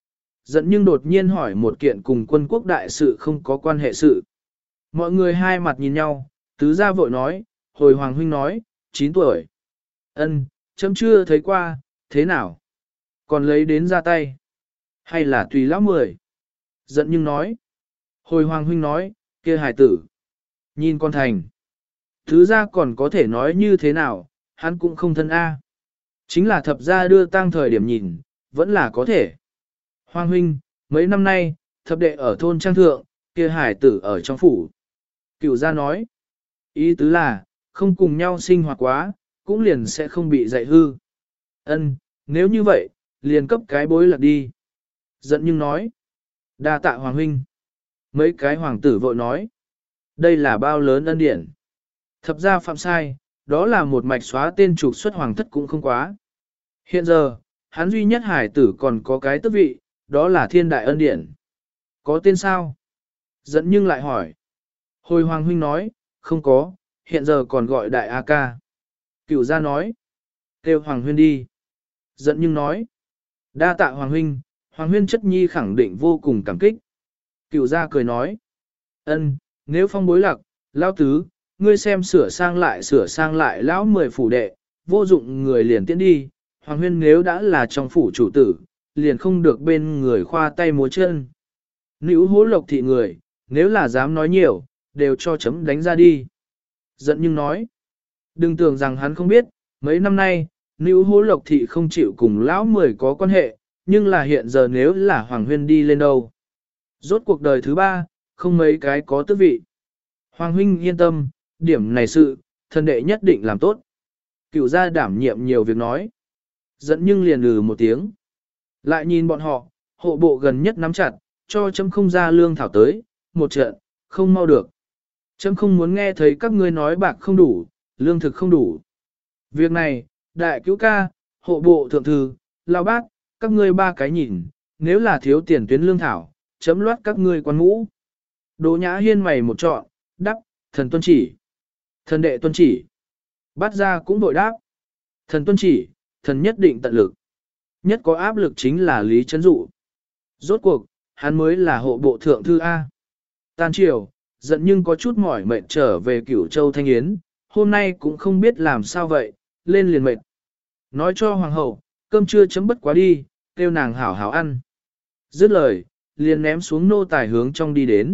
Giận nhưng đột nhiên hỏi một kiện cùng quân quốc đại sự không có quan hệ sự. Mọi người hai mặt nhìn nhau, tứ gia vội nói, hồi Hoàng huynh nói, 9 tuổi. Ân, chấm chưa thấy qua, thế nào? Còn lấy đến ra tay? Hay là tùy lão 10? Giận nhưng nói. Hồi Hoàng huynh nói, kia hài tử. Nhìn con thành. Tứ gia còn có thể nói như thế nào, hắn cũng không thân A. Chính là thập gia đưa tang thời điểm nhìn, vẫn là có thể. Hoàng huynh, mấy năm nay, thập đệ ở thôn trang thượng, kia hải tử ở trong phủ. Cửu gia nói, ý tứ là, không cùng nhau sinh hoạt quá, cũng liền sẽ không bị dạy hư. Ân, nếu như vậy, liền cấp cái bối lạc đi. Giận nhưng nói, đa tạ hoàng huynh. Mấy cái hoàng tử vội nói, đây là bao lớn ân điển. Thập gia phạm sai, đó là một mạch xóa tên trục xuất hoàng thất cũng không quá. Hiện giờ, hắn duy nhất hải tử còn có cái tước vị, đó là thiên đại ân điển. Có tên sao? Giận nhưng lại hỏi. Hồi hoàng huynh nói, không có, hiện giờ còn gọi đại A ca. Cửu gia nói, kêu hoàng huynh đi. Giận nhưng nói, đa tạ hoàng huynh chất nhi khẳng định vô cùng cảm kích. Cửu gia cười nói, ân, nếu phong bối lạc, lão tứ, ngươi xem sửa sang lại lão 10 phủ đệ, vô dụng người liền tiến đi, hoàng huynh nếu đã là trong phủ chủ tử, liền không được bên người khoa tay múa chân. Nữ hố lộc thị người, nếu là dám nói nhiều, đều cho chấm đánh ra đi. Giận nhưng nói, đừng tưởng rằng hắn không biết, mấy năm nay, nữ hố lộc thị không chịu cùng lão 10 có quan hệ, nhưng là hiện giờ nếu là hoàng huynh đi lên đâu. Rốt cuộc đời thứ 3, không mấy cái có tước vị. Hoàng huynh yên tâm, điểm này sự, thần đệ nhất định làm tốt. Cửu gia đảm nhiệm nhiều việc nói. Giận nhưng liền một tiếng. Lại nhìn bọn họ, hộ bộ gần nhất nắm chặt, cho chấm không ra lương thảo tới, một trận, không mau được. Chấm không muốn nghe thấy các ngươi nói bạc không đủ, lương thực không đủ. Việc này, đại cứu ca, hộ bộ thượng thư, lao bác, các ngươi 3 cái nhìn, nếu là thiếu tiền tuyến lương thảo, chấm loát các ngươi quan ngũ. Đỗ Nhã Hiên mày một trọn, đắp, thần tuân chỉ. Thần đệ tuân chỉ. Bát gia cũng đội đáp. Thần tuân chỉ, thần nhất định tận lực. Nhất có áp lực chính là Lý Trấn Dụ. Rốt cuộc, hắn mới là hộ bộ thượng thư A. Tan chiều, giận nhưng có chút mỏi mệt trở về Cửu Châu Thanh Yến, hôm nay cũng không biết làm sao vậy, lên liền mệt. Nói cho hoàng hậu, cơm trưa chấm bất quá đi, kêu nàng hảo hảo ăn. Dứt lời, liền ném xuống nô tài hướng trong đi đến.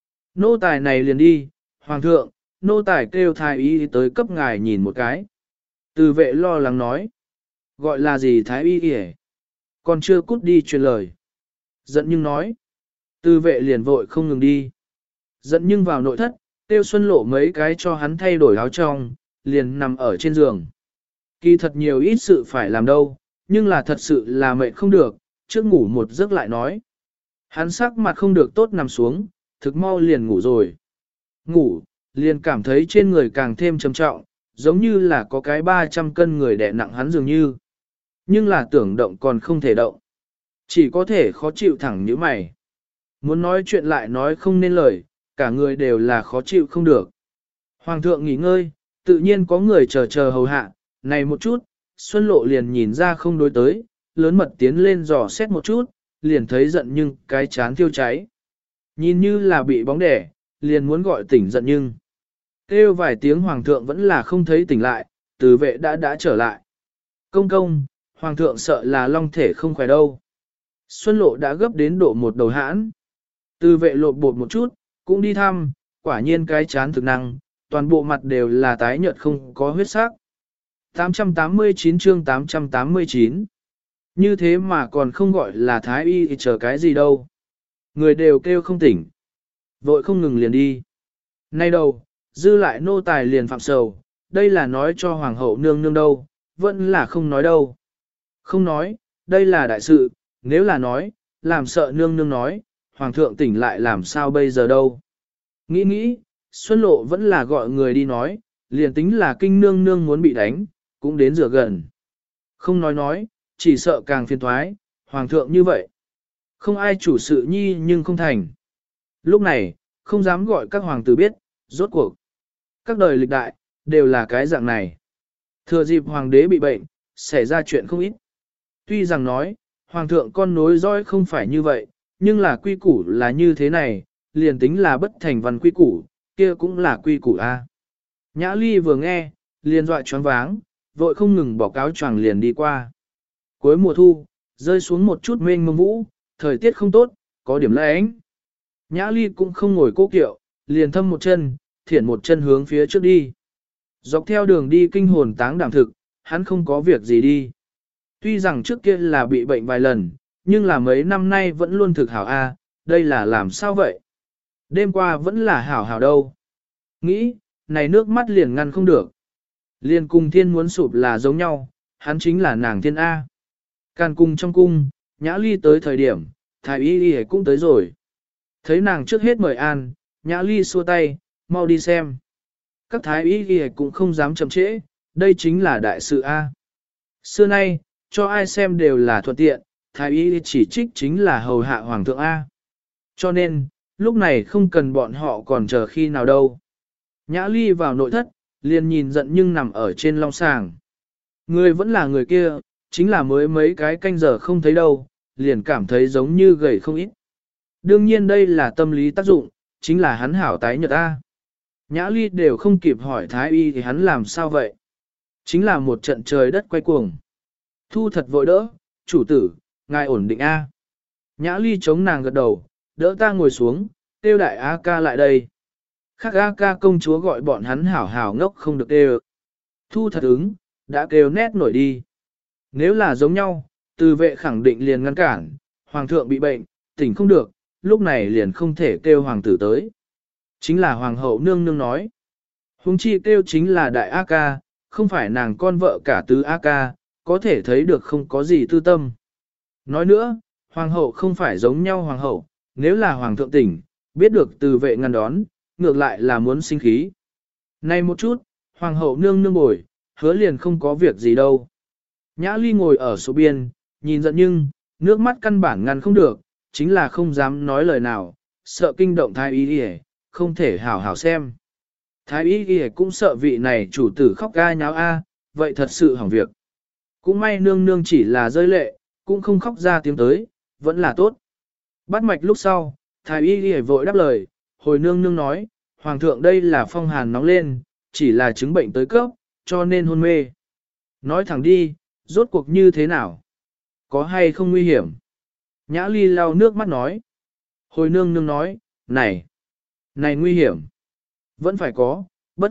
Nô tài này liền đi, hoàng thượng, nô tài kêu thái y tới cấp ngài nhìn một cái. Từ vệ lo lắng nói, gọi là gì thái y kìa, còn chưa cút đi truyền lời. Giận nhưng nói, từ vệ liền vội không ngừng đi. Giận nhưng vào nội thất, tiêu xuân lộ mấy cái cho hắn thay đổi áo trong, liền nằm ở trên giường. Kỳ thật nhiều ít sự phải làm đâu, nhưng là thật sự là mệt không được, trước ngủ một giấc lại nói. Hắn sắc mặt không được tốt nằm xuống, thực mau liền ngủ rồi. Ngủ, liền cảm thấy trên người càng thêm trầm trọng, giống như là có cái 300 cân người đè nặng hắn dường như. Nhưng là tưởng động còn không thể động. Chỉ có thể khó chịu thẳng như mày. Muốn nói chuyện lại nói không nên lời, cả người đều là khó chịu không được. Hoàng thượng nghỉ ngơi, tự nhiên có người chờ hầu hạ, này một chút, Xuân Lộ liền nhìn ra không đối tới, lớn mật tiến lên dò xét một chút, liền thấy giận nhưng cái chán thiêu cháy. Nhìn như là bị bóng đẻ, liền muốn gọi tỉnh giận nhưng. Kêu vài tiếng hoàng thượng vẫn là không thấy tỉnh lại, từ vệ đã trở lại. Công công, hoàng thượng sợ là long thể không khỏe đâu. Xuân Lộ đã gấp đến độ một đầu hãn. Từ vệ lột bột một chút, cũng đi thăm, quả nhiên cái chán thực năng, toàn bộ mặt đều là tái nhợt không có huyết sắc. 889 chương 889. Như thế mà còn không gọi là thái y thì chờ cái gì đâu. Người đều kêu không tỉnh. Vội không ngừng liền đi. Nay đâu, dư lại nô tài liền phạm sầu, đây là nói cho hoàng hậu nương nương đâu, vẫn là không nói đâu. Không nói, đây là đại sự, nếu là nói, làm sợ nương nương nói, hoàng thượng tỉnh lại làm sao bây giờ đâu. Nghĩ, Xuân Lộ vẫn là gọi người đi nói, liền tính là kinh nương nương muốn bị đánh, cũng đến rửa gần. Không nói, chỉ sợ càng phiền thoái, hoàng thượng như vậy. Không ai chủ sự nhi nhưng không thành. Lúc này, không dám gọi các hoàng tử biết, rốt cuộc. Các đời lịch đại, đều là cái dạng này. Thừa dịp hoàng đế bị bệnh, xảy ra chuyện không ít. Tuy rằng nói, hoàng thượng con nối dõi không phải như vậy, nhưng là quy củ là như thế này, liền tính là bất thành văn quy củ, kia cũng là quy củ a. Nhã Ly vừa nghe, liền dọa choáng váng, vội không ngừng bỏ cáo choàng liền đi qua. Cuối mùa thu, rơi xuống một chút mênh mông vũ, thời tiết không tốt, có điểm lạnh. Nhã Ly cũng không ngồi cố kiệu, liền thâm một chân, thiển một chân hướng phía trước đi. Dọc theo đường đi kinh hồn táng đảm thực, hắn không có việc gì đi. Tuy rằng trước kia là bị bệnh vài lần, nhưng là mấy năm nay vẫn luôn thực hảo a, đây là làm sao vậy? Đêm qua vẫn là hảo hảo đâu. Nghĩ, này nước mắt liền ngăn không được. Liền cùng thiên muốn sụp là giống nhau, hắn chính là nàng thiên A. Càn cung trong cung, Nhã Ly tới thời điểm, thái y y cũng tới rồi. Thấy nàng trước hết mời an, Nhã Ly xua tay, mau đi xem. Các thái y y cũng không dám chậm trễ, đây chính là đại sự A. Xưa nay, cho ai xem đều là thuận tiện, thái y chỉ trích chính là hầu hạ hoàng thượng A. Cho nên, lúc này không cần bọn họ còn chờ khi nào đâu. Nhã Ly vào nội thất, liền nhìn giận nhưng nằm ở trên long sàng. Người vẫn là người kia, chính là mới mấy cái canh giờ không thấy đâu, liền cảm thấy giống như gầy không ít. Đương nhiên đây là tâm lý tác dụng, chính là hắn hảo tái nhợt A. Nhã Ly đều không kịp hỏi thái y thì hắn làm sao vậy. Chính là một trận trời đất quay cuồng. Thu thật vội đỡ, chủ tử, ngài ổn định A. Nhã Ly chống nàng gật đầu, đỡ ta ngồi xuống, tiêu đại A ca lại đây. Khác A ca công chúa gọi bọn hắn hảo hảo ngốc không được kêu. Thu thật ứng, đã kêu nét nổi đi. Nếu là giống nhau, từ vệ khẳng định liền ngăn cản, hoàng thượng bị bệnh, tỉnh không được, lúc này liền không thể kêu hoàng tử tới. Chính là hoàng hậu nương nương nói. Huống chi kêu chính là đại A ca, không phải nàng con vợ cả tứ A ca, có thể thấy được không có gì tư tâm. Nói nữa, hoàng hậu không phải giống nhau hoàng hậu, nếu là hoàng thượng tỉnh, biết được từ vệ ngăn đón, ngược lại là muốn sinh khí. Này một chút, hoàng hậu nương nương bồi, hứa liền không có việc gì đâu. Nhã Ly ngồi ở số biên, nhìn giận nhưng, nước mắt căn bản ngăn không được, chính là không dám nói lời nào, sợ kinh động thái y y, không thể hảo hảo xem. Thái y y cũng sợ vị này chủ tử khóc ga nháo a, vậy thật sự hỏng việc. Cũng may nương nương chỉ là rơi lệ, cũng không khóc ra tiếng tới, vẫn là tốt. Bắt mạch lúc sau, thái y y vội đáp lời, hồi nương nương nói, hoàng thượng đây là phong hàn nóng lên, chỉ là chứng bệnh tới cấp, cho nên hôn mê. Nói thẳng đi, rốt cuộc như thế nào? Có hay không nguy hiểm? Nhã Ly lau nước mắt nói. Hồi nương nương nói, này nguy hiểm. Vẫn phải có, bất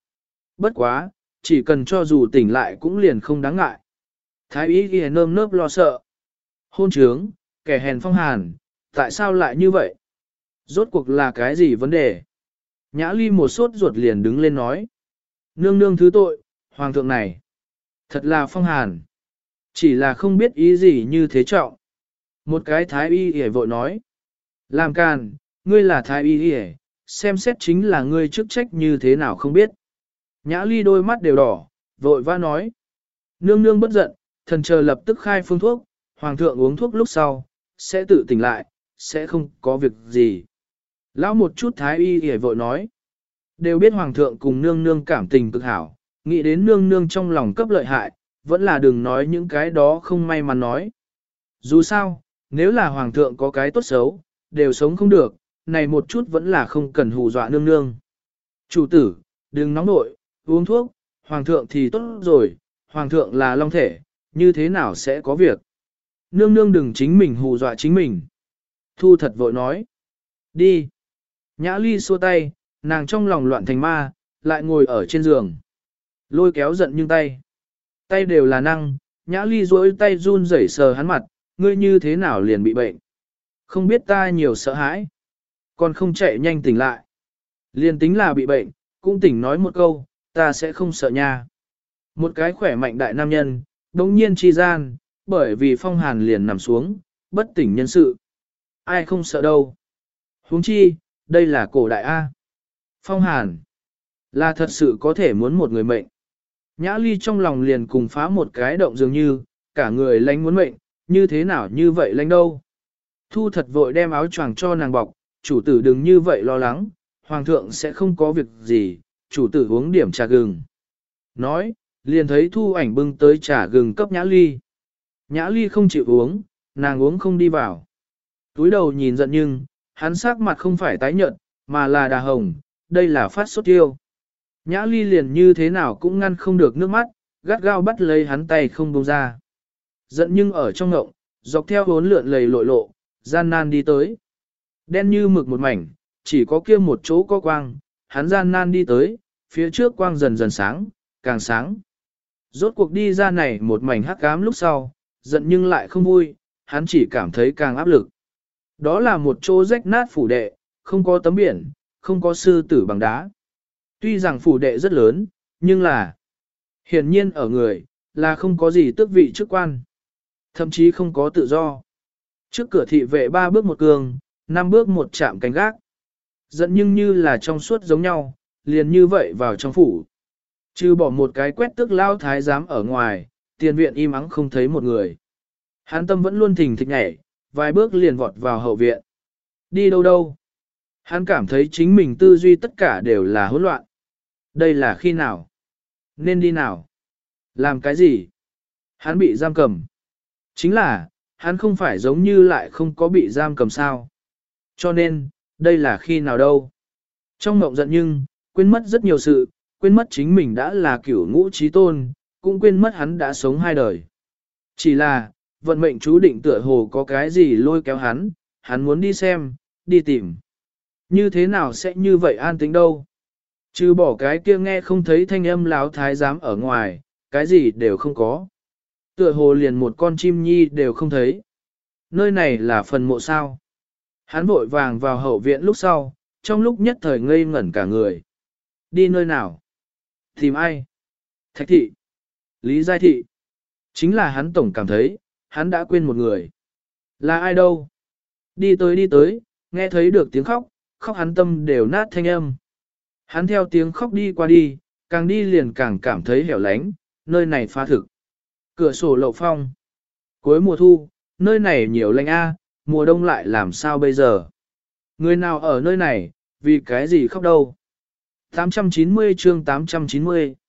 quá, chỉ cần cho dù tỉnh lại cũng liền không đáng ngại. Thái y ghi nơm nớp lo sợ. Hôn trướng, kẻ hèn phong hàn, tại sao lại như vậy? Rốt cuộc là cái gì vấn đề? Nhã Ly một sốt ruột liền đứng lên nói. Nương nương thứ tội, hoàng thượng này. Thật là phong hàn. Chỉ là không biết ý gì như thế trọng. Một cái thái y hề vội nói. Làm càn, ngươi là thái y hề, xem xét chính là ngươi chức trách như thế nào không biết. Nhã Ly đôi mắt đều đỏ, vội va nói. Nương nương bất giận, thần chờ lập tức khai phương thuốc, hoàng thượng uống thuốc lúc sau, sẽ tự tỉnh lại, sẽ không có việc gì. Lão một chút thái y hề vội nói. Đều biết hoàng thượng cùng nương nương cảm tình cực hảo, nghĩ đến nương nương trong lòng cấp lợi hại, vẫn là đừng nói những cái đó không may mắn nói. Dù sao, nếu là hoàng thượng có cái tốt xấu, đều sống không được, này một chút vẫn là không cần hù dọa nương nương. Chủ tử, đừng nóng nội, uống thuốc, hoàng thượng thì tốt rồi, hoàng thượng là long thể, như thế nào sẽ có việc. Nương nương đừng chính mình hù dọa chính mình. Thu thật vội nói. Đi. Nhã Ly xua tay, nàng trong lòng loạn thành ma, lại ngồi ở trên giường. Lôi kéo giận nhưng tay. Tay đều là năng, Nhã Ly duỗi tay run rẩy sờ hắn mặt, ngươi như thế nào liền bị bệnh. Không biết ta nhiều sợ hãi. Còn không chạy nhanh tỉnh lại. Liền tính là bị bệnh, cũng tỉnh nói một câu, ta sẽ không sợ nha. Một cái khỏe mạnh đại nam nhân, đống nhiên chi gian, bởi vì phong hàn liền nằm xuống, bất tỉnh nhân sự. Ai không sợ đâu. Huống chi, đây là cổ đại A. Phong hàn, là thật sự có thể muốn một người mệnh. Nhã Ly trong lòng liền cùng phá một cái động dường như, cả người lánh muốn mệnh, như thế nào như vậy lánh đâu. Thu thật vội đem áo choàng cho nàng bọc, chủ tử đừng như vậy lo lắng, hoàng thượng sẽ không có việc gì, chủ tử uống điểm trà gừng. Nói, liền thấy Thu ảnh bưng tới trà gừng cấp Nhã Ly. Nhã Ly không chịu uống, nàng uống không đi vào. Túi đầu nhìn giận nhưng, hắn sắc mặt không phải tái nhợt, mà là đà hồng, đây là phát sốt tiêu. Nhã ly liền như thế nào cũng ngăn không được nước mắt, gắt gao bắt lấy hắn tay không buông ra. Giận nhưng ở trong ngộng, dọc theo bốn lượn lầy lội lộ, gian nan đi tới. Đen như mực một mảnh, chỉ có kia một chỗ có quang, hắn gian nan đi tới, phía trước quang dần dần sáng, càng sáng. Rốt cuộc đi ra này một mảnh hắc ám lúc sau, giận nhưng lại không vui, hắn chỉ cảm thấy càng áp lực. Đó là một chỗ rách nát phủ đệ, không có tấm biển, không có sư tử bằng đá. Tuy rằng phủ đệ rất lớn, nhưng là hiển nhiên ở người, là không có gì tước vị chức quan. Thậm chí không có tự do. Trước cửa thị vệ 3 bước một cường, 5 bước một chạm canh gác. Giận nhưng như là trong suốt giống nhau, liền như vậy vào trong phủ. Trừ bỏ một cái quét tước lao thái giám ở ngoài, tiền viện im ắng không thấy một người. Hắn tâm vẫn luôn thình thịch nhảy, vài bước liền vọt vào hậu viện. Đi đâu đâu? Hắn cảm thấy chính mình tư duy tất cả đều là hỗn loạn. Đây là khi nào? Nên đi nào? Làm cái gì? Hắn bị giam cầm. Chính là, hắn không phải giống như lại không có bị giam cầm sao. Cho nên, đây là khi nào đâu? Trong mộng giận nhưng, quên mất rất nhiều sự, quên mất chính mình đã là cửu ngũ trí tôn, cũng quên mất hắn đã sống 2 đời. Chỉ là, vận mệnh chú định tựa hồ có cái gì lôi kéo hắn muốn đi xem, đi tìm. Như thế nào sẽ như vậy an tĩnh đâu? Trừ bỏ cái kia nghe không thấy thanh âm láo thái giám ở ngoài, cái gì đều không có. Tựa hồ liền một con chim nhi đều không thấy. Nơi này là phần mộ sao. Hắn vội vàng vào hậu viện lúc sau, trong lúc nhất thời ngây ngẩn cả người. Đi nơi nào? Tìm ai? Thạch thị. Lý Giai thị. Chính là hắn tổng cảm thấy, hắn đã quên một người. Là ai đâu? Đi tới, nghe thấy được tiếng khóc, khóc hắn tâm đều nát thanh âm. Hắn theo tiếng khóc đi qua đi, càng đi liền càng cảm thấy hẻo lánh, nơi này phá thực. Cửa sổ lậu phong. Cuối mùa thu, nơi này nhiều lạnh a, mùa đông lại làm sao bây giờ? Người nào ở nơi này, vì cái gì khóc đâu? 890 chương 890